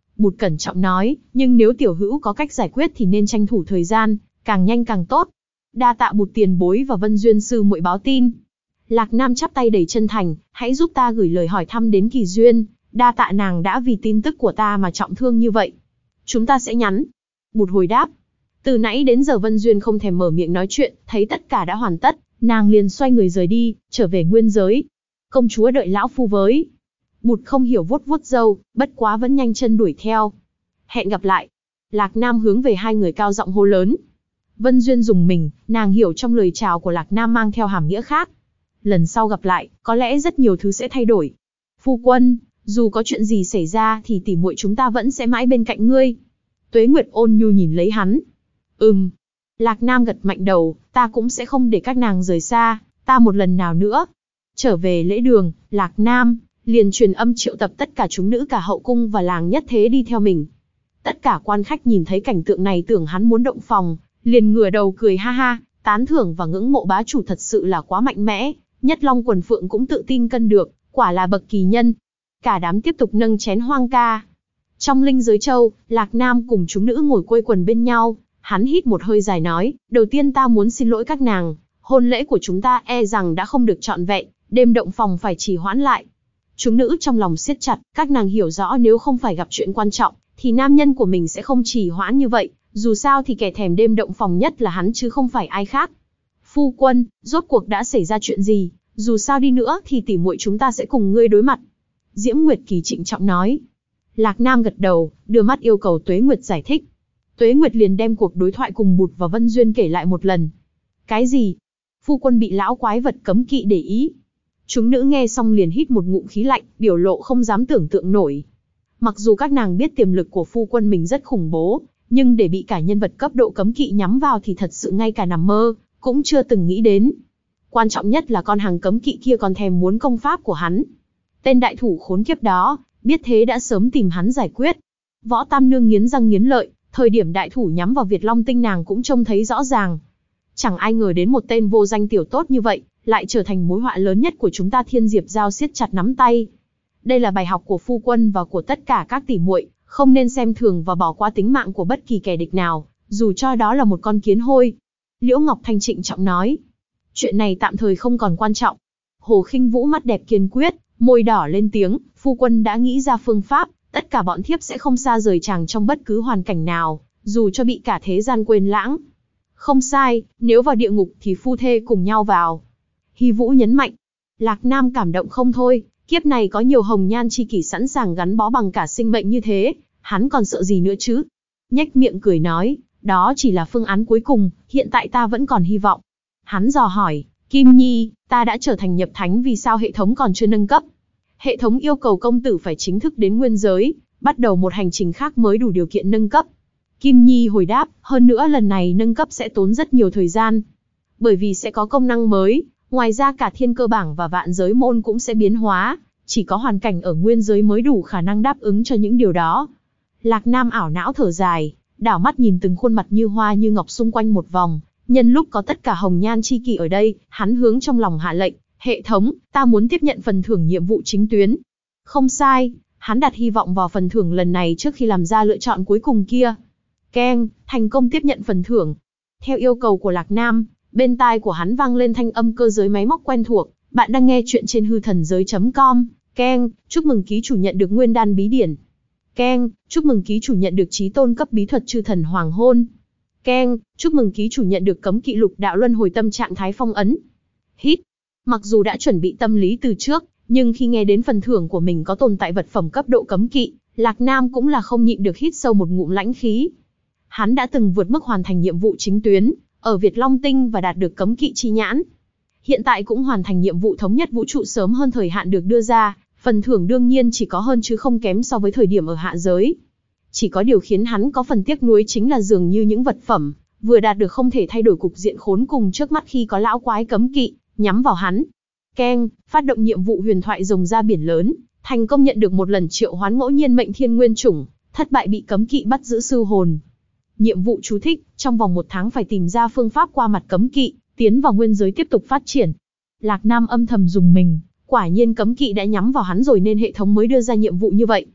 Bụt cẩn trọng nói, nhưng nếu tiểu hữu có cách giải quyết thì nên tranh thủ thời gian, càng nhanh càng tốt. Đa tạ Bụt tiền bối và Vân Duyên sư muội báo tin. Lạc Nam chắp tay đầy chân thành, hãy giúp ta gửi lời hỏi thăm đến Kỳ Duyên, đa tạ nàng đã vì tin tức của ta mà trọng thương như vậy. Chúng ta sẽ nhắn. Bụt hồi đáp. Từ nãy đến giờ Vân Duyên không thèm mở miệng nói chuyện, thấy tất cả đã hoàn tất, nàng liền xoay người rời đi, trở về nguyên giới. Công chúa đợi lão phu với. Bụt không hiểu vuốt vuốt râu, bất quá vẫn nhanh chân đuổi theo. Hẹn gặp lại. Lạc Nam hướng về hai người cao giọng hô lớn. Vân Duyên dùng mình, nàng hiểu trong lời chào của Lạc Nam mang theo hàm nghĩa khác. Lần sau gặp lại, có lẽ rất nhiều thứ sẽ thay đổi. Phu quân, dù có chuyện gì xảy ra thì tỉ muội chúng ta vẫn sẽ mãi bên cạnh ngươi. Tuế Nguyệt ôn nhu nhìn lấy hắn. Ừm. Lạc Nam gật mạnh đầu, ta cũng sẽ không để các nàng rời xa, ta một lần nào nữa. Trở về lễ đường, Lạc Nam liền truyền âm triệu tập tất cả chúng nữ cả hậu cung và làng nhất thế đi theo mình. Tất cả quan khách nhìn thấy cảnh tượng này tưởng hắn muốn động phòng, liền ngửa đầu cười ha ha, tán thưởng và ngưỡng mộ bá chủ thật sự là quá mạnh mẽ, Nhất Long Quần Phượng cũng tự tin cân được, quả là bậc kỳ nhân. Cả đám tiếp tục nâng chén hoang ca. Trong linh giới châu, Lạc Nam cùng chúng nữ ngồi quây quần bên nhau, hắn hít một hơi dài nói, đầu tiên ta muốn xin lỗi các nàng, hôn lễ của chúng ta e rằng đã không được trọn vẹn, đêm động phòng phải trì hoãn lại. Chúng nữ trong lòng siết chặt, các nàng hiểu rõ nếu không phải gặp chuyện quan trọng, thì nam nhân của mình sẽ không trì hoãn như vậy, dù sao thì kẻ thèm đêm động phòng nhất là hắn chứ không phải ai khác. Phu quân, rốt cuộc đã xảy ra chuyện gì, dù sao đi nữa thì tỉ muội chúng ta sẽ cùng ngươi đối mặt. Diễm Nguyệt Kỳ trịnh trọng nói. Lạc Nam gật đầu, đưa mắt yêu cầu Tuế Nguyệt giải thích. Tuế Nguyệt liền đem cuộc đối thoại cùng Bụt và Vân Duyên kể lại một lần. Cái gì? Phu quân bị lão quái vật cấm kỵ để ý. Chúng nữ nghe xong liền hít một ngụm khí lạnh, biểu lộ không dám tưởng tượng nổi. Mặc dù các nàng biết tiềm lực của phu quân mình rất khủng bố, nhưng để bị cả nhân vật cấp độ cấm kỵ nhắm vào thì thật sự ngay cả nằm mơ, cũng chưa từng nghĩ đến. Quan trọng nhất là con hàng cấm kỵ kia còn thèm muốn công pháp của hắn. Tên đại thủ khốn kiếp đó, biết thế đã sớm tìm hắn giải quyết. Võ Tam Nương nghiến răng nghiến lợi, thời điểm đại thủ nhắm vào Việt Long Tinh nàng cũng trông thấy rõ ràng. Chẳng ai ngờ đến một tên vô danh tiểu tốt như vậy, lại trở thành mối họa lớn nhất của chúng ta. Thiên Diệp Giao siết chặt nắm tay. Đây là bài học của phu quân và của tất cả các tỷ muội, không nên xem thường và bỏ qua tính mạng của bất kỳ kẻ địch nào, dù cho đó là một con kiến hôi. Liễu Ngọc Thanh trịnh trọng nói. Chuyện này tạm thời không còn quan trọng. Hồ Khinh Vũ mắt đẹp kiên quyết, môi đỏ lên tiếng, phu quân đã nghĩ ra phương pháp, tất cả bọn thiếp sẽ không xa rời chàng trong bất cứ hoàn cảnh nào, dù cho bị cả thế gian quên lãng. Không sai, nếu vào địa ngục thì phu thê cùng nhau vào. Hy Vũ nhấn mạnh. Lạc Nam cảm động không thôi, kiếp này có nhiều hồng nhan chi kỷ sẵn sàng gắn bó bằng cả sinh mệnh như thế, hắn còn sợ gì nữa chứ? Nhếch miệng cười nói, đó chỉ là phương án cuối cùng, hiện tại ta vẫn còn hy vọng. Hắn dò hỏi, Kim Nhi, ta đã trở thành nhập thánh vì sao hệ thống còn chưa nâng cấp? Hệ thống yêu cầu công tử phải chính thức đến nguyên giới, bắt đầu một hành trình khác mới đủ điều kiện nâng cấp. Kim Nhi hồi đáp, hơn nữa lần này nâng cấp sẽ tốn rất nhiều thời gian. Bởi vì sẽ có công năng mới, ngoài ra cả thiên cơ bảng và vạn giới môn cũng sẽ biến hóa, chỉ có hoàn cảnh ở nguyên giới mới đủ khả năng đáp ứng cho những điều đó. Lạc Nam ảo não thở dài, đảo mắt nhìn từng khuôn mặt như hoa như ngọc xung quanh một vòng, nhân lúc có tất cả hồng nhan chi kỷ ở đây, hắn hướng trong lòng hạ lệnh, hệ thống, ta muốn tiếp nhận phần thưởng nhiệm vụ chính tuyến. Không sai, hắn đặt hy vọng vào phần thưởng lần này trước khi làm ra lựa chọn cuối cùng kia. Keng, thành công tiếp nhận phần thưởng. Theo yêu cầu của Lạc Nam, bên tai của hắn vang lên thanh âm cơ giới máy móc quen thuộc, bạn đang nghe chuyện trên hư thần giới chấm com. Keng, chúc mừng ký chủ nhận được nguyên đan bí điển. Keng, chúc mừng ký chủ nhận được chí tôn cấp bí thuật chư thần hoàng hôn. Keng, chúc mừng ký chủ nhận được cấm kỵ lục đạo luân hồi tâm trạng thái phong ấn. Hít. Mặc dù đã chuẩn bị tâm lý từ trước, nhưng khi nghe đến phần thưởng của mình có tồn tại vật phẩm cấp độ cấm kỵ, Lạc Nam cũng là không nhịn được hít sâu một ngụm lãnh khí. Hắn đã từng vượt mức hoàn thành nhiệm vụ chính tuyến, ở Việt Long Tinh và đạt được cấm kỵ chi nhãn. Hiện tại cũng hoàn thành nhiệm vụ thống nhất vũ trụ sớm hơn thời hạn được đưa ra, phần thưởng đương nhiên chỉ có hơn chứ không kém so với thời điểm ở hạ giới. Chỉ có điều khiến hắn có phần tiếc nuối chính là dường như những vật phẩm vừa đạt được không thể thay đổi cục diện khốn cùng trước mắt khi có lão quái cấm kỵ nhắm vào hắn. Keng, phát động nhiệm vụ huyền thoại rồng ra biển lớn, thành công nhận được một lần triệu hoán ngẫu nhiên mệnh thiên nguyên chủng, thất bại bị cấm kỵ bắt giữ sư hồn. Nhiệm vụ chú thích, trong vòng một tháng phải tìm ra phương pháp qua mặt cấm kỵ, tiến vào nguyên giới tiếp tục phát triển. Lạc Nam âm thầm dùng mình, quả nhiên cấm kỵ đã nhắm vào hắn rồi nên hệ thống mới đưa ra nhiệm vụ như vậy.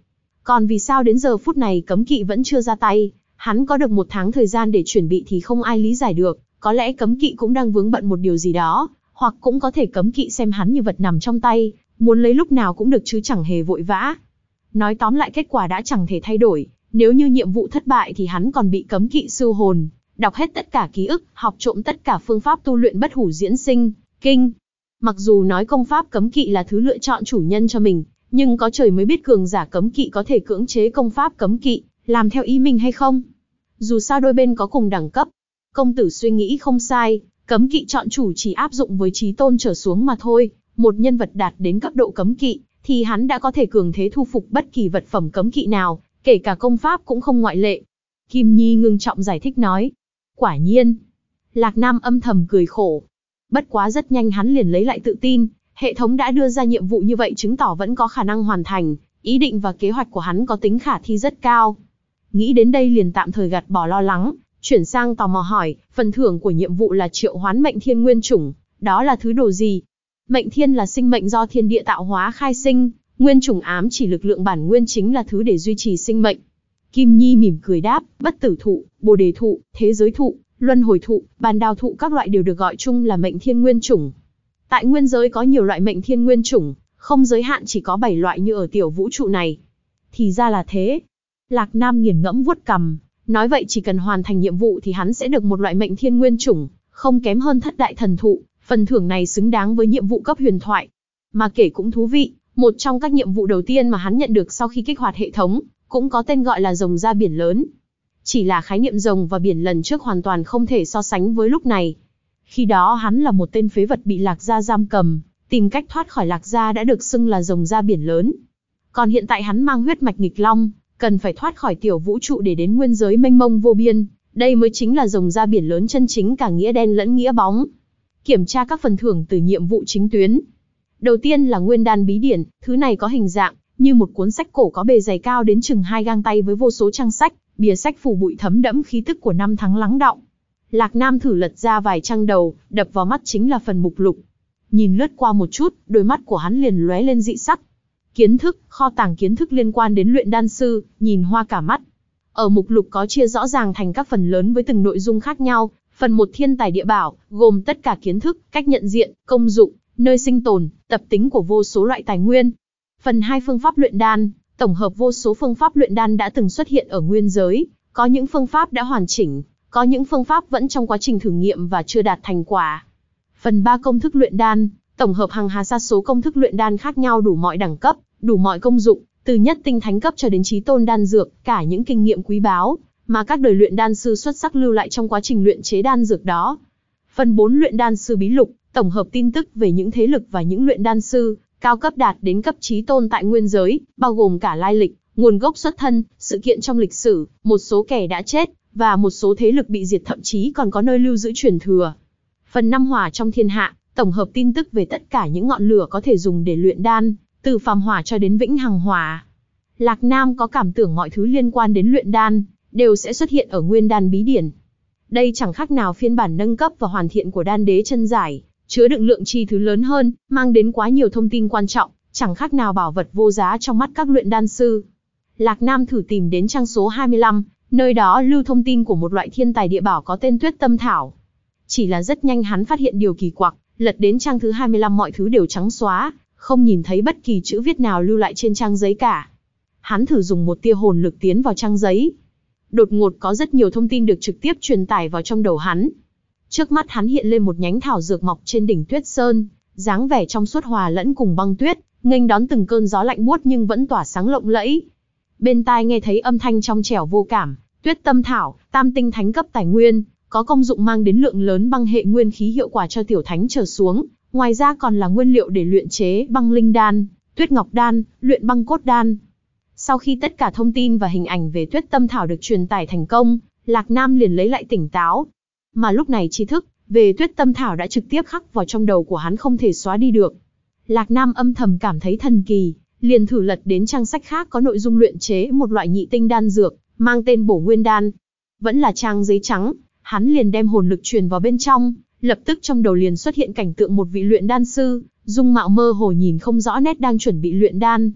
Còn vì sao đến giờ phút này cấm kỵ vẫn chưa ra tay, hắn có được một tháng thời gian để chuẩn bị thì không ai lý giải được, có lẽ cấm kỵ cũng đang vướng bận một điều gì đó, hoặc cũng có thể cấm kỵ xem hắn như vật nằm trong tay, muốn lấy lúc nào cũng được chứ chẳng hề vội vã. Nói tóm lại kết quả đã chẳng thể thay đổi, nếu như nhiệm vụ thất bại thì hắn còn bị cấm kỵ sưu hồn, đọc hết tất cả ký ức, học trộm tất cả phương pháp tu luyện bất hủ diễn sinh, kinh. Mặc dù nói công pháp cấm kỵ là thứ lựa chọn chủ nhân cho mình, nhưng có trời mới biết cường giả cấm kỵ có thể cưỡng chế công pháp cấm kỵ, làm theo ý mình hay không. Dù sao đôi bên có cùng đẳng cấp. Công tử suy nghĩ không sai, cấm kỵ chọn chủ chỉ áp dụng với chí tôn trở xuống mà thôi. Một nhân vật đạt đến cấp độ cấm kỵ, thì hắn đã có thể cường thế thu phục bất kỳ vật phẩm cấm kỵ nào, kể cả công pháp cũng không ngoại lệ. Kim Nhi ngưng trọng giải thích nói. Quả nhiên. Lạc Nam âm thầm cười khổ. Bất quá rất nhanh hắn liền lấy lại tự tin, hệ thống đã đưa ra nhiệm vụ như vậy chứng tỏ vẫn có khả năng hoàn thành, ý định và kế hoạch của hắn có tính khả thi rất cao. Nghĩ đến đây liền tạm thời gạt bỏ lo lắng, chuyển sang tò mò hỏi, phần thưởng của nhiệm vụ là triệu hoán mệnh thiên nguyên chủng, đó là thứ đồ gì? Mệnh thiên là sinh mệnh do thiên địa tạo hóa khai sinh, nguyên chủng ám chỉ lực lượng bản nguyên chính là thứ để duy trì sinh mệnh. Kim Nhi mỉm cười đáp, bất tử thụ, bồ đề thụ, thế giới thụ, luân hồi thụ, bàn đào thụ các loại đều được gọi chung là mệnh thiên nguyên chủng. Tại nguyên giới có nhiều loại mệnh thiên nguyên chủng, không giới hạn chỉ có bảy loại như ở tiểu vũ trụ này. Thì ra là thế. Lạc Nam nghiền ngẫm vuốt cằm, nói vậy chỉ cần hoàn thành nhiệm vụ thì hắn sẽ được một loại mệnh thiên nguyên chủng, không kém hơn thất đại thần thụ, phần thưởng này xứng đáng với nhiệm vụ cấp huyền thoại. Mà kể cũng thú vị, một trong các nhiệm vụ đầu tiên mà hắn nhận được sau khi kích hoạt hệ thống, cũng có tên gọi là rồng ra biển lớn. Chỉ là khái niệm rồng và biển lần trước hoàn toàn không thể so sánh với lúc này. Khi đó hắn là một tên phế vật bị Lạc Gia giam cầm, tìm cách thoát khỏi Lạc Gia đã được xưng là rồng ra biển lớn. Còn hiện tại hắn mang huyết mạch nghịch long, cần phải thoát khỏi tiểu vũ trụ để đến nguyên giới mênh mông vô biên, đây mới chính là rồng ra biển lớn chân chính cả nghĩa đen lẫn nghĩa bóng. Kiểm tra các phần thưởng từ nhiệm vụ chính tuyến. Đầu tiên là nguyên đan bí điển, thứ này có hình dạng như một cuốn sách cổ có bề dày cao đến chừng hai gang tay với vô số trang sách, bìa sách phủ bụi thấm đẫm khí tức của năm tháng lắng đọng. Lạc Nam thử lật ra vài trang đầu, đập vào mắt chính là phần mục lục. Nhìn lướt qua một chút, đôi mắt của hắn liền lóe lên dị sắc. Kiến thức, kho tàng kiến thức liên quan đến luyện đan sư, nhìn hoa cả mắt. Ở mục lục có chia rõ ràng thành các phần lớn với từng nội dung khác nhau. Phần một thiên tài địa bảo, gồm tất cả kiến thức, cách nhận diện, công dụng, nơi sinh tồn, tập tính của vô số loại tài nguyên. Phần hai phương pháp luyện đan, tổng hợp vô số phương pháp luyện đan đã từng xuất hiện ở nguyên giới, có những phương pháp đã hoàn chỉnh, có những phương pháp vẫn trong quá trình thử nghiệm và chưa đạt thành quả. Phần ba công thức luyện đan, tổng hợp hàng hà sa số công thức luyện đan khác nhau đủ mọi đẳng cấp, đủ mọi công dụng, từ nhất tinh thánh cấp cho đến chí tôn đan dược, cả những kinh nghiệm quý báu mà các đời luyện đan sư xuất sắc lưu lại trong quá trình luyện chế đan dược đó. Phần bốn luyện đan sư bí lục, tổng hợp tin tức về những thế lực và những luyện đan sư cao cấp đạt đến cấp chí tôn tại nguyên giới, bao gồm cả lai lịch, nguồn gốc xuất thân, sự kiện trong lịch sử, một số kẻ đã chết và một số thế lực bị diệt, thậm chí còn có nơi lưu giữ truyền thừa. Phần năm hỏa trong thiên hạ, tổng hợp tin tức về tất cả những ngọn lửa có thể dùng để luyện đan, từ phàm hỏa cho đến vĩnh hằng hỏa. Lạc Nam có cảm tưởng mọi thứ liên quan đến luyện đan đều sẽ xuất hiện ở nguyên đan bí điển. Đây chẳng khác nào phiên bản nâng cấp và hoàn thiện của đan đế chân giải, chứa đựng lượng chi thứ lớn hơn, mang đến quá nhiều thông tin quan trọng, chẳng khác nào bảo vật vô giá trong mắt các luyện đan sư. Lạc Nam thử tìm đến trang số hai mươi lăm, nơi đó lưu thông tin của một loại thiên tài địa bảo có tên Tuyết Tâm Thảo. Chỉ là rất nhanh hắn phát hiện điều kỳ quặc, lật đến trang thứ hai mươi lăm mọi thứ đều trắng xóa, không nhìn thấy bất kỳ chữ viết nào lưu lại trên trang giấy cả. Hắn thử dùng một tia hồn lực tiến vào trang giấy. Đột ngột có rất nhiều thông tin được trực tiếp truyền tải vào trong đầu hắn. Trước mắt hắn hiện lên một nhánh thảo dược mọc trên đỉnh Tuyết Sơn, dáng vẻ trong suốt hòa lẫn cùng băng tuyết, nghênh đón từng cơn gió lạnh buốt nhưng vẫn tỏa sáng lộng lẫy. Bên tai nghe thấy âm thanh trong trẻo vô cảm, Tuyết Tâm Thảo, tam tinh thánh cấp tài nguyên, có công dụng mang đến lượng lớn băng hệ nguyên khí hiệu quả cho tiểu thánh trở xuống, ngoài ra còn là nguyên liệu để luyện chế băng linh đan, tuyết ngọc đan, luyện băng cốt đan. Sau khi tất cả thông tin và hình ảnh về Tuyết Tâm Thảo được truyền tải thành công, Lạc Nam liền lấy lại tỉnh táo. Mà lúc này tri thức về Tuyết Tâm Thảo đã trực tiếp khắc vào trong đầu của hắn không thể xóa đi được. Lạc Nam âm thầm cảm thấy thần kỳ, liền thử lật đến trang sách khác có nội dung luyện chế một loại nhị tinh đan dược, mang tên Bổ Nguyên Đan. Vẫn là trang giấy trắng, hắn liền đem hồn lực truyền vào bên trong, lập tức trong đầu liền xuất hiện cảnh tượng một vị luyện đan sư, dung mạo mơ hồ nhìn không rõ nét đang chuẩn bị luyện đan.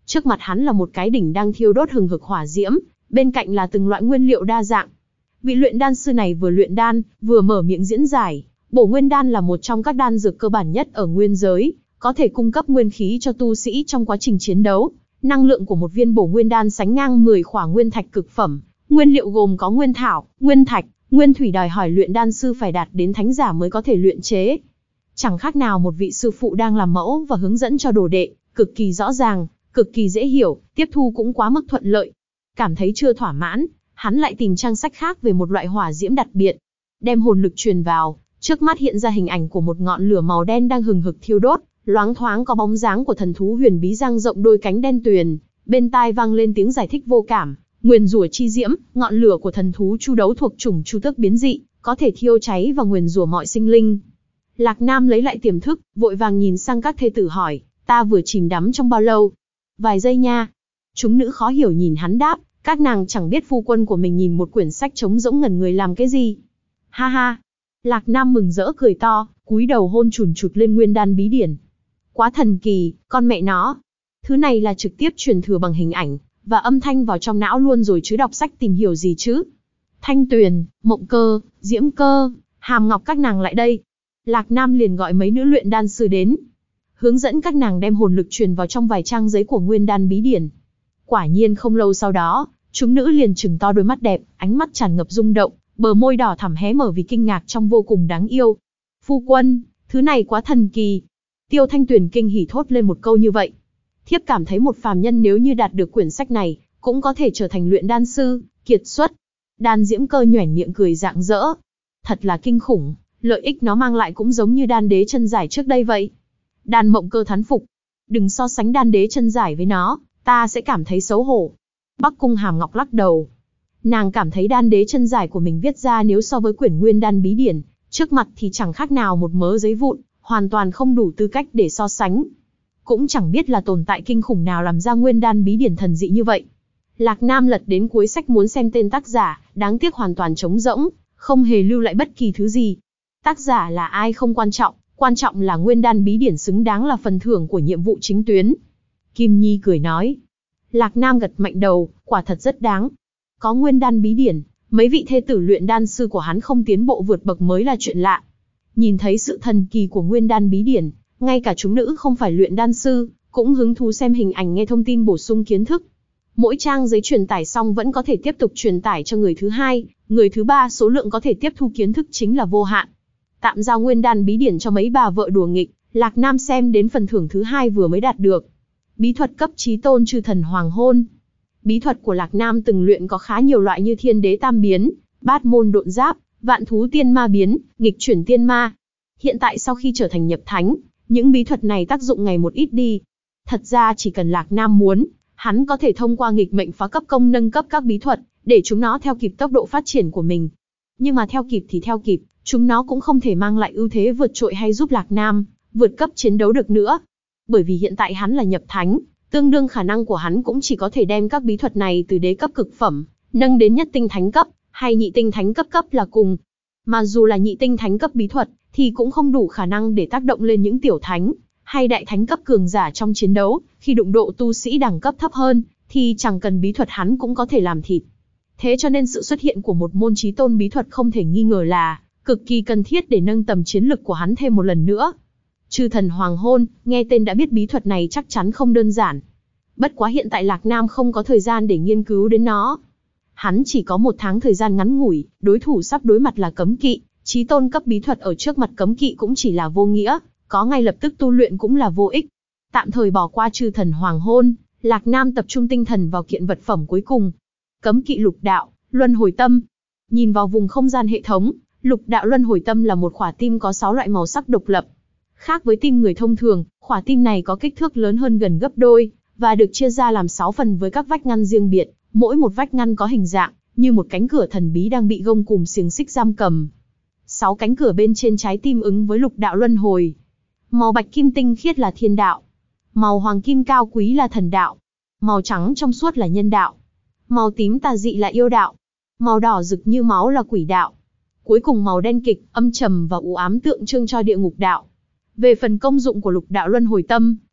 Trước mặt hắn là một cái đỉnh đang thiêu đốt hừng hực hỏa diễm, bên cạnh là từng loại nguyên liệu đa dạng. Vị luyện đan sư này vừa luyện đan, vừa mở miệng diễn giải, bổ nguyên đan là một trong các đan dược cơ bản nhất ở nguyên giới, có thể cung cấp nguyên khí cho tu sĩ trong quá trình chiến đấu. Năng lượng của một viên bổ nguyên đan sánh ngang mười khỏa nguyên thạch cực phẩm. Nguyên liệu gồm có nguyên thảo, nguyên thạch, nguyên thủy, đòi hỏi luyện đan sư phải đạt đến thánh giả mới có thể luyện chế. Chẳng khác nào một vị sư phụ đang làm mẫu và hướng dẫn cho đồ đệ, cực kỳ rõ ràng, cực kỳ dễ hiểu, tiếp thu cũng quá mức thuận lợi. Cảm thấy chưa thỏa mãn, hắn lại tìm trang sách khác về một loại hỏa diễm đặc biệt. Đem hồn lực truyền vào, trước mắt hiện ra hình ảnh của một ngọn lửa màu đen đang hừng hực thiêu đốt, loáng thoáng có bóng dáng của thần thú huyền bí dang rộng đôi cánh đen tuyền, bên tai vang lên tiếng giải thích vô cảm. Nguyền rủa chi diễm, ngọn lửa của thần thú chu đấu thuộc chủng chu tước biến dị, có thể thiêu cháy và nguyền rủa mọi sinh linh. Lạc Nam lấy lại tiềm thức, vội vàng nhìn sang các thê tử hỏi, ta vừa chìm đắm trong bao lâu? Vài giây nha. Chúng nữ khó hiểu nhìn hắn đáp, các nàng chẳng biết phu quân của mình nhìn một quyển sách trống rỗng ngẩn người làm cái gì. Ha ha. Lạc Nam mừng rỡ cười to, cúi đầu hôn chùn chụt lên nguyên đan bí điển. Quá thần kỳ, con mẹ nó. Thứ này là trực tiếp truyền thừa bằng hình ảnh và âm thanh vào trong não luôn rồi chứ đọc sách tìm hiểu gì chứ. Thanh Tuyền, Mộng Cơ, Diễm Cơ, Hàm Ngọc các nàng lại đây. Lạc Nam liền gọi mấy nữ luyện đan sư đến, hướng dẫn các nàng đem hồn lực truyền vào trong vài trang giấy của nguyên đan bí điển. Quả nhiên không lâu sau đó, chúng nữ liền trừng to đôi mắt đẹp, ánh mắt tràn ngập rung động, bờ môi đỏ thẳm hé mở vì kinh ngạc trong vô cùng đáng yêu. Phu quân, thứ này quá thần kỳ. Tiêu Thanh Tuyền kinh hỉ thốt lên một câu như vậy. Thiếp cảm thấy một phàm nhân nếu như đạt được quyển sách này, cũng có thể trở thành luyện đan sư, kiệt xuất. Đan Diễm Cơ nhoẻn miệng cười rạng rỡ. Thật là kinh khủng, lợi ích nó mang lại cũng giống như đan đế chân giải trước đây vậy. Đan Mộng Cơ thán phục. Đừng so sánh đan đế chân giải với nó, ta sẽ cảm thấy xấu hổ. Bắc Cung Hàm Ngọc lắc đầu. Nàng cảm thấy đan đế chân giải của mình viết ra nếu so với quyển nguyên đan bí điển, trước mặt thì chẳng khác nào một mớ giấy vụn, hoàn toàn không đủ tư cách để so sánh. Cũng chẳng biết là tồn tại kinh khủng nào làm ra nguyên đan bí điển thần dị như vậy. Lạc Nam lật đến cuối sách muốn xem tên tác giả, đáng tiếc hoàn toàn trống rỗng, không hề lưu lại bất kỳ thứ gì. Tác giả là ai không quan trọng, quan trọng là nguyên đan bí điển xứng đáng là phần thưởng của nhiệm vụ chính tuyến. Kim Nhi cười nói. Lạc Nam gật mạnh đầu, quả thật rất đáng. Có nguyên đan bí điển, mấy vị thê tử luyện đan sư của hắn không tiến bộ vượt bậc mới là chuyện lạ. Nhìn thấy sự thần kỳ của nguyên đan bí điển, ngay cả chúng nữ không phải luyện đan sư, cũng hứng thú xem hình ảnh nghe thông tin bổ sung kiến thức. Mỗi trang giấy truyền tải xong vẫn có thể tiếp tục truyền tải cho người thứ hai, người thứ ba, số lượng có thể tiếp thu kiến thức chính là vô hạn. Tạm giao nguyên đan bí điển cho mấy bà vợ đùa nghịch, Lạc Nam xem đến phần thưởng thứ hai vừa mới đạt được. Bí thuật cấp chí tôn chư thần hoàng hôn. Bí thuật của Lạc Nam từng luyện có khá nhiều loại như thiên đế tam biến, bát môn độn giáp, vạn thú tiên ma biến, nghịch chuyển tiên ma. Hiện tại sau khi trở thành nhập thánh, những bí thuật này tác dụng ngày một ít đi. Thật ra chỉ cần Lạc Nam muốn, hắn có thể thông qua nghịch mệnh phá cấp công nâng cấp các bí thuật, để chúng nó theo kịp tốc độ phát triển của mình. Nhưng mà theo kịp thì theo kịp, chúng nó cũng không thể mang lại ưu thế vượt trội hay giúp Lạc Nam vượt cấp chiến đấu được nữa. Bởi vì hiện tại hắn là nhập thánh, tương đương khả năng của hắn cũng chỉ có thể đem các bí thuật này từ đế cấp cực phẩm, nâng đến nhất tinh thánh cấp, hay nhị tinh thánh cấp cấp là cùng. Mà dù là nhị tinh thánh cấp bí thuật, thì cũng không đủ khả năng để tác động lên những tiểu thánh, hay đại thánh cấp cường giả trong chiến đấu, khi đụng độ tu sĩ đẳng cấp thấp hơn, thì chẳng cần bí thuật hắn cũng có thể làm thịt. Thế cho nên sự xuất hiện của một môn chí tôn bí thuật không thể nghi ngờ là cực kỳ cần thiết để nâng tầm chiến lực của hắn thêm một lần nữa. Chư thần hoàng hôn, nghe tên đã biết bí thuật này chắc chắn không đơn giản. Bất quá hiện tại Lạc Nam không có thời gian để nghiên cứu đến nó. Hắn chỉ có một tháng thời gian ngắn ngủi, đối thủ sắp đối mặt là cấm kỵ, chí tôn cấp bí thuật ở trước mặt cấm kỵ cũng chỉ là vô nghĩa, có ngay lập tức tu luyện cũng là vô ích. Tạm thời bỏ qua chư thần hoàng hôn, Lạc Nam tập trung tinh thần vào kiện vật phẩm cuối cùng. Cấm kỵ lục đạo, luân hồi tâm. Nhìn vào vùng không gian hệ thống, lục đạo luân hồi tâm là một khỏa tim có sáu loại màu sắc độc lập. Khác với tim người thông thường, khỏa tim này có kích thước lớn hơn gần gấp đôi, và được chia ra làm sáu phần với các vách ngăn riêng biệt, mỗi một vách ngăn có hình dạng như một cánh cửa thần bí đang bị gông cùm xiềng xích giam cầm. Sáu cánh cửa bên trên trái tim ứng với lục đạo luân hồi. Màu bạch kim tinh khiết là thiên đạo, màu hoàng kim cao quý là thần đạo, màu trắng trong suốt là nhân đạo, màu tím tà dị là yêu đạo, màu đỏ rực như máu là quỷ đạo. Cuối cùng màu đen kịch, âm trầm và u ám tượng trưng cho địa ngục đạo. Về phần công dụng của lục đạo luân hồi tâm,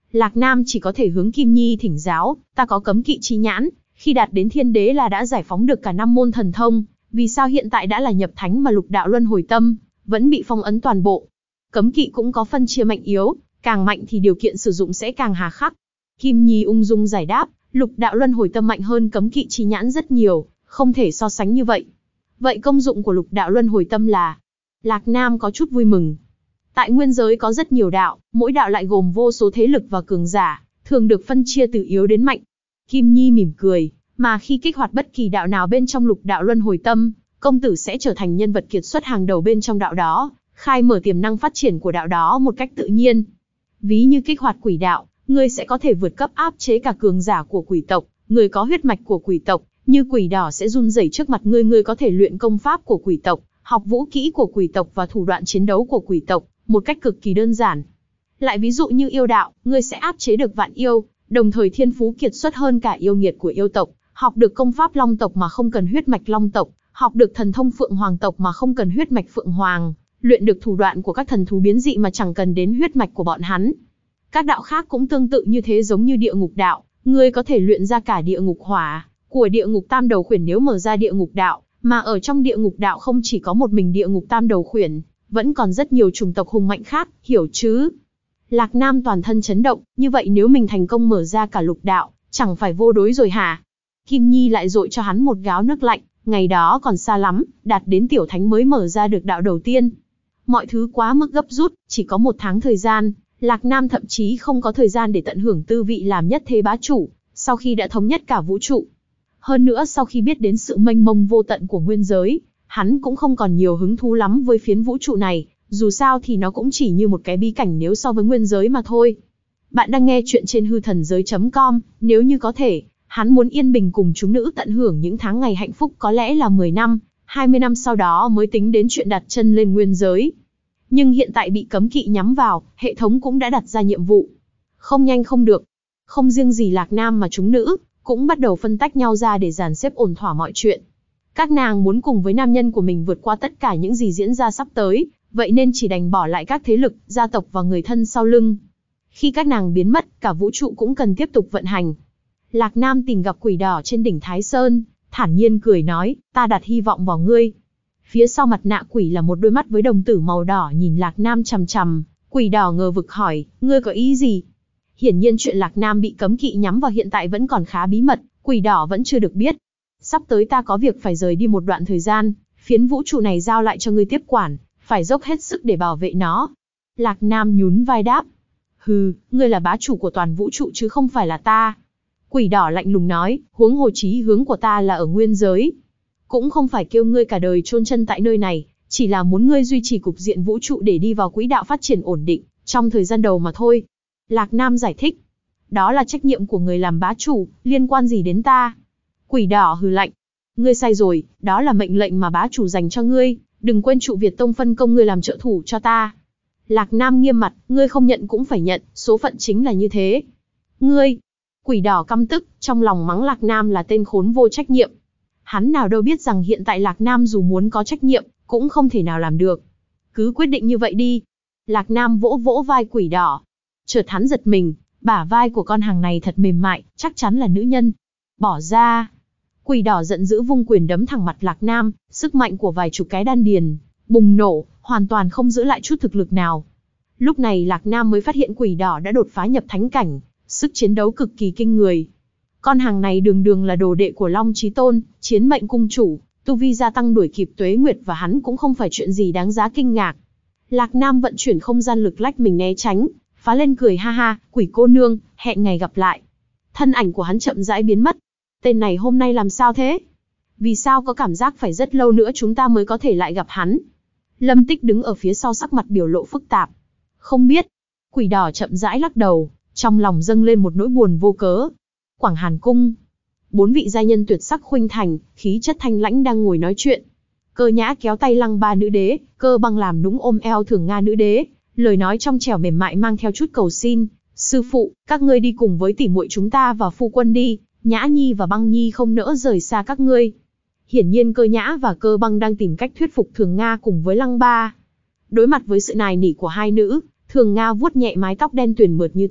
Lạc Nam chỉ có thể hướng Kim Nhi thỉnh giáo, ta có cấm kỵ chi nhãn, khi đạt đến thiên đế là đã giải phóng được cả năm môn thần thông, vì sao hiện tại đã là nhập thánh mà lục đạo luân hồi tâm vẫn bị phong ấn toàn bộ? Cấm kỵ cũng có phân chia mạnh yếu, càng mạnh thì điều kiện sử dụng sẽ càng hà khắc. Kim Nhi ung dung giải đáp, lục đạo luân hồi tâm mạnh hơn cấm kỵ chi nhãn rất nhiều, không thể so sánh như vậy. Vậy công dụng của lục đạo luân hồi tâm là? Lạc Nam có chút vui mừng. Tại nguyên giới có rất nhiều đạo, mỗi đạo lại gồm vô số thế lực và cường giả, thường được phân chia từ yếu đến mạnh. Kim Nhi mỉm cười, mà khi kích hoạt bất kỳ đạo nào bên trong lục đạo luân hồi tâm, công tử sẽ trở thành nhân vật kiệt xuất hàng đầu bên trong đạo đó, khai mở tiềm năng phát triển của đạo đó một cách tự nhiên. Ví như kích hoạt quỷ đạo, ngươi sẽ có thể vượt cấp áp chế cả cường giả của quỷ tộc, người có huyết mạch của quỷ tộc, như quỷ đỏ sẽ run rẩy trước mặt ngươi, ngươi có thể luyện công pháp của quỷ tộc, học vũ kỹ của quỷ tộc và thủ đoạn chiến đấu của quỷ tộc, một cách cực kỳ đơn giản. Lại ví dụ như yêu đạo, ngươi sẽ áp chế được vạn yêu, đồng thời thiên phú kiệt xuất hơn cả yêu nghiệt của yêu tộc, học được công pháp long tộc mà không cần huyết mạch long tộc, học được thần thông phượng hoàng tộc mà không cần huyết mạch phượng hoàng, luyện được thủ đoạn của các thần thú biến dị mà chẳng cần đến huyết mạch của bọn hắn. Các đạo khác cũng tương tự như thế, giống như địa ngục đạo, ngươi có thể luyện ra cả địa ngục hỏa của địa ngục tam đầu khuyển nếu mở ra địa ngục đạo, mà ở trong địa ngục đạo không chỉ có một mình địa ngục tam đầu khuyển, vẫn còn rất nhiều chủng tộc hùng mạnh khác, hiểu chứ? Lạc Nam toàn thân chấn động, như vậy nếu mình thành công mở ra cả lục đạo, chẳng phải vô đối rồi hả? Kim Nhi lại dội cho hắn một gáo nước lạnh, ngày đó còn xa lắm, đạt đến tiểu thánh mới mở ra được đạo đầu tiên. Mọi thứ quá mức gấp rút, chỉ có một tháng thời gian, Lạc Nam thậm chí không có thời gian để tận hưởng tư vị làm nhất thế bá chủ, sau khi đã thống nhất cả vũ trụ. Hơn nữa sau khi biết đến sự mênh mông vô tận của nguyên giới, hắn cũng không còn nhiều hứng thú lắm với phiến vũ trụ này, dù sao thì nó cũng chỉ như một cái bí cảnh nếu so với nguyên giới mà thôi. Bạn đang nghe chuyện trên hư thần giới chấm com, nếu như có thể, hắn muốn yên bình cùng chúng nữ tận hưởng những tháng ngày hạnh phúc, có lẽ là mười năm, hai mươi năm sau đó mới tính đến chuyện đặt chân lên nguyên giới. Nhưng hiện tại bị cấm kỵ nhắm vào, hệ thống cũng đã đặt ra nhiệm vụ. Không nhanh không được. Không riêng gì Lạc Nam mà chúng nữ cũng bắt đầu phân tách nhau ra để dàn xếp ổn thỏa mọi chuyện. Các nàng muốn cùng với nam nhân của mình vượt qua tất cả những gì diễn ra sắp tới, vậy nên chỉ đành bỏ lại các thế lực, gia tộc và người thân sau lưng. Khi các nàng biến mất, cả vũ trụ cũng cần tiếp tục vận hành. Lạc Nam tìm gặp quỷ đỏ trên đỉnh Thái Sơn, thản nhiên cười nói, ta đặt hy vọng vào ngươi. Phía sau mặt nạ quỷ là một đôi mắt với đồng tử màu đỏ nhìn Lạc Nam chằm chằm, quỷ đỏ ngờ vực hỏi, ngươi có ý gì? Hiển nhiên chuyện Lạc Nam bị cấm kỵ nhắm vào hiện tại vẫn còn khá bí mật, quỷ đỏ vẫn chưa được biết. Sắp tới ta có việc phải rời đi một đoạn thời gian, phiến vũ trụ này giao lại cho ngươi tiếp quản, phải dốc hết sức để bảo vệ nó. Lạc Nam nhún vai đáp, hừ, ngươi là bá chủ của toàn vũ trụ chứ không phải là ta. Quỷ đỏ lạnh lùng nói, huống hồ chí hướng của ta là ở nguyên giới. Cũng không phải kêu ngươi cả đời chôn chân tại nơi này, chỉ là muốn ngươi duy trì cục diện vũ trụ để đi vào quỹ đạo phát triển ổn định, trong thời gian đầu mà thôi. Lạc Nam giải thích, đó là trách nhiệm của người làm bá chủ, liên quan gì đến ta? Quỷ đỏ hừ lạnh, ngươi sai rồi, đó là mệnh lệnh mà bá chủ dành cho ngươi, đừng quên trụ Việt Tông phân công ngươi làm trợ thủ cho ta. Lạc Nam nghiêm mặt, ngươi không nhận cũng phải nhận, số phận chính là như thế. Ngươi, quỷ đỏ căm tức, trong lòng mắng Lạc Nam là tên khốn vô trách nhiệm. Hắn nào đâu biết rằng hiện tại Lạc Nam dù muốn có trách nhiệm, cũng không thể nào làm được. Cứ quyết định như vậy đi. Lạc Nam vỗ vỗ vai quỷ đỏ. Chợt hắn giật mình, bả vai của con hàng này thật mềm mại, chắc chắn là nữ nhân. Bỏ ra. Quỷ đỏ giận dữ vung quyền đấm thẳng mặt Lạc Nam, sức mạnh của vài chục cái đan điền bùng nổ, hoàn toàn không giữ lại chút thực lực nào. Lúc này Lạc Nam mới phát hiện quỷ đỏ đã đột phá nhập thánh cảnh, sức chiến đấu cực kỳ kinh người. Con hàng này đường đường là đồ đệ của Long Chí Tôn, chiến mệnh cung chủ, tu vi gia tăng đuổi kịp Tuế Nguyệt và hắn cũng không phải chuyện gì đáng giá kinh ngạc. Lạc Nam vận chuyển không gian lực lách mình né tránh, phá lên cười ha ha, quỷ cô nương, hẹn ngày gặp lại. Thân ảnh của hắn chậm rãi biến mất. Tên này hôm nay làm sao thế? Vì sao có cảm giác phải rất lâu nữa chúng ta mới có thể lại gặp hắn? Lâm Tích đứng ở phía sau sắc mặt biểu lộ phức tạp. Không biết. Quỷ đỏ chậm rãi lắc đầu, trong lòng dâng lên một nỗi buồn vô cớ. Quảng Hàn Cung. Bốn vị giai nhân tuyệt sắc khuynh thành, khí chất thanh lãnh đang ngồi nói chuyện. Cơ Nhã kéo tay Lăng Ba nữ đế, Cơ Băng làm nũng ôm eo Thường Nga nữ đế, lời nói trong trẻo mềm mại mang theo chút cầu xin. Sư phụ, các ngươi đi cùng với tỷ muội chúng ta và phu quân đi, Nhã Nhi và Băng Nhi không nỡ rời xa các ngươi. Hiển nhiên Cơ Nhã và Cơ Băng đang tìm cách thuyết phục Thường Nga cùng với Lăng Ba. Đối mặt với sự nài nỉ của hai nữ, Thường Nga vuốt nhẹ mái tóc đen tuyền mượt như thác,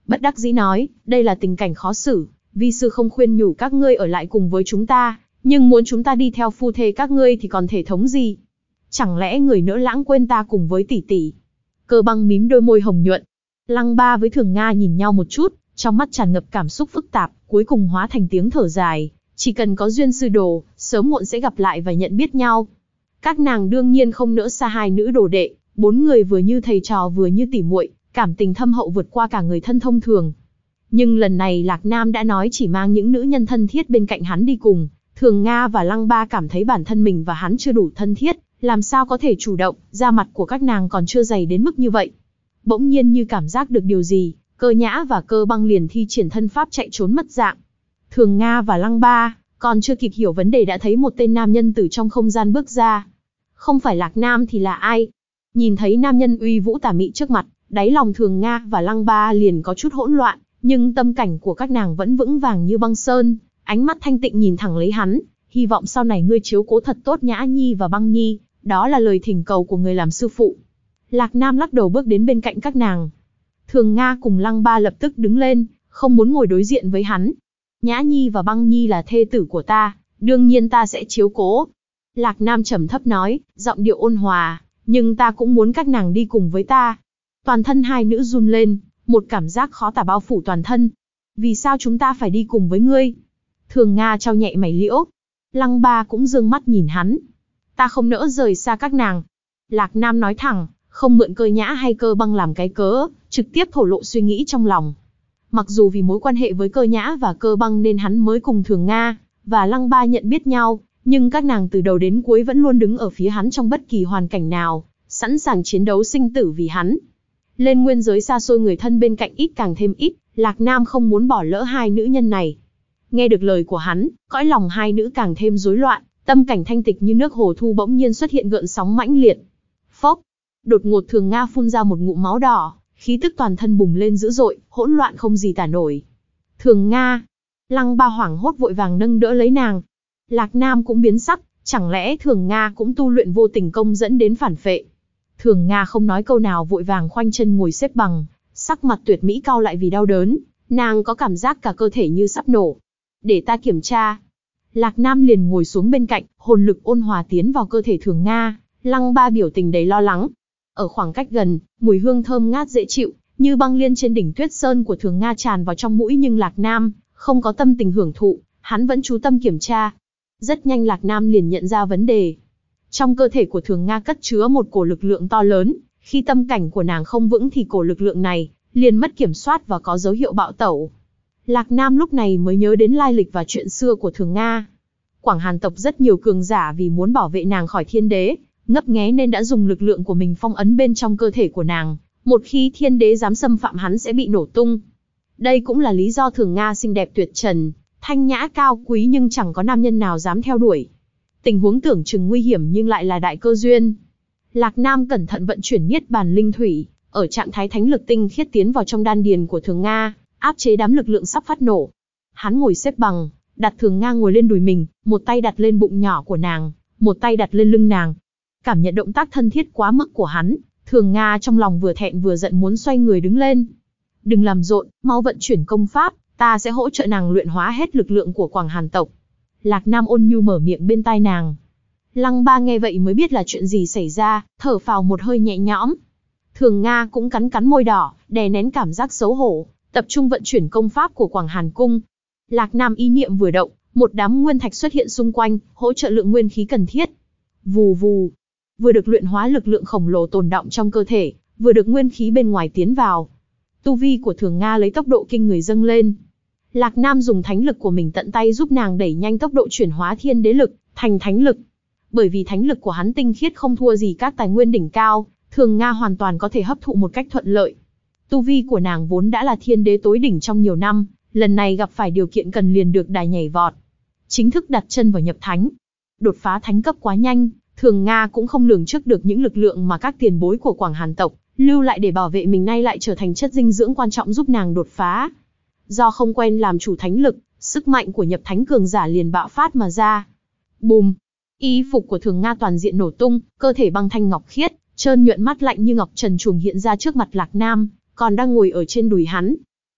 bất đắc dĩ nói, đây là tình cảnh khó xử, vi sư không khuyên nhủ các ngươi ở lại cùng với chúng ta, nhưng muốn chúng ta đi theo phu thê các ngươi thì còn thể thống gì? Chẳng lẽ người nỡ lãng quên ta cùng với tỷ tỷ? Cơ Băng mím đôi môi hồng nhuận. Lăng Ba với Thường Nga nhìn nhau một chút, trong mắt tràn ngập cảm xúc phức tạp, cuối cùng hóa thành tiếng thở dài. Chỉ cần có duyên sư đồ, sớm muộn sẽ gặp lại và nhận biết nhau. Các nàng đương nhiên không nỡ xa hai nữ đồ đệ, bốn người vừa như thầy trò vừa như tỉ muội, cảm tình thâm hậu vượt qua cả người thân thông thường. Nhưng lần này Lạc Nam đã nói chỉ mang những nữ nhân thân thiết bên cạnh hắn đi cùng. Thường Nga và Lăng Ba cảm thấy bản thân mình và hắn chưa đủ thân thiết, làm sao có thể chủ động, da mặt của các nàng còn chưa dày đến mức như vậy. Bỗng nhiên như cảm giác được điều gì, Cơ Nhã và Cơ Băng liền thi triển thân pháp chạy trốn mất dạng. Thường Nga và Lăng Ba còn chưa kịp hiểu vấn đề đã thấy một tên nam nhân từ trong không gian bước ra. Không phải Lạc Nam thì là ai? Nhìn thấy nam nhân uy vũ tà mị trước mặt, đáy lòng Thường Nga và Lăng Ba liền có chút hỗn loạn, nhưng tâm cảnh của các nàng vẫn vững vàng như băng sơn, ánh mắt thanh tịnh nhìn thẳng lấy hắn, hy vọng sau này ngươi chiếu cố thật tốt Nhã Nhi và Băng Nhi, đó là lời thỉnh cầu của người làm sư phụ. Lạc Nam lắc đầu bước đến bên cạnh các nàng. Thường Nga cùng Lăng Ba lập tức đứng lên, không muốn ngồi đối diện với hắn. Nhã Nhi và Băng Nhi là thê tử của ta, đương nhiên ta sẽ chiếu cố. Lạc Nam trầm thấp nói, giọng điệu ôn hòa, nhưng ta cũng muốn các nàng đi cùng với ta. Toàn thân hai nữ run lên, một cảm giác khó tả bao phủ toàn thân. Vì sao chúng ta phải đi cùng với ngươi? Thường Nga trao nhẹ mày liễu. Lăng Ba cũng dương mắt nhìn hắn. Ta không nỡ rời xa các nàng. Lạc Nam nói thẳng, không mượn Cơ Nhã hay Cơ Băng làm cái cớ, trực tiếp thổ lộ suy nghĩ trong lòng. Mặc dù vì mối quan hệ với Cơ Nhã và Cơ Băng nên hắn mới cùng Thường Nga và Lăng Ba nhận biết nhau, nhưng các nàng từ đầu đến cuối vẫn luôn đứng ở phía hắn trong bất kỳ hoàn cảnh nào, sẵn sàng chiến đấu sinh tử vì hắn. Lên nguyên giới xa xôi người thân bên cạnh ít càng thêm ít, Lạc Nam không muốn bỏ lỡ hai nữ nhân này. Nghe được lời của hắn, cõi lòng hai nữ càng thêm rối loạn, tâm cảnh thanh tịch như nước hồ thu bỗng nhiên xuất hiện gợn sóng mãnh liệt. Phốc, đột ngột Thường Nga phun ra một ngụm máu đỏ, khí tức toàn thân bùng lên dữ dội, hỗn loạn không gì tả nổi. Thường Nga, Lăng Ba hoảng hốt vội vàng nâng đỡ lấy nàng. Lạc Nam cũng biến sắc, chẳng lẽ Thường Nga cũng tu luyện vô tình công dẫn đến phản phệ? Thường Nga không nói câu nào vội vàng khoanh chân ngồi xếp bằng, sắc mặt tuyệt mỹ cau lại vì đau đớn, nàng có cảm giác cả cơ thể như sắp nổ. Để ta kiểm tra. Lạc Nam liền ngồi xuống bên cạnh, hồn lực ôn hòa tiến vào cơ thể Thường Nga. Lăng Ba biểu tình đầy lo lắng. Ở khoảng cách gần, mùi hương thơm ngát dễ chịu, như băng liên trên đỉnh tuyết sơn của Thường Nga tràn vào trong mũi, nhưng Lạc Nam không có tâm tình hưởng thụ, hắn vẫn chú tâm kiểm tra. Rất nhanh Lạc Nam liền nhận ra vấn đề. Trong cơ thể của Thường Nga cất chứa một cổ lực lượng to lớn, khi tâm cảnh của nàng không vững thì cổ lực lượng này liền mất kiểm soát và có dấu hiệu bạo tẩu. Lạc Nam lúc này mới nhớ đến lai lịch và chuyện xưa của Thường Nga. Quảng Hàn tộc rất nhiều cường giả vì muốn bảo vệ nàng khỏi thiên đế, ngấp nghé nên đã dùng lực lượng của mình phong ấn bên trong cơ thể của nàng. Một khi thiên đế dám xâm phạm hắn sẽ bị nổ tung. Đây cũng là lý do Thường Nga xinh đẹp tuyệt trần, thanh nhã cao quý nhưng chẳng có nam nhân nào dám theo đuổi. Tình huống tưởng chừng nguy hiểm nhưng lại là đại cơ duyên. Lạc Nam cẩn thận vận chuyển niết bàn linh thủy, ở trạng thái thánh lực tinh khiết tiến vào trong đan điền của Thường Nga, áp chế đám lực lượng sắp phát nổ. Hắn ngồi xếp bằng, đặt Thường Nga ngồi lên đùi mình, một tay đặt lên bụng nhỏ của nàng, một tay đặt lên lưng nàng. Cảm nhận động tác thân thiết quá mức của hắn, Thường Nga trong lòng vừa thẹn vừa giận muốn xoay người đứng lên. Đừng làm rộn, mau vận chuyển công pháp, ta sẽ hỗ trợ nàng luyện hóa hết lực lượng của Quảng Hàn tộc. Lạc Nam ôn nhu mở miệng bên tai nàng. Lăng Ba nghe vậy mới biết là chuyện gì xảy ra, thở phào một hơi nhẹ nhõm. Thường Nga cũng cắn cắn môi đỏ, đè nén cảm giác xấu hổ, tập trung vận chuyển công pháp của Quảng Hàn cung. Lạc Nam ý niệm vừa động, một đám nguyên thạch xuất hiện xung quanh, hỗ trợ lượng nguyên khí cần thiết. Vù vù, vừa được luyện hóa lực lượng khổng lồ tồn đọng trong cơ thể, vừa được nguyên khí bên ngoài tiến vào. Tu vi của Thường Nga lấy tốc độ kinh người dâng lên. Lạc Nam dùng thánh lực của mình tận tay giúp nàng đẩy nhanh tốc độ chuyển hóa thiên đế lực thành thánh lực. Bởi vì thánh lực của hắn tinh khiết không thua gì các tài nguyên đỉnh cao, Thường Nga hoàn toàn có thể hấp thụ một cách thuận lợi. Tu vi của nàng vốn đã là thiên đế tối đỉnh trong nhiều năm, lần này gặp phải điều kiện cần liền được đài nhảy vọt. Chính thức đặt chân vào nhập thánh. Đột phá thánh cấp quá nhanh, Thường Nga cũng không lường trước được những lực lượng mà các tiền bối của Quảng Hàn tộc lưu lại để bảo vệ mình nay lại trở thành chất dinh dưỡng quan trọng giúp nàng đột phá. Do không quen làm chủ thánh lực, sức mạnh của nhập thánh cường giả liền bạo phát mà ra. Bùm! Y phục của Thường Nga toàn diện nổ tung, cơ thể băng thanh ngọc khiết, trơn nhuận mát lạnh như ngọc trần truồng hiện ra trước mặt Lạc Nam, còn đang ngồi ở trên đùi hắn.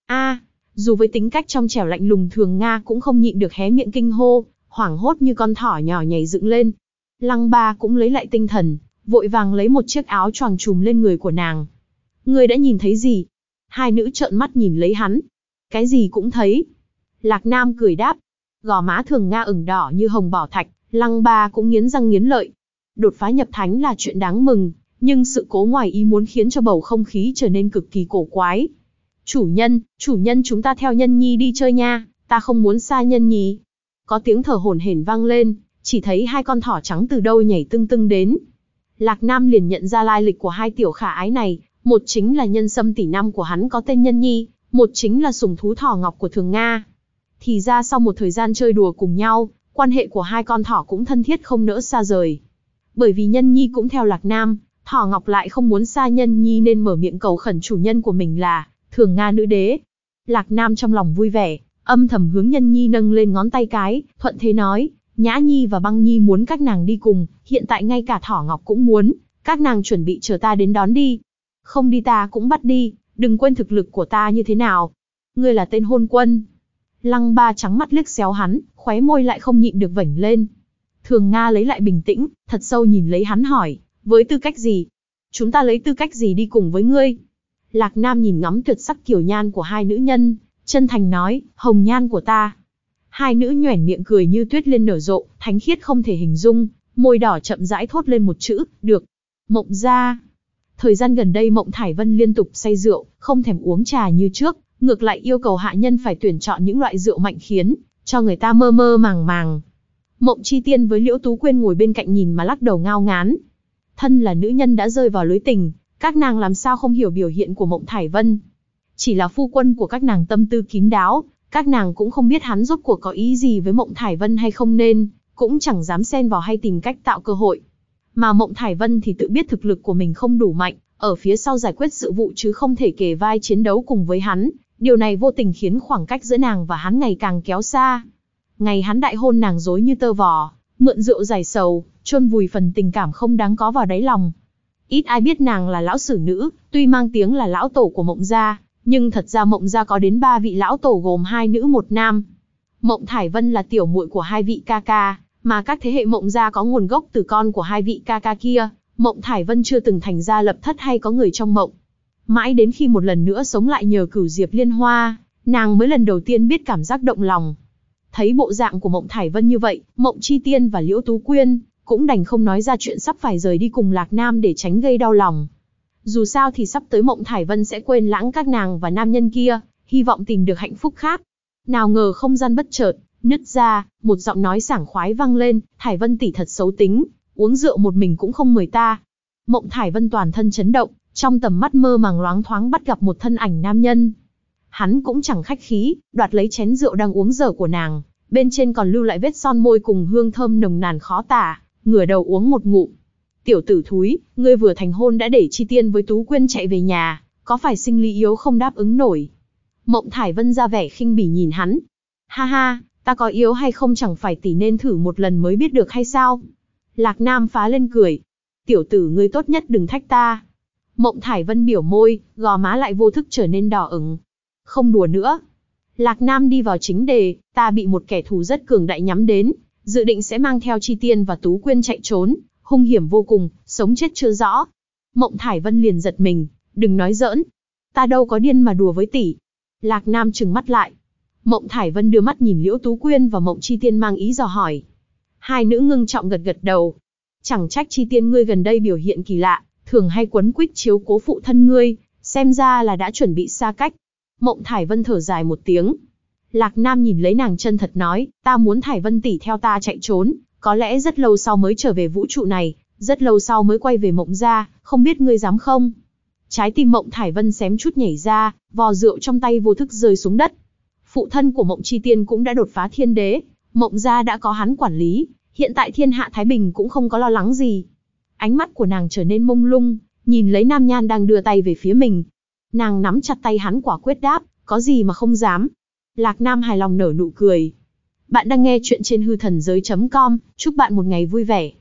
A, dù với tính cách trong trẻo lạnh lùng Thường Nga cũng không nhịn được hé miệng kinh hô, hoảng hốt như con thỏ nhỏ nhảy dựng lên. Lăng Ba cũng lấy lại tinh thần, vội vàng lấy một chiếc áo choàng trùm lên người của nàng. Ngươi đã nhìn thấy gì? Hai nữ trợn mắt nhìn lấy hắn. Cái gì cũng thấy. Lạc Nam cười đáp. Gò má Thường Nga ửng đỏ như hồng bảo thạch, Lăng Ba cũng nghiến răng nghiến lợi. Đột phá nhập thánh là chuyện đáng mừng, nhưng sự cố ngoài ý muốn khiến cho bầu không khí trở nên cực kỳ cổ quái. Chủ nhân, chủ nhân chúng ta theo Nhân Nhi đi chơi nha, ta không muốn xa Nhân Nhi. Có tiếng thở hổn hển vang lên, chỉ thấy hai con thỏ trắng từ đâu nhảy tưng tưng đến. Lạc Nam liền nhận ra lai lịch của hai tiểu khả ái này, một chính là nhân sâm tỷ năm của hắn có tên Nhân Nhi, một chính là sủng thú thỏ ngọc của Thường Nga. Thì ra sau một thời gian chơi đùa cùng nhau, quan hệ của hai con thỏ cũng thân thiết không nỡ xa rời. Bởi vì Nhân Nhi cũng theo Lạc Nam, thỏ ngọc lại không muốn xa Nhân Nhi nên mở miệng cầu khẩn chủ nhân của mình là Thường Nga nữ đế. Lạc Nam trong lòng vui vẻ, âm thầm hướng Nhân Nhi nâng lên ngón tay cái, thuận thế nói, Nhã Nhi và Băng Nhi muốn các nàng đi cùng, hiện tại ngay cả thỏ ngọc cũng muốn, các nàng chuẩn bị chờ ta đến đón đi. Không đi ta cũng bắt đi, đừng quên thực lực của ta như thế nào. Ngươi là tên hôn quân. Lăng Ba trắng mắt liếc xéo hắn, khóe môi lại không nhịn được vểnh lên. Thường Nga lấy lại bình tĩnh, thật sâu nhìn lấy hắn hỏi, với tư cách gì? Chúng ta lấy tư cách gì đi cùng với ngươi? Lạc Nam nhìn ngắm tuyệt sắc kiều nhan của hai nữ nhân, chân thành nói, hồng nhan của ta. Hai nữ nhoẻn miệng cười như tuyết liên nở rộ, thánh khiết không thể hình dung, môi đỏ chậm rãi thốt lên một chữ, được. Mộng gia. Thời gian gần đây Mộng Thải Vân liên tục say rượu, không thèm uống trà như trước, ngược lại yêu cầu hạ nhân phải tuyển chọn những loại rượu mạnh khiến cho người ta mơ mơ màng màng. Mộng Chi Tiên với Liễu Tú Quyên ngồi bên cạnh nhìn mà lắc đầu ngao ngán. Thân là nữ nhân đã rơi vào lưới tình, các nàng làm sao không hiểu biểu hiện của Mộng Thải Vân. Chỉ là phu quân của các nàng tâm tư kín đáo, các nàng cũng không biết hắn rốt cuộc có ý gì với Mộng Thải Vân hay không nên, cũng chẳng dám xen vào hay tìm cách tạo cơ hội. Mà Mộng Thải Vân thì tự biết thực lực của mình không đủ mạnh, ở phía sau giải quyết sự vụ chứ không thể kề vai chiến đấu cùng với hắn. Điều này vô tình khiến khoảng cách giữa nàng và hắn ngày càng kéo xa. Ngày hắn đại hôn nàng dối như tơ vò, mượn rượu giải sầu, chôn vùi phần tình cảm không đáng có vào đáy lòng. Ít ai biết nàng là lão sử nữ, tuy mang tiếng là lão tổ của Mộng gia, nhưng thật ra Mộng gia có đến ba vị lão tổ gồm hai nữ một nam. Mộng Thải Vân là tiểu muội của hai vị ca ca, mà các thế hệ Mộng gia có nguồn gốc từ con của hai vị ca ca kia. Mộng Thải Vân chưa từng thành gia lập thất hay có người trong mộng. Mãi đến khi một lần nữa sống lại nhờ cửu diệp liên hoa, nàng mới lần đầu tiên biết cảm giác động lòng. Thấy bộ dạng của Mộng Thải Vân như vậy, Mộng Chi Tiên và Liễu Tú Quyên cũng đành không nói ra chuyện sắp phải rời đi cùng Lạc Nam để tránh gây đau lòng. Dù sao thì sắp tới Mộng Thải Vân sẽ quên lãng các nàng và nam nhân kia, hy vọng tìm được hạnh phúc khác. Nào ngờ không gian bất chợt nứt ra, một giọng nói sảng khoái vang lên, Thải Vân tỷ thật xấu tính, uống rượu một mình cũng không mời ta. Mộng Thải Vân toàn thân chấn động, trong tầm mắt mơ màng loáng thoáng bắt gặp một thân ảnh nam nhân. Hắn cũng chẳng khách khí, đoạt lấy chén rượu đang uống dở của nàng, bên trên còn lưu lại vết son môi cùng hương thơm nồng nàn khó tả, ngửa đầu uống một ngụm. Tiểu tử thúi, ngươi vừa thành hôn đã để Chi Tiên với Tú Quyên chạy về nhà, có phải sinh lý yếu không đáp ứng nổi? Mộng Thải Vân ra vẻ khinh bỉ nhìn hắn. Ha ha, ta có yếu hay không chẳng phải tỷ nên thử một lần mới biết được hay sao? Lạc Nam phá lên cười. Tiểu tử ngươi tốt nhất đừng thách ta. Mộng Thải Vân biểu môi, gò má lại vô thức trở nên đỏ ửng. Không đùa nữa. Lạc Nam đi vào chính đề, ta bị một kẻ thù rất cường đại nhắm đến, dự định sẽ mang theo Chi Tiên và Tú Quyên chạy trốn, hung hiểm vô cùng, sống chết chưa rõ. Mộng Thải Vân liền giật mình, đừng nói giỡn. Ta đâu có điên mà đùa với tỷ. Lạc Nam trừng mắt lại. Mộng Thải Vân đưa mắt nhìn Liễu Tú Quyên và Mộng Chi Tiên mang ý dò hỏi. Hai nữ ngưng trọng gật gật đầu. Chẳng trách Chi Tiên ngươi gần đây biểu hiện kỳ lạ, thường hay quấn quýt chiếu cố phụ thân ngươi, xem ra là đã chuẩn bị xa cách. Mộng Thải Vân thở dài một tiếng. Lạc Nam nhìn lấy nàng chân thật nói, ta muốn Thải Vân tỷ theo ta chạy trốn, có lẽ rất lâu sau mới trở về vũ trụ này, rất lâu sau mới quay về Mộng gia, không biết ngươi dám không? Trái tim Mộng Thải Vân xém chút nhảy ra, vò rượu trong tay vô thức rơi xuống đất. Phụ thân của Mộng Chi Tiên cũng đã đột phá thiên đế, Mộng gia đã có hắn quản lý, hiện tại thiên hạ thái bình cũng không có lo lắng gì. Ánh mắt của nàng trở nên mông lung, nhìn lấy Nam Nhan đang đưa tay về phía mình. Nàng nắm chặt tay hắn quả quyết đáp, có gì mà không dám. Lạc Nam hài lòng nở nụ cười. Bạn đang nghe chuyện trên hư thần giới chấm com, chúc bạn một ngày vui vẻ.